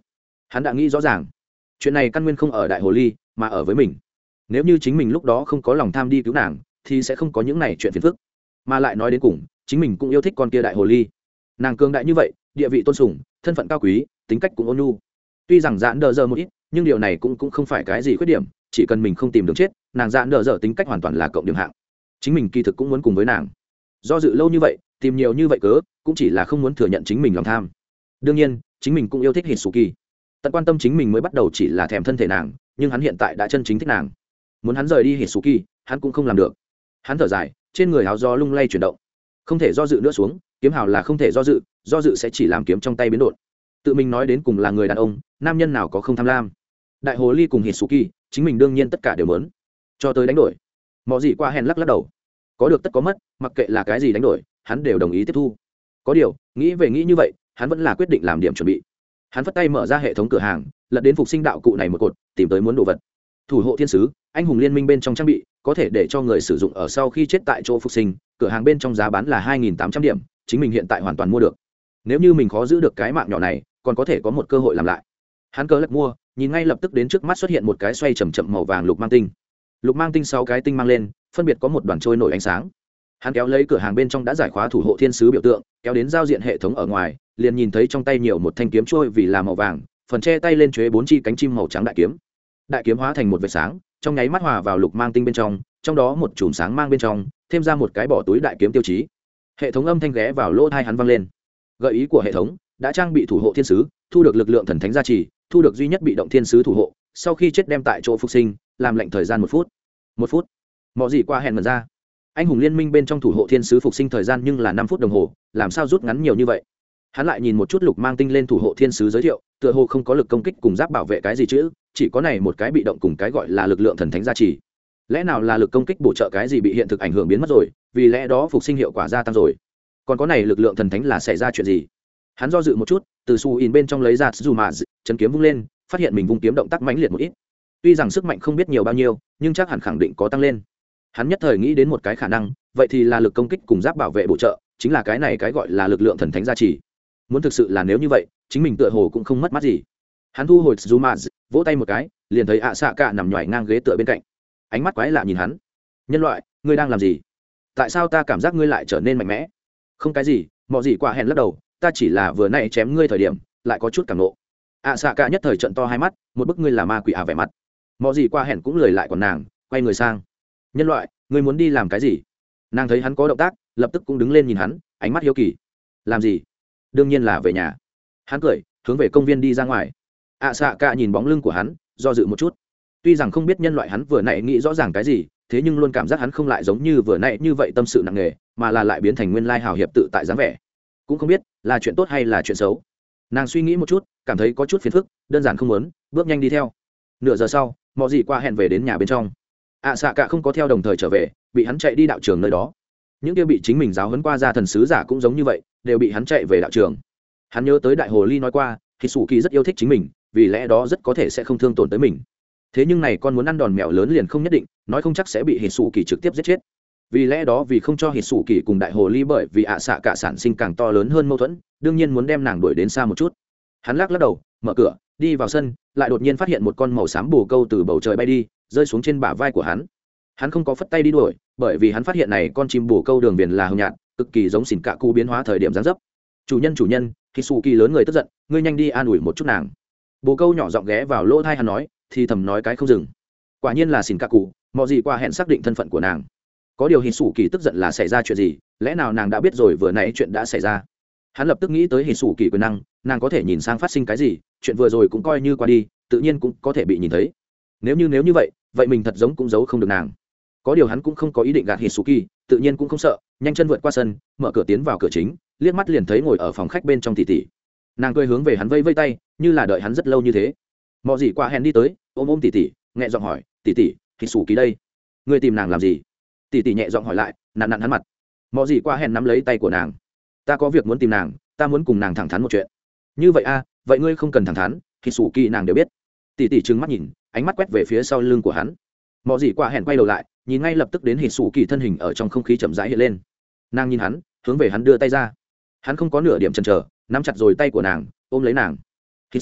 Hắn đã nghĩ rõ ràng chuyện này căn nguyên không ở đại hồ ly mà ở với mình. Nếu như chính mình lúc đó không có lòng tham đi cứu nàng thì sẽ không có những này chuyện phiền phức. Mà lại nói đến cùng chính mình cũng yêu thích con kia đại hồ ly. Nàng cường đại như vậy, địa vị tôn sùng, thân phận cao quý, tính cách cũng ôn nhu. Tuy rằng dạn đờ giờ một ít nhưng điều này cũng không phải cái gì khuyết điểm. Chỉ cần mình không tìm đường chết, nàng dạn đờ giờ tính cách hoàn toàn là cộng điểm hạng. Chính mình kỳ thực cũng muốn cùng với nàng. Do dự lâu như vậy, tìm nhiều như vậy cớ cũng chỉ là không muốn thừa nhận chính mình lòng tham. Đương nhiên chính mình cũng yêu thích Hitsuki. Tận quan tâm chính mình mới bắt đầu chỉ là thèm thân thể nàng, nhưng hắn hiện tại đã chân chính thích nàng. Muốn hắn rời đi Hitsuki hắn cũng không làm được. Hắn thở dài, trên người áo gió lung lay chuyển động. Không thể do dự nữa xuống, kiếm hào là không thể do dự sẽ chỉ làm kiếm trong tay biến đột. Tự mình nói đến cùng là người đàn ông, nam nhân nào có không tham lam. Đại hồ ly cùng Hitsuki chính mình đương nhiên tất cả đều muốn. Cho tới đánh đổi, mọi gì qua hèn lắc đầu. Có được tất có mất, mặc kệ là cái gì đánh đổi hắn đều đồng ý tiếp thu. Có điều nghĩ về nghĩ như vậy hắn vẫn là quyết định làm điểm chuẩn bị. Hắn phất tay mở ra hệ thống cửa hàng, lật đến phục sinh đạo cụ này một cột, tìm tới muốn đồ vật. Thủ hộ thiên sứ, anh hùng liên minh bên trong trang bị, có thể để cho người sử dụng ở sau khi chết tại chỗ phục sinh. Cửa hàng bên trong giá bán là 2.800 điểm, chính mình hiện tại hoàn toàn mua được. Nếu như mình khó giữ được cái mạng nhỏ này, còn có thể có một cơ hội làm lại. Hắn cớ lật mua, nhìn ngay lập tức đến trước mắt xuất hiện một cái xoay chậm chậm màu vàng lục mang tinh. Lục mang tinh 6 cái tinh mang lên, phân biệt có một đoàn trôi nổi ánh sáng. Hắn kéo lấy cửa hàng bên trong đã giải khóa thủ hộ thiên sứ biểu tượng, kéo đến giao diện hệ thống ở ngoài, liền nhìn thấy trong tay nhiều một thanh kiếm trôi vì là màu vàng, phần che tay lên chế 4 chi cánh chim màu trắng đại kiếm. Đại kiếm hóa thành một vệt sáng, trong nháy mắt hòa vào lục mang tinh bên trong đó một chùm sáng mang bên trong, thêm ra một cái bỏ túi đại kiếm tiêu chí. Hệ thống âm thanh ghé vào lỗ tai hắn vang lên. Gợi ý của hệ thống, đã trang bị thủ hộ thiên sứ, thu được lực lượng thần thánh gia trì, thu được duy nhất bị động thiên sứ thủ hộ, sau khi chết đem tại chỗ phục sinh, làm lệnh thời gian 1 phút. 1 phút. Mọi gì qua hẹn mật ra. Anh hùng liên minh bên trong thủ hộ thiên sứ phục sinh thời gian nhưng là 5 phút đồng hồ, làm sao rút ngắn nhiều như vậy? Hắn lại nhìn một chút lục mang tinh lên thủ hộ thiên sứ giới thiệu, tựa hồ không có lực công kích cùng giáp bảo vệ cái gì chứ, chỉ có này một cái bị động cùng cái gọi là lực lượng thần thánh gia trì. Lẽ nào là lực công kích bổ trợ cái gì bị hiện thực ảnh hưởng biến mất rồi, vì lẽ đó phục sinh hiệu quả gia tăng rồi. Còn có này lực lượng thần thánh là xảy ra chuyện gì? Hắn do dự một chút, từ su in bên trong lấy ra dù mà chân kiếm vung lên, phát hiện mình vung kiếm động tác mãnh liệt một ít. Tuy rằng sức mạnh không biết nhiều bao nhiêu, nhưng chắc hẳn khẳng định có tăng lên. Hắn nhất thời nghĩ đến một cái khả năng, vậy thì là lực công kích cùng giáp bảo vệ bổ trợ, chính là cái này cái gọi là lực lượng thần thánh gia trì. Muốn thực sự là nếu như vậy, chính mình tựa hồ cũng không mất mát gì. Hắn thu hồi Zuma, vỗ tay một cái, liền thấy ạ xạ cả nằm nhoài ngang ghế tựa bên cạnh. Ánh mắt quái lạ nhìn hắn. Nhân loại, ngươi đang làm gì? Tại sao ta cảm giác ngươi lại trở nên mạnh mẽ? Không cái gì, mọi gì quả hẹn lắc đầu, ta chỉ là vừa nãy chém ngươi thời điểm, lại có chút cảm nộ. ạ xạ cả nhất thời trận to hai mắt, một bức ngươi là ma quỷ vẻ mặt. Mọi gì quả hẹn cũng lười lại còn nàng, quay người sang. Nhân loại, ngươi muốn đi làm cái gì? Nàng thấy hắn có động tác, lập tức cũng đứng lên nhìn hắn, ánh mắt hiếu kỳ. Làm gì? Đương nhiên là về nhà. Hắn cười, hướng về công viên đi ra ngoài. ạ xạ cả nhìn bóng lưng của hắn, do dự một chút. Tuy rằng không biết nhân loại hắn vừa nãy nghĩ rõ ràng cái gì, thế nhưng luôn cảm giác hắn không lại giống như vừa nãy như vậy tâm sự nặng nề, mà là lại biến thành nguyên lai hào hiệp tự tại dáng vẻ. Cũng không biết là chuyện tốt hay là chuyện xấu. Nàng suy nghĩ một chút, cảm thấy có chút phiền phức, đơn giản không muốn, bước nhanh đi theo. Nửa giờ sau, mọi gì qua hẹn về đến nhà bên trong. ạ xạ cả không có theo đồng thời trở về, bị hắn chạy đi đạo trường nơi đó. Những kia bị chính mình giáo huấn qua ra thần sứ giả cũng giống như vậy, đều bị hắn chạy về đạo trường. Hắn nhớ tới đại hồ ly nói qua, Hitsuki rất yêu thích chính mình, vì lẽ đó rất có thể sẽ không thương tổn tới mình. Thế nhưng này con muốn ăn đòn mèo lớn liền không nhất định, nói không chắc sẽ bị Hitsuki trực tiếp giết chết. Vì lẽ đó vì không cho Hitsuki cùng đại hồ ly bởi vì ạ xạ cả sản sinh càng to lớn hơn mâu thuẫn, đương nhiên muốn đem nàng đuổi đến xa một chút. Hắn lắc đầu, mở cửa, đi vào sân, lại đột nhiên phát hiện một con màu xám bồ câu từ bầu trời bay đi, rơi xuống trên bả vai của hắn. Hắn không có phất tay đi đuổi, bởi vì hắn phát hiện này con chim bồ câu đường viền là hồng nhạt, cực kỳ giống xỉn cạ cụ biến hóa thời điểm dáng dấp. Chủ nhân, Hitsuki lớn người tức giận, ngươi nhanh đi an ủi một chút nàng. Bồ câu nhỏ giọng ghé vào lỗ tai hắn nói, thì thầm nói cái không dừng. Quả nhiên là xỉn cạ cụ, mọi gì qua hẹn xác định thân phận của nàng. Có điều Hitsuki tức giận là xảy ra chuyện gì, lẽ nào nàng đã biết rồi vừa nãy chuyện đã xảy ra. Hắn lập tức nghĩ tới Hitsuki quyền năng, nàng có thể nhìn sang phát sinh cái gì, chuyện vừa rồi cũng coi như qua đi, tự nhiên cũng có thể bị nhìn thấy. Nếu như vậy, vậy mình thật giống cũng giấu không được nàng. Có điều hắn cũng không có ý định gạt Hitsuki, tự nhiên cũng không sợ, nhanh chân vượt qua sân, mở cửa tiến vào cửa chính, liếc mắt liền thấy ngồi ở phòng khách bên trong tỷ tỷ. Nàng cười hướng về hắn vây vây tay, như là đợi hắn rất lâu như thế. Mọi gì qua hẹn đi tới, ôm tỷ tỷ, nhẹ giọng hỏi, tỷ tỷ, Hitsuki đây, ngươi tìm nàng làm gì? Tỷ tỷ nhẹ giọng hỏi lại, nặn hắn mặt. Mọi gì qua hẹn nắm lấy tay của nàng, ta có việc muốn tìm nàng, ta muốn cùng nàng thẳng thắn một chuyện. Như vậy a, vậy ngươi không cần thẳng thắn, Hitsuki nàng đều biết. Tỷ tỷ trừng mắt nhìn, ánh mắt quét về phía sau lưng của hắn. Mọi gì qua hẹn quay đầu lại, nhìn ngay lập tức đến Hitsuki thân hình ở trong không khí chậm rãi hiện lên. Nàng nhìn hắn, hướng về hắn đưa tay ra. Hắn không có nửa điểm chần chờ, nắm chặt rồi tay của nàng, ôm lấy nàng. Hitsuki,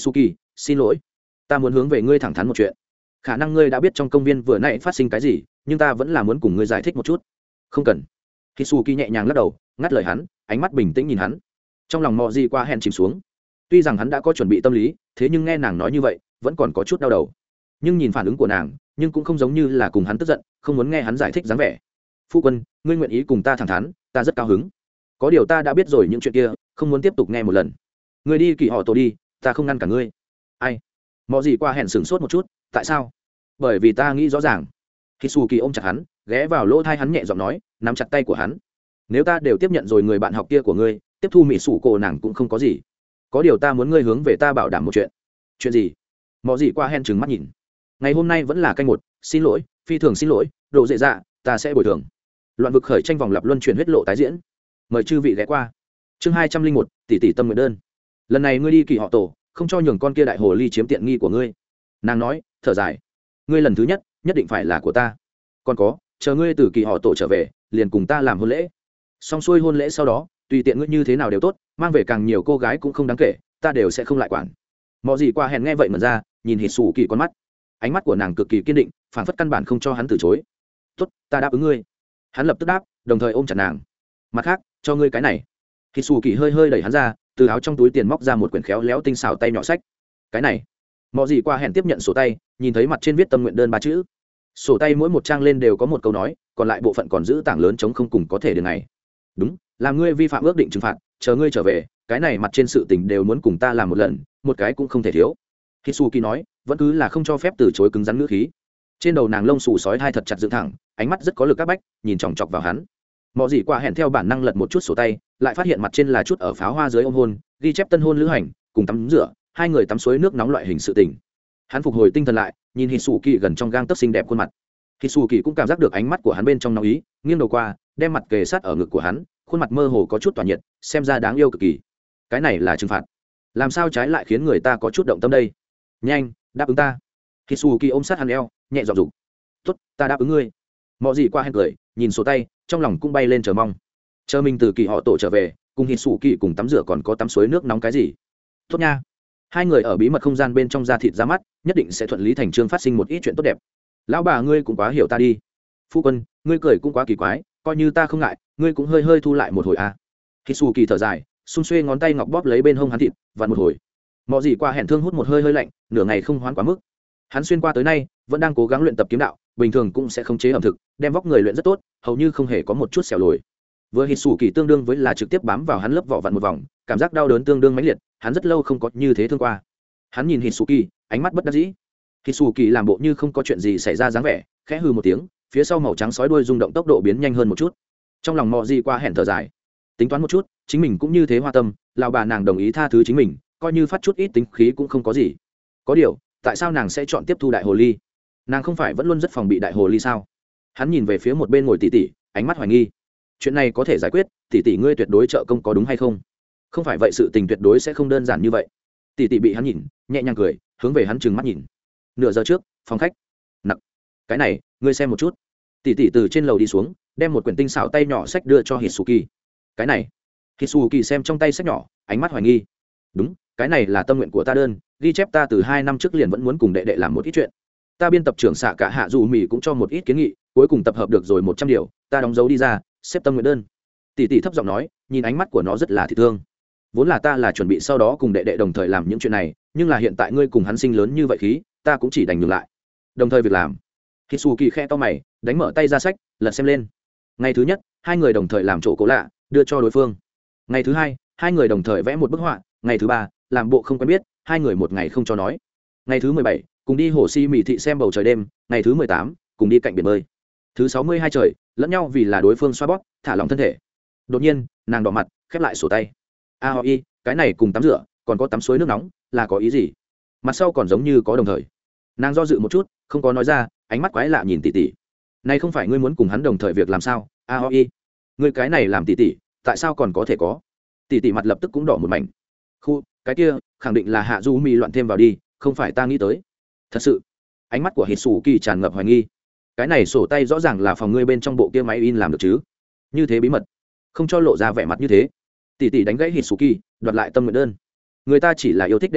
xin lỗi, ta muốn hướng về ngươi thẳng thắn một chuyện. Khả năng ngươi đã biết trong công viên vừa nãy phát sinh cái gì, nhưng ta vẫn là muốn cùng ngươi giải thích một chút. Không cần. Hitsuki nhẹ nhàng lắc đầu, ngắt lời hắn, ánh mắt bình tĩnh nhìn hắn. Trong lòng mò gì qua hẹn chìm xuống. Tuy rằng hắn đã có chuẩn bị tâm lý, thế nhưng nghe nàng nói như vậy vẫn còn có chút đau đầu. Nhưng nhìn phản ứng của nàng, nhưng cũng không giống như là cùng hắn tức giận, không muốn nghe hắn giải thích dáng vẻ. Phu quân, ngươi nguyện ý cùng ta thẳng thắn, ta rất cao hứng. Có điều ta đã biết rồi những chuyện kia, không muốn tiếp tục nghe một lần. Ngươi đi kỳ họ tổ đi, ta không ngăn cả ngươi. Ai? Mò gì qua hẹn sửng sốt một chút, tại sao? Bởi vì ta nghĩ rõ ràng. Hitsuki ôm chặt hắn, ghé vào lỗ tai hắn nhẹ giọng nói, nắm chặt tay của hắn. Nếu ta đều tiếp nhận rồi người bạn học kia của ngươi, tiếp thu mỹ sủ cổ nàng cũng không có gì. Có điều ta muốn ngươi hướng về ta bảo đảm một chuyện. Chuyện gì? Mò gì qua hẹn trừng mắt nhìn. Ngày hôm nay vẫn là canh một, xin lỗi, phi thường xin lỗi, độ dễ dạ, ta sẽ bồi thường. Loạn vực khởi tranh vòng lặp luân chuyển huyết lộ tái diễn. Mời chư vị ghé qua. Chương 201, tỷ tỷ tâm nguyện đơn. Lần này ngươi đi kỳ họ tổ, không cho nhường con kia đại hồ ly chiếm tiện nghi của ngươi. Nàng nói, thở dài, ngươi lần thứ nhất nhất định phải là của ta. Còn có, chờ ngươi từ kỳ họ tổ trở về, liền cùng ta làm hôn lễ. Xong xuôi hôn lễ sau đó, tùy tiện ngươi như thế nào đều tốt, mang về càng nhiều cô gái cũng không đáng kể, ta đều sẽ không lại quản. Mọi gì qua hẹn nghe vậy mà ra, nhìn Hitsuki con mắt, ánh mắt của nàng cực kỳ kiên định, phảng phất căn bản không cho hắn từ chối. Tốt, ta đáp ứng ngươi. Hắn lập tức đáp, đồng thời ôm chặt nàng. Mặt khác, cho ngươi cái này. Hitsuki hơi hơi đẩy hắn ra, từ áo trong túi tiền móc ra một quyển khéo léo tinh xảo tay nhỏ sách. Cái này. Mọi gì qua hẹn tiếp nhận sổ tay, nhìn thấy mặt trên viết tâm nguyện đơn 3 chữ. Sổ tay mỗi một trang lên đều có một câu nói, còn lại bộ phận còn giữ tảng lớn chống không cùng có thể đường này. Đúng, làm ngươi vi phạm ước định trừng phạt, chờ ngươi trở về, cái này mặt trên sự tình đều muốn cùng ta làm một lần, một cái cũng không thể thiếu. Hitsuki nói, vẫn cứ là không cho phép từ chối cứng rắn ngữ khí. Trên đầu nàng lông xù sói thai thật chặt dựng thẳng, ánh mắt rất có lực các bách, nhìn chòng chọc vào hắn. Mọi gì qua hẹn theo bản năng lật một chút sổ tay, lại phát hiện mặt trên là chút ở pháo hoa dưới ôm hôn, ghi chép tân hôn lữ hành, cùng tắm rửa, hai người tắm suối nước nóng loại hình sự tình. Hắn phục hồi tinh thần lại, nhìn Hitsuki gần trong gang tấc xinh đẹp khuôn mặt. Hitsuki cũng cảm giác được ánh mắt của hắn bên trong nóng ý, nghiêng đầu qua, đem mặt kề sát ở ngực của hắn, khuôn mặt mơ hồ có chút tỏa nhiệt, xem ra đáng yêu cực kỳ. Cái này là trừng phạt, làm sao trái lại khiến người ta có chút động tâm đây? Nhanh, đáp ứng ta. Hitsuki ôm sát hắn eo, nhẹ giọng rủ. Tốt, ta đáp ứng ngươi. Mọi gì qua hẹn cười, nhìn sổ tay, trong lòng cũng bay lên chờ mong. Chờ mình từ kỳ họ tổ trở về, cùng Hitsuki cùng tắm rửa còn có tắm suối nước nóng cái gì? Tốt nha. Hai người ở bí mật không gian bên trong da thịt ra mắt, nhất định sẽ thuận lý thành chương phát sinh một ít chuyện tốt đẹp. Lão bà ngươi cũng quá hiểu ta đi. Phu quân, ngươi cười cũng quá kỳ quái, coi như ta không ngại, ngươi cũng hơi hơi thu lại một hồi a. Hitsuki thở dài, xung xuê ngón tay ngọc bóp lấy bên hông hắn thịt, vặn một hồi. Mọi gì qua hẹn thương hút một hơi hơi lạnh, nửa ngày không hoán quá mức. Hắn xuyên qua tới nay, vẫn đang cố gắng luyện tập kiếm đạo, bình thường cũng sẽ không chế ẩm thực, đem vóc người luyện rất tốt, hầu như không hề có một chút xẻo lồi. Vừa Hitsuki tương đương với là trực tiếp bám vào hắn lớp vỏ vặn một vòng, cảm giác đau đớn tương đương mãnh liệt, hắn rất lâu không có như thế thương qua. Hắn nhìn Hitsuki, ánh mắt bất đắc dĩ. Hitsuki làm bộ như không có chuyện gì xảy ra dáng vẻ, khẽ hừ một tiếng, phía sau màu trắng sói đuôi rung động tốc độ biến nhanh hơn một chút. Trong lòng mò gì qua hẹn thở dài, tính toán một chút, chính mình cũng như thế hoa tâm, lão bà nàng đồng ý tha thứ chính mình, coi như phát chút ít tính khí cũng không có gì. Có điều, tại sao nàng sẽ chọn tiếp thu đại hồ ly? Nàng không phải vẫn luôn rất phòng bị đại hồ ly sao? Hắn nhìn về phía một bên ngồi tỷ tỷ, ánh mắt hoài nghi. Chuyện này có thể giải quyết, tỷ tỷ ngươi tuyệt đối trợ công có đúng hay không? Không phải vậy sự tình tuyệt đối sẽ không đơn giản như vậy. Tỷ tỷ bị hắn nhìn, nhẹ nhàng cười, hướng về hắn trừng mắt nhìn. Nửa giờ trước, phòng khách. Nặc, cái này, ngươi xem một chút. Tỷ tỷ từ trên lầu đi xuống, đem một quyển tinh xảo tay nhỏ sách đưa cho Hitsuki. Cái này. Hitsuki xem trong tay sách nhỏ, ánh mắt hoài nghi. Đúng, cái này là tâm nguyện của ta đơn, ghi chép ta từ 2 năm trước liền vẫn muốn cùng đệ đệ làm một ít chuyện. Ta biên tập trưởng xạ cả hạ dù mì cũng cho một ít kiến nghị, cuối cùng tập hợp được rồi 100 điều, ta đóng dấu đi ra, xếp tâm nguyện đơn. Tỷ tỷ thấp giọng nói, nhìn ánh mắt của nó rất là thị thương. Vốn là ta là chuẩn bị sau đó cùng đệ đệ đồng thời làm những chuyện này, nhưng là hiện tại ngươi cùng hắn sinh lớn như vậy khí, ta cũng chỉ đành nhường lại. Đồng thời việc làm. Hitsuki khe to mày, đánh mở tay ra sách, lật xem lên. Ngày thứ nhất, hai người đồng thời làm chỗ cố lạ, đưa cho đối phương. Ngày thứ hai, hai người đồng thời vẽ một bức họa. Ngày thứ ba, làm bộ không quen biết, hai người một ngày không cho nói. Ngày thứ 17, cùng đi hồ si mỹ thị xem bầu trời đêm. Ngày thứ 18, cùng đi cạnh biển bơi. Thứ 62 trời, lẫn nhau vì là đối phương xoa bóp, thả lỏng thân thể. Đột nhiên, nàng đỏ mặt, khép lại sổ tay. Aoi, cái này cùng tắm rửa, còn có tắm suối nước nóng, là có ý gì? Mặt sau còn giống như có đồng thời. Nàng do dự một chút, không có nói ra, ánh mắt quái lạ nhìn tỷ tỷ. Này không phải ngươi muốn cùng hắn đồng thời việc làm sao? Aoi, ngươi cái này làm tỷ tỷ, tại sao còn có thể có? Tỷ tỷ mặt lập tức cũng đỏ một mảnh. Khu, cái kia, khẳng định là hạ du mi loạn thêm vào đi, không phải ta nghĩ tới. Thật sự. Ánh mắt của Hitsuki tràn ngập hoài nghi. Cái này sổ tay rõ ràng là phòng ngươi bên trong bộ kia máy in làm được chứ? Như thế bí mật, không cho lộ ra vẻ mặt như thế. Tỷ tỷ đánh gãy Hitsuki, đoạt lại tâm nguyện đơn. Người ta chỉ là yêu thích đệ đệ,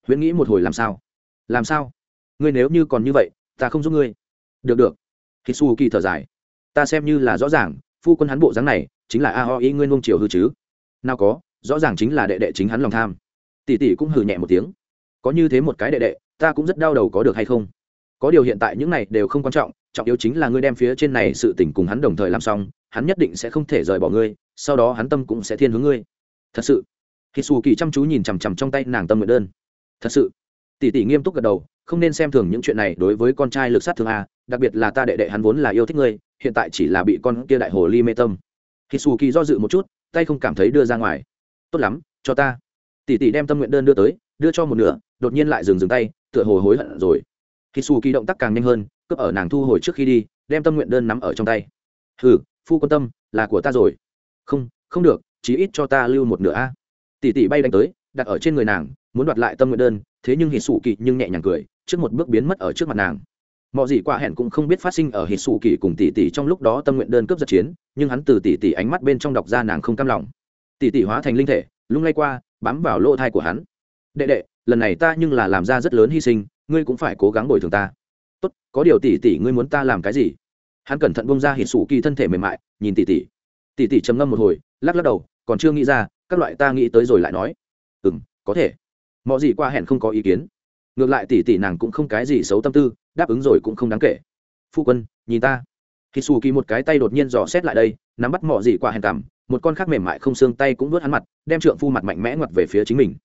huyễn nghĩ một hồi làm sao ngươi nếu như còn như vậy ta không giúp ngươi. Được được. Hitsu kỳ thở dài. Ta xem như là rõ ràng, phu quân hắn bộ dáng này chính là Aoi ngươi nuông chiều hư chứ. Nào có, rõ ràng chính là đệ đệ chính hắn lòng tham. Tỷ tỷ cũng hừ nhẹ một tiếng. Có như thế một cái đệ đệ, ta cũng rất đau đầu có được hay không. Có điều hiện tại những này đều không quan trọng, trọng yếu chính là ngươi đem phía trên này sự tình cùng hắn đồng thời làm xong, hắn nhất định sẽ không thể rời bỏ ngươi, sau đó hắn tâm cũng sẽ thiên hướng ngươi. Thật sự. Hitsu kỳ chăm chú nhìn chằm chằm trong tay nàng tâm nguyện đơn. Thật sự. Tỷ tỷ nghiêm túc gật đầu, không nên xem thường những chuyện này đối với con trai lực sát thương a, đặc biệt là ta đệ đệ hắn vốn là yêu thích ngươi, hiện tại chỉ là bị con kia đại hồ ly mê tâm. Hitsu kỳ do dự một chút, tay không cảm thấy đưa ra ngoài. Tốt lắm, cho ta. Tỷ tỷ đem tâm nguyện đơn đưa tới, đưa cho một nửa, đột nhiên lại dừng tay, tựa hồ hối hận rồi. Hitsu kỳ động tác càng nhanh hơn, cướp ở nàng thu hồi trước khi đi, đem tâm nguyện đơn nắm ở trong tay. Hừ, phu quân tâm là của ta rồi. Không, không được, chí ít cho ta lưu một nửa a. Tỷ tỷ bay đánh tới, đặt ở trên người nàng, muốn đoạt lại tâm nguyện đơn, thế nhưng Hitsu kỳ nhưng nhẹ nhàng cười, trước một bước biến mất ở trước mặt nàng. Mọi gì qua hẹn cũng không biết phát sinh ở Hitsu kỳ cùng tỷ tỷ trong lúc đó tâm nguyện đơn cướp giật chiến, nhưng hắn từ tỷ tỷ ánh mắt bên trong đọc ra nàng không cam lòng. Tỷ tỷ hóa thành linh thể, lung lay qua, bám vào lỗ thai của hắn. Đệ đệ, lần này ta nhưng là làm ra rất lớn hy sinh, ngươi cũng phải cố gắng bồi thường ta. Tốt, có điều tỷ tỷ ngươi muốn ta làm cái gì? Hắn cẩn thận bông ra Hitsu kỳ thân thể mềm mại, nhìn tỷ tỷ. Tỷ tỷ trầm ngâm một hồi, lắc lắc đầu, còn chưa nghĩ ra, các loại ta nghĩ tới rồi lại nói. Có thể. Mọi gì qua hẹn không có ý kiến. Ngược lại tỷ tỷ nàng cũng không cái gì xấu tâm tư, đáp ứng rồi cũng không đáng kể. Phu quân, nhìn ta. Hitsu kỳ một cái tay đột nhiên dò xét lại đây, nắm bắt mọi gì qua hẹn cằm, một con khác mềm mại không xương tay cũng vuốt hắn mặt, đem trượng phu mặt mạnh mẽ ngoặt về phía chính mình.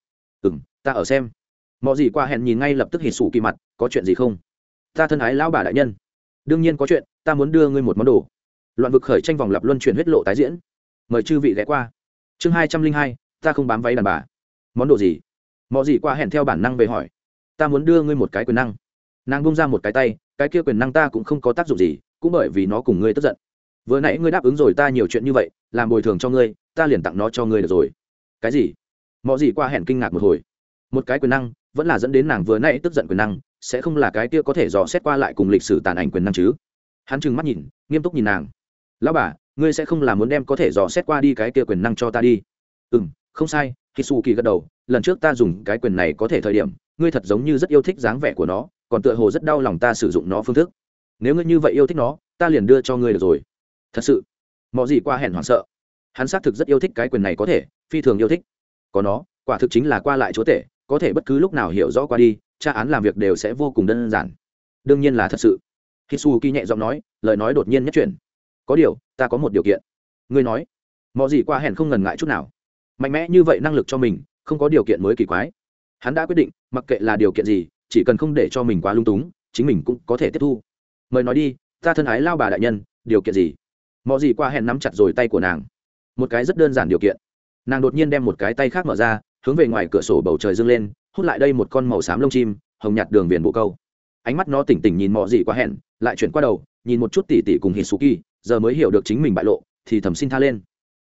Ta ở xem. Mọi gì qua hẹn nhìn ngay lập tức Hitsu kỳ mặt, có chuyện gì không? Ta thân ái lão bà đại nhân. Đương nhiên có chuyện, ta muốn đưa ngươi một món đồ. Loạn vực khởi tranh vòng lặp luân chuyển huyết lộ tái diễn. Mời chư vị ghé qua. Chương 202, ta không bám váy đàn bà. Món đồ gì? Mọi gì qua hẹn theo bản năng về hỏi. Ta muốn đưa ngươi một cái quyền năng. Nàng bung ra một cái tay, cái kia quyền năng ta cũng không có tác dụng gì, cũng bởi vì nó cùng ngươi tức giận. Vừa nãy ngươi đáp ứng rồi ta nhiều chuyện như vậy, làm bồi thường cho ngươi, ta liền tặng nó cho ngươi được rồi. Cái gì? Mọi gì qua hẹn kinh ngạc một hồi. Một cái quyền năng, vẫn là dẫn đến nàng vừa nãy tức giận quyền năng, sẽ không là cái kia có thể dò xét qua lại cùng lịch sử tàn ảnh quyền năng chứ? Hắn trừng mắt nhìn, nghiêm túc nhìn nàng. Lão bà, ngươi sẽ không là muốn đem có thể dò xét qua đi cái kia quyền năng cho ta đi? Không sai. Hitsu kỳ gật đầu, lần trước ta dùng cái quyền này có thể thời điểm, ngươi thật giống như rất yêu thích dáng vẻ của nó, còn tựa hồ rất đau lòng ta sử dụng nó phương thức. Nếu ngươi như vậy yêu thích nó, ta liền đưa cho ngươi được rồi. Thật sự? Mọi gì qua hẹn hoảng sợ. Hắn xác thực rất yêu thích cái quyền này có thể, phi thường yêu thích. Có nó, quả thực chính là qua lại chúa tể, có thể bất cứ lúc nào hiểu rõ qua đi, tra án làm việc đều sẽ vô cùng đơn giản. Đương nhiên là thật sự. Hitsu kỳ nhẹ giọng nói, lời nói đột nhiên nhất chuyển. Có điều, ta có một điều kiện. Ngươi nói. Mọi gì qua hẹn không ngần ngại chút nào. Mạnh mẽ như vậy năng lực cho mình, không có điều kiện mới kỳ quái. Hắn đã quyết định, mặc kệ là điều kiện gì, chỉ cần không để cho mình quá lung túng, chính mình cũng có thể tiếp thu. Mời nói đi, ta thân ái lao bà đại nhân, điều kiện gì? Mọi gì qua hẹn nắm chặt rồi tay của nàng. Một cái rất đơn giản điều kiện. Nàng đột nhiên đem một cái tay khác mở ra, hướng về ngoài cửa sổ bầu trời dương lên, hút lại đây một con màu xám lông chim, hồng nhạt đường viền bộ câu. Ánh mắt nó tỉnh tỉnh nhìn mọi gì qua hẹn, lại chuyển qua đầu, nhìn một chút tỷ tỷ cùng Hitsuki, giờ mới hiểu được chính mình bại lộ, thì thầm xin tha lên.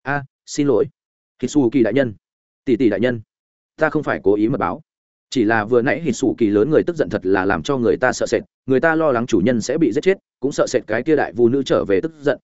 Xin lỗi. Hitsuki đại nhân, tỷ tỷ đại nhân, ta không phải cố ý mật báo, chỉ là vừa nãy Hitsuki lớn người tức giận thật là làm cho người ta sợ sệt, người ta lo lắng chủ nhân sẽ bị giết chết, cũng sợ sệt cái kia đại vu nữ trở về tức giận.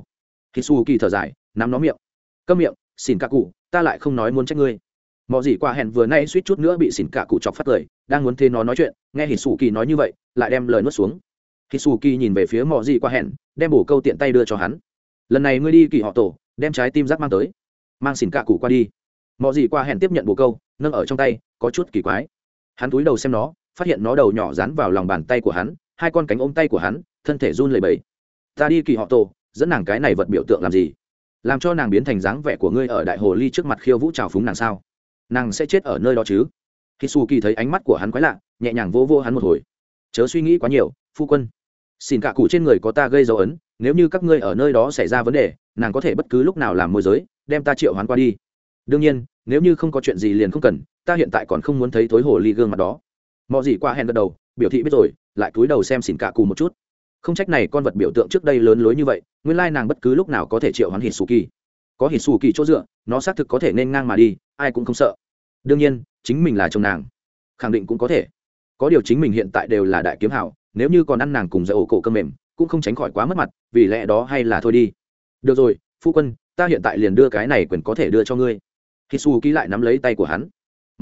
Hitsuki thở dài, nắm nó miệng. Câm miệng, xỉn cả cụ, ta lại không nói muốn trách ngươi. Mọi gì qua hẹn vừa nãy suýt chút nữa bị xỉn cả cụ chọc phát cười, đang muốn thế nó nói chuyện, nghe Hitsuki nói như vậy, lại đem lời nuốt xuống. Hitsuki nhìn về phía mọi gì qua hẹn, đem bổ câu tiện tay đưa cho hắn. Lần này ngươi đi kỳ họ tổ, đem trái tim rác mang tới, mang xỉn cả cụ qua đi. Mọi gì qua hẹn tiếp nhận bồ câu, nâng ở trong tay, có chút kỳ quái. Hắn cúi đầu xem nó, phát hiện nó đầu nhỏ dán vào lòng bàn tay của hắn, hai con cánh ôm tay của hắn, thân thể run lẩy bẩy. Ta đi kỳ họ tổ, dẫn nàng cái này vật biểu tượng làm gì? Làm cho nàng biến thành dáng vẻ của ngươi ở đại hồ ly trước mặt khiêu vũ trào phúng nàng sao? Nàng sẽ chết ở nơi đó chứ? Hitsuki thấy ánh mắt của hắn quái lạ, nhẹ nhàng vỗ vỗ hắn một hồi. Chớ suy nghĩ quá nhiều, phu quân. Xin cả cụ trên người có ta gây dấu ấn, nếu như các ngươi ở nơi đó xảy ra vấn đề, nàng có thể bất cứ lúc nào làm môi giới, đem ta triệu hoán qua đi. Đương nhiên, nếu như không có chuyện gì liền không cần, ta hiện tại còn không muốn thấy thối hồ ly gương mặt đó. Mọi gì qua hẹn gật đầu, biểu thị biết rồi, lại cúi đầu xem xỉn cả cụ một chút. Không trách này con vật biểu tượng trước đây lớn lối như vậy, nguyên lai nàng bất cứ lúc nào có thể triệu hoán Hitsuki. Có Hitsuki chỗ dựa, nó xác thực có thể nên ngang mà đi, ai cũng không sợ. Đương nhiên, chính mình là chồng nàng, khẳng định cũng có thể. Có điều chính mình hiện tại đều là đại kiếm hảo, nếu như còn ăn nàng cùng dạy ổ cổ cơm mềm, cũng không tránh khỏi quá mất mặt, vì lẽ đó hay là thôi đi. Được rồi, phu quân, ta hiện tại liền đưa cái này quyền có thể đưa cho ngươi. Hitsuki lại nắm lấy tay của hắn. Mặt khác,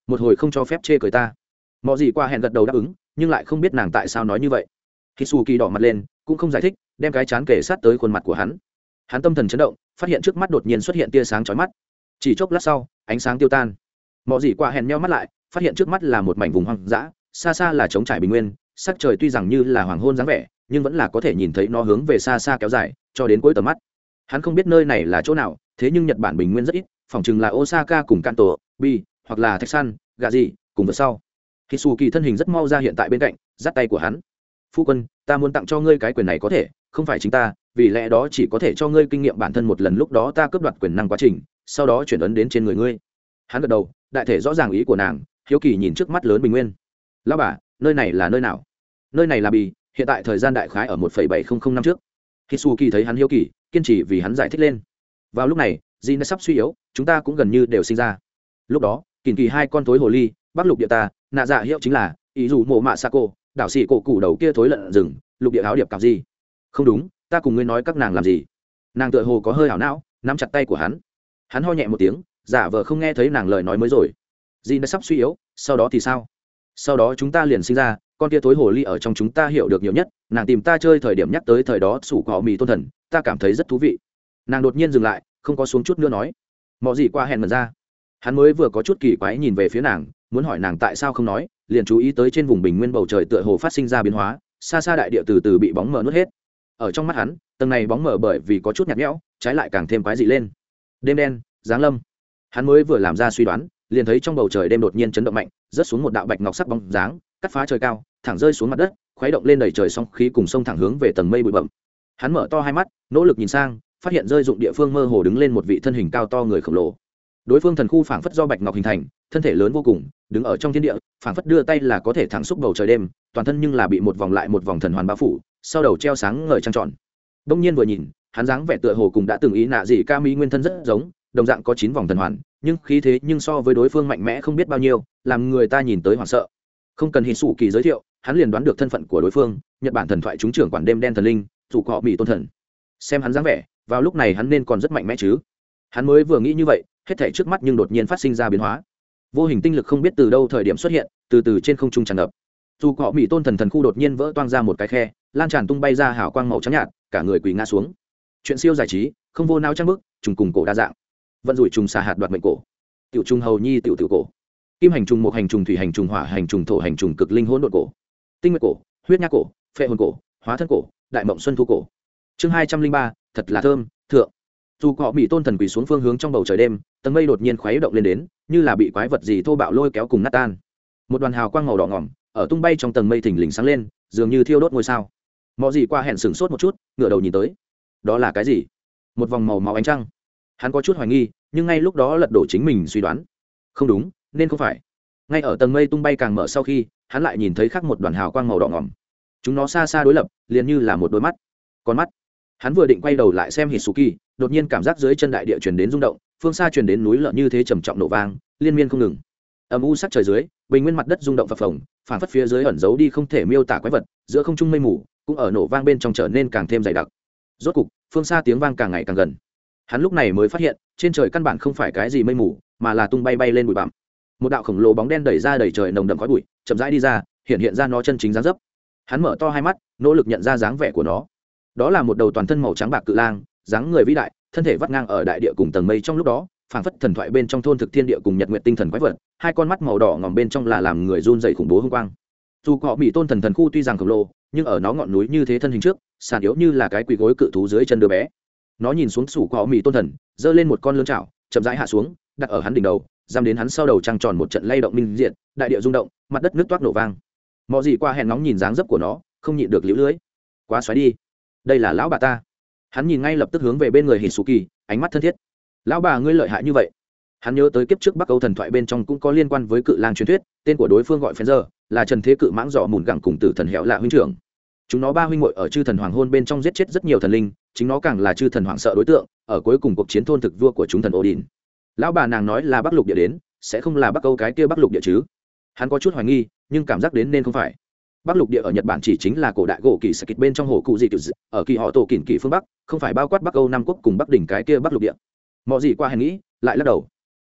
một hồi không cho phép chê cười ta. Mọi gì qua hẹn gật đầu đáp ứng, nhưng lại không biết nàng tại sao nói như vậy. Hisuki đỏ mặt lên, cũng không giải thích, đem cái chán kề sát tới khuôn mặt của hắn. Hắn tâm thần chấn động, phát hiện trước mắt đột nhiên xuất hiện tia sáng chói mắt. Chỉ chốc lát sau, ánh sáng tiêu tan. Mọi gì qua hẹn nheo mắt lại, phát hiện trước mắt là một mảnh vùng hoang dã, xa xa là trống trải bình nguyên, sắc trời tuy rằng như là hoàng hôn dáng vẻ, nhưng vẫn là có thể nhìn thấy nó hướng về xa xa kéo dài, cho đến cuối tầm mắt. Hắn không biết nơi này là chỗ nào, thế nhưng Nhật Bản bình nguyên rất ít, phỏng chừng là Osaka cùng Kanto, Bi, hoặc là Thạch San, gà gì, cùng vượt sau. Hisuki thân hình rất mau ra hiện tại bên cạnh, dắt tay của hắn. Phu quân, ta muốn tặng cho ngươi cái quyền này có thể, không phải chính ta, vì lẽ đó chỉ có thể cho ngươi kinh nghiệm bản thân một lần, lúc đó ta cướp đoạt quyền năng quá trình, sau đó chuyển ấn đến trên người ngươi. Hắn gật đầu, đại thể rõ ràng ý của nàng, hiếu kỳ nhìn trước mắt lớn bình nguyên. Lão bà, nơi này là nơi nào? Nơi này là Bì, hiện tại thời gian đại khái ở 1,700 năm trước. Hisuki thấy hắn hiếu kỳ, kiên trì vì hắn giải thích lên. Vào lúc này, Jin đã sắp suy yếu, chúng ta cũng gần như đều sinh ra. Lúc đó, kình kỳ hai con thối hồ ly, bắc lục địa ta, nạ dạ hiệu chính là ý dù mộ mạ Sako, đảo sĩ cổ củ đầu kia thối lợn rừng, lục địa áo điệp cặp gì? Không đúng, ta cùng ngươi nói các nàng làm gì? Nàng tựa hồ có hơi ảo não, nắm chặt tay của hắn. Hắn ho nhẹ một tiếng, giả vờ không nghe thấy nàng lời nói mới rồi. Jin đã sắp suy yếu, sau đó thì sao? Sau đó chúng ta liền sinh ra, con kia thối hồ ly ở trong chúng ta hiểu được nhiều nhất, nàng tìm ta chơi thời điểm nhắc tới thời đó sủ cỏ mì tôn thần, ta cảm thấy rất thú vị. Nàng đột nhiên dừng lại, không có xuống chút nữa nói. Mọi gì qua hẹn mật ra. Hắn mới vừa có chút kỳ quái nhìn về phía nàng, muốn hỏi nàng tại sao không nói, liền chú ý tới trên vùng bình nguyên bầu trời tựa hồ phát sinh ra biến hóa, xa xa đại địa từ từ bị bóng mờ nuốt hết. Ở trong mắt hắn, tầng này bóng mờ bởi vì có chút nhạt nhẽo, trái lại càng thêm quái dị lên. Đêm đen, giáng lâm. Hắn mới vừa làm ra suy đoán, liền thấy trong bầu trời đêm đột nhiên chấn động mạnh, rớt xuống một đạo bạch ngọc sắc bóng dáng, cắt phá trời cao, thẳng rơi xuống mặt đất, khuấy động lên đầy trời sóng khí cùng sông thẳng hướng về tầng mây bụi bặm. Hắn mở to hai mắt, nỗ lực nhìn sang, phát hiện rơi dụng địa phương mơ hồ đứng lên một vị thân hình cao to người khổng lồ. Đối phương thần khu phảng phất do bạch ngọc hình thành, thân thể lớn vô cùng, đứng ở trong thiên địa, phảng phất đưa tay là có thể thẳng xúc bầu trời đêm, toàn thân nhưng là bị một vòng lại một vòng thần hoàn bao phủ, sau đầu treo sáng ngời trăng tròn. Đông nhiên vừa nhìn, hắn dáng vẻ tựa hồ cùng đã từng ý nạ gì ca mỹ nguyên thân rất giống, đồng dạng có 9 vòng thần hoàn, nhưng khí thế nhưng so với đối phương mạnh mẽ không biết bao nhiêu, làm người ta nhìn tới hoảng sợ. Không cần Hisuki giới thiệu, hắn liền đoán được thân phận của đối phương, Nhật Bản thần thoại chúng trưởng quản đêm đen thần linh, dù họ bị tôn thần. Xem hắn dáng vẻ, vào lúc này hắn nên còn rất mạnh mẽ chứ. Hắn mới vừa nghĩ như vậy, hết thảy trước mắt nhưng đột nhiên phát sinh ra biến hóa. Vô hình tinh lực không biết từ đâu thời điểm xuất hiện, từ từ trên không trung tràn ngập. Dù họ bị tôn thần thần khu đột nhiên vỡ toang ra một cái khe, lan tràn tung bay ra hào quang màu trắng nhạt, cả người quỳ ngã xuống. Chuyện siêu giải trí, không vô não trang bức, trùng cùng cổ đa dạng. Vận rủi trùng xà hạt đoạt mệnh cổ. Tiểu trùng hầu nhi tiểu tiểu cổ. Kim hành trùng, một hành trùng, thủy hành trùng, hỏa hành trùng, thổ hành trùng, cực linh hỗn độn cổ. Tinh nguyệt cổ, huyết nha cổ, phệ hồn cổ, hóa thân cổ, đại mộng xuân thu cổ. Chương 203, thật là thơm, thượng. Dù họ bị tôn thần quỳ xuống phương hướng trong bầu trời đêm, tầng mây đột nhiên khuấy động lên đến, như là bị quái vật gì thô bạo lôi kéo cùng nát tan. Một đoàn hào quang màu đỏ ngỏm ở tung bay trong tầng mây thình lình sáng lên, dường như thiêu đốt ngôi sao. Mọi gì qua hẹn sửng sốt một chút, ngửa đầu nhìn tới. Đó là cái gì? Một vòng màu máu ánh trăng. Hắn có chút hoài nghi, nhưng ngay lúc đó lật đổ chính mình suy đoán. Không đúng, nên không phải. Ngay ở tầng mây tung bay càng mở sau khi, hắn lại nhìn thấy khác một đoàn hào quang màu đỏ ngỏm. Chúng nó xa xa đối lập, liền như là một đôi mắt. Con mắt. Hắn vừa định quay đầu lại xem Hisuki, đột nhiên cảm giác dưới chân đại địa truyền đến rung động, phương xa truyền đến núi lợn như thế trầm trọng nổ vang, liên miên không ngừng. Âm u sắc trời dưới, bình nguyên mặt đất rung động phập phồng, phản phất phía dưới ẩn giấu đi không thể miêu tả quái vật, giữa không trung mây mù cũng ở nổ vang bên trong trở nên càng thêm dày đặc. Rốt cục, phương xa tiếng vang càng ngày càng gần. Hắn lúc này mới phát hiện, trên trời căn bản không phải cái gì mây mù, mà là tung bay bay lên bụi bặm. Một đạo khổng lồ bóng đen đẩy ra đầy trời nồng đậm khói bụi, chậm rãi đi ra, hiện ra nó chân chính dáng dấp. Hắn mở to hai mắt, nỗ lực nhận ra dáng vẻ của nó. Đó là một đầu toàn thân màu trắng bạc cự lang, dáng người vĩ đại, thân thể vắt ngang ở đại địa cùng tầng mây trong lúc đó, phảng phất thần thoại bên trong thôn thực thiên địa cùng nhật nguyệt tinh thần quái vật, hai con mắt màu đỏ ngòm bên trong là làm người run rẩy khủng bố hung quang. Dù họ bị tôn thần thần khu tuy rằng khổng lồ, nhưng ở nó ngọn núi như thế thân hình trước, sàn yếu như là cái quỳ gối cự thú dưới chân đứa bé. Nó nhìn xuống sủ họ mì tôn thần, giơ lên một con lươn chảo, chậm rãi hạ xuống, đặt ở hắn đỉnh đầu, giam đến hắn sau đầu trăng tròn một trận lay động minh diện, đại địa rung động, mặt đất nước toát nổ vang. Mọi gì qua hẹn nóng nhìn dáng dấp của nó, không nhịn được liễu lưới. Quá xoáy đi, đây là lão bà ta. Hắn nhìn ngay lập tức hướng về bên người Hisuki, ánh mắt thân thiết. Lão bà ngươi lợi hại như vậy. Hắn nhớ tới kiếp trước Bắc Âu thần thoại bên trong cũng có liên quan với cự lang truyền thuyết, tên của đối phương gọi Fenzer, là Trần Thế Cự mãng giỏ mùn gặng cùng tử thần hẻo lạ huynh trưởng. Chúng nó ba huynh muội ở chư thần hoàng hôn bên trong giết chết rất nhiều thần linh, chính nó càng là chư thần hoàng sợ đối tượng, ở cuối cùng cuộc chiến thôn thực vua của chúng thần Odin. Lão bà nàng nói là Bắc Lục địa đến, sẽ không là Bắc Âu cái kia Bắc Lục địa chứ? Hắn có chút hoài nghi, nhưng cảm giác đến nên không phải. Bắc Lục địa ở Nhật Bản chỉ chính là cổ đại gỗ kỳ Sakit bên trong hồ cụ gì kiểu ở kỳ họ tổ kỷ kỳ phương Bắc, không phải bao quát Bắc Âu Nam quốc cùng Bắc đỉnh cái kia Bắc Lục địa. Mọi gì qua hèn nghĩ, lại lắc đầu.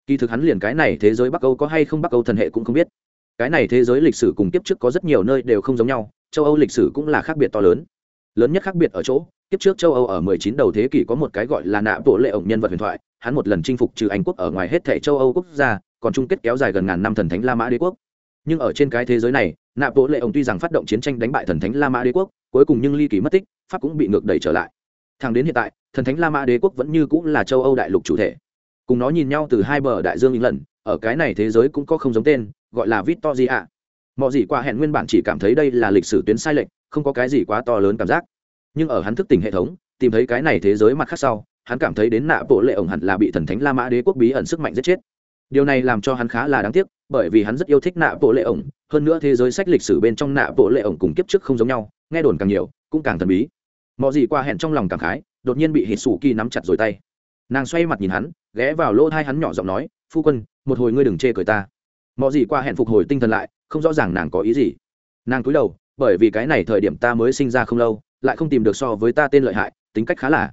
Kỳ thực hắn liền cái này thế giới Bắc Âu có hay không Bắc Âu thần hệ cũng không biết. Cái này thế giới lịch sử cùng kiếp trước có rất nhiều nơi đều không giống nhau, châu Âu lịch sử cũng là khác biệt to lớn. Lớn nhất khác biệt ở chỗ, kiếp trước châu Âu ở 19 đầu thế kỷ có một cái gọi là Nạ Bộ Lệ ổng nhân vật huyền thoại, hắn một lần chinh phục trừ Anh quốc ở ngoài hết thảy châu Âu quốc gia, còn chung kết kéo dài gần ngàn năm thần thánh La Mã đế quốc. Nhưng ở trên cái thế giới này, Nạ Bộ Lệ ổng tuy rằng phát động chiến tranh đánh bại thần thánh La Mã đế quốc, cuối cùng nhưng ly kỳ mất tích, pháp cũng bị ngược đẩy trở lại. Thẳng đến hiện tại, thần thánh La Mã đế quốc vẫn như cũng là châu Âu đại lục chủ thể. Cùng nó nhìn nhau từ hai bờ đại dương lần, ở cái này thế giới cũng có không giống tên, gọi là Victoria. Mọi gì qua hẹn nguyên bản chỉ cảm thấy đây là lịch sử tuyến sai lệch, không có cái gì quá to lớn cảm giác. Nhưng ở hắn thức tỉnh hệ thống, tìm thấy cái này thế giới mặt khác sau, hắn cảm thấy đến Nạ Bộ Lệ ổng hẳn là bị thần thánh La Mã đế quốc bí ẩn sức mạnh giết chết. Điều này làm cho hắn khá là đáng tiếc, bởi vì hắn rất yêu thích Nạ Bộ Lệ ổng, hơn nữa thế giới sách lịch sử bên trong Nạ Bộ Lệ ổng cùng kiếp trước không giống nhau, nghe đồn càng nhiều, cũng càng thần bí. Mọi gì qua hẹn trong lòng cảm khái, đột nhiên bị Hitsuki nắm chặt rồi tay. Nàng xoay mặt nhìn hắn, ghé vào lỗ tai hắn nhỏ giọng nói, "Phu quân, một hồi ngươi đừng chê cười ta." Mọi gì qua hẹn phục hồi tinh thần lại, không rõ ràng nàng có ý gì. Nàng cúi đầu, bởi vì cái này thời điểm ta mới sinh ra không lâu, lại không tìm được so với ta tên lợi hại, tính cách khá là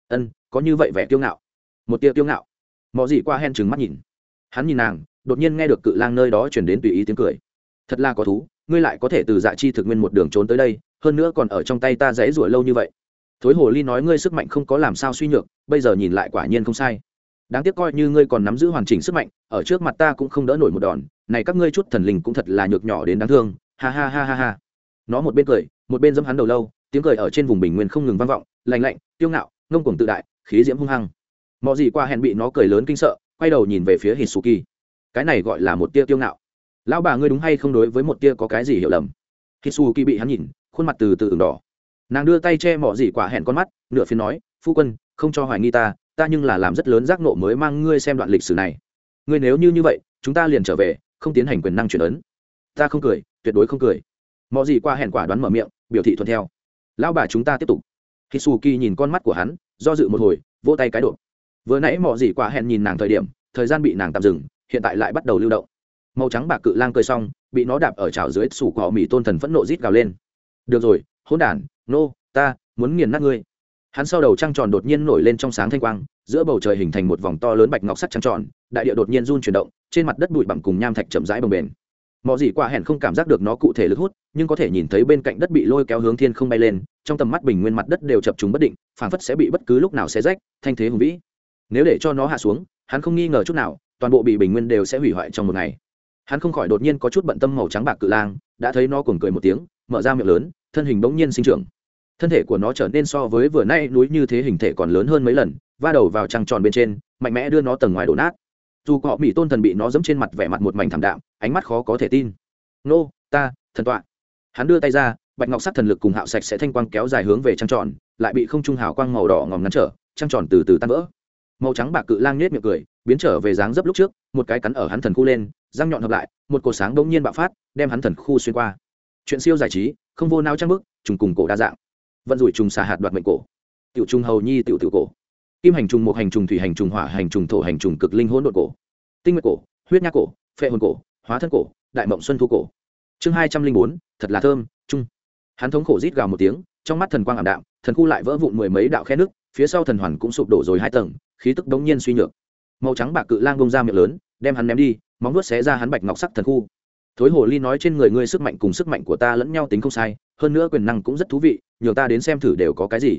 có như vậy vẻ kiêu ngạo, một tia kiêu ngạo. Mọi gì qua hẹn trừng mắt nhìn hắn, nhìn nàng, đột nhiên nghe được cự lang nơi đó truyền đến tùy ý tiếng cười. Thật là có thú, ngươi lại có thể từ dạ chi thực nguyên một đường trốn tới đây, hơn nữa còn ở trong tay ta dãy rủa lâu như vậy. Thối hồ ly nói ngươi sức mạnh không có làm sao suy nhược, bây giờ nhìn lại quả nhiên không sai. Đáng tiếc coi như ngươi còn nắm giữ hoàn chỉnh sức mạnh, ở trước mặt ta cũng không đỡ nổi một đòn này, các ngươi chút thần linh cũng thật là nhược nhỏ đến đáng thương. Ha ha ha ha ha. Nó một bên cười, một bên giẫm hắn đầu lâu, tiếng cười ở trên vùng bình nguyên không ngừng vang vọng, lạnh lạnh, tiêu ngạo, ngông cuồng tự đại, khí diễm hung hăng. Mọi gì qua hẹn bị nó cười lớn kinh sợ, quay đầu nhìn về phía Hitsuki. Cái này gọi là một tia tiêu ngạo. Lão bà ngươi đúng hay không đối với một tia có cái gì hiểu lầm? Hitsuki bị hắn nhìn, khuôn mặt từ từ ửng đỏ. Nàng đưa tay che Mọ Dị Quả hẹn con mắt, nửa phiên nói, phu quân, không cho hoài nghi ta, ta nhưng là làm rất lớn giác nộ mới mang ngươi xem đoạn lịch sử này. Ngươi nếu như vậy, chúng ta liền trở về, không tiến hành quyền năng chuyển ấn. Ta không cười, tuyệt đối không cười. Mọ Dị Quả hẹn quả đoán mở miệng, biểu thị thuận theo. Lão bà chúng ta tiếp tục. Hitsuki nhìn con mắt của hắn, do dự một hồi, vỗ tay cái độ. Vừa nãy Mọ Dị Quả hẹn nhìn nàng thời điểm, thời gian bị nàng tạm dừng, hiện tại lại bắt đầu lưu động. Màu trắng bạc cự lang cười xong, bị nó đạp ở chảo dưới sủ cỏ mì tôn thần phẫn nộ rít gào lên. Được rồi, hỗn đản, nô, ta muốn nghiền nát ngươi. Hắn sau đầu trăng tròn đột nhiên nổi lên trong sáng thanh quang, giữa bầu trời hình thành một vòng to lớn bạch ngọc sắt trăng tròn, đại địa đột nhiên run chuyển động, trên mặt đất bụi bặm cùng nham thạch chậm rãi bồng bềnh. Mọ Dị Quả hẹn không cảm giác được nó cụ thể lực hút, nhưng có thể nhìn thấy bên cạnh đất bị lôi kéo hướng thiên không bay lên, trong tầm mắt bình nguyên mặt đất đều chập trùng bất định, phảng phất sẽ bị bất cứ lúc nào xé rách, thanh thế hùng vĩ. Nếu để cho nó hạ xuống, hắn không nghi ngờ chút nào, toàn bộ bị bình nguyên đều sẽ hủy hoại trong một ngày. Hắn không khỏi đột nhiên có chút bận tâm màu trắng bạc cự lang, đã thấy nó cuồng cười một tiếng, mở ra miệng lớn, thân hình bỗng nhiên sinh trưởng. Thân thể của nó trở nên so với vừa nay núi như thế hình thể còn lớn hơn mấy lần, va đầu vào trăng tròn bên trên, mạnh mẽ đưa nó tầng ngoài đổ nát. Dù họ mỹ tôn thần bị nó giẫm trên mặt, vẻ mặt một mảnh thảm đạm, ánh mắt khó có thể tin. Nô, ta, thần tọa. Hắn đưa tay ra, bạch ngọc sắc thần lực cùng hạo sạch sẽ thanh quang kéo dài hướng về trăng tròn, lại bị không trung hào quang màu đỏ ngòm ngăn trở, trăng tròn từ từ tan vỡ. Màu trắng bạc cự lang nhếch miệng cười, biến trở về dáng dấp lúc trước, một cái cắn ở hắn thần khu lên, răng nhọn hợp lại, một cột sáng bỗng nhiên bạo phát, đem hắn thần khu xuyên qua. Chuyện siêu giải trí, không vô não trang bức, trùng cùng cổ đa dạng. Vận rủi trùng xà hạt đoạt mệnh cổ. Tiểu trùng hầu nhi tiểu cổ. Kim hành trùng, một hành trùng, thủy hành trùng, hỏa hành trùng, thổ hành trùng, cực linh hỗn độn cổ. Tinh nguyệt cổ, huyết nhác cổ, phệ hồn cổ, hóa thân cổ, đại mộng xuân thu cổ. Chương 204, thật là thơm, trung. Hắn thống khổ rít gào một tiếng, trong mắt thần quang ảm đạm, thần khu lại vỡ vụn mười mấy đạo khe nước, phía sau thần hoàn cũng sụp đổ rồi hai tầng, khí tức đống nhiên suy nhược. Màu trắng bạc cự lang bông ra miệng lớn, đem hắn ném đi, móng vuốt xé ra hắn bạch ngọc sắc thần khu. Thối hồ ly nói, trên người ngươi sức mạnh cùng sức mạnh của ta lẫn nhau tính không sai, hơn nữa quyền năng cũng rất thú vị, nhường ta đến xem thử đều có cái gì.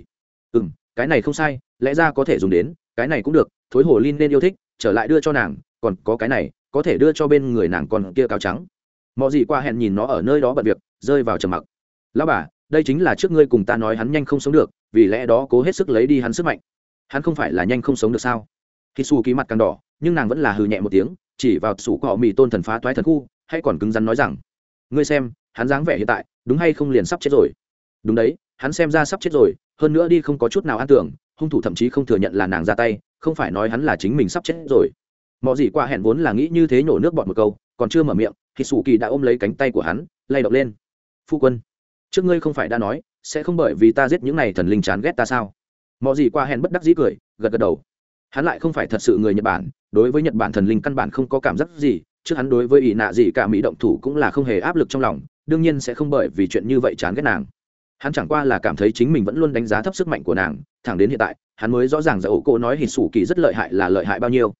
Cái này không sai, lẽ ra có thể dùng đến, cái này cũng được, thối hồ ly nên yêu thích, trở lại đưa cho nàng, còn có cái này, có thể đưa cho bên người nàng còn kia cáo trắng. Mọi gì qua hẹn nhìn nó ở nơi đó bận việc, rơi vào trầm mặc. Lão bà, đây chính là trước ngươi cùng ta nói hắn nhanh không sống được, vì lẽ đó cố hết sức lấy đi hắn sức mạnh. Hắn không phải là nhanh không sống được sao? Hitsuki mặt càng đỏ, nhưng nàng vẫn là hừ nhẹ một tiếng, chỉ vào sủ cọ mì tôn thần phá toái thần khu, hay còn cứng rắn nói rằng, ngươi xem, hắn dáng vẻ hiện tại, đúng hay không liền sắp chết rồi. Đúng đấy, hắn xem ra sắp chết rồi, hơn nữa đi không có chút nào an tưởng, hung thủ thậm chí không thừa nhận là nàng ra tay, không phải nói hắn là chính mình sắp chết rồi. Mọi gì qua hẹn vốn là nghĩ như thế, nhổ nước bọt một câu, còn chưa mở miệng, Hitsuki đã ôm lấy cánh tay của hắn, lay động lên. Phu quân, trước ngươi không phải đã nói sẽ không bởi vì ta giết những này thần linh chán ghét ta sao? Mọi gì qua hẹn bất đắc dĩ cười, gật gật đầu. Hắn lại không phải thật sự người Nhật Bản, đối với Nhật Bản thần linh căn bản không có cảm giác gì, trước hắn đối với ỷ nạ gì cả mỹ động thủ cũng là không hề áp lực trong lòng, đương nhiên sẽ không bởi vì chuyện như vậy chán ghét nàng. Hắn chẳng qua là cảm thấy chính mình vẫn luôn đánh giá thấp sức mạnh của nàng, thẳng đến hiện tại hắn mới rõ ràng rằng ổ cô nói Hitsuki rất lợi hại là lợi hại bao nhiêu.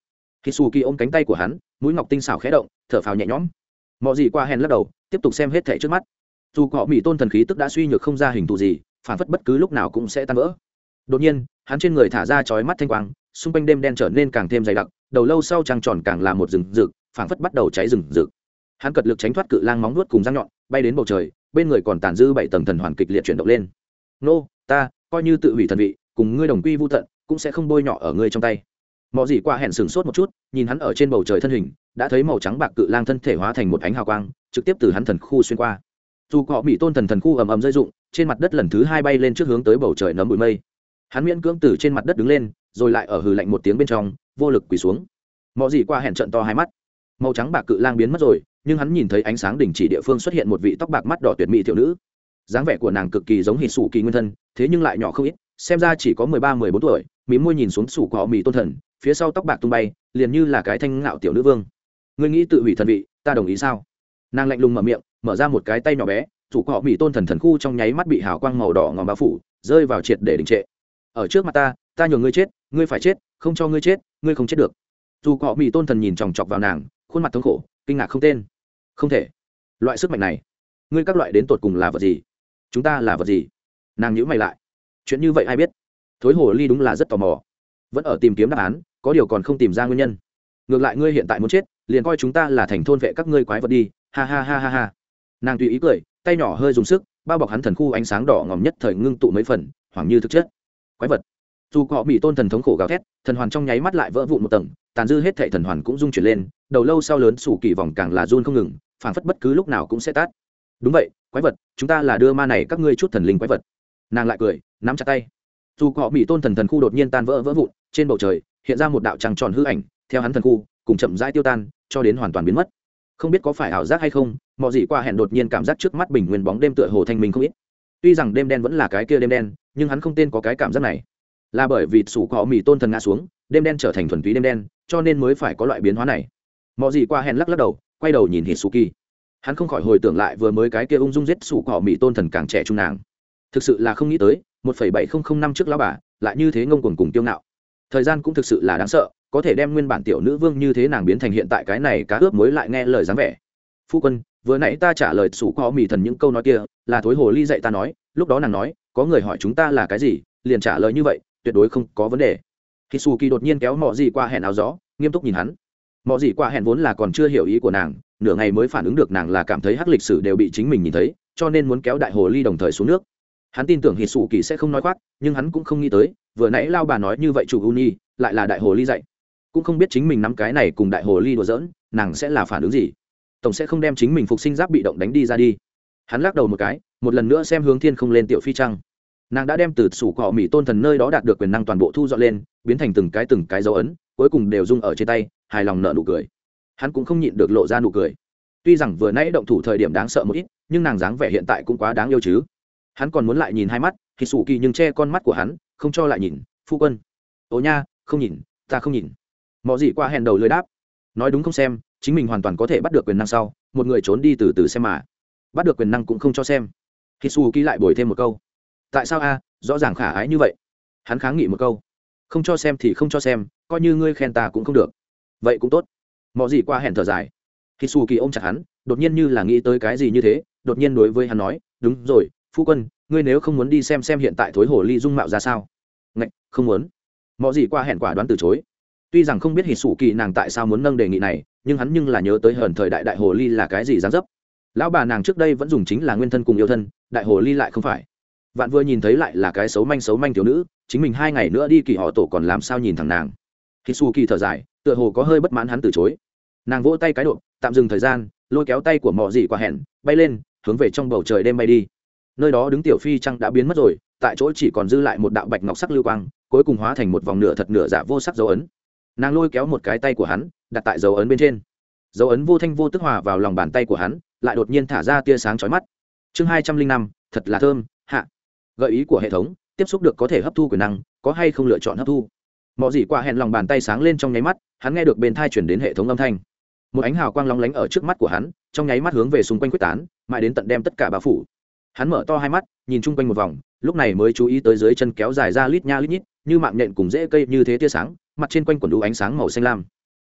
Hisuki ôm cánh tay của hắn, mũi ngọc tinh xảo khẽ động, thở phào nhẹ nhõm. Mọ gì qua hèn lắc đầu, tiếp tục xem hết thảy trước mắt. Dù họ mỹ tôn thần khí tức đã suy nhược không ra hình thù gì, phản phất bất cứ lúc nào cũng sẽ tan vỡ. Đột nhiên, hắn trên người thả ra chói mắt thanh quang, xung quanh đêm đen trở nên càng thêm dày đặc, đầu lâu sau trăng tròn càng là một rừng rực, phản phất bắt đầu cháy rừng rực. Hắn cật lực tránh thoát cự lang móng vuốt cùng răng nhọn, bay đến bầu trời, bên người còn tàn dư 7 tầng thần hoàn kịch liệt chuyển động lên. Nô, ta coi như tự hủy thần vị, cùng ngươi đồng quy vu tận, cũng sẽ không bôi nhọ ở ngươi trong tay. Mọ gì qua hẹn sừng sốt một chút, nhìn hắn ở trên bầu trời thân hình, đã thấy màu trắng bạc cự lang thân thể hóa thành một ánh hào quang, trực tiếp từ hắn thần khu xuyên qua. Dù họ bị tôn thần khu ầm ầm rơi rụng, trên mặt đất lần thứ 2 bay lên trước hướng tới bầu trời nấm bụi mây. Hắn miễn cưỡng từ trên mặt đất đứng lên, rồi lại ở hừ lạnh một tiếng bên trong, vô lực quỳ xuống. Mọ gì qua hẹn trợn to hai mắt. Màu trắng bạc cự lang biến mất rồi, nhưng hắn nhìn thấy ánh sáng đỉnh chỉ địa phương xuất hiện một vị tóc bạc mắt đỏ tuyệt mỹ thiếu nữ. Dáng vẻ của nàng cực kỳ giống Hisuki nguyên thân, thế nhưng lại nhỏ không ít, xem ra chỉ có 13-14 tuổi, mím môi nhìn xuống sủ của họ mì tôn thần, phía sau tóc bạc tung bay, liền như là cái thanh ngạo tiểu nữ vương. Ngươi nghĩ tự hủy thần vị, ta đồng ý sao? Nàng lạnh lùng mở miệng, mở ra một cái tay nhỏ bé, sủ của họ mì tôn thần thần khu trong nháy mắt bị hào quang màu đỏ ngòm bao phủ, rơi vào triệt để đình trệ. Ở trước mặt ta nhường ngươi chết, ngươi phải chết, không cho ngươi chết, ngươi không chết được. Dù họ mì tôn thần nhìn chòng chọc vào nàng, khuôn mặt thống khổ, kinh ngạc không tên. Không thể. Loại sức mạnh này, ngươi các loại đến tột cùng là vật gì? Chúng ta là vật gì? Nàng nhíu mày lại. Chuyện như vậy ai biết? Thối hồ ly đúng là rất tò mò, vẫn ở tìm kiếm đáp án, có điều còn không tìm ra nguyên nhân. Ngược lại ngươi hiện tại muốn chết, liền coi chúng ta là thành thôn vệ các ngươi quái vật đi, ha ha ha ha ha. Nàng tùy ý cười, tay nhỏ hơi dùng sức, bao bọc hắn thần khu ánh sáng đỏ ngòm nhất thời ngưng tụ mấy phần, hoảng như thực chất. Quái vật. Dù họ bị tôn thần thống khổ gào thét, thần hoàn trong nháy mắt lại vỡ vụn một tầng, tàn dư hết thảy thần hoàn cũng rung chuyển lên, đầu lâu sau lớn sủ kỳ vòng càng là run không ngừng, phảng phất bất cứ lúc nào cũng sẽ tát. Đúng vậy, quái vật, chúng ta là đưa ma này các ngươi chút thần linh quái vật. Nàng lại cười, nắm chặt tay. Dù họ bị tôn thần thần khu đột nhiên tan vỡ vụn, trên bầu trời hiện ra một đạo trăng tròn hư ảnh, theo hắn thần khu cùng chậm rãi tiêu tan, cho đến hoàn toàn biến mất. Không biết có phải ảo giác hay không, Mọ gì qua hẹn đột nhiên cảm giác trước mắt bình nguyên bóng đêm tựa hồ thanh minh không ít. Tuy rằng đêm đen vẫn là cái kia đêm đen, nhưng hắn không tên có cái cảm giác này, là bởi vì sủ họ mì tôn thần ngã xuống, đêm đen trở thành thuần túy đêm đen, cho nên mới phải có loại biến hóa này. Mọ gì qua hẹn lắc lắc đầu, quay đầu nhìn Hisuki. Hắn không khỏi hồi tưởng lại vừa mới cái kia ung dung giết sủ họ mì tôn thần càng trẻ trung nàng. Thực sự là không nghĩ tới 1,7005 năm trước lão bà lại như thế ngông cuồng cùng tiêu ngạo. Thời gian cũng thực sự là đáng sợ, có thể đem nguyên bản tiểu nữ vương như thế nàng biến thành hiện tại cái này cá ướp mới lại nghe lời dáng vẻ. Phu quân, vừa nãy ta trả lời sủ có mì thần những câu nói kia là thối hồ ly dạy ta nói, lúc đó nàng nói có người hỏi chúng ta là cái gì, liền trả lời như vậy, tuyệt đối không có vấn đề. Hisuki đột nhiên kéo Mọ gì qua hẹn áo gió, nghiêm túc nhìn hắn. Mọ gì qua hẹn vốn là còn chưa hiểu ý của nàng, nửa ngày mới phản ứng được nàng là cảm thấy hắc lịch sử đều bị chính mình nhìn thấy, cho nên muốn kéo đại hồ ly đồng thời xuống nước. Hắn tin tưởng Hisuki sẽ không nói khoác, nhưng hắn cũng không nghĩ tới vừa nãy lao bà nói như vậy chủ Uni lại là đại hồ ly dạy, cũng không biết chính mình nắm cái này cùng đại hồ ly đùa giỡn, nàng sẽ là phản ứng gì. Tổng sẽ không đem chính mình phục sinh giáp bị động đánh đi ra đi. Hắn lắc đầu một cái, một lần nữa xem hướng thiên không lên tiểu phi trăng. Nàng đã đem từ sủ cọ mỹ tôn thần nơi đó đạt được quyền năng toàn bộ thu dọn lên, biến thành từng cái dấu ấn, cuối cùng đều dung ở trên tay, hài lòng nở nụ cười. Hắn cũng không nhịn được lộ ra nụ cười. Tuy rằng vừa nãy động thủ thời điểm đáng sợ một ít, nhưng nàng dáng vẻ hiện tại cũng quá đáng yêu chứ. Hắn còn muốn lại nhìn hai mắt, thì sủ kỳ nhưng che con mắt của hắn, không cho lại nhìn. Phu quân, ồ nha, không nhìn, ta không nhìn. Mọ gì qua hèn đầu lưỡi đáp, nói đúng không xem, chính mình hoàn toàn có thể bắt được quyền năng sau, một người trốn đi từ từ xem mà, bắt được quyền năng cũng không cho xem. Hisuki lại bồi thêm một câu, tại sao a, rõ ràng khả ái như vậy. Hắn kháng nghị một câu, không cho xem thì không cho xem, coi như ngươi khen ta cũng không được. Vậy cũng tốt. Mọ gì qua hẹn thở dài. Hisuki ôm chặt hắn, đột nhiên như là nghĩ tới cái gì như thế, đột nhiên đối với hắn nói, đúng rồi, phu quân, ngươi nếu không muốn đi xem hiện tại thối hồ ly dung mạo ra sao. Ngạch, không muốn. Mọ gì qua hẹn quả đoán từ chối. Tuy rằng không biết Hisuki nàng tại sao muốn nâng đề nghị này, nhưng hắn nhưng là nhớ tới hờn thời đại hồ ly là cái gì dáng dấp. Lão bà nàng trước đây vẫn dùng chính là nguyên thân cùng yêu thân, đại hồ ly lại không phải. Vạn vừa nhìn thấy lại là cái xấu manh thiếu nữ, chính mình 2 ngày nữa đi kỳ họ tổ còn làm sao nhìn thằng nàng. Hisuki thở dài, tựa hồ có hơi bất mãn hắn từ chối. Nàng vỗ tay cái độ, tạm dừng thời gian, lôi kéo tay của Mọ gì qua hẹn, bay lên, hướng về trong bầu trời đêm bay đi. Nơi đó đứng tiểu phi trăng đã biến mất rồi, tại chỗ chỉ còn dư lại một đạo bạch ngọc sắc lưu quang, cuối cùng hóa thành một vòng nửa thật nửa giả vô sắc dấu ấn. Nàng lôi kéo một cái tay của hắn, đặt tại dấu ấn bên trên. Dấu ấn vô thanh vô tức hòa vào lòng bàn tay của hắn, lại đột nhiên thả ra tia sáng chói mắt. Chương 205, thật là thơm, hạ. Gợi ý của hệ thống, tiếp xúc được có thể hấp thu quyền năng, có hay không lựa chọn hấp thu. Mọ gì qua hẹn lòng bàn tay sáng lên trong nháy mắt, hắn nghe được bên tai truyền đến hệ thống âm thanh. Một ánh hào quang lóng lánh ở trước mắt của hắn, trong nháy mắt hướng về xung quanh quyết tán, mãi đến tận đem tất cả bao phủ. Hắn mở to hai mắt, nhìn chung quanh một vòng, lúc này mới chú ý tới dưới chân kéo dài ra lít nha lít nhít, như mạng nhện cùng rễ cây như thế tia sáng, mặt trên quanh quần đủ ánh sáng màu xanh lam.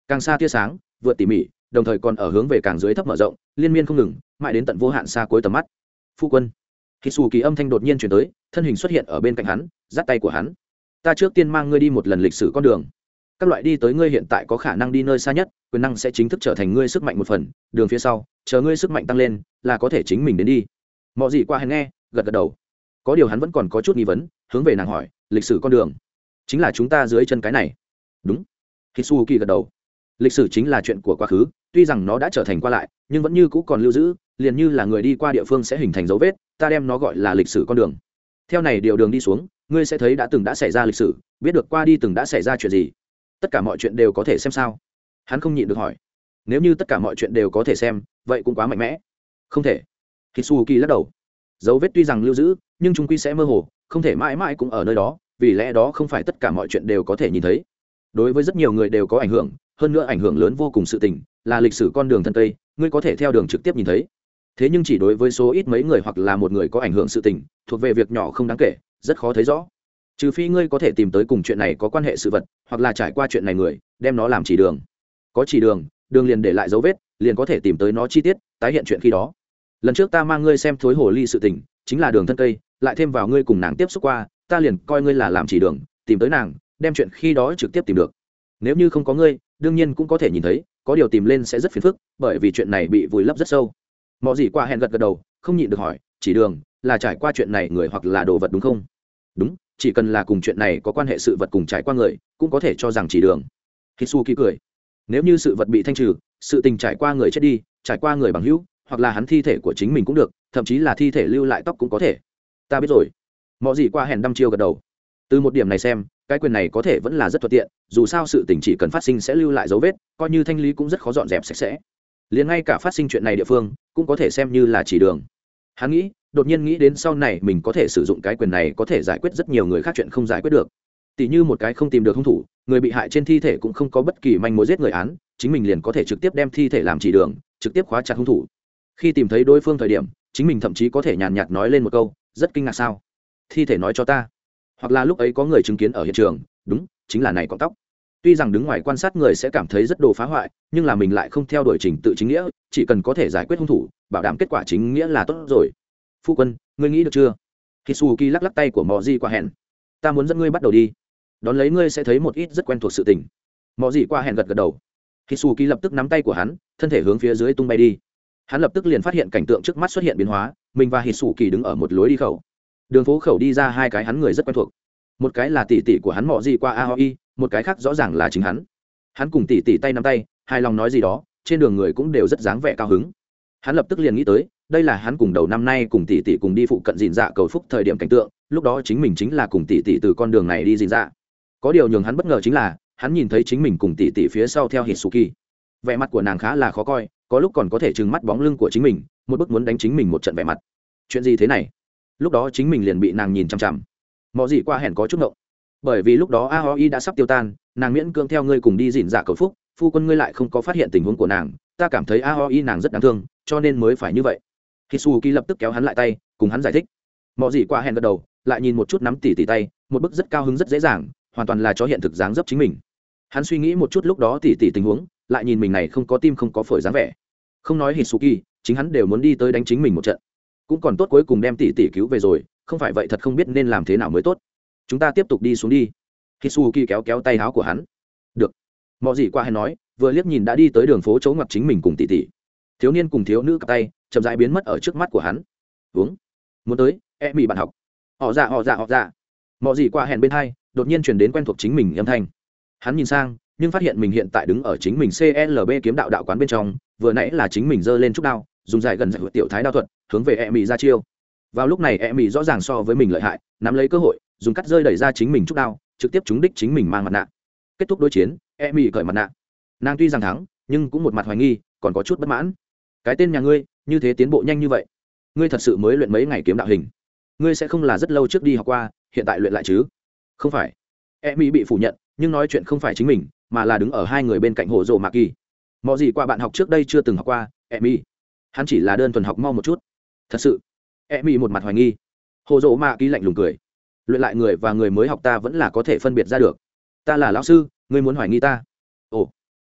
càng xa tia sáng vượt tỉ mỉ, đồng thời còn ở hướng về càng dưới thấp mở rộng, liên miên không ngừng, mãi đến tận vô hạn xa cuối tầm mắt. Phu quân. Khi xù kỳ âm thanh đột nhiên chuyển tới, thân hình xuất hiện ở bên cạnh hắn, dắt tay của hắn. Ta trước tiên mang ngươi đi một lần lịch sử con đường. Các loại đi tới ngươi hiện tại có khả năng đi nơi xa nhất, quyền năng sẽ chính thức trở thành ngươi sức mạnh một phần, đường phía sau, chờ ngươi sức mạnh tăng lên, là có thể chính mình đến đi. Mọi gì qua hèn nghe, gật gật đầu. Có điều hắn vẫn còn có chút nghi vấn, hướng về nàng hỏi, lịch sử con đường chính là chúng ta dưới chân cái này? Đúng. Hitsuki gật đầu. Lịch sử chính là chuyện của quá khứ, tuy rằng nó đã trở thành qua lại, nhưng vẫn như cũ còn lưu giữ, liền như là người đi qua địa phương sẽ hình thành dấu vết, ta đem nó gọi là lịch sử con đường. Theo này điều đường đi xuống, ngươi sẽ thấy đã xảy ra lịch sử, biết được qua đi từng đã xảy ra chuyện gì. Tất cả mọi chuyện đều có thể xem sao? Hắn không nhịn được hỏi. Nếu như tất cả mọi chuyện đều có thể xem, vậy cũng quá mạnh mẽ. Không thể. Hitsuki lắc đầu. Dấu vết tuy rằng lưu giữ, nhưng chúng quy sẽ mơ hồ, không thể mãi mãi cũng ở nơi đó, vì lẽ đó không phải tất cả mọi chuyện đều có thể nhìn thấy. Đối với rất nhiều người đều có ảnh hưởng, hơn nữa ảnh hưởng lớn vô cùng sự tình, là lịch sử con đường thân cây, ngươi có thể theo đường trực tiếp nhìn thấy. Thế nhưng chỉ đối với số ít mấy người hoặc là một người có ảnh hưởng sự tình, thuộc về việc nhỏ không đáng kể, rất khó thấy rõ. Trừ phi ngươi có thể tìm tới cùng chuyện này có quan hệ sự vật, hoặc là trải qua chuyện này người, đem nó làm chỉ đường. Có chỉ đường, đường liền để lại dấu vết, liền có thể tìm tới nó chi tiết, tái hiện chuyện khi đó. Lần trước ta mang ngươi xem thối hồ ly sự tình, chính là đường thân cây, lại thêm vào ngươi cùng nàng tiếp xúc qua, ta liền coi ngươi là làm chỉ đường, tìm tới nàng, đem chuyện khi đó trực tiếp tìm được. Nếu như không có ngươi, đương nhiên cũng có thể nhìn thấy, có điều tìm lên sẽ rất phiền phức, bởi vì chuyện này bị vùi lấp rất sâu. Mọi gì qua hẹn gật gật đầu, không nhịn được hỏi, chỉ đường là trải qua chuyện này người hoặc là đồ vật đúng không? Đúng, chỉ cần là cùng chuyện này có quan hệ sự vật cùng trải qua người, cũng có thể cho rằng chỉ đường. Hitsuki cười. Nếu như sự vật bị thanh trừ, sự tình trải qua người chết đi, trải qua người bằng hữu, hoặc là hắn thi thể của chính mình cũng được, thậm chí là thi thể lưu lại tóc cũng có thể. Ta biết rồi. Mọi gì qua hẹn đăm chiêu gật đầu. Từ một điểm này xem, cái quyền này có thể vẫn là rất thuận tiện, dù sao sự tình chỉ cần phát sinh sẽ lưu lại dấu vết, coi như thanh lý cũng rất khó dọn dẹp sạch sẽ. Liền ngay cả phát sinh chuyện này địa phương cũng có thể xem như là chỉ đường. Hắn nghĩ, đột nhiên nghĩ đến sau này mình có thể sử dụng cái quyền này có thể giải quyết rất nhiều người khác chuyện không giải quyết được. Tỷ như một cái không tìm được hung thủ, người bị hại trên thi thể cũng không có bất kỳ manh mối giết người án, chính mình liền có thể trực tiếp đem thi thể làm chỉ đường, trực tiếp khóa chặt hung thủ. Khi tìm thấy đối phương thời điểm, chính mình thậm chí có thể nhàn nhạt nói lên một câu, rất kinh ngạc sao? Thi thể nói cho ta. Hoặc là lúc ấy có người chứng kiến ở hiện trường, đúng, chính là này cọng tóc. Tuy rằng đứng ngoài quan sát người sẽ cảm thấy rất đồ phá hoại, nhưng là mình lại không theo đuổi trình tự chính nghĩa, chỉ cần có thể giải quyết hung thủ, bảo đảm kết quả chính nghĩa là tốt rồi. Phu quân, ngươi nghĩ được chưa? Hitsuki lắc lắc tay của Mọ Dị qua hẹn. Ta muốn dẫn ngươi bắt đầu đi. Đón lấy ngươi sẽ thấy một ít rất quen thuộc sự tình. Mọ Dị qua hẹn gật gật đầu. Hitsuki lập tức nắm tay của hắn, thân thể hướng phía dưới tung bay đi. Hắn lập tức liền phát hiện cảnh tượng trước mắt xuất hiện biến hóa, mình và Hitsuki đứng ở một lối đi khẩu. Đường phố khẩu đi ra hai cái hắn người rất quen thuộc. Một cái là tỷ tỷ của hắn Mọ Dị qua Aoi, một cái khác rõ ràng là chính hắn. Hắn cùng tỷ tỷ tay nắm tay, hài lòng nói gì đó, trên đường người cũng đều rất dáng vẻ cao hứng. Hắn lập tức liền nghĩ tới, đây là hắn cùng đầu năm nay cùng tỷ tỷ cùng đi phụ cận dìn dạ cầu phúc thời điểm cảnh tượng, lúc đó chính mình chính là cùng tỷ tỷ từ con đường này đi dìn dạ. Có điều nhường hắn bất ngờ chính là, hắn nhìn thấy chính mình cùng tỷ tỷ phía sau theo Hitsuki. Vẻ mặt của nàng khá là khó coi, có lúc còn có thể trừng mắt bóng lưng của chính mình, một bức muốn đánh chính mình một trận vẻ mặt. Chuyện gì thế này? Lúc đó chính mình liền bị nàng nhìn chằm chằm. Mọ Dị qua hẹn có chút ngộng, bởi vì lúc đó Aoi đã sắp tiêu tan, nàng miễn cưỡng theo ngươi cùng đi dìn dạ cầu phúc, phu quân ngươi lại không có phát hiện tình huống của nàng, ta cảm thấy Aoi nàng rất đáng thương, cho nên mới phải như vậy. Hitsuki lập tức kéo hắn lại tay, cùng hắn giải thích. Mọ Dị qua hẹn gật đầu, lại nhìn một chút nắm tỷ tỷ tay, một bức rất cao hứng rất dễ dàng, hoàn toàn là cho hiện thực dáng dấp chính mình. Hắn suy nghĩ một chút lúc đó tỷ tỷ tình huống, lại nhìn mình này không có tim không có phổi dáng vẻ. Không nói Hitsuki, chính hắn đều muốn đi tới đánh chính mình một trận. Cũng còn tốt cuối cùng đem tỷ tỷ cứu về rồi, không phải vậy thật không biết nên làm thế nào mới tốt. Chúng ta tiếp tục đi xuống đi. Hitsuki kéo kéo tay áo của hắn. Được. Mọ Dị qua hẹn nói, vừa liếc nhìn đã đi tới đường phố chỗ ngoặt chính mình cùng tỷ tỷ. Thiếu niên cùng thiếu nữ cặp tay, chậm rãi biến mất ở trước mắt của hắn. Uống. Muốn tới, mì bạn học. Họ dạ. Mọ Dị qua hẹn bên hai, đột nhiên truyền đến quen thuộc chính mình âm thanh. Hắn nhìn sang, nhưng phát hiện mình hiện tại đứng ở chính mình CLB kiếm đạo đạo quán bên trong, vừa nãy là chính mình giơ lên trúc đao, dùng dài gần dạy tiểu thái đao thuật, hướng về mì ra chiêu. Vào lúc này mì rõ ràng so với mình lợi hại, nắm lấy cơ hội, dùng cắt rơi đẩy ra chính mình trúc đao, trực tiếp trúng đích chính mình mang mặt nạ. Kết thúc đối chiến, mì cởi mặt nạ. Nàng tuy rằng thắng, nhưng cũng một mặt hoài nghi, còn có chút bất mãn. Cái tên nhà ngươi, như thế tiến bộ nhanh như vậy, ngươi thật sự mới luyện mấy ngày kiếm đạo hình? Ngươi sẽ không là rất lâu trước đi học qua, hiện tại luyện lại chứ? Không phải. Mỹ bị phủ nhận, nhưng nói chuyện không phải chính mình, mà là đứng ở hai người bên cạnh Hồ Dồ Mạc Kỳ. Mọi gì qua bạn học trước đây chưa từng học qua, Mỹ. Hắn chỉ là đơn thuần học mau một chút. Thật sự. Mỹ một mặt hoài nghi. Hồ Dồ Mạc Kỳ lạnh lùng cười. Luyện lại người và người mới học ta vẫn là có thể phân biệt ra được. Ta là lão sư, ngươi muốn hoài nghi ta? Ồ.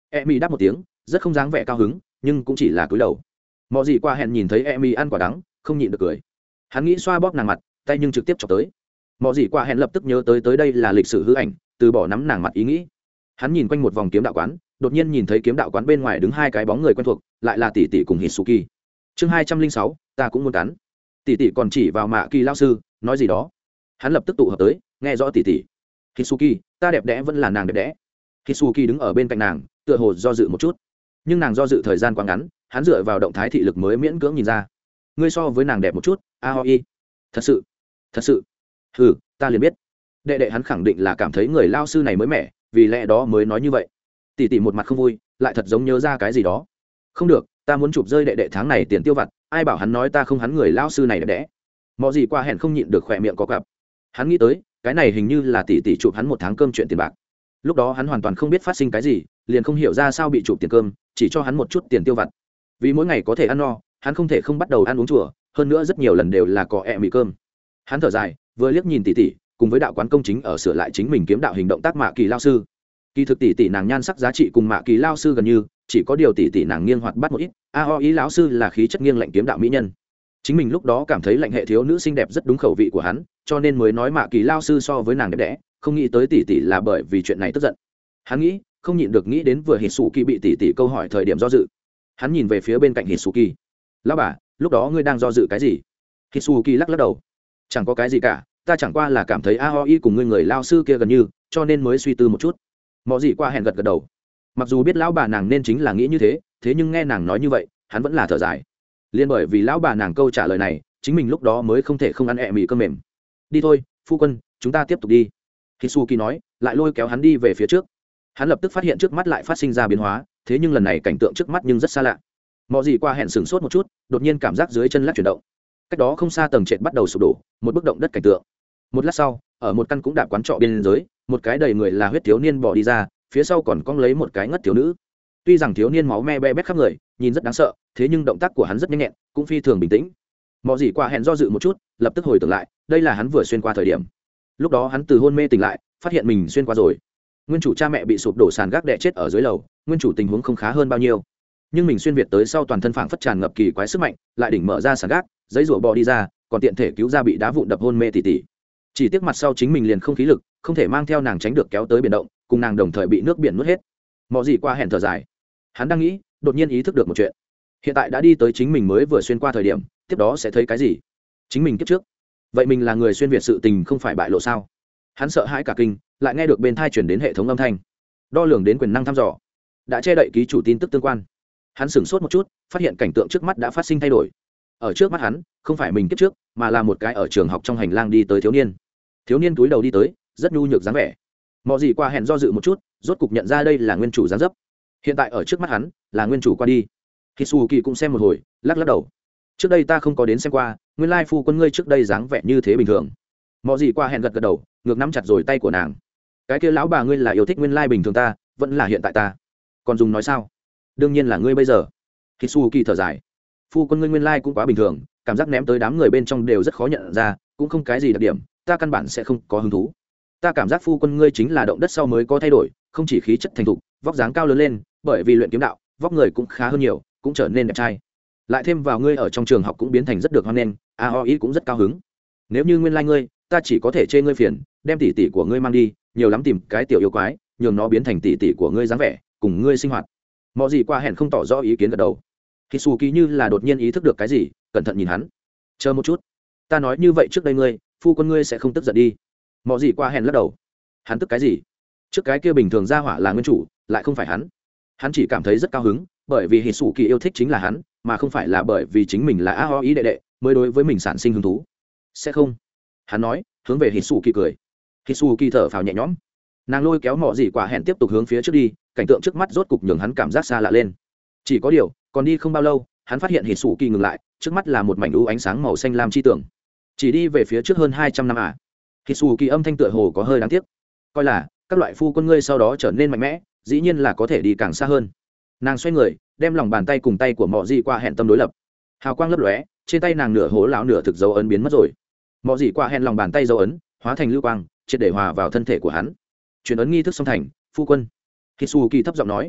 e mỹ đáp một tiếng, rất không dáng vẻ cao hứng, nhưng cũng chỉ là cúi đầu. Mọi gì qua hẹn nhìn thấy e mỹ ăn quả đắng, không nhịn được cười. Hắn nghĩ xoa bóp nàng mặt, tay nhưng trực tiếp chọc tới. Mọi gì qua hẹn lập tức nhớ tới đây là lịch sử hư ảnh, từ bỏ nắm nàng mặt ý nghĩ. Hắn nhìn quanh một vòng kiếm đạo quán, đột nhiên nhìn thấy kiếm đạo quán bên ngoài đứng hai cái bóng người quen thuộc, lại là tỷ tỷ cùng Hitsuki. Chương 206, ta cũng muốn cắn. Tỷ tỷ còn chỉ vào Mạ Kỳ lão sư, nói gì đó. Hắn lập tức tụ hợp tới, nghe rõ tỷ tỷ. Hitsuki, ta đẹp đẽ vẫn là nàng đẹp đẽ. Hitsuki đứng ở bên cạnh nàng, tựa hồ do dự một chút, nhưng nàng do dự thời gian quá ngắn, hắn dựa vào động thái thị lực mới miễn cưỡng nhìn ra. Ngươi so với nàng đẹp một chút, Aoi. Thật sự. Ừ, ta liền biết. Đệ đệ hắn khẳng định là cảm thấy người lao sư này mới mẻ, vì lẽ đó mới nói như vậy. Tỷ tỷ một mặt không vui, lại thật giống nhớ ra cái gì đó. Không được, ta muốn chụp rơi đệ đệ tháng này tiền tiêu vặt, ai bảo hắn nói ta không hắn người lao sư này đẹp đẽ. Mọi gì qua hẹn không nhịn được khỏe miệng có cặp. Hắn nghĩ tới, cái này hình như là tỷ tỷ chụp hắn một tháng cơm chuyện tiền bạc. Lúc đó hắn hoàn toàn không biết phát sinh cái gì, liền không hiểu ra sao bị chụp tiền cơm, chỉ cho hắn một chút tiền tiêu vặt. Vì mỗi ngày có thể ăn no, hắn không thể không bắt đầu ăn uống chùa, hơn nữa rất nhiều lần đều là có mì cơm. Hắn thở dài, vừa liếc nhìn tỷ tỷ, cùng với đạo quán công chính ở sửa lại chính mình kiếm đạo hình động tác Mạ Kỳ lao sư. Kỳ thực tỷ tỷ nàng nhan sắc giá trị cùng Mạ Kỳ lao sư gần như, chỉ có điều tỷ tỷ nàng nghiêng hoạt bắt một ít. Aoi lão sư là khí chất nghiêng lạnh kiếm đạo mỹ nhân. Chính mình lúc đó cảm thấy lạnh hệ thiếu nữ xinh đẹp rất đúng khẩu vị của hắn, cho nên mới nói Mạ Kỳ lao sư so với nàng đẹp đẽ, không nghĩ tới tỷ tỷ là bởi vì chuyện này tức giận. Hắn nghĩ, không nhịn được nghĩ đến vừa Hitsuki bị tỷ tỷ câu hỏi thời điểm do dự. Hắn nhìn về phía bên cạnh Hitsuki. Lão bà, lúc đó ngươi đang do dự cái gì? Hitsuki lắc lắc đầu. Chẳng có cái gì cả, ta chẳng qua là cảm thấy Aoi cùng ngươi người lao sư kia gần như, cho nên mới suy tư một chút. Mọi gì qua hẹn gật đầu. Mặc dù biết lão bà nàng nên chính là nghĩ như thế, thế nhưng nghe nàng nói như vậy, hắn vẫn là thở dài. Liên bởi vì lão bà nàng câu trả lời này, chính mình lúc đó mới không thể không ăn mì cơm mềm. Đi thôi, phu quân, chúng ta tiếp tục đi. Hitsuki nói, lại lôi kéo hắn đi về phía trước. Hắn lập tức phát hiện trước mắt lại phát sinh ra biến hóa, thế nhưng lần này cảnh tượng trước mắt nhưng rất xa lạ. Mọi gì qua hẹn sửng sốt một chút, đột nhiên cảm giác dưới chân lắc chuyển động. Cách đó không xa tầng trệt bắt đầu sụp đổ, một bức động đất cảnh tượng. Một lát sau, ở một căn cũng đạp quán trọ bên dưới, một cái đầy người là huyết thiếu niên bỏ đi ra, phía sau còn cong lấy một cái ngất thiếu nữ. Tuy rằng thiếu niên máu me be bét khắp người, nhìn rất đáng sợ, thế nhưng động tác của hắn rất nhanh nhẹn, cũng phi thường bình tĩnh. Mọi gì qua hẹn do dự một chút, lập tức hồi tưởng lại, đây là hắn vừa xuyên qua thời điểm. Lúc đó hắn từ hôn mê tỉnh lại, phát hiện mình xuyên qua rồi. Nguyên chủ cha mẹ bị sụp đổ sàn gác đè chết ở dưới lầu, nguyên chủ tình huống không khá hơn bao nhiêu, nhưng mình xuyên việt tới sau toàn thân phảng phất tràn ngập kỳ quái sức mạnh, lại đỉnh mở ra sàn gác, giấy rủa bò đi ra, còn tiện thể cứu ra bị đá vụn đập hôn mê tỷ tỷ. Chỉ tiếc mặt sau chính mình liền không khí lực, không thể mang theo nàng tránh được kéo tới biển động, cùng nàng đồng thời bị nước biển nuốt hết. Mọi gì qua hẹn thở dài, hắn đang nghĩ, đột nhiên ý thức được một chuyện. Hiện tại đã đi tới chính mình mới vừa xuyên qua thời điểm, tiếp đó sẽ thấy cái gì? Chính mình kiếp trước. Vậy mình là người xuyên việt sự tình không phải bại lộ sao? Hắn sợ hãi cả kinh, lại nghe được bên tai truyền đến hệ thống âm thanh, đo lường đến quyền năng thăm dò, đã che đậy ký chủ tin tức tương quan. Hắn sửng sốt một chút, phát hiện cảnh tượng trước mắt đã phát sinh thay đổi. Ở trước mắt hắn, không phải mình kiếp trước, mà là một cái ở trường học trong hành lang đi tới thiếu niên. Thiếu niên túi đầu đi tới, rất nhu nhược dáng vẻ. Mọi gì qua hẹn do dự một chút, rốt cục nhận ra đây là nguyên chủ dáng dấp. Hiện tại ở trước mắt hắn, là nguyên chủ qua đi. Hitsuki cũng xem một hồi, lắc lắc đầu. Trước đây ta không có đến xem qua, nguyên lai phu quân ngươi trước đây dáng vẻ như thế bình thường. Mọi gì qua hẹn gật đầu, ngược nắm chặt rồi tay của nàng. Cái kia lão bà ngươi là yêu thích nguyên lai bình thường ta, vẫn là hiện tại ta. Còn dùng nói sao? Đương nhiên là ngươi bây giờ. Hitsuki thở dài. Phu quân ngươi nguyên lai cũng quá bình thường, cảm giác ném tới đám người bên trong đều rất khó nhận ra, cũng không cái gì đặc điểm, ta căn bản sẽ không có hứng thú. Ta cảm giác phu quân ngươi chính là động đất sau mới có thay đổi, không chỉ khí chất thành thục, vóc dáng cao lớn lên, bởi vì luyện kiếm đạo, vóc người cũng khá hơn nhiều, cũng trở nên đẹp trai. Lại thêm vào ngươi ở trong trường học cũng biến thành rất được hoan nghênh, Aoi cũng rất cao hứng. Nếu như nguyên lai ngươi, ta chỉ có thể chê ngươi phiền, đem tỷ tỷ của ngươi mang đi, nhiều lắm tìm cái tiểu yêu quái, nhường nó biến thành tỷ tỷ của ngươi dáng vẻ, cùng ngươi sinh hoạt. Mọi gì qua hẹn không tỏ rõ ý kiến gật đầu. Hitsuki như là đột nhiên ý thức được cái gì, cẩn thận nhìn hắn. Chờ một chút, ta nói như vậy trước đây ngươi, phu quân ngươi sẽ không tức giận đi. Mọi gì qua hẹn lắc đầu. Hắn tức cái gì? Trước cái kia bình thường ra hỏa là nguyên chủ, lại không phải hắn. Hắn chỉ cảm thấy rất cao hứng, bởi vì Hitsuki yêu thích chính là hắn, mà không phải là bởi vì chính mình là Aoi đệ đệ, mới đối với mình sản sinh hứng thú. Sẽ không. Hắn nói, hướng về Hitsuki cười. Hitsuki thở phào nhẹ nhõm. Nàng lôi kéo Mọ Dĩ Quả Hẹn tiếp tục hướng phía trước đi, cảnh tượng trước mắt rốt cục nhường hắn cảm giác xa lạ lên. Chỉ có điều, còn đi không bao lâu, hắn phát hiện Hitsuki ngừng lại, trước mắt là một mảnh u ánh sáng màu xanh lam chi tưởng. Chỉ đi về phía trước hơn 200 năm à? Hitsuki âm thanh tựa hồ có hơi đáng tiếc. Coi là các loại phu quân ngươi sau đó trở nên mạnh mẽ, dĩ nhiên là có thể đi càng xa hơn. Nàng xoay người, đem lòng bàn tay cùng tay của Mọ Dĩ Quả Hẹn tâm đối lập. Hào quang lấp lóe, trên tay nàng nửa hố lão nửa thực dấu ấn biến mất rồi. Mọ Dĩ Quả Hẹn lòng bàn tay dấu ấn hóa thành lưu quang, triệt để hòa vào thân thể của hắn. Chuyển ấn nghi thức xong thành, phu quân. Hitsuki thấp giọng nói.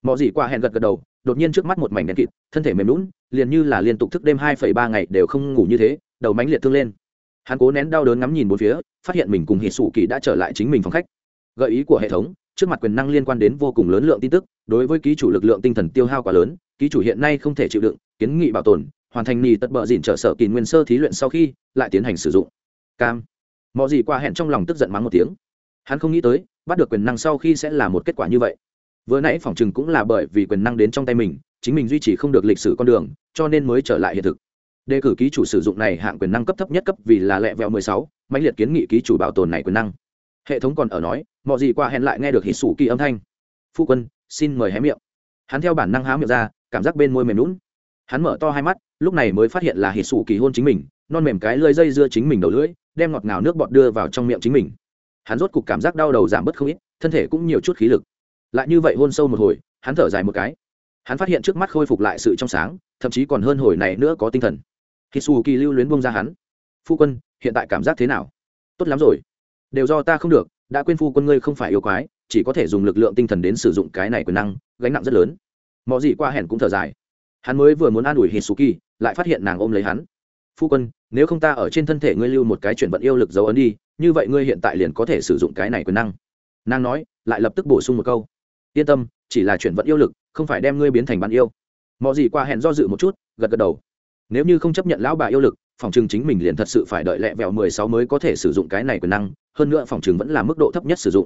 mọi gì qua hẹn gật đầu, đột nhiên trước mắt một mảnh đen kịt, thân thể mềm lún, liền như là liên tục thức đêm 2,3 ngày đều không ngủ như thế, đầu mánh liệt thương lên. Hắn cố nén đau đớn ngắm nhìn bốn phía, phát hiện mình cùng hỉ sủ kỳ đã trở lại chính mình phòng khách. Gợi ý của hệ thống, trước mặt quyền năng liên quan đến vô cùng lớn lượng tin tức, đối với ký chủ lực lượng tinh thần tiêu hao quá lớn, ký chủ hiện nay không thể chịu đựng, kiến nghị bảo tồn, hoàn thành nì tật bợ dỉn trợ sở kỳ nguyên sơ thí luyện sau khi lại tiến hành sử dụng. Cam. Mọi gì qua hẹn trong lòng tức giận mắng một tiếng. Hắn không nghĩ tới, bắt được quyền năng sau khi sẽ là một kết quả như vậy. Vừa nãy phỏng chừng cũng là bởi vì quyền năng đến trong tay mình, chính mình duy trì không được lịch sử con đường, cho nên mới trở lại hiện thực. Đề cử ký chủ sử dụng này hạng quyền năng cấp thấp nhất cấp vì là lẹ vẹo 16, mãnh liệt kiến nghị ký chủ bảo tồn này quyền năng. Hệ thống còn ở nói, mọi gì qua hẹn lại nghe được hỉ sủ kỳ âm thanh. Phu quân, xin mời hé miệng. Hắn theo bản năng há miệng ra, cảm giác bên môi mềm nhũn. Hắn mở to hai mắt, lúc này mới phát hiện là hỉ sủ kỳ hôn chính mình, non mềm cái lưỡi dây dưa chính mình đầu lưỡi, đem ngọt ngào nước bọt đưa vào trong miệng chính mình. Hắn rốt cục cảm giác đau đầu giảm bớt không ít, thân thể cũng nhiều chút khí lực. Lại như vậy hôn sâu một hồi, hắn thở dài một cái. Hắn phát hiện trước mắt khôi phục lại sự trong sáng, thậm chí còn hơn hồi này nữa có tinh thần. Hisuki lưu luyến buông ra hắn. Phu quân, hiện tại cảm giác thế nào? Tốt lắm rồi. Đều do ta không được, đã quên phu quân ngươi không phải yêu quái, chỉ có thể dùng lực lượng tinh thần đến sử dụng cái này quyền năng, gánh nặng rất lớn. Mọ gì qua hẹn cũng thở dài. Hắn mới vừa muốn an ủi Hisuki, lại phát hiện nàng ôm lấy hắn. Phu quân, nếu không ta ở trên thân thể ngươi lưu một cái chuyển vận yêu lực dấu ấn đi, như vậy ngươi hiện tại liền có thể sử dụng cái này quyền năng. Nàng nói, lại lập tức bổ sung một câu. Yên tâm, chỉ là chuyển vận yêu lực, không phải đem ngươi biến thành bạn yêu. Mọ gì qua hẹn do dự một chút, gật gật đầu. Nếu như không chấp nhận lão bà yêu lực, phòng trường chính mình liền thật sự phải đợi lẹ vẹo 16 mới có thể sử dụng cái này quyền năng, hơn nữa phòng trường vẫn là mức độ thấp nhất sử dụng.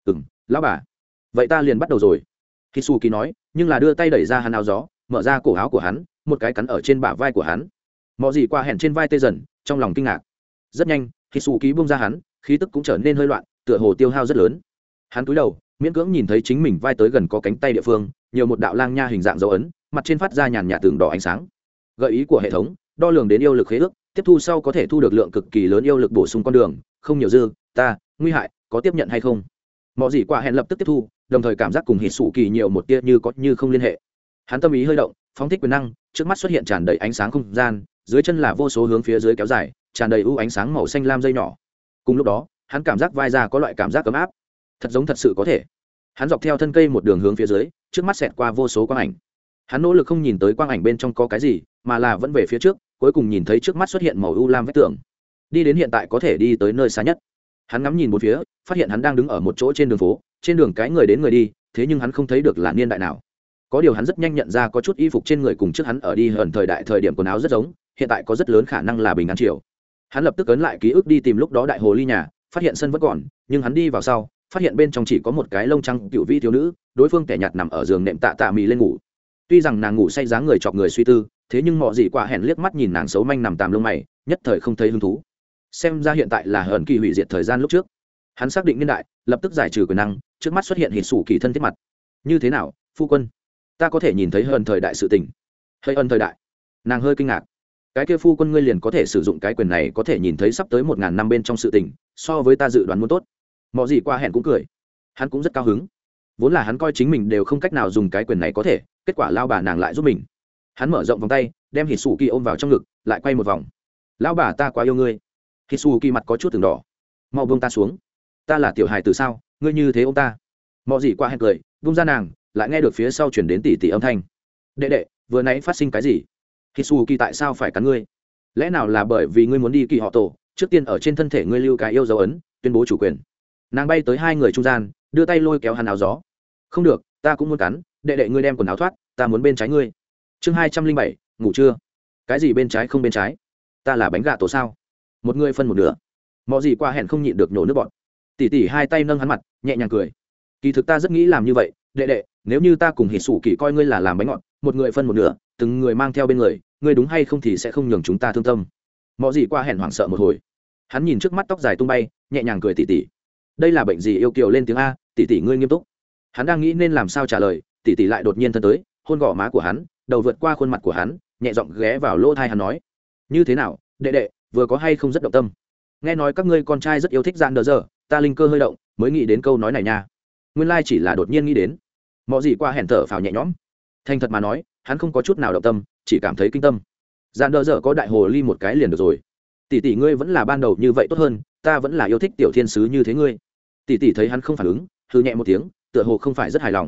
Lão bà. Vậy ta liền bắt đầu rồi. Hisuki nói, nhưng là đưa tay đẩy ra hắn áo gió, mở ra cổ áo của hắn, một cái cắn ở trên bả vai của hắn. Mọ gì qua hẹn trên vai tê dần, trong lòng kinh ngạc. Rất nhanh, Hisuki buông ra hắn, khí tức cũng trở nên hơi loạn, tựa hồ tiêu hao rất lớn. Hắn cúi đầu, miễn cưỡng nhìn thấy chính mình vai tới gần có cánh tay địa phương, nhiều một đạo lang nha hình dạng dấu ấn, mặt trên phát ra nhàn nhạt tường đỏ ánh sáng. Gợi ý của hệ thống, đo lường đến yêu lực khế ước, tiếp thu sau có thể thu được lượng cực kỳ lớn yêu lực bổ sung con đường, không nhiều dư, ta, nguy hại, có tiếp nhận hay không? Mọ gì qua hẹn lập tức tiếp thu, đồng thời cảm giác cùng Hisuki nhiều một tia như có như không liên hệ. Hắn tâm ý hơi động, phóng thích quyền năng, trước mắt xuất hiện tràn đầy ánh sáng không gian, dưới chân là vô số hướng phía dưới kéo dài, tràn đầy u ánh sáng màu xanh lam dây nhỏ. Cùng lúc đó, hắn cảm giác vai ra có loại cảm giác ấm áp, thật giống thật sự có thể. Hắn dọc theo thân cây một đường hướng phía dưới, trước mắt xẹt qua vô số quang ảnh. Hắn nỗ lực không nhìn tới quang ảnh bên trong có cái gì, mà là vẫn về phía trước, cuối cùng nhìn thấy trước mắt xuất hiện màu u lam vách tường. Đi đến hiện tại có thể đi tới nơi xa nhất. Hắn ngắm nhìn bốn phía, phát hiện hắn đang đứng ở một chỗ trên đường phố, trên đường cái người đến người đi, thế nhưng hắn không thấy được là niên đại nào. Có điều hắn rất nhanh nhận ra có chút y phục trên người cùng trước hắn ở đi hờn thời đại thời điểm quần áo rất giống, hiện tại có rất lớn khả năng là bình an triều. Hắn lập tức ấn lại ký ức đi tìm lúc đó đại hồ ly nhà, phát hiện sân vẫn còn, nhưng hắn đi vào sau, phát hiện bên trong chỉ có một cái lông trắng cựu vĩ thiếu nữ, đối phương kẻ nhạt nằm ở giường nệm tạ mì lên ngủ. Tuy rằng nàng ngủ say dáng người chọc người suy tư, thế nhưng mọi gì quả hẹn liếc mắt nhìn nàng xấu manh nằm tàm lông mày, nhất thời không thấy hứng thú. Xem ra hiện tại là hờn kỳ hủy diệt thời gian lúc trước. Hắn xác định niên đại, lập tức giải trừ quyền năng, trước mắt xuất hiện hình sủ kỳ thân thiết mặt. Như thế nào, phu quân? Ta có thể nhìn thấy hờn thời đại sự tình. Hơi ân thời đại. Nàng hơi kinh ngạc. Cái kia phu quân ngươi liền có thể sử dụng cái quyền này, có thể nhìn thấy sắp tới 1000 năm bên trong sự tình, so với ta dự đoán muốn tốt. Mọi gì qua hẹn cũng cười. Hắn cũng rất cao hứng. Vốn là hắn coi chính mình đều không cách nào dùng cái quyền này có thể, kết quả lao bà nàng lại giúp mình. Hắn mở rộng vòng tay, đem Hisuki ôm vào trong ngực, lại quay một vòng. Lão bà ta quá yêu ngươi. Hisuki mặt có chút từng đỏ. Mau buông ta xuống. Ta là tiểu hài từ sao, ngươi như thế ôm ta. Mọi gì qua hẹn cười, buông ra nàng, lại nghe được phía sau chuyển đến tỉ tỉ âm thanh. Đệ đệ, vừa nãy phát sinh cái gì? Hisuki tại sao phải cắn ngươi? Lẽ nào là bởi vì ngươi muốn đi kỳ họ tổ, trước tiên ở trên thân thể ngươi lưu cái yêu dấu ấn, tuyên bố chủ quyền. Nàng bay tới hai người trung gian, đưa tay lôi kéo hắn áo gió. Không được, ta cũng muốn cắn, đệ đệ ngươi đem quần áo thoát, ta muốn bên trái ngươi. Chương 207, ngủ chưa? Cái gì bên trái không bên trái? Ta là bánh gà tổ sao? Một người phân một nửa. Mọi gì qua hẹn không nhịn được nhổ nước bọt. Tỷ tỷ hai tay nâng hắn mặt, nhẹ nhàng cười. Kỳ thực ta rất nghĩ làm như vậy, đệ đệ, nếu như ta cùng hỉ sủ kỳ coi ngươi là làm bánh ngọt, một người phân một nửa, từng người mang theo bên người, ngươi đúng hay không thì sẽ không nhường chúng ta thương tâm. Mọi gì qua hẹn hoảng sợ một hồi. Hắn nhìn trước mắt tóc dài tung bay, nhẹ nhàng cười tỷ tỷ. Đây là bệnh gì yêu kiều lên tiếng a, tỷ tỷ ngươi nghiêm túc. Hắn đang nghĩ nên làm sao trả lời, tỷ tỷ lại đột nhiên thân tới, hôn gò má của hắn, đầu vượt qua khuôn mặt của hắn, nhẹ giọng ghé vào lỗ tai hắn nói: "Như thế nào, đệ đệ, vừa có hay không rất động tâm? Nghe nói các ngươi con trai rất yêu thích Dạn Đờ Giờ, ta linh cơ hơi động, mới nghĩ đến câu nói này nha." Nguyên lai chỉ là đột nhiên nghĩ đến. Mọi gì qua hẹn thở phào nhẹ nhõm. Thành thật mà nói, hắn không có chút nào động tâm, chỉ cảm thấy kinh tâm. Dạn Đờ Giờ có đại hồ ly một cái liền được rồi. Tỷ tỷ ngươi vẫn là ban đầu như vậy tốt hơn, ta vẫn là yêu thích tiểu thiên sứ như thế ngươi. Tỷ tỷ thấy hắn không phản ứng, hừ nhẹ một tiếng, tựa hồ không phải rất hài lòng.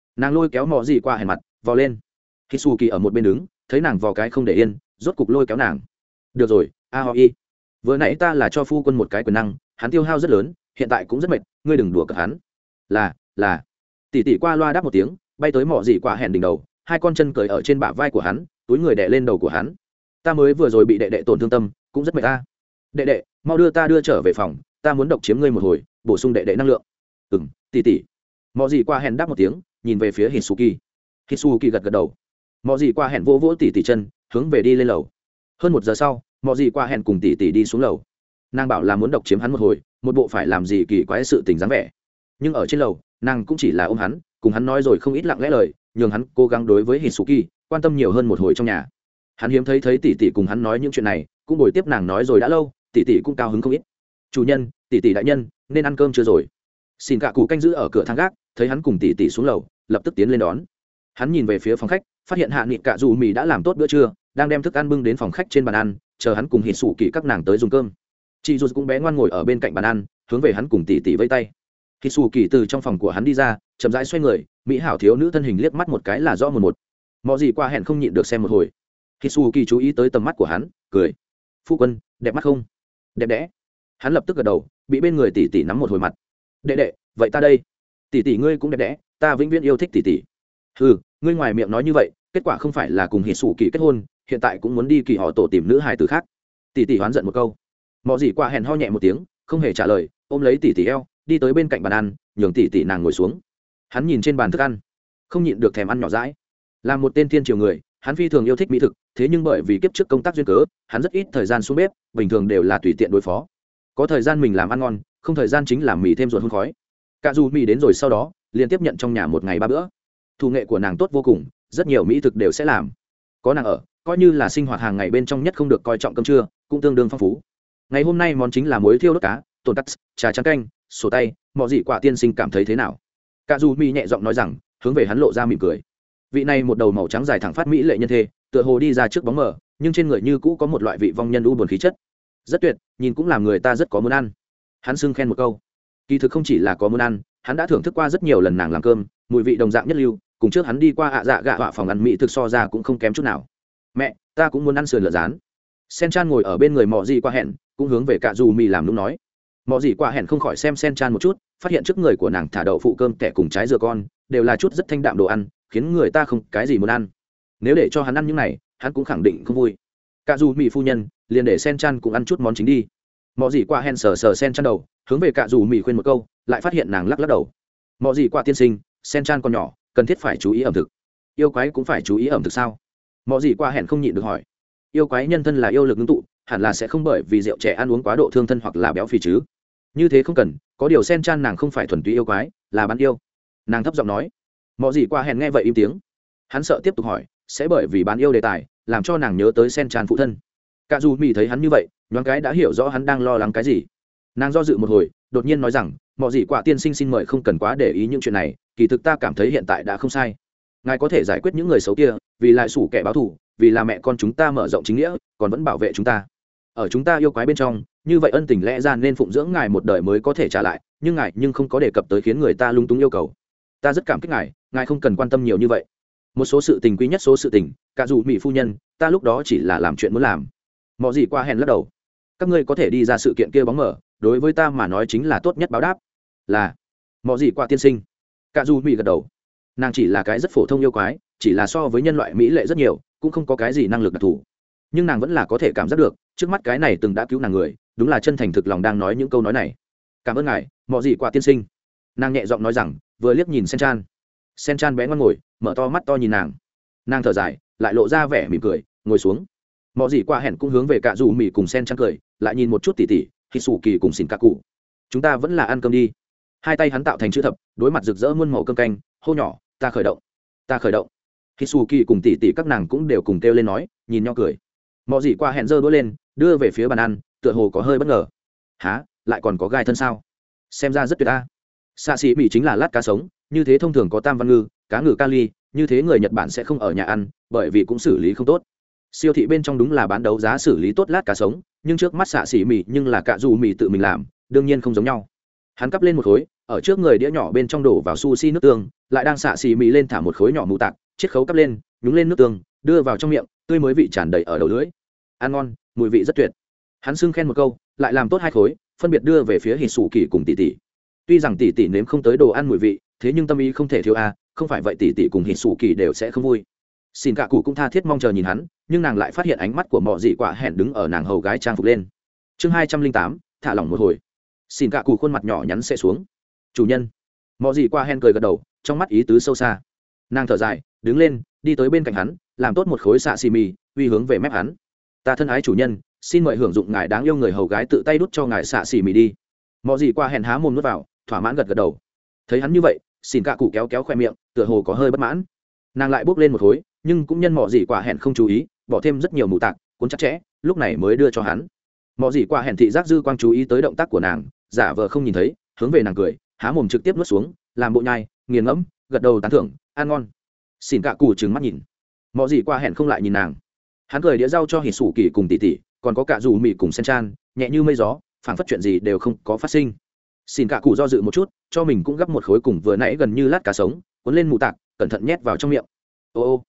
nàng lôi kéo mò gì qua hèn mặt vò lên. Khi xù kỳ ở một bên đứng thấy nàng vò cái không để yên, rốt cục lôi kéo nàng. Được rồi, a ho y, vừa nãy ta là cho phu quân một cái quyền năng, hắn tiêu hao rất lớn, hiện tại cũng rất mệt, ngươi đừng đùa cợt hắn. Là tỷ tỷ qua loa đáp một tiếng, bay tới mỏ gì quả hẹn đỉnh đầu, hai con chân cởi ở trên bả vai của hắn, túi người đè lên đầu của hắn. Ta mới vừa rồi bị đệ đệ tổn thương tâm, cũng rất mệt ta. Đệ đệ, mau đưa trở về phòng, ta muốn độc chiếm ngươi một hồi, bổ sung đệ đệ năng lượng. Tỷ tỷ. Mỏ gì qua hẹn đáp một tiếng, nhìn về phía Hitsuki. Hitsuki gật gật đầu. Mỏ gì qua hẹn vỗ vỗ tỷ tỷ chân, hướng về đi lên lầu. Hơn 1 giờ sau, mỏ gì qua hẹn cùng tỷ tỷ đi xuống lầu. Nàng bảo là muốn độc chiếm hắn một hồi, một bộ phải làm gì kỳ quái sự tình dáng vẻ. Nhưng ở trên lầu, nàng cũng chỉ là ôm hắn, cùng hắn nói rồi không ít lặng lẽ lời, nhường hắn cố gắng đối với Hitsuki quan tâm nhiều hơn một hồi trong nhà. Hắn hiếm thấy tỷ tỷ cùng hắn nói những chuyện này, cũng bồi tiếp nàng nói rồi đã lâu, tỷ tỷ cũng cao hứng không ít. Chủ nhân, tỷ tỷ đại nhân, nên ăn cơm chưa rồi? Xin cả cụ canh giữ ở cửa thang gác, thấy hắn cùng tỷ tỷ xuống lầu, lập tức tiến lên đón. Hắn nhìn về phía phòng khách, phát hiện hạ nghị cả dù mì đã làm tốt bữa trưa, đang đem thức ăn bưng đến phòng khách trên bàn ăn, chờ hắn cùng Hitsuki các nàng tới dùng cơm. Chị dù cũng bé ngoan ngồi ở bên cạnh bàn ăn, hướng về hắn cùng tỷ tỷ vây tay. Hitsuki từ trong phòng của hắn đi ra, chậm rãi xoay người, mỹ hảo thiếu nữ thân hình liếc mắt một cái là rõ một. Mọ gì qua hẹn không nhịn được xem một hồi. Hitsuki chú ý tới tầm mắt của hắn, cười. Phu quân, đẹp mắt không? Đẹp đẽ. Hắn lập tức gật đầu, bị bên người tỷ tỷ nắm một hồi mặt. Đệ đệ, vậy ta đây? Tỷ tỷ ngươi cũng đẹp đẽ, ta vĩnh viễn yêu thích tỷ tỷ. Ừ, ngươi ngoài miệng nói như vậy, kết quả không phải là cùng Hitsuki kết hôn, hiện tại cũng muốn đi kỳ họ tổ tìm nữ hài tử khác. Tỷ tỷ hoán giận một câu. Mọ gì qua hẹn ho nhẹ một tiếng, không hề trả lời, ôm lấy tỷ tỷ eo, đi tới bên cạnh bàn ăn, nhường tỷ tỷ nàng ngồi xuống. Hắn nhìn trên bàn thức ăn, không nhịn được thèm ăn nhỏ dãi. Là một tên thiên triều người, hắn phi thường yêu thích mỹ thực, thế nhưng bởi vì kiếp trước công tác duyên cớ, hắn rất ít thời gian xuống bếp, bình thường đều là tùy tiện đối phó. Có thời gian mình làm ăn ngon, không thời gian chính làm mì thêm ruột hun khói. Cả dù mì đến rồi sau đó, liền tiếp nhận trong nhà một ngày 3 bữa. Thủ nghệ của nàng tốt vô cùng, rất nhiều mỹ thực đều sẽ làm. Có nàng ở, coi như là sinh hoạt hàng ngày bên trong nhất không được coi trọng cơm trưa, cũng tương đương phong phú. Ngày hôm nay món chính là muối thiêu đốt cá, tồn cắt, trà trắng canh, sổ tay, mọi gì quả tiên sinh cảm thấy thế nào? Cả dù mì nhẹ giọng nói rằng, hướng về hắn lộ ra mỉm cười. Vị này một đầu màu trắng dài thẳng phát mỹ lệ nhân thê, tựa hồ đi ra trước bóng mờ, nhưng trên người như cũ có một loại vị vong nhân u buồn khí chất, rất tuyệt, nhìn cũng làm người ta rất có muốn ăn. Hắn xưng khen một câu. Kỳ thực không chỉ là có muốn ăn, hắn đã thưởng thức qua rất nhiều lần nàng làm cơm, mùi vị đồng dạng nhất lưu, cùng trước hắn đi qua ạ dạ gạ họa phòng ăn mỹ thực so ra cũng không kém chút nào. Mẹ, ta cũng muốn ăn sườn lợn rán. Sen Chan ngồi ở bên người mọ gì qua hẹn, cũng hướng về cả dù mì làm lúc nói. Mọ gì qua hẹn không khỏi xem Sen Chan một chút, phát hiện trước người của nàng thả đậu phụ cơm kẻ cùng trái dừa con, đều là chút rất thanh đạm đồ ăn, khiến người ta không cái gì muốn ăn. Nếu để cho hắn ăn những này, hắn cũng khẳng định không vui. Cả dù mì phu nhân, liền để Sen Chan cũng ăn chút món chính đi. Mọ gì qua hẹn sờ Sen Chan đầu, hướng về cả dù mì khuyên một câu, lại phát hiện nàng lắc lắc đầu. Mọ gì qua tiên sinh, Sen Chan còn nhỏ, cần thiết phải chú ý ẩm thực. Yêu quái cũng phải chú ý ẩm thực sao? Mọ gì qua hẹn không nhịn được hỏi. Yêu quái nhân thân là yêu lực ngưng tụ, hẳn là sẽ không bởi vì rượu trẻ ăn uống quá độ thương thân hoặc là béo phì chứ. Như thế không cần, có điều Sen Chan nàng không phải thuần túy yêu quái, là bán yêu. Nàng thấp giọng nói. Mọ gì qua hẹn nghe vậy im tiếng. Hắn sợ tiếp tục hỏi, sẽ bởi vì bán yêu đề tài, làm cho nàng nhớ tới Sen Chan phụ thân. Cả dù mì thấy hắn như vậy, nhoáng cái đã hiểu rõ hắn đang lo lắng cái gì. Nàng do dự một hồi, đột nhiên nói rằng, mọ gì quả tiên sinh xin mời không cần quá để ý những chuyện này, kỳ thực ta cảm thấy hiện tại đã không sai. Ngài có thể giải quyết những người xấu kia, vì lại sủ kẻ báo thù, vì là mẹ con chúng ta mở rộng chính nghĩa, còn vẫn bảo vệ chúng ta. Ở chúng ta yêu quái bên trong, như vậy ân tình lẽ ra nên phụng dưỡng ngài một đời mới có thể trả lại, nhưng ngài nhưng không có đề cập tới khiến người ta lung túng yêu cầu. Ta rất cảm kích ngài không cần quan tâm nhiều như vậy. Một số sự tình quý nhất số sự tình, cả dù mỹ phu nhân, ta lúc đó chỉ là làm chuyện muốn làm. Mọ gì qua hẹn lắc đầu. Các ngươi có thể đi ra sự kiện kia bóng mở, đối với ta mà nói chính là tốt nhất báo đáp. Là mọ gì qua tiên sinh. Cả dù mỹ gật đầu. Nàng chỉ là cái rất phổ thông yêu quái, chỉ là so với nhân loại mỹ lệ rất nhiều, cũng không có cái gì năng lực đặc thù, nhưng nàng vẫn là có thể cảm giác được trước mắt cái này từng đã cứu nàng người, đúng là chân thành thực lòng đang nói những câu nói này. Cảm ơn ngài, mọ gì qua tiên sinh. Nàng nhẹ giọng nói rằng, vừa liếc nhìn Sen Chan bé ngoan ngồi, mở to mắt to nhìn nàng thở dài, lại lộ ra vẻ mỉm cười, ngồi xuống. Mọ gì qua hẹn cũng hướng về cả dù mì cùng Sen Chan cười, lại nhìn một chút tỉ tỉ Hitsuki cùng xin cả cụ. Chúng ta vẫn là ăn cơm đi. Hai tay hắn tạo thành chữ thập, đối mặt rực rỡ muôn màu cơm canh, hô nhỏ, ta khởi động. Hitsuki cùng tỉ tỉ các nàng cũng đều cùng kêu lên nói, nhìn nhau cười. Mọ gì qua hẹn giơ đũa lên, đưa về phía bàn ăn, tựa hồ có hơi bất ngờ. Hả, lại còn có gai thân sao? Xem ra rất tuyệt ta. Xạ xỉ mì chính là lát cá sống, như thế thông thường có tam văn ngư, cá ngừ kali, như thế người Nhật Bản sẽ không ở nhà ăn, bởi vì cũng xử lý không tốt. Siêu thị bên trong đúng là bán đấu giá xử lý tốt lát cá sống, nhưng trước mắt xạ xỉ mì nhưng là cả dù mì tự mình làm, đương nhiên không giống nhau. Hắn cắp lên một khối, ở trước người đĩa nhỏ bên trong đổ vào sushi nước tương, lại đang xạ xì mì lên thả một khối nhỏ mù tạc, chiết khấu cắp lên, nhúng lên nước tương, đưa vào trong miệng, tươi mới vị tràn đầy ở đầu lưỡi. Ăn ngon, mùi vị rất tuyệt. Hắn xưng khen một câu, lại làm tốt hai khối, phân biệt đưa về phía Hỉ Sủ Kỳ cùng tỷ tỷ. Tuy rằng tỷ tỷ nếm không tới đồ ăn mùi vị, thế nhưng tâm ý không thể thiếu a, không phải vậy tỷ tỷ cùng Hỉ Sủ Kỳ đều sẽ không vui. Xin cả cụ cũng tha thiết mong chờ nhìn hắn, nhưng nàng lại phát hiện ánh mắt của mọ dị quả hẹn đứng ở nàng hầu gái trang phục lên. Chương 208, thả lỏng một hồi. Xin cả cụ khuôn mặt nhỏ nhắn sẽ xuống. Chủ nhân. Mọ dị quả hẹn cười gật đầu, trong mắt ý tứ sâu xa. Nàng thở dài, đứng lên, đi tới bên cạnh hắn, làm tốt một khối xạ xì mì, uy hướng về mép hắn. Ta thân ái chủ nhân, xin mời hưởng dụng ngài đáng yêu người hầu gái tự tay đút cho ngài xạ xì mì đi. Mọ dị quả hẹn há mồm nuốt vào, thỏa mãn gật gật đầu. Thấy hắn như vậy, xin cả cụ kéo kéo khoe miệng, tựa hồ có hơi bất mãn. Nàng lại bước lên một khối, nhưng cũng nhân mọ dị quả hẹn không chú ý, bỏ thêm rất nhiều mù tạc, cuốn chặt chẽ, lúc này mới đưa cho hắn. Mọ dị quả hẹn thị giác dư quang chú ý tới động tác của nàng, giả vờ không nhìn thấy, hướng về nàng cười, há mồm trực tiếp nuốt xuống, làm bộ nhai, nghiền ngẫm, gật đầu tán thưởng, ăn ngon. Xin cả cụ trừng mắt nhìn. Mọ dị quả hẹn không lại nhìn nàng. Hắn cười đĩa rau cho Hỉ Sủ Kỳ cùng tỷ tỷ, còn có cả dù mì cùng sen chan, nhẹ như mây gió, phảng phất chuyện gì đều không có phát sinh. Xin cả cụ do dự một chút, cho mình cũng gấp một khối cùng vừa nãy gần như lát cá sống, cuốn lên mù tạc, cẩn thận nhét vào trong miệng. Ô ô,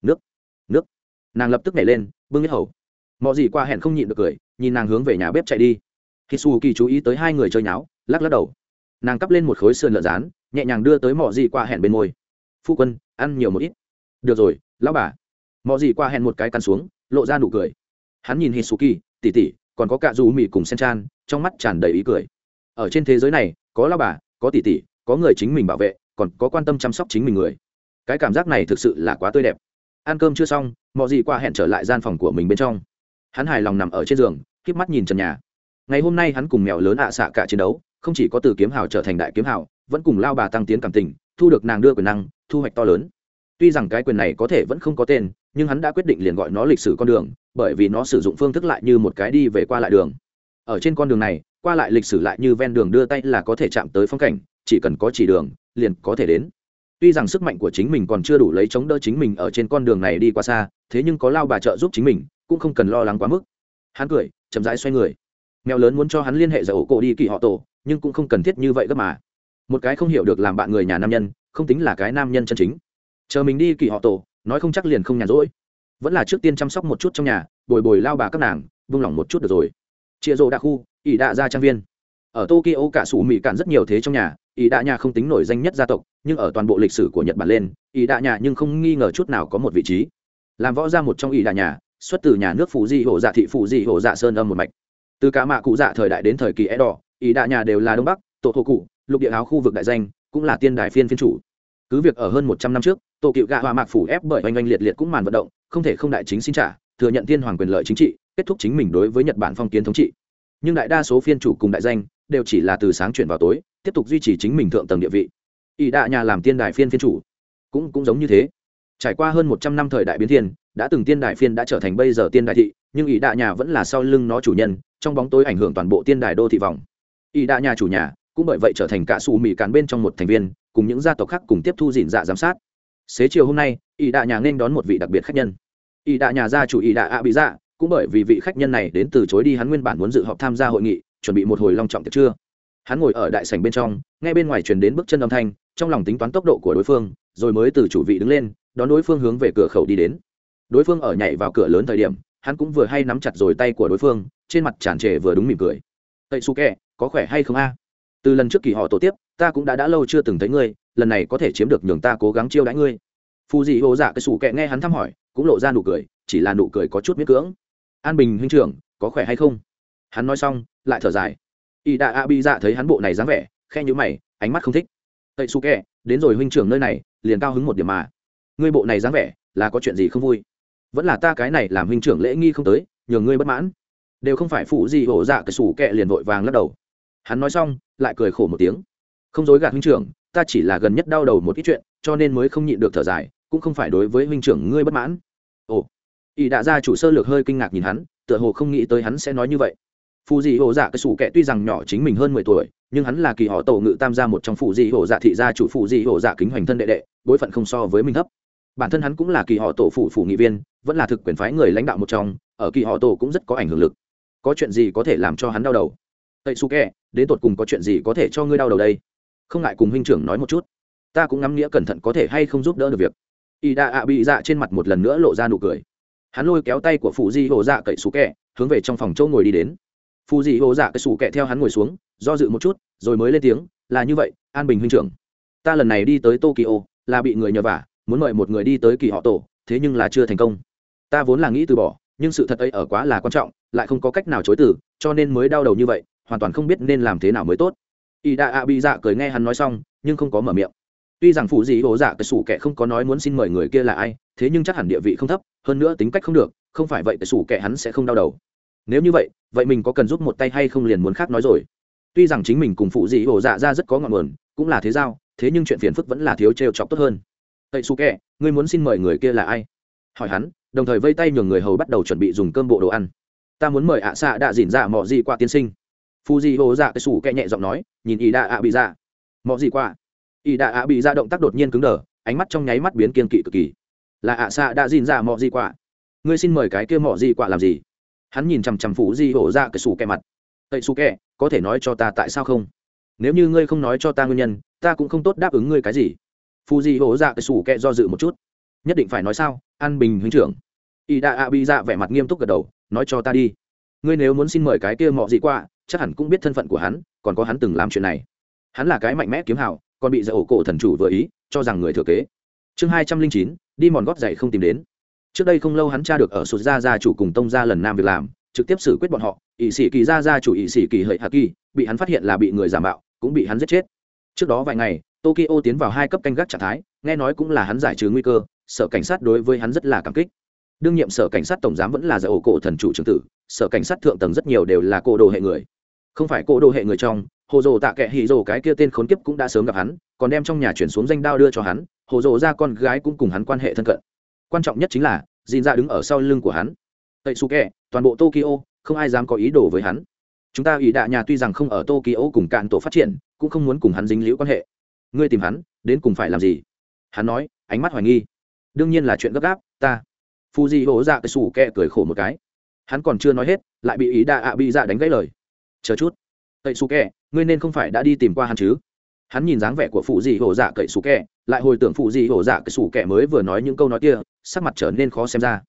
nước. Nàng lập tức nhảy lên, bưng hết hầu. Mọ gì qua hẹn không nhịn được cười, nhìn nàng hướng về nhà bếp chạy đi. Hisuki chú ý tới hai người chơi nháo, lắc lắc đầu. Nàng cắp lên một khối sườn lợn rán, nhẹ nhàng đưa tới mọ gì qua hẹn bên môi. Phu quân, ăn nhiều một ít. Được rồi, lão bà. Mọ gì qua hẹn một cái cắn xuống, lộ ra nụ cười. Hắn nhìn Hisuki, tỷ tỷ, còn có cả dù mì cùng Senchan, trong mắt tràn đầy ý cười. Ở trên thế giới này, có lão bà, có tỷ tỷ, có người chính mình bảo vệ, còn có quan tâm chăm sóc chính mình người. Cái cảm giác này thực sự là quá tươi đẹp. Ăn cơm chưa xong, mọ gì qua hẹn trở lại gian phòng của mình bên trong. Hắn hài lòng nằm ở trên giường, khép mắt nhìn trần nhà. Ngày hôm nay hắn cùng mèo lớn ạ xạ cả chiến đấu, không chỉ có từ kiếm hào trở thành đại kiếm hào, vẫn cùng lao bà tăng tiến cảm tình, thu được nàng đưa quyền năng, thu hoạch to lớn. Tuy rằng cái quyền này có thể vẫn không có tên, nhưng hắn đã quyết định liền gọi nó lịch sử con đường, bởi vì nó sử dụng phương thức lại như một cái đi về qua lại đường. Ở trên con đường này, qua lại lịch sử lại như ven đường đưa tay là có thể chạm tới phong cảnh, chỉ cần có chỉ đường, liền có thể đến. Tuy rằng sức mạnh của chính mình còn chưa đủ lấy chống đỡ chính mình ở trên con đường này đi qua xa, thế nhưng có lao bà trợ giúp chính mình, cũng không cần lo lắng quá mức. Hắn cười, chậm rãi xoay người. Mèo lớn muốn cho hắn liên hệ giải ổ cổ đi kỳ họ tổ, nhưng cũng không cần thiết như vậy gấp mà. Một cái không hiểu được làm bạn người nhà nam nhân, không tính là cái nam nhân chân chính. Chờ mình đi kỳ họ tổ, nói không chắc liền không nhàn rỗi. Vẫn là trước tiên chăm sóc một chút trong nhà, bồi bồi lao bà các nàng, buông lỏng một chút được rồi. Chia rô đa khu, ỷ đạ gia trang viên. Ở Tokyo cả sủ mỹ cạn rất nhiều thế trong nhà, ỷ đạ nhà không tính nổi danh nhất gia tộc, nhưng ở toàn bộ lịch sử của Nhật Bản lên, ỷ đạ nhà nhưng không nghi ngờ chút nào có một vị trí. Làm võ gia một trong ỷ đạ nhà, xuất từ nhà nước Phú Di Hộ Dạ thị Phú Di Hộ Dạ sơn âm một mạch. Từ cả mạ cụ dạ thời đại đến thời kỳ Edo, ỷ đạ nhà đều là đông bắc, tổ thổ cụ, lục địa áo khu vực đại danh, cũng là tiên đài phiên phiên chủ. Cứ việc ở hơn 100 năm trước, tổ cựu gạ hòa mạc phủ ép bởi oanh oanh liệt liệt cũng màn vận động, không thể không đại chính xin trả, thừa nhận thiên hoàng quyền lợi chính trị, kết thúc chính mình đối với Nhật Bản phong kiến thống trị. Nhưng đại đa số phiên chủ cùng đại danh đều chỉ là từ sáng chuyển vào tối, tiếp tục duy trì chính mình thượng tầng địa vị. ỷ đạ nhà làm tiên đài phiên phiên chủ cũng giống như thế. Trải qua hơn 100 năm thời đại biến thiên, đã từng tiên đài phiên đã trở thành bây giờ tiên đài thị, nhưng ỷ đạ nhà vẫn là sau lưng nó chủ nhân, trong bóng tối ảnh hưởng toàn bộ tiên đài đô thị vòng. ỷ đạ nhà chủ nhà cũng bởi vậy trở thành cả sủ mỹ cán bên trong một thành viên, cùng những gia tộc khác cùng tiếp thu dịn dạ giám sát. Xế chiều hôm nay, ỷ đạ nhà nên đón một vị đặc biệt khách nhân. ỷ đạ nhà gia chủ ỷ đạ ạ bị dạ, cũng bởi vì vị khách nhân này đến từ chối đi hắn nguyên bản muốn dự họp tham gia hội nghị, chuẩn bị một hồi long trọng tiệc trưa. Hắn ngồi ở đại sảnh bên trong, nghe bên ngoài truyền đến bước chân âm thanh, trong lòng tính toán tốc độ của đối phương, rồi mới từ chủ vị đứng lên, đón đối phương hướng về cửa khẩu đi đến. Đối phương ở nhảy vào cửa lớn thời điểm, hắn cũng vừa hay nắm chặt rồi tay của đối phương, trên mặt tràn trề vừa đúng mỉm cười. "Tây Suke, có khỏe hay không a? Từ lần trước kỳ họ tổ tiếp, ta cũng đã lâu chưa từng thấy ngươi, lần này có thể chiếm được nhường ta cố gắng chiêu đãi ngươi." Phu dị Hồ Dạ cái sủ kẹ nghe hắn thăm hỏi, cũng lộ ra nụ cười, chỉ là nụ cười có chút miễn cưỡng. "An Bình huynh trưởng, có khỏe hay không?" Hắn nói xong, lại thở dài. ỷ đạ a bi dạ thấy hắn bộ này dáng vẻ, khe nhíu mày, ánh mắt không thích. "Tây Suke, đến rồi huynh trưởng nơi này, liền cao hứng một điểm mà. Ngươi bộ này dáng vẻ, là có chuyện gì không vui? Vẫn là ta cái này làm huynh trưởng lễ nghi không tới, nhường ngươi bất mãn?" Đều không phải phụ gì hổ dạ cái sủ kẹ liền vội vàng lắc đầu. Hắn nói xong, lại cười khổ một tiếng. "Không dối gạt huynh trưởng, ta chỉ là gần nhất đau đầu một ít chuyện, cho nên mới không nhịn được thở dài, cũng không phải đối với huynh trưởng ngươi bất mãn." Ồ. ỷ đạ gia chủ sơ lược hơi kinh ngạc nhìn hắn, tựa hồ không nghĩ tới hắn sẽ nói như vậy. Phụ dị hồ dạ cái sủ kẹ tuy rằng nhỏ chính mình hơn 10 tuổi, nhưng hắn là kỳ họ tổ ngự tam gia một trong phụ dị hồ dạ thị gia chủ phụ dị hồ dạ kính hoành thân đệ đệ, bối phận không so với mình thấp. Bản thân hắn cũng là kỳ họ tổ phụ nghị viên, vẫn là thực quyền phái người lãnh đạo một trong, ở kỳ họ tổ cũng rất có ảnh hưởng lực. Có chuyện gì có thể làm cho hắn đau đầu? "Tây Suke, đến tột cùng có chuyện gì có thể cho ngươi đau đầu đây?" không ngại cùng huynh trưởng nói một chút, ta cũng ngắm nghĩa cẩn thận có thể hay không giúp đỡ được việc. Y đạ ạ bị dạ trên mặt một lần nữa lộ ra nụ cười. Hắn lôi kéo tay của phụ di hồ dạ cậy sủ kẹ hướng về trong phòng chỗ ngồi đi đến. Phụ di hồ dạ cậy sủ kẹ theo hắn ngồi xuống, do dự một chút rồi mới lên tiếng, là như vậy, An Bình huynh trưởng, ta lần này đi tới Tokyo là bị người nhờ vả, muốn mời một người đi tới kỳ họ tổ, thế nhưng là chưa thành công. Ta vốn là nghĩ từ bỏ, nhưng sự thật ấy ở quá là quan trọng, lại không có cách nào chối từ, cho nên mới đau đầu như vậy, hoàn toàn không biết nên làm thế nào mới tốt. Y đạ ạ bị dạ cười nghe hắn nói xong, nhưng không có mở miệng. Tuy rằng phụ dị hồ dạ cái sủ kẻ không có nói muốn xin mời người kia là ai, thế nhưng chắc hẳn địa vị không thấp, hơn nữa tính cách không được, không phải vậy cái sủ kẻ hắn sẽ không đau đầu. Nếu như vậy, vậy mình có cần giúp một tay hay không liền muốn khác nói rồi. Tuy rằng chính mình cùng phụ dị hồ dạ ra rất có ngọn nguồn, cũng là thế giao, thế nhưng chuyện phiền phức vẫn là thiếu trêu chọc tốt hơn. Tây sủ kẻ, ngươi muốn xin mời người kia là ai? Hỏi hắn, đồng thời vây tay nhường người hầu bắt đầu chuẩn bị dùng cơm bộ đồ ăn. Ta muốn mời ạ xạ đạ dỉn dạ mọ gì qua tiên sinh. Phụ dị hồ dạ cái sủ kẻ nhẹ giọng nói, nhìn ý đạ ạ bị dạ. Mọ gì qua? Y đạ ạ bị ra động tác đột nhiên cứng đờ, ánh mắt trong nháy mắt biến kiên kỵ cực kỳ. Là ạ xạ đã dìn ra mọ gì quả? Ngươi xin mời cái kia mọ gì quả làm gì? Hắn nhìn chằm chằm phủ di hổ ra cái sủ kẹ mặt. Tậy sủ kẹ, có thể nói cho ta tại sao không? Nếu như ngươi không nói cho ta nguyên nhân, ta cũng không tốt đáp ứng ngươi cái gì. Phủ di hổ ra cái sủ kẹ do dự một chút. Nhất định phải nói sao? An Bình huynh trưởng. Y đạ ạ bị ra vẻ mặt nghiêm túc gật đầu, nói cho ta đi. Ngươi nếu muốn xin mời cái kia mọ gì quả, chắc hẳn cũng biết thân phận của hắn, còn có hắn từng làm chuyện này. Hắn là cái mạnh mẽ kiếm hào, còn bị giải ổ cổ thần chủ vừa ý cho rằng người thừa kế. Chương 209, đi mòn gót giày không tìm đến. Trước đây không lâu hắn tra được ở sụt gia chủ cùng tông gia lần nam việc làm, trực tiếp xử quyết bọn họ. ỷ sĩ kỳ gia chủ ỷ sĩ kỳ hợi hạ kỳ bị hắn phát hiện là bị người giả mạo, cũng bị hắn giết chết. Trước đó vài ngày Tokyo tiến vào 2 cấp canh gác trạng thái, nghe nói cũng là hắn giải trừ nguy cơ, sở cảnh sát đối với hắn rất là cảm kích. Đương nhiệm sở cảnh sát tổng giám vẫn là giải ổ cổ thần chủ trưởng tử, sở cảnh sát thượng tầng rất nhiều đều là cổ đồ hệ người. Không phải cổ đồ hệ người trong, hồ dồ tạ kệ hỉ dồ cái kia tên khốn kiếp cũng đã sớm gặp hắn, còn đem trong nhà chuyển xuống danh đao đưa cho hắn. Hồ dồ ra con gái cũng cùng hắn quan hệ thân cận. Quan trọng nhất chính là Jin ra đứng ở sau lưng của hắn. Tây Suke, toàn bộ Tokyo không ai dám có ý đồ với hắn. Chúng ta ý đạ nhà tuy rằng không ở Tokyo cùng cạn tổ phát triển, cũng không muốn cùng hắn dính liễu quan hệ. Ngươi tìm hắn đến cùng phải làm gì? Hắn nói, ánh mắt hoài nghi. Đương nhiên là chuyện gấp gáp, ta. Fuji hổ dạ cái sủ kẹ cười khổ một cái. Hắn còn chưa nói hết, lại bị ý đạ ạ bị dạ đánh gãy lời. Chờ chút, Tây Suke, ngươi nên không phải đã đi tìm qua hắn chứ? Hắn nhìn dáng vẻ của phụ dị hổ dạ cậy sủ kẹ, lại hồi tưởng phụ dị hổ dạ cậy sủ kẹ mới vừa nói những câu nói kia, sắc mặt trở nên khó xem ra.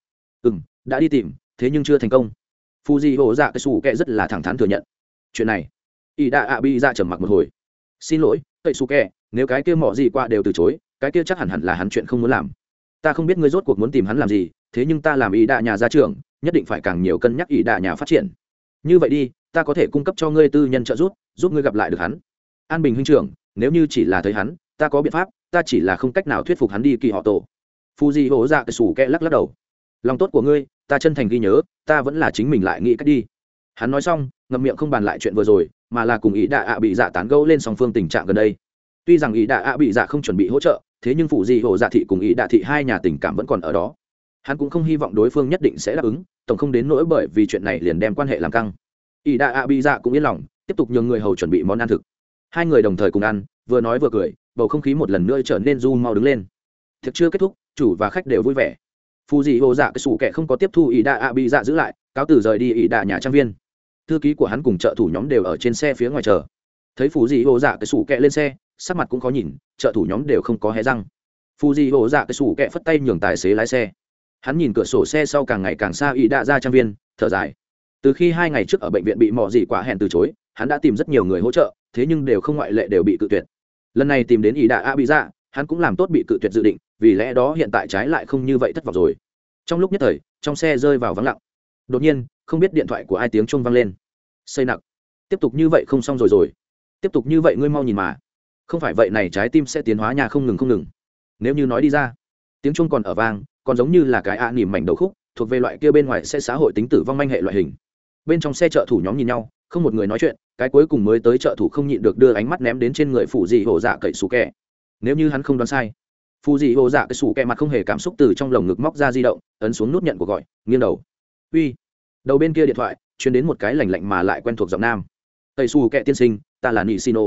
Đã đi tìm, thế nhưng chưa thành công. Phụ dị hổ dạ cậy sủ kẹ rất là thẳng thắn thừa nhận chuyện này. Y đạ ạ bị dạ trầm mặc một hồi. Xin lỗi, cậy sủ kẹ, nếu cái kia mọ gì qua đều từ chối, cái kia chắc hẳn hẳn là hắn chuyện không muốn làm. Ta không biết ngươi rốt cuộc muốn tìm hắn làm gì, thế nhưng ta làm ý đạ nhà gia trưởng, nhất định phải càng nhiều cân nhắc ý đạ nhà phát triển. Như vậy đi, ta có thể cung cấp cho ngươi tư nhân trợ giúp ngươi gặp lại được hắn. An Bình huynh trưởng, nếu như chỉ là thấy hắn, ta có biện pháp, ta chỉ là không cách nào thuyết phục hắn đi kỳ họ tổ. Fuji hổ dạ cái sủ kẹ lắc đầu. Lòng tốt của ngươi, ta chân thành ghi nhớ, ta vẫn là chính mình lại nghĩ cách đi. Hắn nói xong, ngậm miệng không bàn lại chuyện vừa rồi, mà là cùng ý đạ ạ bị dạ tán gẫu lên song phương tình trạng gần đây. Tuy rằng ý đạ ạ bị dạ không chuẩn bị hỗ trợ, thế nhưng Fuji hổ dạ thị cùng ý đạ thị hai nhà tình cảm vẫn còn ở đó. Hắn cũng không hy vọng đối phương nhất định sẽ đáp ứng, tổng không đến nỗi bởi vì chuyện này liền đem quan hệ làm căng. Ý đạ ạ bị dạ cũng yên lòng, tiếp tục nhường người hầu chuẩn bị món ăn thực. Hai người đồng thời cùng ăn, vừa nói vừa cười, bầu không khí một lần nữa trở nên du mau đứng lên. Thực chưa kết thúc, chủ và khách đều vui vẻ. Fuji hồ dạ cái sủ kẻ không có tiếp thu ý đạ ạ bị dạ giữ lại, cáo từ rời đi ý đạ nhà trang viên. Thư ký của hắn cùng trợ thủ nhóm đều ở trên xe phía ngoài chờ. Thấy Fuji hồ dạ cái sủ kẻ lên xe, sắc mặt cũng khó nhìn, trợ thủ nhóm đều không có hé răng. Fuji hồ dạ cái sủ kẻ phất tay nhường tài xế lái xe. Hắn nhìn cửa sổ xe sau càng ngày càng xa ý đạ ra trang viên, thở dài. Từ khi 2 ngày trước ở bệnh viện bị mọ gì quả hẹn từ chối, hắn đã tìm rất nhiều người hỗ trợ, thế nhưng đều không ngoại lệ đều bị cự tuyệt. Lần này tìm đến ý đạ a bị dạ, hắn cũng làm tốt bị cự tuyệt dự định, vì lẽ đó hiện tại trái lại không như vậy thất vọng rồi. Trong lúc nhất thời, trong xe rơi vào vắng lặng. Đột nhiên, không biết điện thoại của ai tiếng chuông vang lên. Xây nặng. Tiếp tục như vậy không xong rồi. Tiếp tục như vậy ngươi mau nhìn mà. Không phải vậy này trái tim sẽ tiến hóa nhà không ngừng. Nếu như nói đi ra, tiếng chuông còn ở vang, còn giống như là cái nỉm mảnh đầu khúc, thuộc về loại kia bên ngoài sẽ xã hội tính tử vong manh hệ loại hình. Bên trong xe trợ thủ nhóm nhìn nhau, không một người nói chuyện, cái cuối cùng mới tới trợ thủ không nhịn được đưa ánh mắt ném đến trên người phụ dị hồ dạ cậy sủ kẹ. Nếu như hắn không đoán sai, phụ dị hồ dạ cậy sủ kẹ mặt không hề cảm xúc từ trong lồng ngực móc ra di động, ấn xuống nút nhận cuộc gọi, nghiêng đầu. Uy. Đầu bên kia điện thoại truyền đến một cái lạnh lạnh mà lại quen thuộc giọng nam. Cậy sủ kẹ tiên sinh, ta là Nishino.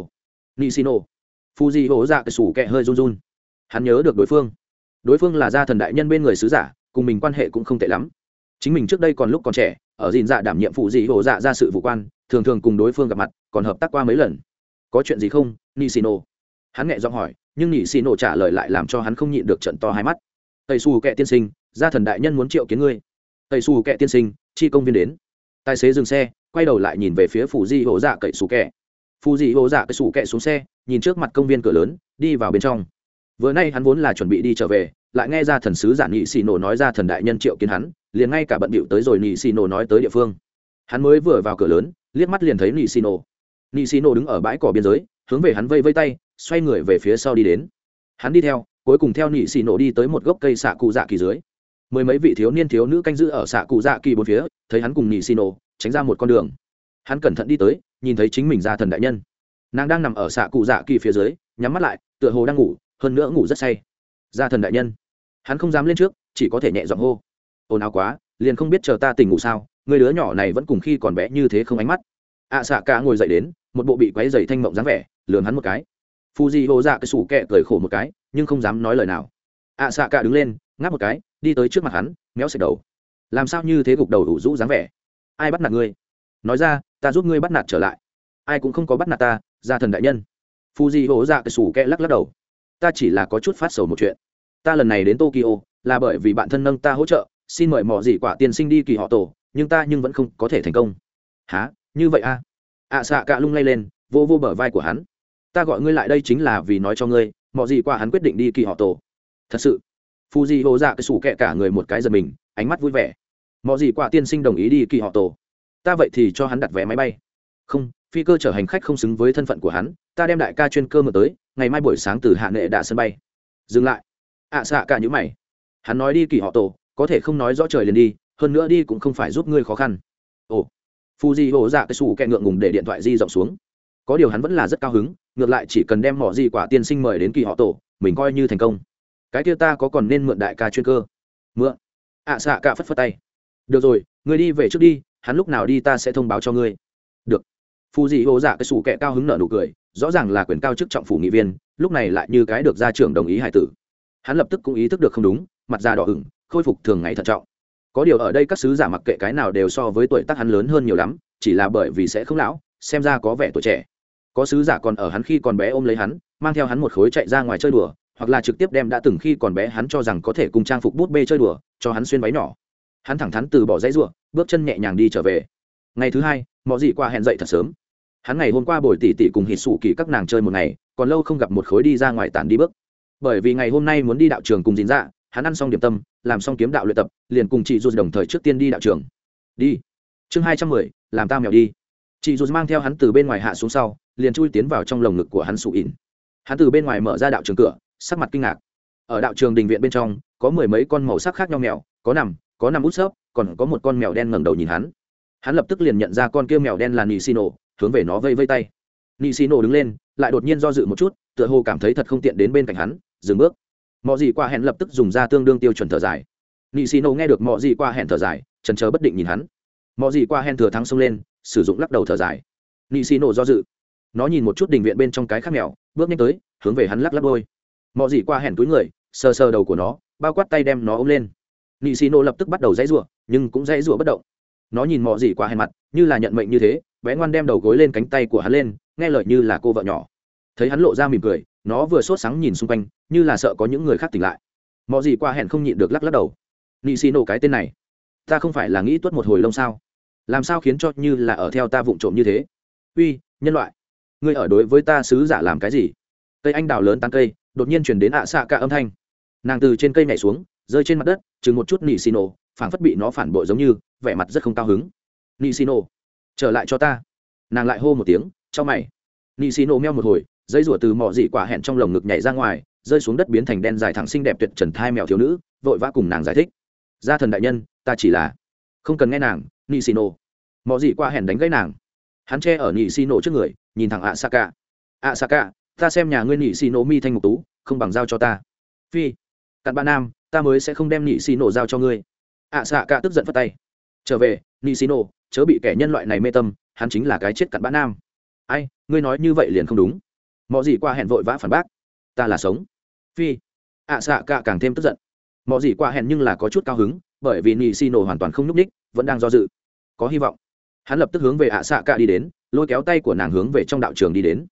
Phụ dị hồ dạ cậy sủ kẹ hơi run. Hắn nhớ được đối phương là gia thần đại nhân bên người sứ giả, cùng mình quan hệ cũng không tệ lắm. Chính mình trước đây còn lúc còn trẻ, ở Dìn Dạ đảm nhiệm phụ dị hồ dạ ra sự vụ quan, thường thường cùng đối phương gặp mặt, còn hợp tác qua mấy lần. Có chuyện gì không, Nishino? Hắn nhẹ giọng hỏi, nhưng nhị xì nổ trả lời lại làm cho hắn không nhịn được trận to hai mắt. Tây xù kệ tiên sinh, gia thần đại nhân muốn triệu kiến ngươi. Tây xù kệ tiên sinh, chi công viên đến. Tài xế dừng xe, quay đầu lại nhìn về phía phủ di hộ dạ cậy xù kệ. Phủ di hộ dạ cậy xù kệ xuống xe, nhìn trước mặt công viên cửa lớn, đi vào bên trong. Vừa nay hắn vốn là chuẩn bị đi trở về, lại nghe ra thần sứ giả nhị xì nổ nói ra thần đại nhân triệu kiến hắn, liền ngay cả bận bịu tới rồi nhị xì nổ nói tới địa phương. Hắn mới vừa vào cửa lớn, liếc mắt liền thấy nhị xì nổ. Nhị xì nổ đứng ở bãi cỏ biên giới, hướng về hắn vây vây tay, xoay người về phía sau đi đến. Hắn đi theo, cuối cùng theo nhị xì nổ đi tới một gốc cây xạ cụ dạ kỳ dưới. Mười mấy vị thiếu niên thiếu nữ canh giữ ở xạ cụ dạ kỳ bốn phía, thấy hắn cùng nhị xì nổ tránh ra một con đường. Hắn cẩn thận đi tới, nhìn thấy chính mình ra thần đại nhân. Nàng đang nằm ở xạ cụ dạ kỳ phía dưới, nhắm mắt lại, tựa hồ đang ngủ, hơn nữa ngủ rất say. Ra thần đại nhân. Hắn không dám lên trước, chỉ có thể nhẹ giọng hô. Ồn ào quá, liền không biết chờ ta tỉnh ngủ sao, người đứa nhỏ này vẫn cùng khi còn bé như thế không ánh mắt. Xạ cả ngồi dậy đến, một bộ bị quấy dày thanh mộng dáng vẻ, lườm hắn một cái. Fuji hồ dạ cái sủ kẹ cười khổ một cái, nhưng không dám nói lời nào. Xạ cả đứng lên, ngáp một cái, đi tới trước mặt hắn, méo xẹt đầu. Làm sao như thế gục đầu ủ rũ dáng vẻ? Ai bắt nạt ngươi? Nói ra, ta giúp ngươi bắt nạt trở lại. Ai cũng không có bắt nạt ta, gia thần đại nhân. Fuji hồ dạ cái sủ kẹ lắc lắc đầu. Ta chỉ là có chút phát sầu một chuyện. Ta lần này đến Tokyo là bởi vì bạn thân nâng ta hỗ trợ, xin mời mỏ gì quả tiên sinh đi kỳ họ tổ, nhưng ta vẫn không có thể thành công. Hả? Như vậy a? Xạ cả lung lay lên, vô vô bờ vai của hắn. Ta gọi ngươi lại đây chính là vì nói cho ngươi, mỏ gì quả hắn quyết định đi kỳ họ tổ. Thật sự? Fuji hồ dạ cái sủ kẹ cả người một cái giật mình, ánh mắt vui vẻ. Mỏ gì quả tiên sinh đồng ý đi kỳ họ tổ. Ta vậy thì cho hắn đặt vé máy bay. Không, phi cơ chở hành khách không xứng với thân phận của hắn, ta đem đại ca chuyên cơ mượn tới, ngày mai buổi sáng từ hạ nệ đã sân bay. Dừng lại. Xạ cả những mày. Hắn nói đi kỳ họ tổ, có thể không nói rõ trời liền đi, hơn nữa đi cũng không phải giúp ngươi khó khăn. Ồ. Fuji hồ dạ cái sủ kẹ ngượng ngùng để điện thoại di rộng xuống. Có điều hắn vẫn là rất cao hứng, ngược lại chỉ cần đem mỏ gì quả tiên sinh mời đến kỳ họ tổ, mình coi như thành công. Cái kia ta có còn nên mượn đại ca chuyên cơ? Mượn? Xạ cả phất phất tay. Được rồi, ngươi đi về trước đi, hắn lúc nào đi ta sẽ thông báo cho ngươi. Được. Fuji hồ dạ cái sủ kẹ cao hứng nở nụ cười, rõ ràng là quyền cao chức trọng phủ nghị viên, lúc này lại như cái được gia trưởng đồng ý hải tử. Hắn lập tức cũng ý thức được không đúng, mặt da đỏ ửng, khôi phục thường ngày thận trọng. Có điều ở đây các sứ giả mặc kệ cái nào đều so với tuổi tác hắn lớn hơn nhiều lắm, chỉ là bởi vì sẽ không lão, xem ra có vẻ tuổi trẻ. Có sứ giả còn ở hắn khi còn bé ôm lấy hắn, mang theo hắn một khối chạy ra ngoài chơi đùa, hoặc là trực tiếp đem đã từng khi còn bé hắn cho rằng có thể cùng trang phục bút bê chơi đùa, cho hắn xuyên váy nhỏ. Hắn thẳng thắn từ bỏ dãy rủa, bước chân nhẹ nhàng đi trở về. Ngày thứ hai, Mọ Dị qua hẹn dậy thật sớm. Hắn ngày hôm qua buổi tỉ tỉ cùng hít sủ kỳ các nàng chơi một ngày, còn lâu không gặp một khối đi ra ngoài tản đi bước. Bởi vì ngày hôm nay muốn đi đạo trường cùng dính dạ, hắn ăn xong điểm tâm, làm xong kiếm đạo luyện tập, liền cùng chị dù đồng thời trước tiên đi đạo trường. Đi. Chương 210, làm tao mèo đi. Chị dù mang theo hắn từ bên ngoài hạ xuống sau, liền chui tiến vào trong lồng ngực của hắn sụ ỉn. Hắn từ bên ngoài mở ra đạo trường cửa, sắc mặt kinh ngạc. Ở đạo trường đình viện bên trong, có mười mấy con màu sắc khác nhau mèo, có nằm út sấp, còn có một con mèo đen ngẩng đầu nhìn hắn. Hắn lập tức liền nhận ra con kia mèo đen là Nishino, hướng về nó vây vây tay. Nishino đứng lên, lại đột nhiên do dự một chút, tựa hồ cảm thấy thật không tiện đến bên cạnh hắn, dừng bước. Mọ Dị qua hẹn lập tức dùng ra tương đương tiêu chuẩn thở dài. Nishino nghe được Mọ Dị qua hẹn thở dài, chần chờ bất định nhìn hắn. Mọ Dị qua hẹn thừa thắng xông lên, sử dụng lắc đầu thở dài. Nishino do dự. Nó nhìn một chút đình viện bên trong cái khác mèo, bước nhanh tới, hướng về hắn lắc lắc đôi. Mọ Dị qua hẹn túi người, sờ sờ đầu của nó, bao quát tay đem nó ôm lên. Nishino lập tức bắt đầu giãy giụa, nhưng cũng giãy giụa bất động. Nó nhìn Mọ Dị qua hẹn mặt, như là nhận mệnh như thế, bé ngoan đem đầu gối lên cánh tay của hắn lên, nghe lời như là cô vợ nhỏ. Thấy hắn lộ ra mỉm cười, nó vừa sốt sắng nhìn xung quanh, như là sợ có những người khác tỉnh lại. Mọ Dị qua hẹn không nhịn được lắc lắc đầu. Nishino cái tên này, ta không phải là nghĩ tuốt một hồi lông sao? Làm sao khiến cho như là ở theo ta vụng trộm như thế? Uy, nhân loại, ngươi ở đối với ta sứ giả làm cái gì? Cây anh đào lớn tán cây, đột nhiên chuyển đến xạ cả âm thanh. Nàng từ trên cây nhảy xuống, rơi trên mặt đất, chừng một chút Nishino, phảng phất bị nó phản bội giống như, vẻ mặt rất không cao hứng. Nishino, trở lại cho ta. Nàng lại hô một tiếng, cho mày. Nishino meo một hồi, dây rủa từ Mọ Dị quả hẹn trong lồng ngực nhảy ra ngoài, rơi xuống đất biến thành đen dài thẳng xinh đẹp tuyệt trần thai mèo thiếu nữ, vội vã cùng nàng giải thích. Gia thần đại nhân, ta chỉ là không cần nghe nàng. Nishino. Mọ Dị quả hẹn đánh gãy nàng. Hắn che ở Nishino trước người, nhìn thẳng Asaka. Asaka, ta xem nhà ngươi Nishino mi thanh mục tú, không bằng giao cho ta. Phi, cặn bạn nam, ta mới sẽ không đem Nishino giao cho ngươi. Asaka tức giận phất tay. Trở về, Nishino, chớ bị kẻ nhân loại này mê tâm, hắn chính là cái chết cặn bã nam. Ai, ngươi nói như vậy liền không đúng. Mọ Dị qua hẹn vội vã phản bác. Ta là sống. Phi. Asaka càng thêm tức giận. Mọ Dị qua hẹn nhưng là có chút cao hứng, bởi vì Nishino hoàn toàn không nhúc nhích, vẫn đang do dự. Có hy vọng. Hắn lập tức hướng về Asaka đi đến, lôi kéo tay của nàng hướng về trong đạo trường đi đến.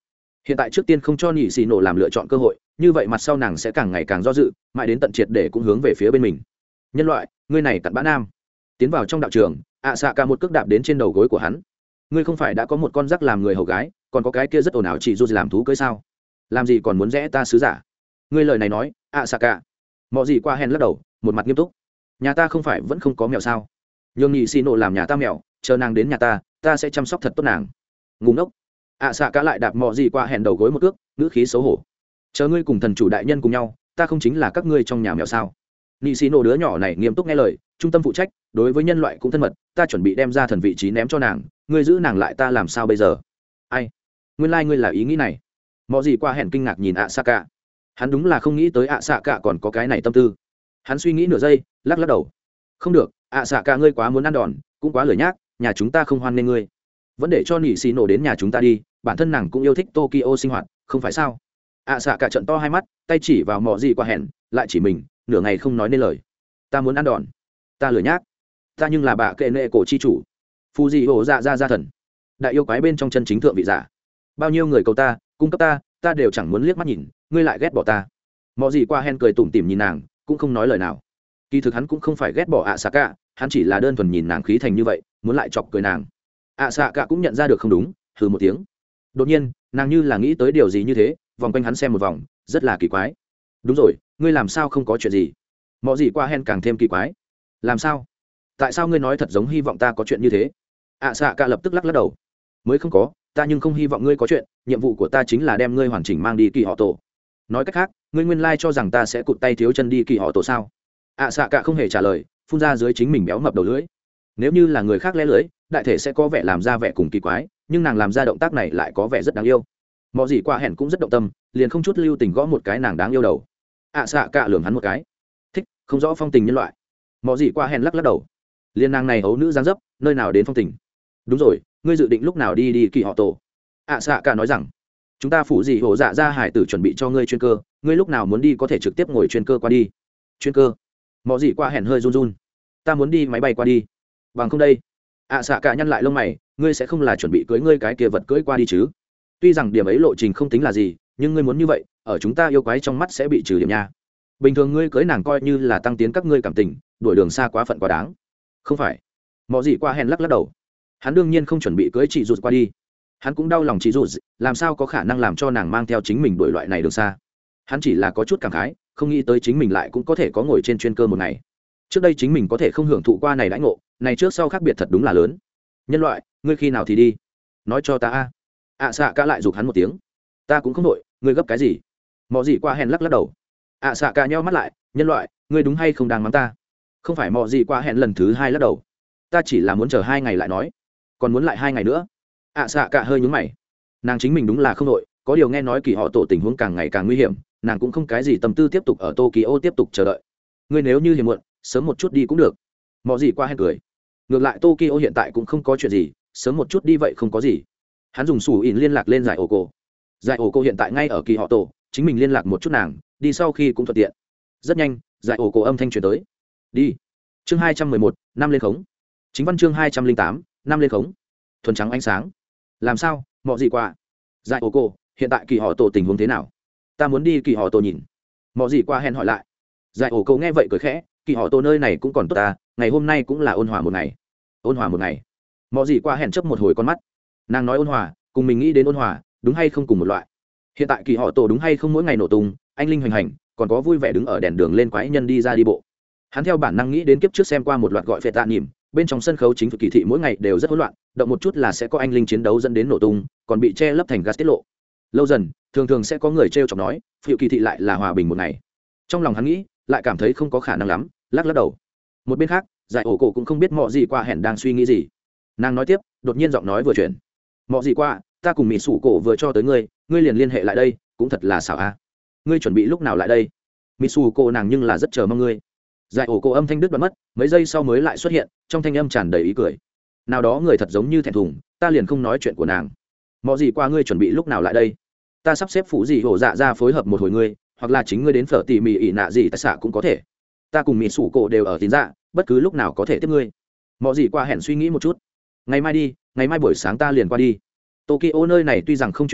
hiện tại trước tiên không cho nhị xì nổ làm lựa chọn cơ hội, như vậy mặt sau nàng sẽ càng ngày càng do dự, mãi đến tận triệt để cũng hướng về phía bên mình. Nhân loại, ngươi này cặn bã nam. Tiến vào trong đạo trường, ạ xạ cả một cước đạp đến trên đầu gối của hắn. Ngươi không phải đã có một con rắc làm người hầu gái, còn có cái kia rất ồn ào chỉ dù làm thú cưới sao? Làm gì còn muốn rẽ ta sứ giả? Ngươi lời này nói, ạ xạ cả. Mọ gì qua hèn lắc đầu, một mặt nghiêm túc. Nhà ta không phải vẫn không có mèo sao? Nhường nhị xì nổ làm nhà ta mèo, chờ nàng đến nhà ta sẽ chăm sóc thật tốt nàng. Ngu ngốc. ạ xạ cả lại đạp mọ gì qua hèn đầu gối một cước, ngữ khí xấu hổ. Chờ ngươi cùng thần chủ đại nhân cùng nhau, ta không chính là các ngươi trong nhà mèo sao? Nị xì nổ đứa nhỏ này nghiêm túc nghe lời, trung tâm phụ trách, đối với nhân loại cũng thân mật, ta chuẩn bị đem ra thần vị trí ném cho nàng, ngươi giữ nàng lại ta làm sao bây giờ? Ai? Nguyên lai ngươi là ý nghĩ này. Mọ gì qua hèn kinh ngạc nhìn ạ xạ cả. Hắn đúng là không nghĩ tới ạ xạ cả còn có cái này tâm tư. Hắn suy nghĩ nửa giây, lắc lắc đầu. Không được, ạ xạ cả ngươi quá muốn ăn đòn, cũng quá lười nhác, nhà chúng ta không hoan nghênh ngươi. Vẫn để cho nị xì nổ đến nhà chúng ta đi, bản thân nàng cũng yêu thích Tokyo sinh hoạt, không phải sao? ạ xạ cả trận to hai mắt, tay chỉ vào mọ gì qua hèn, lại chỉ mình, nửa ngày không nói nên lời. Ta muốn ăn đòn, ta lười nhác, ta nhưng là bà kệ nệ cổ chi chủ, phù dị hổ dạ ra thần, đại yêu quái bên trong chân chính thượng vị giả. Bao nhiêu người cầu ta, cung cấp ta đều chẳng muốn liếc mắt nhìn, ngươi lại ghét bỏ ta. Mọ gì qua hèn cười tủm tỉm nhìn nàng, cũng không nói lời nào. Kỳ thực hắn cũng không phải ghét bỏ ạ xạ cả, hắn chỉ là đơn thuần nhìn nàng khí thành như vậy, muốn lại chọc cười nàng. ạ xạ cả cũng nhận ra được không đúng, hừ một tiếng. Đột nhiên nàng như là nghĩ tới điều gì như thế, vòng quanh hắn xem một vòng, rất là kỳ quái. Đúng rồi, ngươi làm sao không có chuyện gì? Mọ gì qua hèn càng thêm kỳ quái. Làm sao? Tại sao ngươi nói thật giống hy vọng ta có chuyện như thế? ạ xạ cả lập tức lắc lắc đầu. Mới không có, ta nhưng không hy vọng ngươi có chuyện, nhiệm vụ của ta chính là đem ngươi hoàn chỉnh mang đi kỳ họ tổ. Nói cách khác, ngươi nguyên lai cho rằng ta sẽ cụt tay thiếu chân đi kỳ họ tổ sao? ạ xạ cả không hề trả lời, phun ra dưới chính mình béo mập đầu lưỡi. Nếu như là người khác lẽ lưỡi, đại thể sẽ có vẻ làm ra vẻ cùng kỳ quái, nhưng nàng làm ra động tác này lại có vẻ rất đáng yêu. Mọ gì qua hèn cũng rất động tâm, liền không chút lưu tình gõ một cái nàng đáng yêu đầu. ạ xạ cả lườm hắn một cái. Thích, không rõ phong tình nhân loại. Mọ gì qua hèn lắc lắc đầu. Liên nàng này hấu nữ dáng dấp, nơi nào đến phong tình? Đúng rồi, ngươi dự định lúc nào đi kỳ họ tổ? ạ xạ cả nói rằng, chúng ta phủ gì hổ dạ ra hải tử chuẩn bị cho ngươi chuyên cơ, ngươi lúc nào muốn đi có thể trực tiếp ngồi chuyên cơ qua đi. Chuyên cơ? Mọ gì qua hèn hơi run run. Ta muốn đi máy bay qua đi. Bằng không đây. ạ xạ cả nhăn lại lông mày, ngươi sẽ không là chuẩn bị cưới ngươi cái kia vật cưới qua đi chứ? Tuy rằng điểm ấy lộ trình không tính là gì, nhưng ngươi muốn như vậy, ở chúng ta yêu quái trong mắt sẽ bị trừ điểm nha. Bình thường ngươi cưới nàng coi như là tăng tiến các ngươi cảm tình, đuổi đường xa quá phận quá đáng. Không phải. Mọ gì qua hèn lắc lắc đầu. Hắn đương nhiên không chuẩn bị cưới chị rụt qua đi. Hắn cũng đau lòng chị rụt, làm sao có khả năng làm cho nàng mang theo chính mình đuổi loại này đường xa. Hắn chỉ là có chút cảm khái, không nghĩ tới chính mình lại cũng có thể có ngồi trên chuyên cơ một ngày. Trước đây chính mình có thể không hưởng thụ qua này đãi ngộ, này trước sau khác biệt thật đúng là lớn. Nhân loại, ngươi khi nào thì đi? Nói cho ta a. ạ xạ cả lại giục hắn một tiếng. Ta cũng không đội, ngươi gấp cái gì? Mọ gì qua hèn lắc lắc đầu. ạ xạ cả nheo mắt lại, nhân loại, ngươi đúng hay không đang mắng ta? Không phải mọ gì qua hèn lần thứ hai lắc đầu. Ta chỉ là muốn chờ 2 ngày lại nói. Còn muốn lại 2 ngày nữa? ạ xạ cả hơi nhướng mày. Nàng chính mình đúng là không đội, có điều nghe nói kỳ họ tổ tình huống càng ngày càng nguy hiểm, nàng cũng không cái gì tâm tư tiếp tục ở Tokyo tiếp tục chờ đợi. Ngươi nếu như hiểm muộn, sớm một chút đi cũng được. Mọ gì qua hèn cười. Ngược lại Tokyo hiện tại cũng không có chuyện gì, sớm một chút đi vậy không có gì. Hắn dùng sủ ỉn liên lạc lên giải ổ cổ. Giải ổ cổ hiện tại ngay ở kỳ họ tổ, chính mình liên lạc một chút nàng, đi sau khi cũng thuận tiện. Rất nhanh, giải ổ cổ âm thanh truyền tới. Đi. Chương 211, năm lên khống. Chính văn chương 208, năm lên khống. Thuần trắng ánh sáng. Làm sao, mọ gì qua? Giải ổ cổ, hiện tại kỳ họ tổ tình huống thế nào? Ta muốn đi kỳ họ tổ nhìn. Mọ gì qua hèn hỏi lại. Giải ổ cổ nghe vậy cười khẽ, kỳ họ tổ nơi này cũng còn tốt ta, ngày hôm nay cũng là ôn hòa một ngày. Ôn hòa một ngày. Mọ gì qua hèn chớp một hồi con mắt. Nàng nói ôn hòa, cùng mình nghĩ đến ôn hòa, đúng hay không cùng một loại? Hiện tại kỳ họ tổ đúng hay không mỗi ngày nổ tung, anh linh hoành hành, còn có vui vẻ đứng ở đèn đường lên quái nhân đi ra đi bộ. Hắn theo bản năng nghĩ đến kiếp trước xem qua một loạt gọi phệ tạ nhỉm, bên trong sân khấu chính phủ kỳ thị mỗi ngày đều rất hỗn loạn, động một chút là sẽ có anh linh chiến đấu dẫn đến nổ tung, còn bị che lấp thành gas tiết lộ. Lâu dần, thường thường sẽ có người trêu chọc nói, phiêu kỳ thị lại là hòa bình một ngày. Trong lòng hắn nghĩ, lại cảm thấy không có khả năng lắm, lắc lắc đầu. Một bên khác, giải ổ cổ cũng không biết mọ gì qua hẹn đang suy nghĩ gì. Nàng nói tiếp, đột nhiên giọng nói vừa chuyển. Mọ gì qua, ta cùng mỹ sủ cổ vừa cho tới ngươi, ngươi liền liên hệ lại đây, cũng thật là xảo a. Ngươi chuẩn bị lúc nào lại đây? Mỹ sủ cổ nàng nhưng là rất chờ mong ngươi. Giải ổ cổ âm thanh đứt đoạn mất, mấy giây sau mới lại xuất hiện, trong thanh âm tràn đầy ý cười. Nào đó người thật giống như thẹn thùng, ta liền không nói chuyện của nàng. Mọ gì qua, ngươi chuẩn bị lúc nào lại đây? Ta sắp xếp phụ gì hổ dạ ra phối hợp một hồi ngươi, hoặc là chính ngươi đến phở tỉ mỉ ỉ nạ gì tại xạ cũng có thể. Ta cùng mỹ sủ cổ đều ở tín dạ, bất cứ lúc nào có thể tiếp ngươi. Mọ gì qua hẹn suy nghĩ một chút. Ngày mai đi, ngày mai buổi sáng ta liền qua đi. Tokyo nơi này tuy rằng không chuyện gì,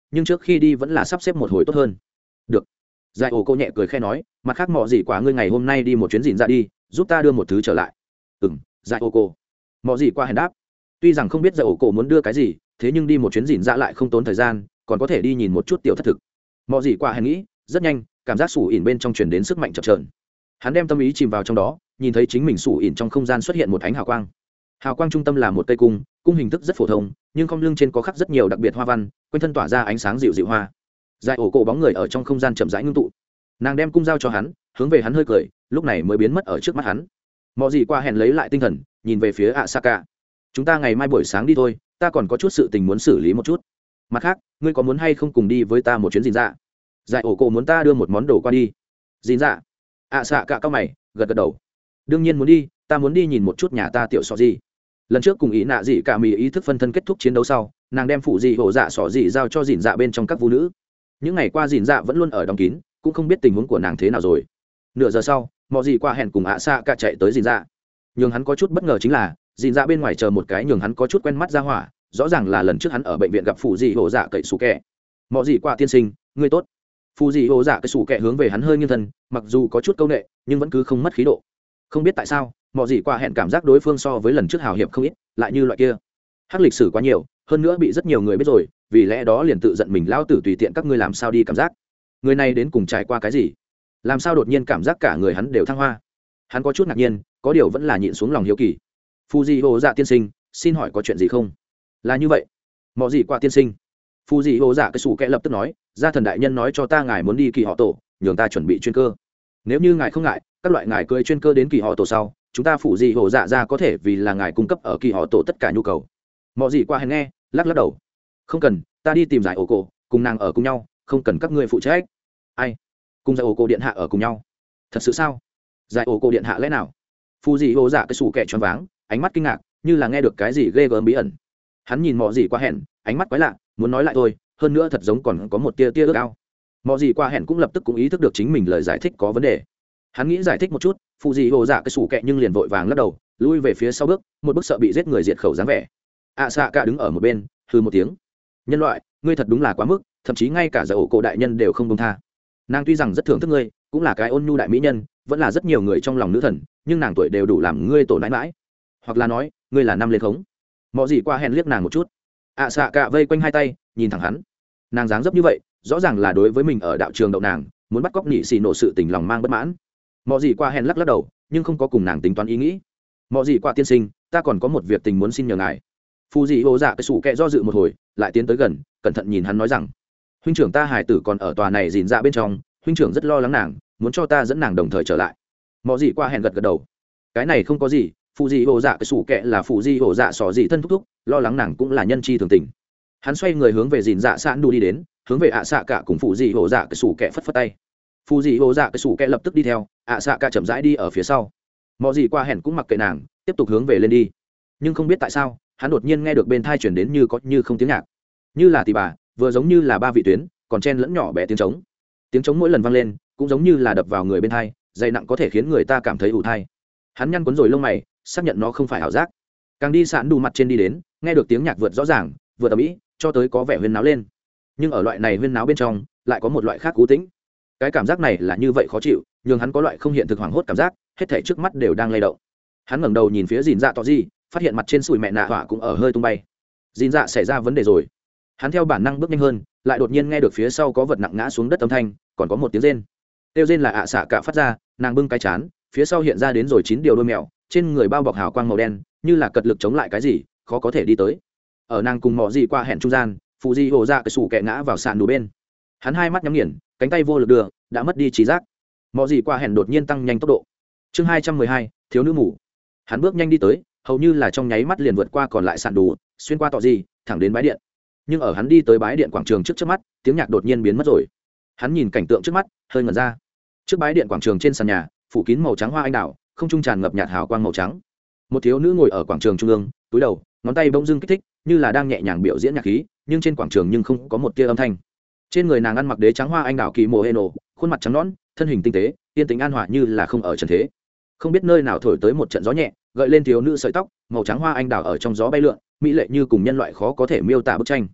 nhưng trước khi đi vẫn là sắp xếp một hồi tốt hơn. Được. Giải ổ cô nhẹ cười khẽ nói, mặt khác mọ gì quả ngươi ngày hôm nay đi một chuyến dìn ra đi, giúp ta đưa một thứ trở lại. Giải ổ cô. Mọ gì qua hèn đáp. Tuy rằng không biết giải ổ cô muốn đưa cái gì, thế nhưng đi một chuyến dìn ra lại không tốn thời gian, còn có thể đi nhìn một chút tiểu thất thực. Mọ gì qua hèn nghĩ, rất nhanh, cảm giác sủ ỉn bên trong truyền đến sức mạnh chập chờn. Hắn đem tâm ý chìm vào trong đó, nhìn thấy chính mình sủ ỉn trong không gian xuất hiện một ánh hào quang. Hào quang trung tâm là một cây cung, cung hình thức rất phổ thông, nhưng cong lưng trên có khắc rất nhiều đặc biệt hoa văn, quanh thân tỏa ra ánh sáng dịu dịu hoa. Giải ổ cổ bóng người ở trong không gian chậm rãi ngưng tụ. Nàng đem cung giao cho hắn, hướng về hắn hơi cười, lúc này mới biến mất ở trước mắt hắn. Mọ gì qua hẹn lấy lại tinh thần, nhìn về phía Asaka. Chúng ta ngày mai buổi sáng đi thôi, ta còn có chút sự tình muốn xử lý một chút. Mặt khác, ngươi có muốn hay không cùng đi với ta một chuyến gìn dạ? Giải ổ cổ muốn ta đưa một món đồ qua đi. Gìn dạ? Asaka cao mày, gật gật đầu. Đương nhiên muốn đi, ta muốn đi nhìn một chút nhà ta tiểu sọ gì. Lần trước cùng ý nạ dị cả mì ý thức phân thân kết thúc chiến đấu sau, nàng đem phụ dị hổ dạ sọ dị giao cho dìn dạ bên trong các vũ nữ. Những ngày qua dìn dạ vẫn luôn ở đóng kín, cũng không biết tình huống của nàng thế nào rồi. Nửa giờ sau, mọi gì qua hẹn cùng ạ xạ cả chạy tới dìn dạ. Nhưng hắn có chút bất ngờ chính là dìn dạ bên ngoài chờ một cái nhường hắn có chút quen mắt ra hỏa, rõ ràng là lần trước hắn ở bệnh viện gặp phụ dị hổ dạ cậy sủ kẹ. Mọi gì qua tiên sinh, ngươi tốt. Phụ dị hổ dạ cậy sủ kẹ hướng về hắn hơi nghiêng thân, mặc dù có chút câu nệ, nhưng vẫn cứ không mất khí độ. Không biết tại sao, mọi gì qua hẹn cảm giác đối phương so với lần trước hào hiệp không ít, lại như loại kia hắc lịch sử quá nhiều, hơn nữa bị rất nhiều người biết rồi, vì lẽ đó liền tự giận mình lao tử tùy tiện các ngươi làm sao đi cảm giác. Người này đến cùng trải qua cái gì, làm sao đột nhiên cảm giác cả người hắn đều thăng hoa. Hắn có chút ngạc nhiên, có điều vẫn là nhịn xuống lòng hiếu kỳ. Fuji hồ dạ tiên sinh, xin hỏi có chuyện gì không? Là như vậy, mọi gì qua tiên sinh. Fuji hồ dạ cái sủ kẹ lập tức nói, gia thần đại nhân nói cho ta ngài muốn đi kỳ họ tổ, nhường ta chuẩn bị chuyên cơ. Nếu như ngài không ngại, các loại ngài cưỡi chuyên cơ đến kỳ họ tổ sau, chúng ta phụ gì hồ dạ ra có thể vì là ngài cung cấp ở kỳ họ tổ tất cả nhu cầu. Mọi gì qua hèn nghe, lắc lắc đầu. Không cần, ta đi tìm giải ổ cổ, cùng nàng ở cùng nhau, không cần các ngươi phụ trách. Ai? Cùng giải ổ cổ điện hạ ở cùng nhau? Thật sự sao? Giải ổ cổ điện hạ lẽ nào? Phụ gì hồ dạ cái sủ kẻ choáng váng, ánh mắt kinh ngạc, như là nghe được cái gì ghê gớm bí ẩn. Hắn nhìn mọi gì qua hèn, ánh mắt quái lạ, muốn nói lại thôi, hơn nữa thật giống còn có một tia tia ước ao. Mọi gì qua hèn cũng lập tức cũng ý thức được chính mình lời giải thích có vấn đề. Hắn nghĩ giải thích một chút, phụ gì hồ dạ cái sủ kẹ nhưng liền vội vàng lắc đầu, lui về phía sau bước, một bước sợ bị giết người diệt khẩu dáng vẻ. Xạ cả đứng ở một bên, hừ một tiếng. Nhân loại, ngươi thật đúng là quá mức, thậm chí ngay cả giải ổ cổ đại nhân đều không buông tha. Nàng tuy rằng rất thưởng thức ngươi, cũng là cái ôn nhu đại mỹ nhân, vẫn là rất nhiều người trong lòng nữ thần, nhưng nàng tuổi đều đủ làm ngươi tổ nãi mãi. Hoặc là nói, ngươi là năm lên khống. Mọi gì qua hèn liếc nàng một chút. Xạ cả vây quanh hai tay, nhìn thẳng hắn. Nàng dáng dấp như vậy, rõ ràng là đối với mình ở đạo trường đậu nàng, muốn bắt cóc nhị xì nổ sự tình lòng mang bất mãn. Mọi gì qua hèn lắc lắc đầu, nhưng không có cùng nàng tính toán ý nghĩ. Mọi gì qua tiên sinh, ta còn có một việc tình muốn xin nhờ ngài. Phù dị hồ dạ cái sủ kẹ do dự một hồi, lại tiến tới gần, cẩn thận nhìn hắn nói rằng, huynh trưởng ta hải tử còn ở tòa này dìn dạ bên trong, huynh trưởng rất lo lắng nàng, muốn cho ta dẫn nàng đồng thời trở lại. Mọi gì qua hèn gật gật đầu, cái này không có gì, phù dị hồ dạ cái sủ kẹ là phù dị hồ dạ sò dị thân thúc thúc, lo lắng nàng cũng là nhân chi thường tình. Hắn xoay người hướng về dìn dạ sạn đu đi đến, hướng về ạ xạ cả cùng phù dị hồ dạ cái sủ kẹ phất phất tay. Phù dị hồ dạ cái sủ kẹ lập tức đi theo, ạ xạ cả chậm rãi đi ở phía sau. Mọi gì qua hèn cũng mặc kệ nàng, tiếp tục hướng về lên đi. Nhưng không biết tại sao, hắn đột nhiên nghe được bên thai chuyển đến như có như không tiếng nhạc, như là tỳ bà, vừa giống như là ba vị tuyến, còn chen lẫn nhỏ bé tiếng trống. Tiếng trống mỗi lần vang lên, cũng giống như là đập vào người bên thai, dày nặng có thể khiến người ta cảm thấy ủ thai. Hắn nhăn cuốn rồi lông mày, xác nhận nó không phải ảo giác. Càng đi sạn đù mặt trên đi đến, nghe được tiếng nhạc vượt rõ ràng, vượt ầm ĩ, cho tới có vẻ huyên náo lên. Nhưng ở loại này huyên náo bên trong, lại có một loại khác cú tĩnh. Cái cảm giác này là như vậy khó chịu, nhưng hắn có loại không hiện thực hoảng hốt cảm giác, hết thảy trước mắt đều đang lay động. Hắn ngẩng đầu nhìn phía dìn dạ tỏ gì, phát hiện mặt trên sủi mẹ nạ hỏa cũng ở hơi tung bay. Dìn dạ xảy ra vấn đề rồi. Hắn theo bản năng bước nhanh hơn, lại đột nhiên nghe được phía sau có vật nặng ngã xuống đất âm thanh, còn có một tiếng rên. Tiêu rên là ạ xạ cả phát ra, nàng bưng cái chán, phía sau hiện ra đến rồi 9 điều đôi mèo, trên người bao bọc hào quang màu đen, như là cật lực chống lại cái gì, khó có thể đi tới. Ở nàng cùng mọ gì qua hẹn trung gian, phụ di hồ ra cái sủ kẹ ngã vào sàn đù bên. Hắn hai mắt nhắm nghiền, cánh tay vô lực đưa, đã mất đi trí giác. Mọ gì qua hẹn đột nhiên tăng nhanh tốc độ. Chương 212, thiếu nữ ngủ. Hắn bước nhanh đi tới, hầu như là trong nháy mắt liền vượt qua còn lại sàn đủ, xuyên qua tọ gì, thẳng đến bãi điện. Nhưng ở hắn đi tới bãi điện quảng trường trước mắt, tiếng nhạc đột nhiên biến mất rồi. Hắn nhìn cảnh tượng trước mắt, hơi ngẩn ra. Trước bãi điện quảng trường trên sàn nhà, phủ kín màu trắng hoa anh đào, không trung tràn ngập nhạt hào quang màu trắng. Một thiếu nữ ngồi ở quảng trường trung ương, túi đầu, ngón tay bỗng dưng kích thích, như là đang nhẹ nhàng biểu diễn nhạc khí, nhưng trên quảng trường nhưng không có một tia âm thanh. Trên người nàng ăn mặc đế trắng hoa anh đào kỳ mồ hê nổ, khuôn mặt trắng nõn, thân hình tinh tế, yên tĩnh an hòa như là không ở trần thế. Không biết nơi nào thổi tới một trận gió nhẹ, gợi lên thiếu nữ sợi tóc màu trắng hoa anh đào ở trong gió bay lượn, mỹ lệ như cùng nhân loại khó có thể miêu tả bức tranh.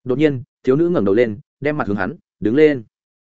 đột nhiên thiếu nữ ngẩng đầu lên đem mặt hướng hắn đứng lên.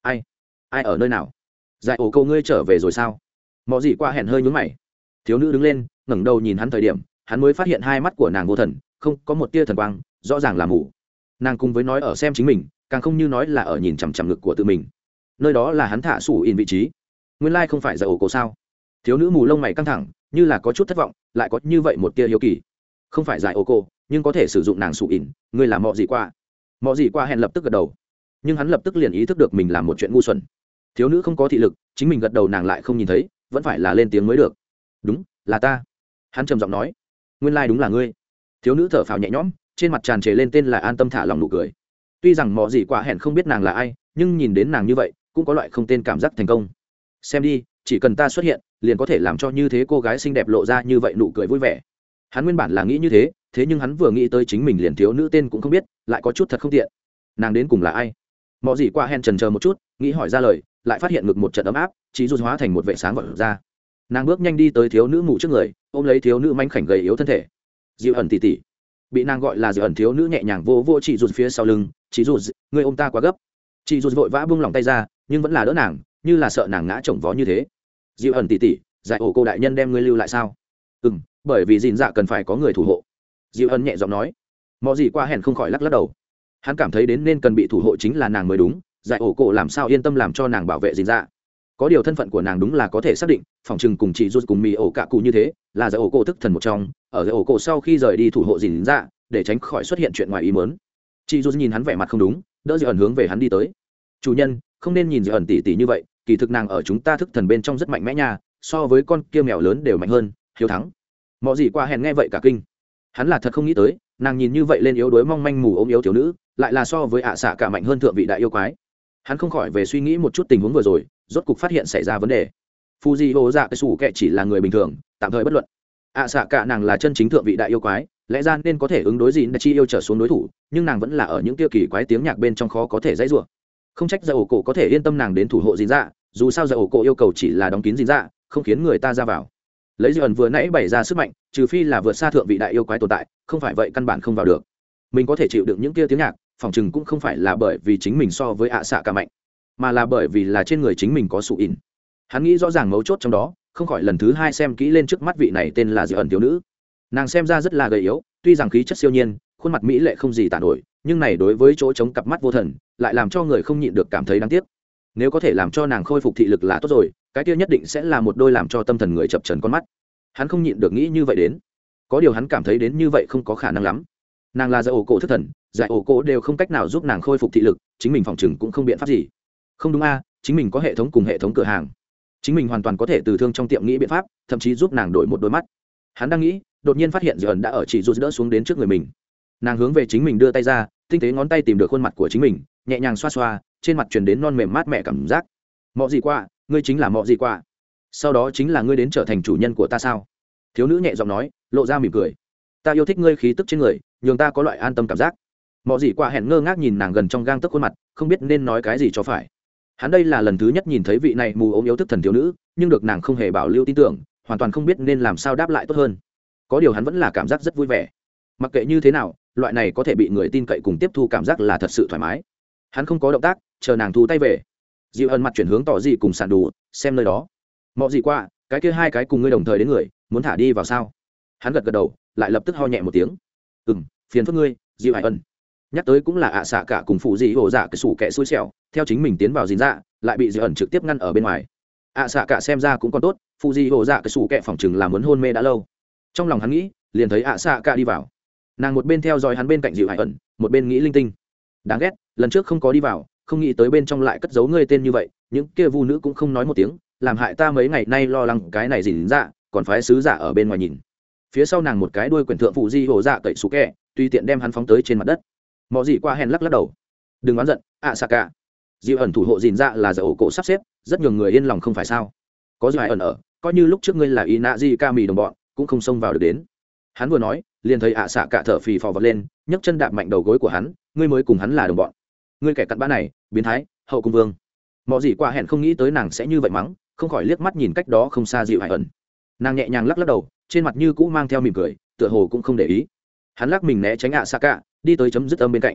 Ai ở nơi nào? Giải ổ cậu ngươi trở về rồi sao? Mọ gì qua hẹn hơi nhướng mày. Thiếu nữ đứng lên ngẩng đầu nhìn hắn thời điểm hắn mới phát hiện hai mắt của nàng vô thần, không có một tia thần quang, rõ ràng là mù. Nàng cùng với nói ở xem chính mình, càng không như nói là ở nhìn chằm chằm ngực của tự mình. Nơi đó là hắn thả sủ in vị trí. Nguyên lai không phải Giải ổ cổ sao? Thiếu nữ mù lông mày căng thẳng, như là có chút thất vọng, lại có như vậy một tia hiếu kỳ. Không phải Giải ổ cổ, nhưng có thể sử dụng nàng sủ in, ngươi là mọ gì qua? Mọ gì qua hẹn lập tức gật đầu, nhưng hắn lập tức liền ý thức được mình làm một chuyện ngu xuẩn. Thiếu nữ không có thị lực, chính mình gật đầu nàng lại không nhìn thấy, vẫn phải là lên tiếng mới được. Đúng là ta, hắn trầm giọng nói. Nguyên lai đúng là ngươi. Thiếu nữ thở phào nhẹ nhõm, trên mặt tràn trề lên tên là an tâm thả lòng nụ cười. Tuy rằng mọ gì quả hẹn không biết nàng là ai, nhưng nhìn đến nàng như vậy cũng có loại không tên cảm giác thành công. Xem đi, chỉ cần ta xuất hiện liền có thể làm cho như thế cô gái xinh đẹp lộ ra như vậy nụ cười vui vẻ. Hắn nguyên bản là nghĩ như thế, thế nhưng hắn vừa nghĩ tới chính mình liền thiếu nữ tên cũng không biết, lại có chút thật không tiện. Nàng đến cùng là ai? Mọ gì quả hẹn chần chờ một chút, nghĩ hỏi ra lời, lại phát hiện ngực một trận ấm áp, chỉ dù hóa thành một vệ sáng vọt ra. Nàng bước nhanh đi tới thiếu nữ mù trước người, ôm lấy thiếu nữ manh khảnh gầy yếu thân thể. Dịu ẩn tỉ tỉ. Bị nàng gọi là Dịu ẩn thiếu nữ nhẹ nhàng vô vô chị rụt phía sau lưng. Chị rụt, ngươi ôm ta quá gấp. Chị rụt vội vã buông lòng tay ra, nhưng vẫn là đỡ nàng, như là sợ nàng ngã chồng vó như thế. Dịu ẩn tỉ tỉ, Giải ổ cô đại nhân đem ngươi lưu lại sao? Bởi vì dìn dạ cần phải có người thủ hộ. Dịu ẩn nhẹ giọng nói. Mọi gì qua hẹn không khỏi lắc lắc đầu. Hắn cảm thấy đến nên cần bị thủ hộ chính là nàng mới đúng. Giải ổ cô làm sao yên tâm làm cho nàng bảo vệ dìn dạ? Có điều thân phận của nàng đúng là có thể xác định, phòng trừng cùng chị rút cùng mì ổ cả cụ như thế, là Giải ổ cô thức thần một trong, ở Giải ổ cô sau khi rời đi thủ hộ dìn dạ, để tránh khỏi xuất hiện chuyện ngoài ý muốn. Chị rút nhìn hắn vẻ mặt không đúng, đỡ Dịu ẩn hướng về hắn đi tới. Chủ nhân, không nên nhìn Dịu ẩn tỉ tỉ như vậy, kỳ thực nàng ở chúng ta thức thần bên trong rất mạnh mẽ nha, so với con kia mèo lớn đều mạnh hơn, hiếu thắng. Mọi gì qua hẹn nghe vậy cả kinh. Hắn là thật không nghĩ tới, nàng nhìn như vậy lên yếu đuối mong manh mù ốm yếu thiếu nữ, lại là so với ạ xạ cả mạnh hơn thượng vị đại yêu quái. Hắn không khỏi về suy nghĩ một chút tình huống vừa rồi, rốt cục phát hiện xảy ra vấn đề. Fuji hồ dạ cái sủ kệ chỉ là người bình thường, tạm thời bất luận. ạ xạ cả nàng là chân chính thượng vị đại yêu quái, lẽ ra nên có thể ứng đối gì chi yêu trở xuống đối thủ, nhưng nàng vẫn là ở những kia kỳ quái tiếng nhạc bên trong khó có thể dãy rủa. Không trách Dạ ổ cổ có thể yên tâm nàng đến thủ hộ Dìn Dạ, dù sao Dạ ổ cổ yêu cầu chỉ là đóng kín Dìn Dạ, không khiến người ta ra vào. Lấy Dịu ẩn vừa nãy bày ra sức mạnh, trừ phi là vượt xa thượng vị đại yêu quái tồn tại, không phải vậy căn bản không vào được. Mình có thể chịu đựng những kia tiếng nhạc, phòng chừng cũng không phải là bởi vì chính mình so với ạ xạ cả mạnh, mà là bởi vì là trên người chính mình có sụ in. Hắn nghĩ rõ ràng mấu chốt trong đó, không khỏi lần thứ hai xem kỹ lên trước mắt vị này tên là Dịu ẩn thiếu nữ. Nàng xem ra rất là gầy yếu, tuy rằng khí chất siêu nhiên, khuôn mặt mỹ lệ không gì tả nổi, nhưng này đối với chỗ trống cặp mắt vô thần, lại làm cho người không nhịn được cảm thấy đáng tiếc. Nếu có thể làm cho nàng khôi phục thị lực là tốt rồi, cái kia nhất định sẽ là một đôi làm cho tâm thần người chập chờn con mắt. Hắn không nhịn được nghĩ như vậy đến. Có điều hắn cảm thấy đến như vậy không có khả năng lắm. Nàng là Giải ổ cổ thức thần, Giải ổ cổ đều không cách nào giúp nàng khôi phục thị lực, chính mình phòng chừng cũng không biện pháp gì. Không đúng a, chính mình có hệ thống cùng hệ thống cửa hàng, chính mình hoàn toàn có thể từ thương trong tiệm nghĩ biện pháp, thậm chí giúp nàng đổi một đôi mắt. Hắn đang nghĩ, đột nhiên phát hiện Dịu ẩn đã ở chỉ rút đỡ xuống đến trước người mình. Nàng hướng về chính mình đưa tay ra, tinh tế ngón tay tìm được khuôn mặt của chính mình, nhẹ nhàng xoa xoa, trên mặt truyền đến non mềm mát mẻ cảm giác. Mọ gì qua, ngươi chính là mọ gì qua. Sau đó chính là ngươi đến trở thành chủ nhân của ta sao? Thiếu nữ nhẹ giọng nói, lộ ra mỉm cười. Ta yêu thích ngươi khí tức trên người, nhường ta có loại an tâm cảm giác. Mọ gì qua hẹn ngơ ngác nhìn nàng gần trong gang tấc khuôn mặt, không biết nên nói cái gì cho phải. Hắn đây là lần thứ nhất nhìn thấy vị này mù ốm yếu thức thần thiếu nữ, nhưng được nàng không hề bảo lưu tin tưởng, hoàn toàn không biết nên làm sao đáp lại tốt hơn. Có điều hắn vẫn là cảm giác rất vui vẻ. Mặc kệ như thế nào, loại này có thể bị người tin cậy cùng tiếp thu cảm giác là thật sự thoải mái. Hắn không có động tác, chờ nàng thu tay về. Dịu ẩn mặt chuyển hướng tỏ gì cùng sàn đủ, xem nơi đó. Mọ gì qua, cái kia hai cái cùng ngươi đồng thời đến người, muốn thả đi vào sao? Hắn gật gật đầu, lại lập tức ho nhẹ một tiếng. Phiền phức ngươi, Dịu Hải ẩn. Nhắc tới cũng là ạ xạ cả cùng phụ dị hồ dạ cái sủ kẻ xui xẻo, theo chính mình tiến vào Dìn Dạ, lại bị Dịu ẩn trực tiếp ngăn ở bên ngoài. ạ xạ cả xem ra cũng còn tốt, phụ dị hồ dạ cái sủ kẻ phòng chừng là muốn hôn mê đã lâu. Trong lòng hắn nghĩ, liền thấy ạ xạ cả đi vào. Nàng một bên theo dõi hắn bên cạnh Dịu Hải ẩn, một bên nghĩ linh tinh. Đáng ghét, lần trước không có đi vào, không nghĩ tới bên trong lại cất giấu ngươi tên như vậy, những kia vu nữ cũng không nói một tiếng, làm hại ta mấy ngày nay lo lắng cái này Dìn Dạ, còn phái sứ giả ở bên ngoài nhìn. Phía sau nàng một cái đuôi quyển thượng phụ di hồ dạ cậy sủ kẹ, tùy tiện đem hắn phóng tới trên mặt đất. Mọ gì qua hèn lắc lắc đầu, đừng oán giận, ạ xạ cả. Dịu ẩn thủ hộ Dìn Dạ là Giải ổ cổ sắp xếp, rất nhiều người yên lòng không phải sao? Có Dịu ẩn ở, coi như lúc trước ngươi là Inazi Kami đồng bọn, cũng không xông vào được đến. Hắn vừa nói, liền thấy ạ xạ cả thở phì phò vật lên, nhấc chân đạp mạnh đầu gối của hắn, ngươi mới cùng hắn là đồng bọn. Ngươi kẻ cặn bã này, biến thái, hậu cung vương. Mọ gì qua hèn không nghĩ tới nàng sẽ như vậy mắng, không khỏi liếc mắt nhìn cách đó không xa Dịu Hải ẩn. Nàng nhẹ nhàng lắc lắc đầu, trên mặt như cũ mang theo mỉm cười, tựa hồ cũng không để ý. Hắn lắc mình né tránh ạ xạ cả, đi tới chấm dứt âm bên cạnh.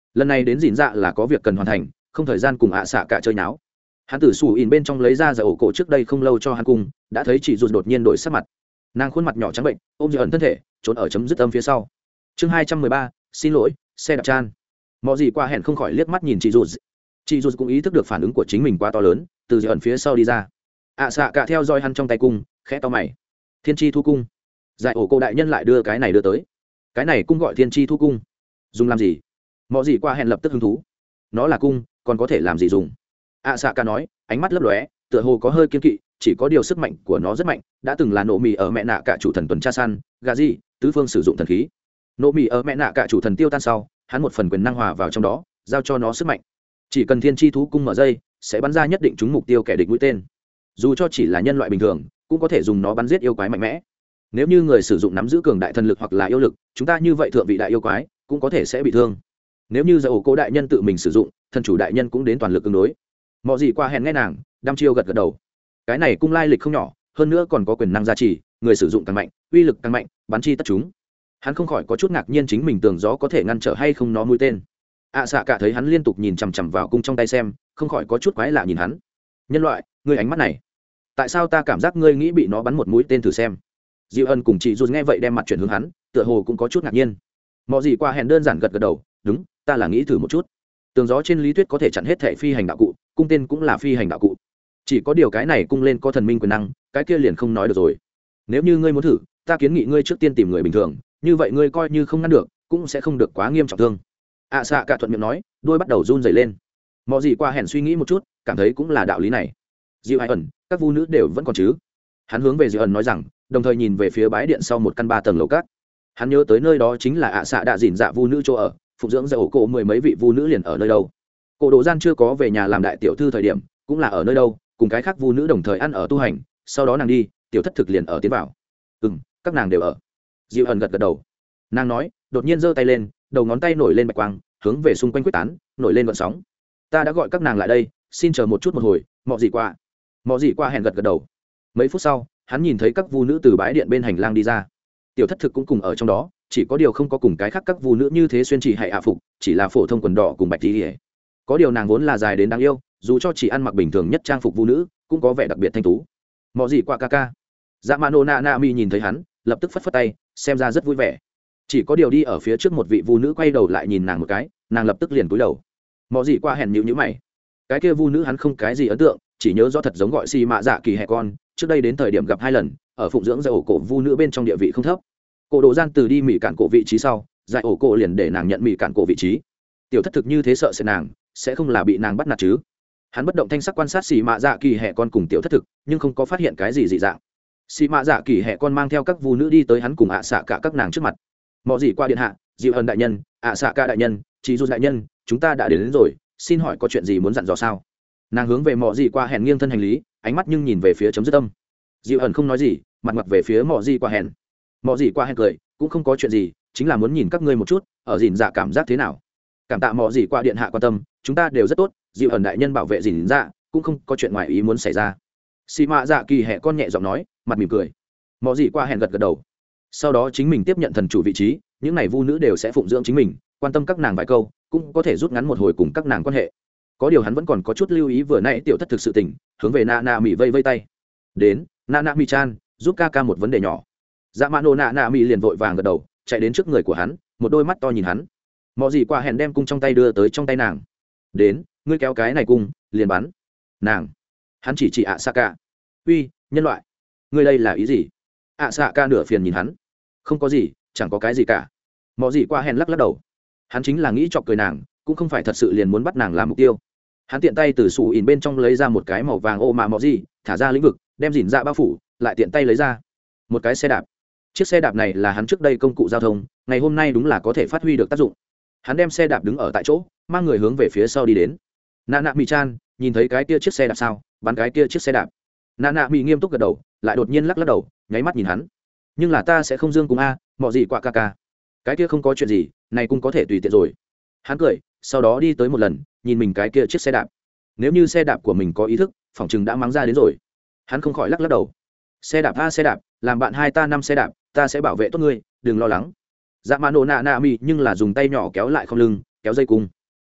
lần này đến dìn dạ là có việc cần hoàn thành, không thời gian cùng ạ xạ cả chơi náo. Hắn từ sủ in bên trong lấy ra giải ổ cổ trước đây không lâu cho hắn cung, đã thấy chị rụt đột nhiên đổi sắc mặt. Nàng khuôn mặt nhỏ trắng bệnh, ôm dịu ẩn thân thể, trốn ở chấm dứt âm phía sau. Chương 213, xin lỗi, xe đạp chan. Mọi gì qua hẹn không khỏi liếc mắt nhìn chị rụt. Chị rụt cũng ý thức được phản ứng của chính mình quá to lớn, từ dịu ẩn phía sau đi ra. ạ xạ cả theo dõi hắn trong tay cung, khẽ to mày. Thiên tri thu cung. Giải ổ cổ đại nhân lại đưa cái này đưa tới. Cái này cung gọi thiên tri thu cung. Dùng làm gì? Mọi gì qua hẹn lập tức hứng thú. Nó là cung, còn có thể làm gì dùng? ạ xạ cả nói, ánh mắt lấp lóe, tựa hồ có hơi kiên kỵ, chỉ có điều sức mạnh của nó rất mạnh, đã từng là nộ mì ở mẹ nạ cả chủ thần tuần tra săn, gà gì, tứ phương sử dụng thần khí. Nộ mì ở mẹ nạ cả chủ thần tiêu tan sau, hắn một phần quyền năng hòa vào trong đó, giao cho nó sức mạnh. Chỉ cần thiên tri thú cung mở dây, sẽ bắn ra nhất định trúng mục tiêu kẻ địch mũi tên. Dù cho chỉ là nhân loại bình thường, cũng có thể dùng nó bắn giết yêu quái mạnh mẽ. Nếu như người sử dụng nắm giữ cường đại thần lực hoặc là yêu lực, chúng ta như vậy thượng vị đại yêu quái cũng có thể sẽ bị thương. Nếu như giải ổ cố đại nhân tự mình sử dụng, thần chủ đại nhân cũng đến toàn lực ứng đối. Mọi gì qua hẹn nghe nàng đăm chiêu gật gật đầu. Cái này cung lai lịch không nhỏ, hơn nữa còn có quyền năng gia trì, người sử dụng càng mạnh, uy lực càng mạnh, bắn chi tất chúng. Hắn không khỏi có chút ngạc nhiên chính mình tường gió có thể ngăn trở hay không nó mũi tên. ạ xạ cả thấy hắn liên tục nhìn chằm chằm vào cung trong tay xem, không khỏi có chút quái lạ nhìn hắn. Nhân loại, ngươi ánh mắt này, tại sao ta cảm giác ngươi nghĩ bị nó bắn một mũi tên thử xem? Diệu Ân cùng chị Jun nghe vậy đem mặt chuyển hướng hắn, tựa hồ cũng có chút ngạc nhiên. Mọi gì qua hẹn đơn giản gật gật đầu, đúng, ta là nghĩ thử một chút. Tường gió trên lý thuyết có thể chặn hết thể phi hành đạo cụ, cung tên cũng là phi hành đạo cụ. Chỉ có điều cái này cung lên có thần minh quyền năng, cái kia liền không nói được rồi. Nếu như ngươi muốn thử, ta kiến nghị ngươi trước tiên tìm người bình thường, như vậy ngươi coi như không ngăn được, cũng sẽ không được quá nghiêm trọng thương. ạ xạ cả thuận miệng nói, đôi bắt đầu run rẩy lên. Mọi gì qua hẹn suy nghĩ một chút, cảm thấy cũng là đạo lý này. Diệu Hải ẩn, các vu nữ đều vẫn còn chứ? Hắn hướng về Diệu ẩn nói rằng, đồng thời nhìn về phía bãi điện sau một căn 3 tầng lầu cát. Hắn nhớ tới nơi đó chính là ạ xạ đã dỉn dạ vu nữ chỗ ở, phụng dưỡng giải ổ cổ mười mấy vị vu nữ liền ở nơi đâu. Cổ Đồ Gian chưa có về nhà làm đại tiểu thư thời điểm, cũng là ở nơi đâu, cùng cái khác vu nữ đồng thời ăn ở tu hành, sau đó nàng đi, tiểu thất thực liền ở tiến vào. Các nàng đều ở. Diệu ẩn gật gật đầu. Nàng nói, đột nhiên giơ tay lên, đầu ngón tay nổi lên bạch quang, hướng về xung quanh quyết tán, nổi lên gợn sóng. Ta đã gọi các nàng lại đây, xin chờ một chút một hồi, mọi gì qua. Mọi gì qua hẹn gật gật đầu. Mấy phút sau, hắn nhìn thấy các vu nữ từ bãi điện bên hành lang đi ra. Tiểu thất thực cũng cùng ở trong đó, chỉ có điều không có cùng cái khác các vu nữ như thế xuyên chỉ hay hạ phục, chỉ là phổ thông quần đỏ cùng bạch tí. Có điều nàng vốn là dài đến đáng yêu, dù cho chỉ ăn mặc bình thường nhất trang phục vu nữ, cũng có vẻ đặc biệt thanh tú. Mọi gì qua ca ca. Dạ Mano Nanami nhìn thấy hắn, lập tức phất phất tay, xem ra rất vui vẻ. Chỉ có điều đi ở phía trước một vị vu nữ quay đầu lại nhìn nàng một cái, nàng lập tức liền cúi đầu. Mọi gì qua hèn nhíu mày. Cái kia vu nữ hắn không cái gì ấn tượng, chỉ nhớ rõ thật giống gọi xì mạ dạ kỳ hẹ con, trước đây đến thời điểm gặp 2 lần, ở phụng dưỡng giải ổ cổ vu nữ bên trong địa vị không thấp. Cổ Đồ Gian từ đi mỹ cản cổ vị trí sau, giải ổ cổ liền để nàng nhận mỹ cản cổ vị trí. Tiểu thất thực như thế sợ sẽ nàng, sẽ không là bị nàng bắt nạt chứ? Hắn bất động thanh sắc quan sát xì mạ dạ kỳ hẹ con cùng tiểu thất thực, nhưng không có phát hiện cái gì dị dạng. Xì mạ dạ kỳ hẹ con mang theo các vu nữ đi tới hắn cùng ạ xạ cả các nàng trước mặt. Mọi gì qua điện hạ, Diệu Ân đại nhân, ạ xạ cả đại nhân, chị Du đại nhân, chúng ta đã đến rồi, xin hỏi có chuyện gì muốn dặn dò sao? Nàng hướng về mọi gì qua hẹn nghiêng thân hành lý, ánh mắt nhưng nhìn về phía chấm dứt âm. Diệu Ân không nói gì, mặt mặt về phía mọi gì qua hẹn. Mọi gì qua hẹn cười, cũng không có chuyện gì, chính là muốn nhìn các ngươi một chút, ở dìn dạ cảm giác thế nào. Cảm tạ mọi gì qua điện hạ quan tâm, chúng ta đều rất tốt, Diệu Ân đại nhân bảo vệ dìn dạ, cũng không có chuyện ngoài ý muốn xảy ra. Xì mạ dạ kỳ hẹ con nhẹ giọng nói, mặt mỉm cười. Mọi gì qua hẹn gật gật đầu. Sau đó chính mình tiếp nhận thần chủ vị trí, những này vu nữ đều sẽ phụng dưỡng chính mình, quan tâm các nàng vài câu, cũng có thể rút ngắn một hồi cùng các nàng quan hệ. Có điều hắn vẫn còn có chút lưu ý vừa nãy tiểu thất thực sự tình, hướng về Nana Mị vây vây tay. Đến, Nana Mị chan, giúp ca ca một vấn đề nhỏ. Dạ Mạn Nô Nana Mị liền vội vàng gật đầu, chạy đến trước người của hắn, một đôi mắt to nhìn hắn. Mọi gì qua hẹn đem cung trong tay đưa tới trong tay nàng. Đến, ngươi kéo cái này cung, liền bắn. Nàng. Hắn chỉ ạ Saka. Uy, nhân loại, ngươi đây là ý gì? ạ Saka nửa phiền nhìn hắn. Không có gì, chẳng có cái gì cả. Mọi gì qua hẹn lắc lắc đầu. Hắn chính là nghĩ chọc cười nàng, cũng không phải thật sự liền muốn bắt nàng làm mục tiêu. Hắn tiện tay từ sủ ỉn bên trong lấy ra một cái màu vàng ô mà mọi gì, thả ra lĩnh vực, đem dỉn dạ bao phủ, lại tiện tay lấy ra một cái xe đạp. Chiếc xe đạp này là hắn trước đây công cụ giao thông, ngày hôm nay đúng là có thể phát huy được tác dụng. Hắn đem xe đạp đứng ở tại chỗ, mang người hướng về phía sau đi đến. Nana Mị chan, nhìn thấy cái kia chiếc xe đạp sao? Bắn cái kia chiếc xe đạp. Nana Mị nghiêm túc gật đầu, lại đột nhiên lắc lắc đầu, nháy mắt nhìn hắn. Nhưng là ta sẽ không dương cùng a, mọi gì quạ ca ca. Cái kia không có chuyện gì, này cũng có thể tùy tiện rồi. Hắn cười, sau đó đi tới một lần, nhìn mình cái kia chiếc xe đạp. Nếu như xe đạp của mình có ý thức, phỏng chừng đã mắng ra đến rồi. Hắn không khỏi lắc lắc đầu. Xe đạp a xe đạp, làm bạn hai ta 5 xe đạp, ta sẽ bảo vệ tốt ngươi, đừng lo lắng. Dạ Mạn Nô Nana Mị nhưng là dùng tay nhỏ kéo lại không lưng, kéo dây cung.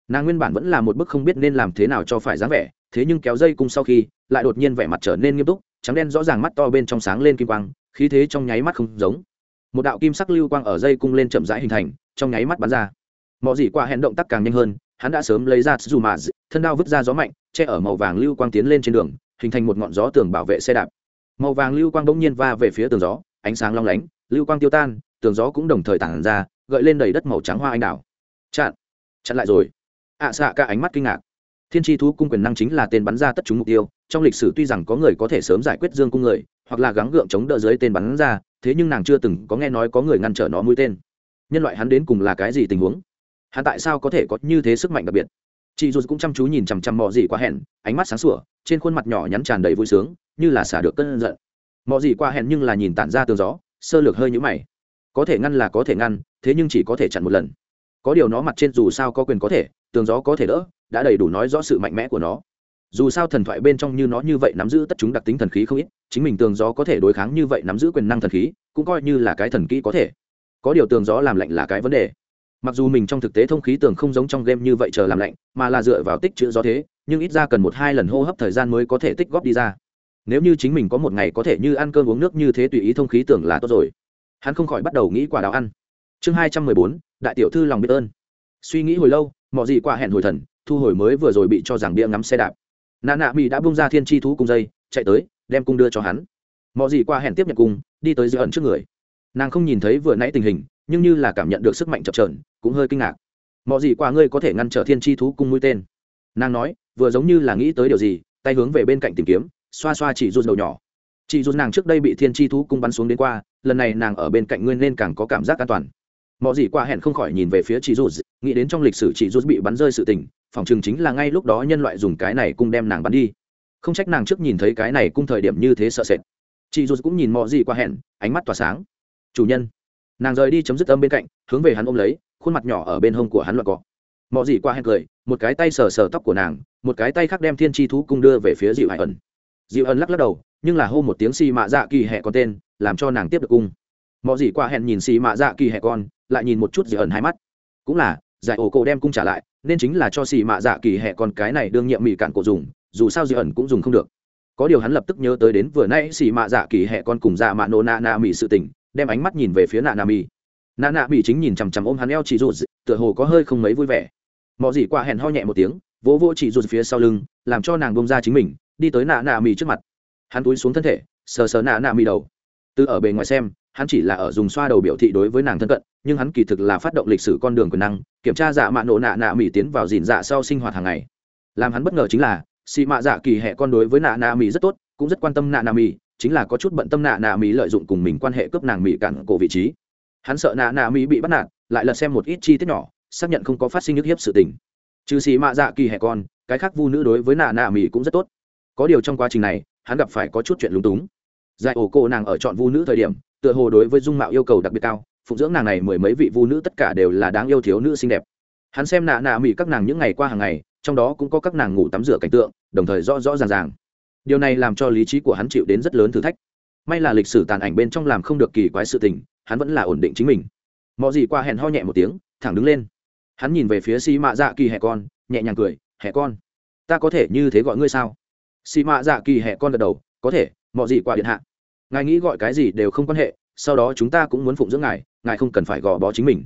Nàng nguyên bản vẫn là một bức không biết nên làm thế nào cho phải dáng vẻ, thế nhưng kéo dây cung sau khi lại đột nhiên vẻ mặt trở nên nghiêm túc, trắng đen rõ ràng, mắt to bên trong sáng lên kim quang, khí thế trong nháy mắt không giống. Một đạo kim sắc lưu quang ở dây cung lên chậm rãi hình thành, trong nháy mắt bắn ra. Mọ gì qua hẹn động tác càng nhanh hơn, hắn đã sớm lấy ra dù mà thân đao vứt ra gió mạnh, che ở màu vàng lưu quang tiến lên trên đường, hình thành một ngọn gió tường bảo vệ xe đạp. Màu vàng lưu quang bỗng nhiên va về phía tường gió, ánh sáng long lánh, lưu quang tiêu tan, tường gió cũng đồng thời tản ra, gợi lên đầy đất màu trắng hoa anh đào. Chặn lại rồi. Xạ cả ánh mắt kinh ngạc. Thiên tri thú cung quyền năng chính là tên bắn ra tất trúng mục tiêu, trong lịch sử tuy rằng có người có thể sớm giải quyết dương cung người, hoặc là gắng gượng chống đỡ dưới tên bắn ra, thế nhưng nàng chưa từng có nghe nói có người ngăn trở nó mũi tên. Nhân loại hắn đến cùng là cái gì tình huống? Hắn tại sao có thể có như thế sức mạnh đặc biệt? Chị dù cũng chăm chú nhìn chằm chằm Mọ gì qua hẹn, ánh mắt sáng sủa, trên khuôn mặt nhỏ nhắn tràn đầy vui sướng, như là xả được cơn giận. Mọ gì qua hẹn nhưng là nhìn tản ra tường gió, sơ lược hơi nhũ mày. Có thể ngăn là có thể ngăn, thế nhưng chỉ có thể chặn một lần. Có điều nó mặt trên dù sao có quyền có thể, tường gió có thể đỡ, đã đầy đủ nói rõ sự mạnh mẽ của nó. Dù sao thần thoại bên trong như nó như vậy nắm giữ tất chúng đặc tính thần khí không ít, chính mình tường gió có thể đối kháng như vậy nắm giữ quyền năng thần khí, cũng coi như là cái thần kỹ có thể. Có điều tường gió làm lạnh là cái vấn đề. Mặc dù mình trong thực tế thông khí tường không giống trong game như vậy chờ làm lạnh, mà là dựa vào tích trữ gió thế, nhưng ít ra cần 1-2 lần hô hấp thời gian mới có thể tích góp đi ra. Nếu như chính mình có một ngày có thể như ăn cơm uống nước như thế tùy ý thông khí tường là tốt rồi. Hắn không khỏi bắt đầu nghĩ quả đào ăn. Chương 214, đại tiểu thư lòng biết ơn. Suy nghĩ hồi lâu, Mọ gì qua hẹn hồi thần, thu hồi mới vừa rồi bị cho rằng bia ngắm xe đạp. Nạ nạ mỹ đã bung ra thiên tri thú cung dây, chạy tới đem cung đưa cho hắn. Mọ gì qua hẹn tiếp nhận cung, đi tới Dư ẩn trước người. Nàng không nhìn thấy vừa nãy tình hình, nhưng như là cảm nhận được sức mạnh chập chờn, cũng hơi kinh ngạc. Mọ gì qua ngươi có thể ngăn trở thiên tri thú cung mũi tên? Nàng nói, vừa giống như là nghĩ tới điều gì, tay hướng về bên cạnh tìm kiếm, xoa xoa chỉ rút đầu nhỏ. Chỉ rút nàng trước đây bị thiên tri thú cung bắn xuống đến qua, lần này nàng ở bên cạnh ngươi nên càng có cảm giác an toàn. Mọ gì qua hẹn không khỏi nhìn về phía chị rút, nghĩ đến trong lịch sử chị rút bị bắn rơi sự tình, phòng chừng chính là ngay lúc đó nhân loại dùng cái này cung đem nàng bắn đi. Không trách nàng trước nhìn thấy cái này cung thời điểm như thế sợ sệt. Chị rút cũng nhìn Mọ gì qua hẹn, ánh mắt tỏa sáng. Chủ nhân. Nàng rời đi chấm dứt âm bên cạnh, hướng về hắn ôm lấy, khuôn mặt nhỏ ở bên hông của hắn loạn cọ. Mọ gì qua hẹn cười, một cái tay sờ sờ tóc của nàng, một cái tay khác đem thiên tri thú cung đưa về phía Dịu Hải ẩn. Dịu ẩn lắc lắc đầu, nhưng là hô một tiếng xì mạ dạ kỳ hẹ con tên, làm cho nàng tiếp được cung. Mọ gì qua hẹn nhìn xì mạ dạ kỳ hẹ con, lại nhìn một chút Dịu ẩn hai mắt. Cũng là giải ổ cổ đem cung trả lại, nên chính là cho xì mạ dạ kỳ hẹ con cái này đương nhiệm mỹ cạn cổ dùng, dù sao Dịu ẩn cũng dùng không được. Có điều hắn lập tức nhớ tới đến vừa nãy xì mạ dạ kỳ hẹ con cùng dạ mạ nô nạ nạ mỹ sự tình, đem ánh mắt nhìn về phía nạ nạ mỹ. Nạ nạ mỹ chính nhìn chằm chằm ôm hắn eo chỉ rụt, tựa hồ có hơi không mấy vui vẻ. Mọ gì qua hẹn ho nhẹ một tiếng, vỗ vỗ chỉ rụt phía sau lưng, làm cho nàng bông ra chính mình, đi tới nạ nạ mỹ trước mặt. Hắn túi xuống thân thể, sờ sờ nạ nạ mỹ đầu. Từ ở bề ngoài xem, hắn chỉ là ở dùng xoa đầu biểu thị đối với nàng thân cận, nhưng hắn kỳ thực là phát động lịch sử con đường quyền năng, kiểm tra dạ mạ nổ nạ nạ mỹ tiến vào dìn dạ sau sinh hoạt hàng ngày. Làm hắn bất ngờ chính là xì mạ dạ kỳ hẹ con đối với nạ nạ mỹ rất tốt, cũng rất quan tâm nạ nạ mỹ, chính là có chút bận tâm nạ nạ mỹ lợi dụng cùng mình quan hệ cướp nàng mỹ cản cổ vị trí. Hắn sợ nạ nạ mỹ bị bắt nạt, lại lật xem một ít chi tiết nhỏ, xác nhận không có phát sinh nhức hiếp sự tình. Trừ xì mạ dạ kỳ hẹ con, cái khác vu nữ đối với nạ nạ mỹ cũng rất tốt. Có điều trong quá trình này, hắn gặp phải có chút chuyện lúng túng. Giải ổ cô nàng ở chọn vu nữ thời điểm, tựa hồ đối với dung mạo yêu cầu đặc biệt cao, phụng dưỡng nàng này mười mấy vị vu nữ tất cả đều là đáng yêu thiếu nữ xinh đẹp. Hắn xem nạ nạ mỹ các nàng những ngày qua hàng ngày, trong đó cũng có các nàng ngủ tắm rửa cảnh tượng, đồng thời rõ rõ ràng ràng. Điều này làm cho lý trí của hắn chịu đến rất lớn thử thách. May là lịch sử tàn ảnh bên trong làm không được kỳ quái sự tình, hắn vẫn là ổn định chính mình. Mọ gì qua hẹn ho nhẹ một tiếng, thẳng đứng lên. Hắn nhìn về phía xì mạ dạ kỳ hẹ con, nhẹ nhàng cười, hẹ con, ta có thể như thế gọi ngươi sao? Xì mạ dạ kỳ hẹ con gật đầu, có thể. Mọ gì qua điện hạ, ngài nghĩ gọi cái gì đều không quan hệ, sau đó chúng ta cũng muốn phụng dưỡng ngài, ngài không cần phải gò bó chính mình.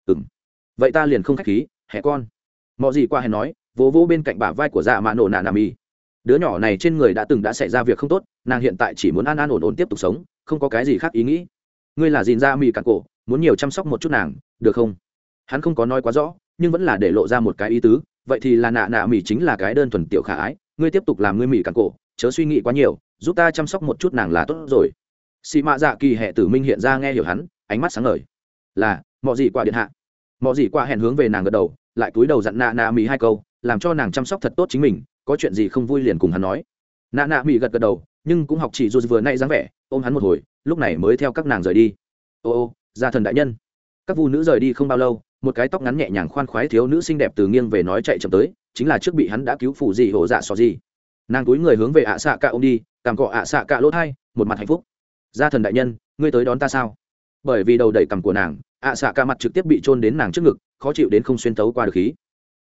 Vậy ta liền không khách khí, hẹ con. Mọ gì qua hẹn nói, vỗ vỗ bên cạnh bả vai của dạ mạ nổ nạ nà mi. Đứa nhỏ này trên người đã xảy ra việc không tốt, nàng hiện tại chỉ muốn an an ổn ổn tiếp tục sống, không có cái gì khác ý nghĩ. Ngươi là dìn ra mi cạn cổ, muốn nhiều chăm sóc một chút nàng, được không? Hắn không có nói quá rõ, nhưng vẫn là để lộ ra một cái ý tứ, vậy thì là nạ nạ mi chính là cái đơn thuần tiểu khả ái, ngươi tiếp tục làm ngươi mi cạn cổ, chớ suy nghĩ quá nhiều, giúp ta chăm sóc một chút nàng là tốt rồi. Xì mạ dạ kỳ hệ tử minh hiện ra nghe hiểu hắn, ánh mắt sáng ngời. Là, mọ gì qua điện hạ. Mọ gì qua hẹn hướng về nàng gật đầu, lại cúi đầu dặn nạ nạ mỹ hai câu, làm cho nàng chăm sóc thật tốt chính mình, có chuyện gì không vui liền cùng hắn nói. Nạ nạ mỹ gật gật đầu, nhưng cũng học chỉ dù vừa nay dáng vẻ, ôm hắn một hồi, lúc này mới theo các nàng rời đi. Ô gia thần đại nhân. Các vu nữ rời đi không bao lâu, một cái tóc ngắn nhẹ nhàng khoan khoái thiếu nữ xinh đẹp từ nghiêng về nói chạy chậm tới, chính là trước bị hắn đã cứu phủ gì hổ dạ xò gì. Nàng túi người hướng về ạ xạ cạ ôm đi, cảm cọ ạ xạ cạ lỗ thai, một mặt hạnh phúc. Gia thần đại nhân, ngươi tới đón ta sao? Bởi vì đầu đẩy cằm của nàng, ạ xạ cạ mặt trực tiếp bị chôn đến nàng trước ngực, khó chịu đến không xuyên thấu qua được khí.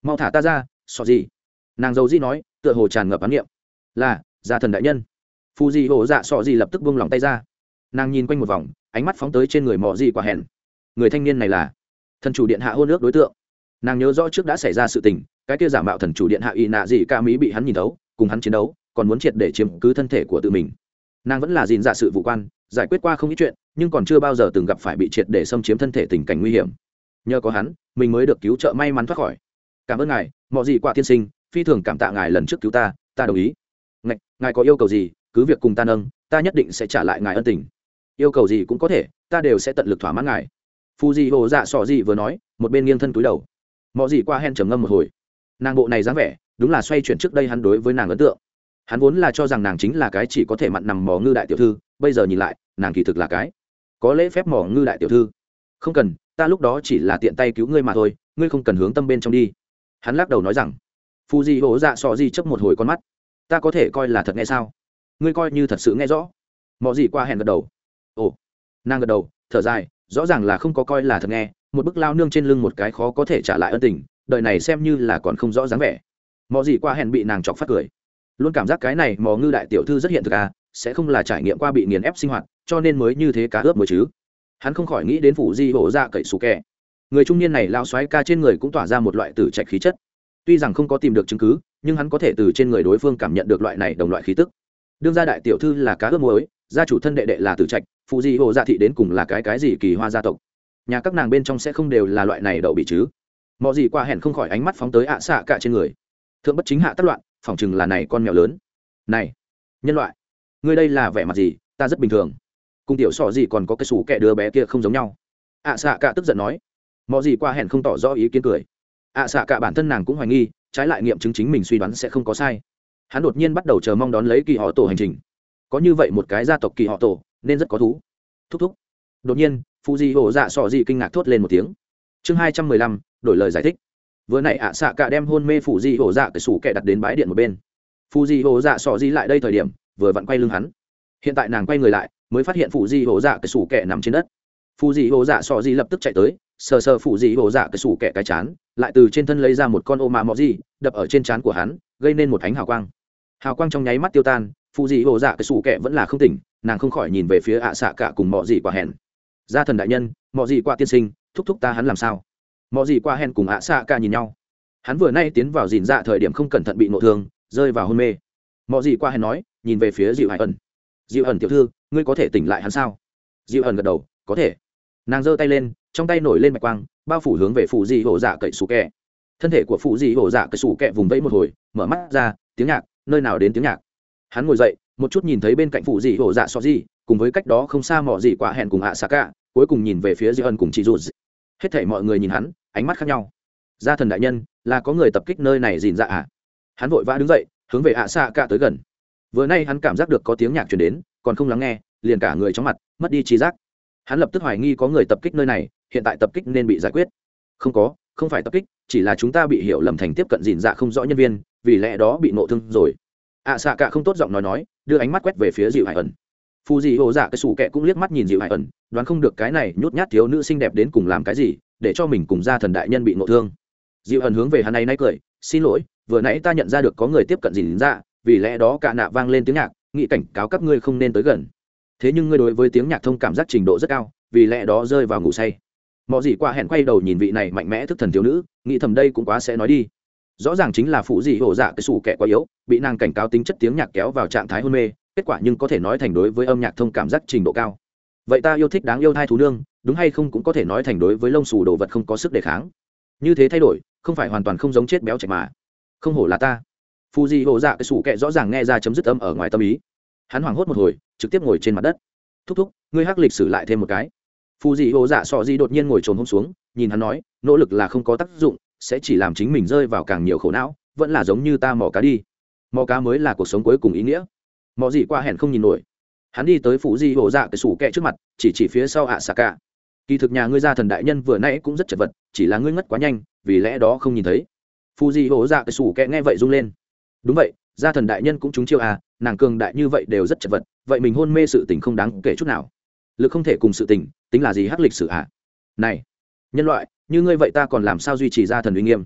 mau thả ta ra sọ gì nàng dầu di nói tựa hồ tràn ngập ám niệm. Là gia thần đại nhân. Phù dị hổ dạ sọ gì lập tức buông lòng tay ra. Nàng nhìn quanh một vòng, ánh mắt phóng tới trên người mọ gì quả hẹn. Người thanh niên này là thần chủ điện hạ hôn ước đối tượng. Nàng nhớ rõ trước đã xảy ra sự tình, cái kia giả mạo thần chủ điện hạ y nạ gì ca mỹ bị hắn nhìn thấu, cùng hắn chiến đấu, còn muốn triệt để chiếm cứ thân thể của tự mình. Nàng vẫn là gìn dạ sự vụ quan, giải quyết qua không ít chuyện, nhưng còn chưa bao giờ từng gặp phải bị triệt để xâm chiếm thân thể tình cảnh nguy hiểm. Nhờ có hắn, mình mới được cứu trợ may mắn thoát khỏi. Cảm ơn ngài, mọ gì quả tiên sinh, phi thường cảm tạ ngài lần trước cứu ta đồng ý. Ngài có yêu cầu gì cứ việc cùng ta nâng, ta nhất định sẽ trả lại ngài ân tình. Yêu cầu gì cũng có thể, ta đều sẽ tận lực thỏa mãn ngài. Phù dị hồ dạ sọ gì vừa nói, một bên nghiêng thân túi đầu. Mọ gì qua hen trầm ngâm một hồi. Nàng bộ này dáng vẻ đúng là xoay chuyển trước đây hắn đối với nàng ấn tượng. Hắn vốn là cho rằng nàng chính là cái chỉ có thể mặn nằm mò ngư đại tiểu thư, bây giờ nhìn lại nàng kỳ thực là cái có lễ phép mò ngư đại tiểu thư. Không cần, ta lúc đó chỉ là tiện tay cứu ngươi mà thôi, ngươi không cần hướng tâm bên trong đi. Hắn lắc đầu nói rằng. Phù dị hồ dạ sọ gì chớp một hồi con mắt. Ta có thể coi là thật nghe sao? Ngươi coi như thật sự nghe rõ. Mọ gì qua hẹn gật đầu. Ồ. Nàng gật đầu, thở dài, rõ ràng là không có coi là thật nghe, một bức lao nương trên lưng một cái khó có thể trả lại ân tình, đời này xem như là còn không rõ dáng vẻ. Mọ gì qua hẹn bị nàng chọc phát cười. Luôn cảm giác cái này mò ngư đại tiểu thư rất hiện thực à, sẽ không là trải nghiệm qua bị nghiền ép sinh hoạt, cho nên mới như thế cá ướp mới chứ. Hắn không khỏi nghĩ đến phủ di hổ dạ cậy sủ kẹ. Người trung niên này lao xoáy ca trên người cũng tỏa ra một loại tử trạch khí chất. Tuy rằng không có tìm được chứng cứ, nhưng hắn có thể từ trên người đối phương cảm nhận được loại này đồng loại khí tức. Đương gia đại tiểu thư là cá ướp muối, gia chủ thân đệ đệ là tử trạch, phụ di hồ gia thị đến cùng là cái gì kỳ hoa gia tộc. Nhà các nàng bên trong sẽ không đều là loại này đậu bị chứ. Mọi gì qua hẹn không khỏi ánh mắt phóng tới ạ xạ cả trên người. Thượng bất chính hạ tất loạn, phỏng chừng là này con mèo lớn. Này, nhân loại, ngươi đây là vẻ mặt gì? Ta rất bình thường. Cùng tiểu sọ gì còn có cái sủ kẻ đứa bé kia không giống nhau. ạ xạ cả tức giận nói. Mọi gì qua hẹn không tỏ rõ ý kiến cười. ạ xạ cả bản thân nàng cũng hoài nghi, trái lại nghiệm chứng chính mình suy đoán sẽ không có sai. Hắn đột nhiên bắt đầu chờ mong đón lấy kỳ họ tổ hành trình. Có như vậy một cái gia tộc kỳ họ tổ nên rất có thú. Thúc thúc. Đột nhiên phụ di hổ dạ sọ gì kinh ngạc thốt lên một tiếng. Chương 215, đổi lời giải thích. Vừa nãy ạ xạ cả đem hôn mê phụ di hổ dạ cái sủ kẻ đặt đến bãi điện một bên. Phụ di hổ dạ sọ gì lại đây thời điểm vừa vặn quay lưng hắn. Hiện tại nàng quay người lại mới phát hiện phụ di hổ dạ cái sủ kẻ nằm trên đất. Phụ di hổ dạ sọ gì lập tức chạy tới, sờ sờ phụ di hổ dạ cái sủ kẻ cái chán, lại từ trên thân lấy ra một con ô mà mọ gì đập ở trên trán của hắn, gây nên một ánh hào quang. Hào quang trong nháy mắt tiêu tan, phụ dị hồ dạ cái sủ kẹ vẫn là không tỉnh, nàng không khỏi nhìn về phía ạ xạ cả cùng mọ dị quả hẹn. Gia thần đại nhân, mọ dị quả tiên sinh, thúc thúc ta hắn làm sao? Mọ dị quả hẹn cùng ạ xạ cả nhìn nhau. Hắn vừa nay tiến vào dìn dạ thời điểm không cẩn thận bị nộ thương, rơi vào hôn mê. Mọ dị quả hẹn nói, nhìn về phía dịu hải ẩn. Dịu ẩn tiểu thư, ngươi có thể tỉnh lại hắn sao? Dịu ẩn gật đầu, có thể. Nàng giơ tay lên, trong tay nổi lên bạch quang, bao phủ hướng về phụ dị hồ dạ cậy sủ kẹ. Thân thể của phụ dị hồ dạ cậy sủ kẹ vùng vẫy một hồi, mở mắt ra, tiếng nhạc, nơi nào đến tiếng nhạc. Hắn ngồi dậy, một chút nhìn thấy bên cạnh phụ dị hổ dạ so gì, cùng với cách đó không xa mỏ dị quả hẹn cùng ạ xạ cả, cuối cùng nhìn về phía Di ân cùng chị rụt. Hết thảy mọi người nhìn hắn, ánh mắt khác nhau. Gia thần đại nhân, là có người tập kích nơi này gìn dạ à? Hắn vội vã đứng dậy, hướng về ạ xạ cả tới gần. Vừa nay hắn cảm giác được có tiếng nhạc truyền đến, còn không lắng nghe, liền cả người chóng mặt, mất đi trí giác. Hắn lập tức hoài nghi có người tập kích nơi này, hiện tại tập kích nên bị giải quyết. Không có, không phải tập kích, chỉ là chúng ta bị hiểu lầm thành tiếp cận gìn dạ không rõ nhân viên, vì lẽ đó bị nộ thương rồi. ạ xạ cả không tốt giọng nói, đưa ánh mắt quét về phía dịu hải ẩn. Phù dị hồ dạ cái sủ kẹ cũng liếc mắt nhìn dịu hải ẩn, đoán không được cái này nhút nhát thiếu nữ xinh đẹp đến cùng làm cái gì để cho mình cùng gia thần đại nhân bị nộ thương. Dịu ẩn hướng về hắn này cười, xin lỗi, vừa nãy ta nhận ra được có người tiếp cận dìn dạ, vì lẽ đó cả nạ vang lên tiếng nhạc, nghị cảnh cáo các ngươi không nên tới gần. Thế nhưng ngươi đối với tiếng nhạc thông cảm giác trình độ rất cao, vì lẽ đó rơi vào ngủ say. Mọi gì qua hẹn quay đầu nhìn vị này mạnh mẽ thức thần thiếu nữ, nghĩ thầm đây cũng quá sẽ nói đi. Rõ ràng chính là phụ dị hổ dạ cái sủ kẻ quá yếu, bị nàng cảnh cáo tính chất tiếng nhạc kéo vào trạng thái hôn mê, kết quả nhưng có thể nói thành đối với âm nhạc thông cảm giác trình độ cao. Vậy ta yêu thích đáng yêu thai thú nương, đúng hay không cũng có thể nói thành đối với lông xù đồ vật không có sức đề kháng. Như thế thay đổi, không phải hoàn toàn không giống chết béo chạch mà. Không hổ là ta. Phụ dị hổ dạ cái sủ kẻ rõ ràng nghe ra chấm dứt âm ở ngoài tâm ý. Hắn hoảng hốt một hồi, trực tiếp ngồi trên mặt đất. Thúc thúc, ngươi hắc lịch sử lại thêm một cái. Phụ dị hổ dạ sọ gì đột nhiên ngồi trồn hôm xuống, nhìn hắn nói, nỗ lực là không có tác dụng, sẽ chỉ làm chính mình rơi vào càng nhiều khổ não, vẫn là giống như ta mò cá đi. Mò cá mới là cuộc sống cuối cùng ý nghĩa. Mò gì qua hẹn không nhìn nổi. Hắn đi tới phụ di hổ dạ cái sủ kẹ trước mặt, chỉ phía sau ạ xạ cả. Kỳ thực nhà ngươi gia thần đại nhân vừa nãy cũng rất chật vật, chỉ là ngươi ngất quá nhanh, vì lẽ đó không nhìn thấy. Phụ di hổ dạ cái sủ kẹ nghe vậy rung lên. Đúng vậy, gia thần đại nhân cũng trúng chiêu à, nàng cường đại như vậy đều rất chật vật, vậy mình hôn mê sự tình không đáng kể chút nào. Lực không thể cùng sự tình, tính là gì hắc lịch sử à? Này, nhân loại, như ngươi vậy ta còn làm sao duy trì gia thần uy nghiêm?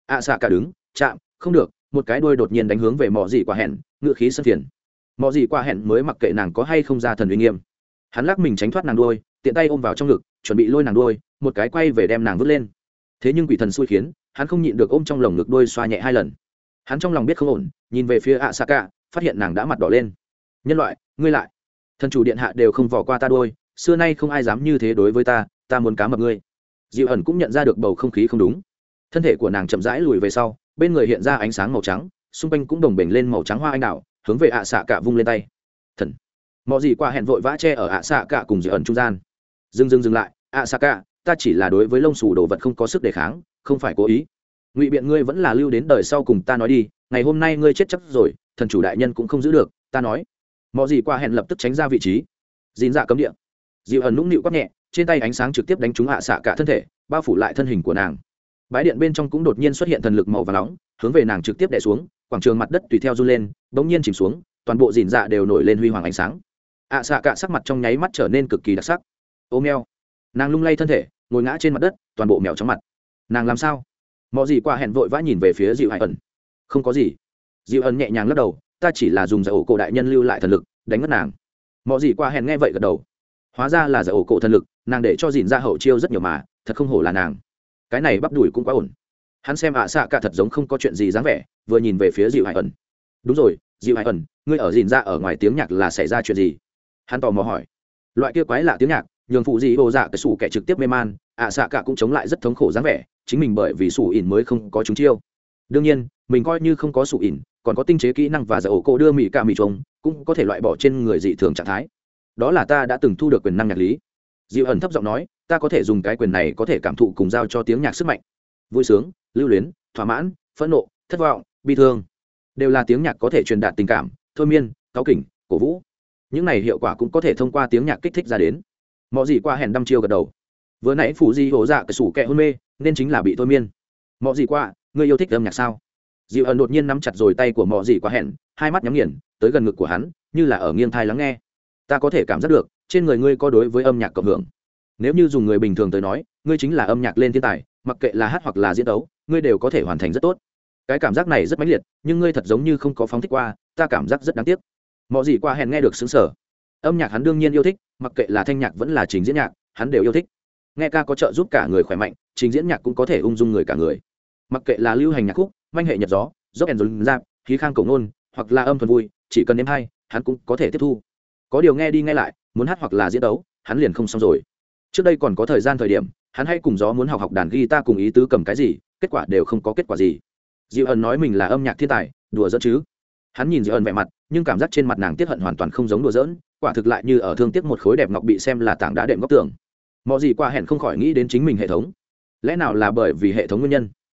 ạ xạ cả đứng chạm không được, một cái đuôi đột nhiên đánh hướng về mọ gì quả hẹn, ngựa khí sân phiền. Mọ gì quả hẹn mới mặc kệ nàng có hay không ra thần uy nghiêm, hắn lắc mình tránh thoát nàng đuôi, tiện tay ôm vào trong ngực chuẩn bị lôi nàng đuôi, một cái quay về đem nàng vứt lên. Thế nhưng quỷ thần xui khiến, hắn không nhịn được ôm trong lồng ngực đuôi xoa nhẹ 2 lần. Hắn trong lòng biết không ổn, nhìn về phía ạ xạ cả, phát hiện nàng đã mặt đỏ lên. Nhân loại, ngươi lại, thần chủ điện hạ đều không vò qua ta đuôi, xưa nay không ai dám như thế đối với ta, ta muốn cá mập ngươi. Dịu ẩn cũng nhận ra được bầu không khí không đúng, thân thể của nàng chậm rãi lùi về sau, bên người hiện ra ánh sáng màu trắng, xung quanh cũng đồng bềnh lên màu trắng hoa anh đào, hướng về ạ xạ cả vung lên tay. Thần, mọi gì qua hẹn vội vã che ở ạ xạ cả cùng Dịu ẩn trung gian. Dừng lại, ạ xạ cả, ta chỉ là đối với lông xù đồ vật không có sức đề kháng, không phải cố ý. Ngụy biện ngươi vẫn là lưu đến đời sau cùng ta nói đi, ngày hôm nay ngươi chết chắc rồi, thần chủ đại nhân cũng không giữ được, ta nói. Mọi gì qua hẹn lập tức tránh ra vị trí. Dìn dạ cấm địa. Dịu ẩn nũng nịu quát nhẹ, trên tay ánh sáng trực tiếp đánh trúng ạ xạ cả thân thể, bao phủ lại thân hình của nàng. Bãi điện bên trong cũng đột nhiên xuất hiện thần lực màu vàng nóng, hướng về nàng trực tiếp đè xuống, quảng trường mặt đất tùy theo run lên, bỗng nhiên chìm xuống, toàn bộ dìn dạ đều nổi lên huy hoàng ánh sáng. ạ xạ cả sắc mặt trong nháy mắt trở nên cực kỳ đặc sắc. Ô mèo, nàng lung lay thân thể, ngồi ngã trên mặt đất, toàn bộ mèo chóng mặt. Nàng làm sao? Mọi gì qua hẹn vội vã nhìn về phía Dịu Hải ẩn. Không có gì. Dịu ẩn nhẹ nhàng lắc đầu, ta chỉ là dùng giải ổ cổ đại nhân lưu lại thần lực đánh mất nàng. Mọi gì qua hẹn nghe vậy gật đầu. Hóa ra là giải ổ cổ thần lực, nàng để cho dìn ra hậu chiêu rất nhiều mà, thật không hổ là nàng. Cái này bắp đùi cũng quá ổn. Hắn xem ạ xạ cả thật giống không có chuyện gì dáng vẻ, vừa nhìn về phía Dịu Hải ẩn. Đúng rồi, Dịu Hải ẩn, ngươi ở dìn ra ở ngoài tiếng nhạc là xảy ra chuyện gì? Hắn tò mò hỏi. Loại kia quái lạ tiếng nhạc, nhường phụ gì hồ dạ cái sủ kẻ trực tiếp mê man, ạ xạ cả cũng chống lại rất thống khổ dáng vẻ, chính mình bởi vì sủ ỉn mới không có chúng chiêu. Đương nhiên, mình coi như không có sủ ỉn, còn có tinh chế kỹ năng và giải ổ cổ đưa mỹ cả mỹ trống, cũng có thể loại bỏ trên người dị thường trạng thái. Đó là ta đã từng thu được quyền năng nhạc lý. Dịu ẩn thấp giọng nói, ta có thể dùng cái quyền này có thể cảm thụ cùng giao cho tiếng nhạc sức mạnh. Vui sướng, lưu luyến, thỏa mãn, phẫn nộ, thất vọng, bi thương, đều là tiếng nhạc có thể truyền đạt tình cảm, thôi miên, cáu kỉnh, cổ vũ. Những này hiệu quả cũng có thể thông qua tiếng nhạc kích thích ra đến. Mọi gì qua hẹn đăm chiêu gật đầu. Vừa nãy phủ di hổ dạ cái sủ kẹ hôn mê, nên chính là bị thôi miên. Mọi gì qua, ngươi yêu thích âm nhạc sao? Dịu ẩn đột nhiên nắm chặt rồi tay của mọi gì qua hẹn, hai mắt nhắm nghiền, tới gần ngực của hắn, như là ở nghiêng thai lắng nghe. Ta có thể cảm giác được, trên người ngươi có đối với âm nhạc cộng hưởng. Nếu như dùng người bình thường tới nói, ngươi chính là âm nhạc lên thiên tài, mặc kệ là hát hoặc là diễn tấu, ngươi đều có thể hoàn thành rất tốt. Cái cảm giác này rất mãnh liệt, nhưng ngươi thật giống như không có phóng thích qua, ta cảm giác rất đáng tiếc. Mọi gì qua hẹn nghe được sững sờ. Âm nhạc hắn đương nhiên yêu thích, mặc kệ là thanh nhạc vẫn là trình diễn nhạc, hắn đều yêu thích. Nghe ca có trợ giúp cả người khỏe mạnh, trình diễn nhạc cũng có thể ung dung người cả người. Mặc kệ là lưu hành nhạc khúc, manh hệ nhật gió, dốc ẻn dồn giáp, khí khang cổ ngôn, hoặc là âm thuần vui, chỉ cần nếm hay, hắn cũng có thể tiếp thu. Có điều nghe đi nghe lại, muốn hát hoặc là diễn tấu, hắn liền không xong rồi. Trước đây còn có thời điểm, hắn hay cùng gió muốn học đàn guitar cùng ý tứ cầm cái gì, kết quả đều không có kết quả gì. Dịu ẩn nói mình là âm nhạc thiên tài, đùa giỡn chứ? Hắn nhìn Dịu ẩn vẻ mặt, nhưng cảm giác trên mặt nàng tiết hận hoàn toàn không giống đùa giỡn, quả thực lại như ở thương tiếc một khối đẹp ngọc bị xem là tảng đá đệm góc tường. Mọi gì qua hẹn không khỏi nghĩ đến chính mình hệ thống. Lẽ nào là bởi vì hệ thống nguyên nhân?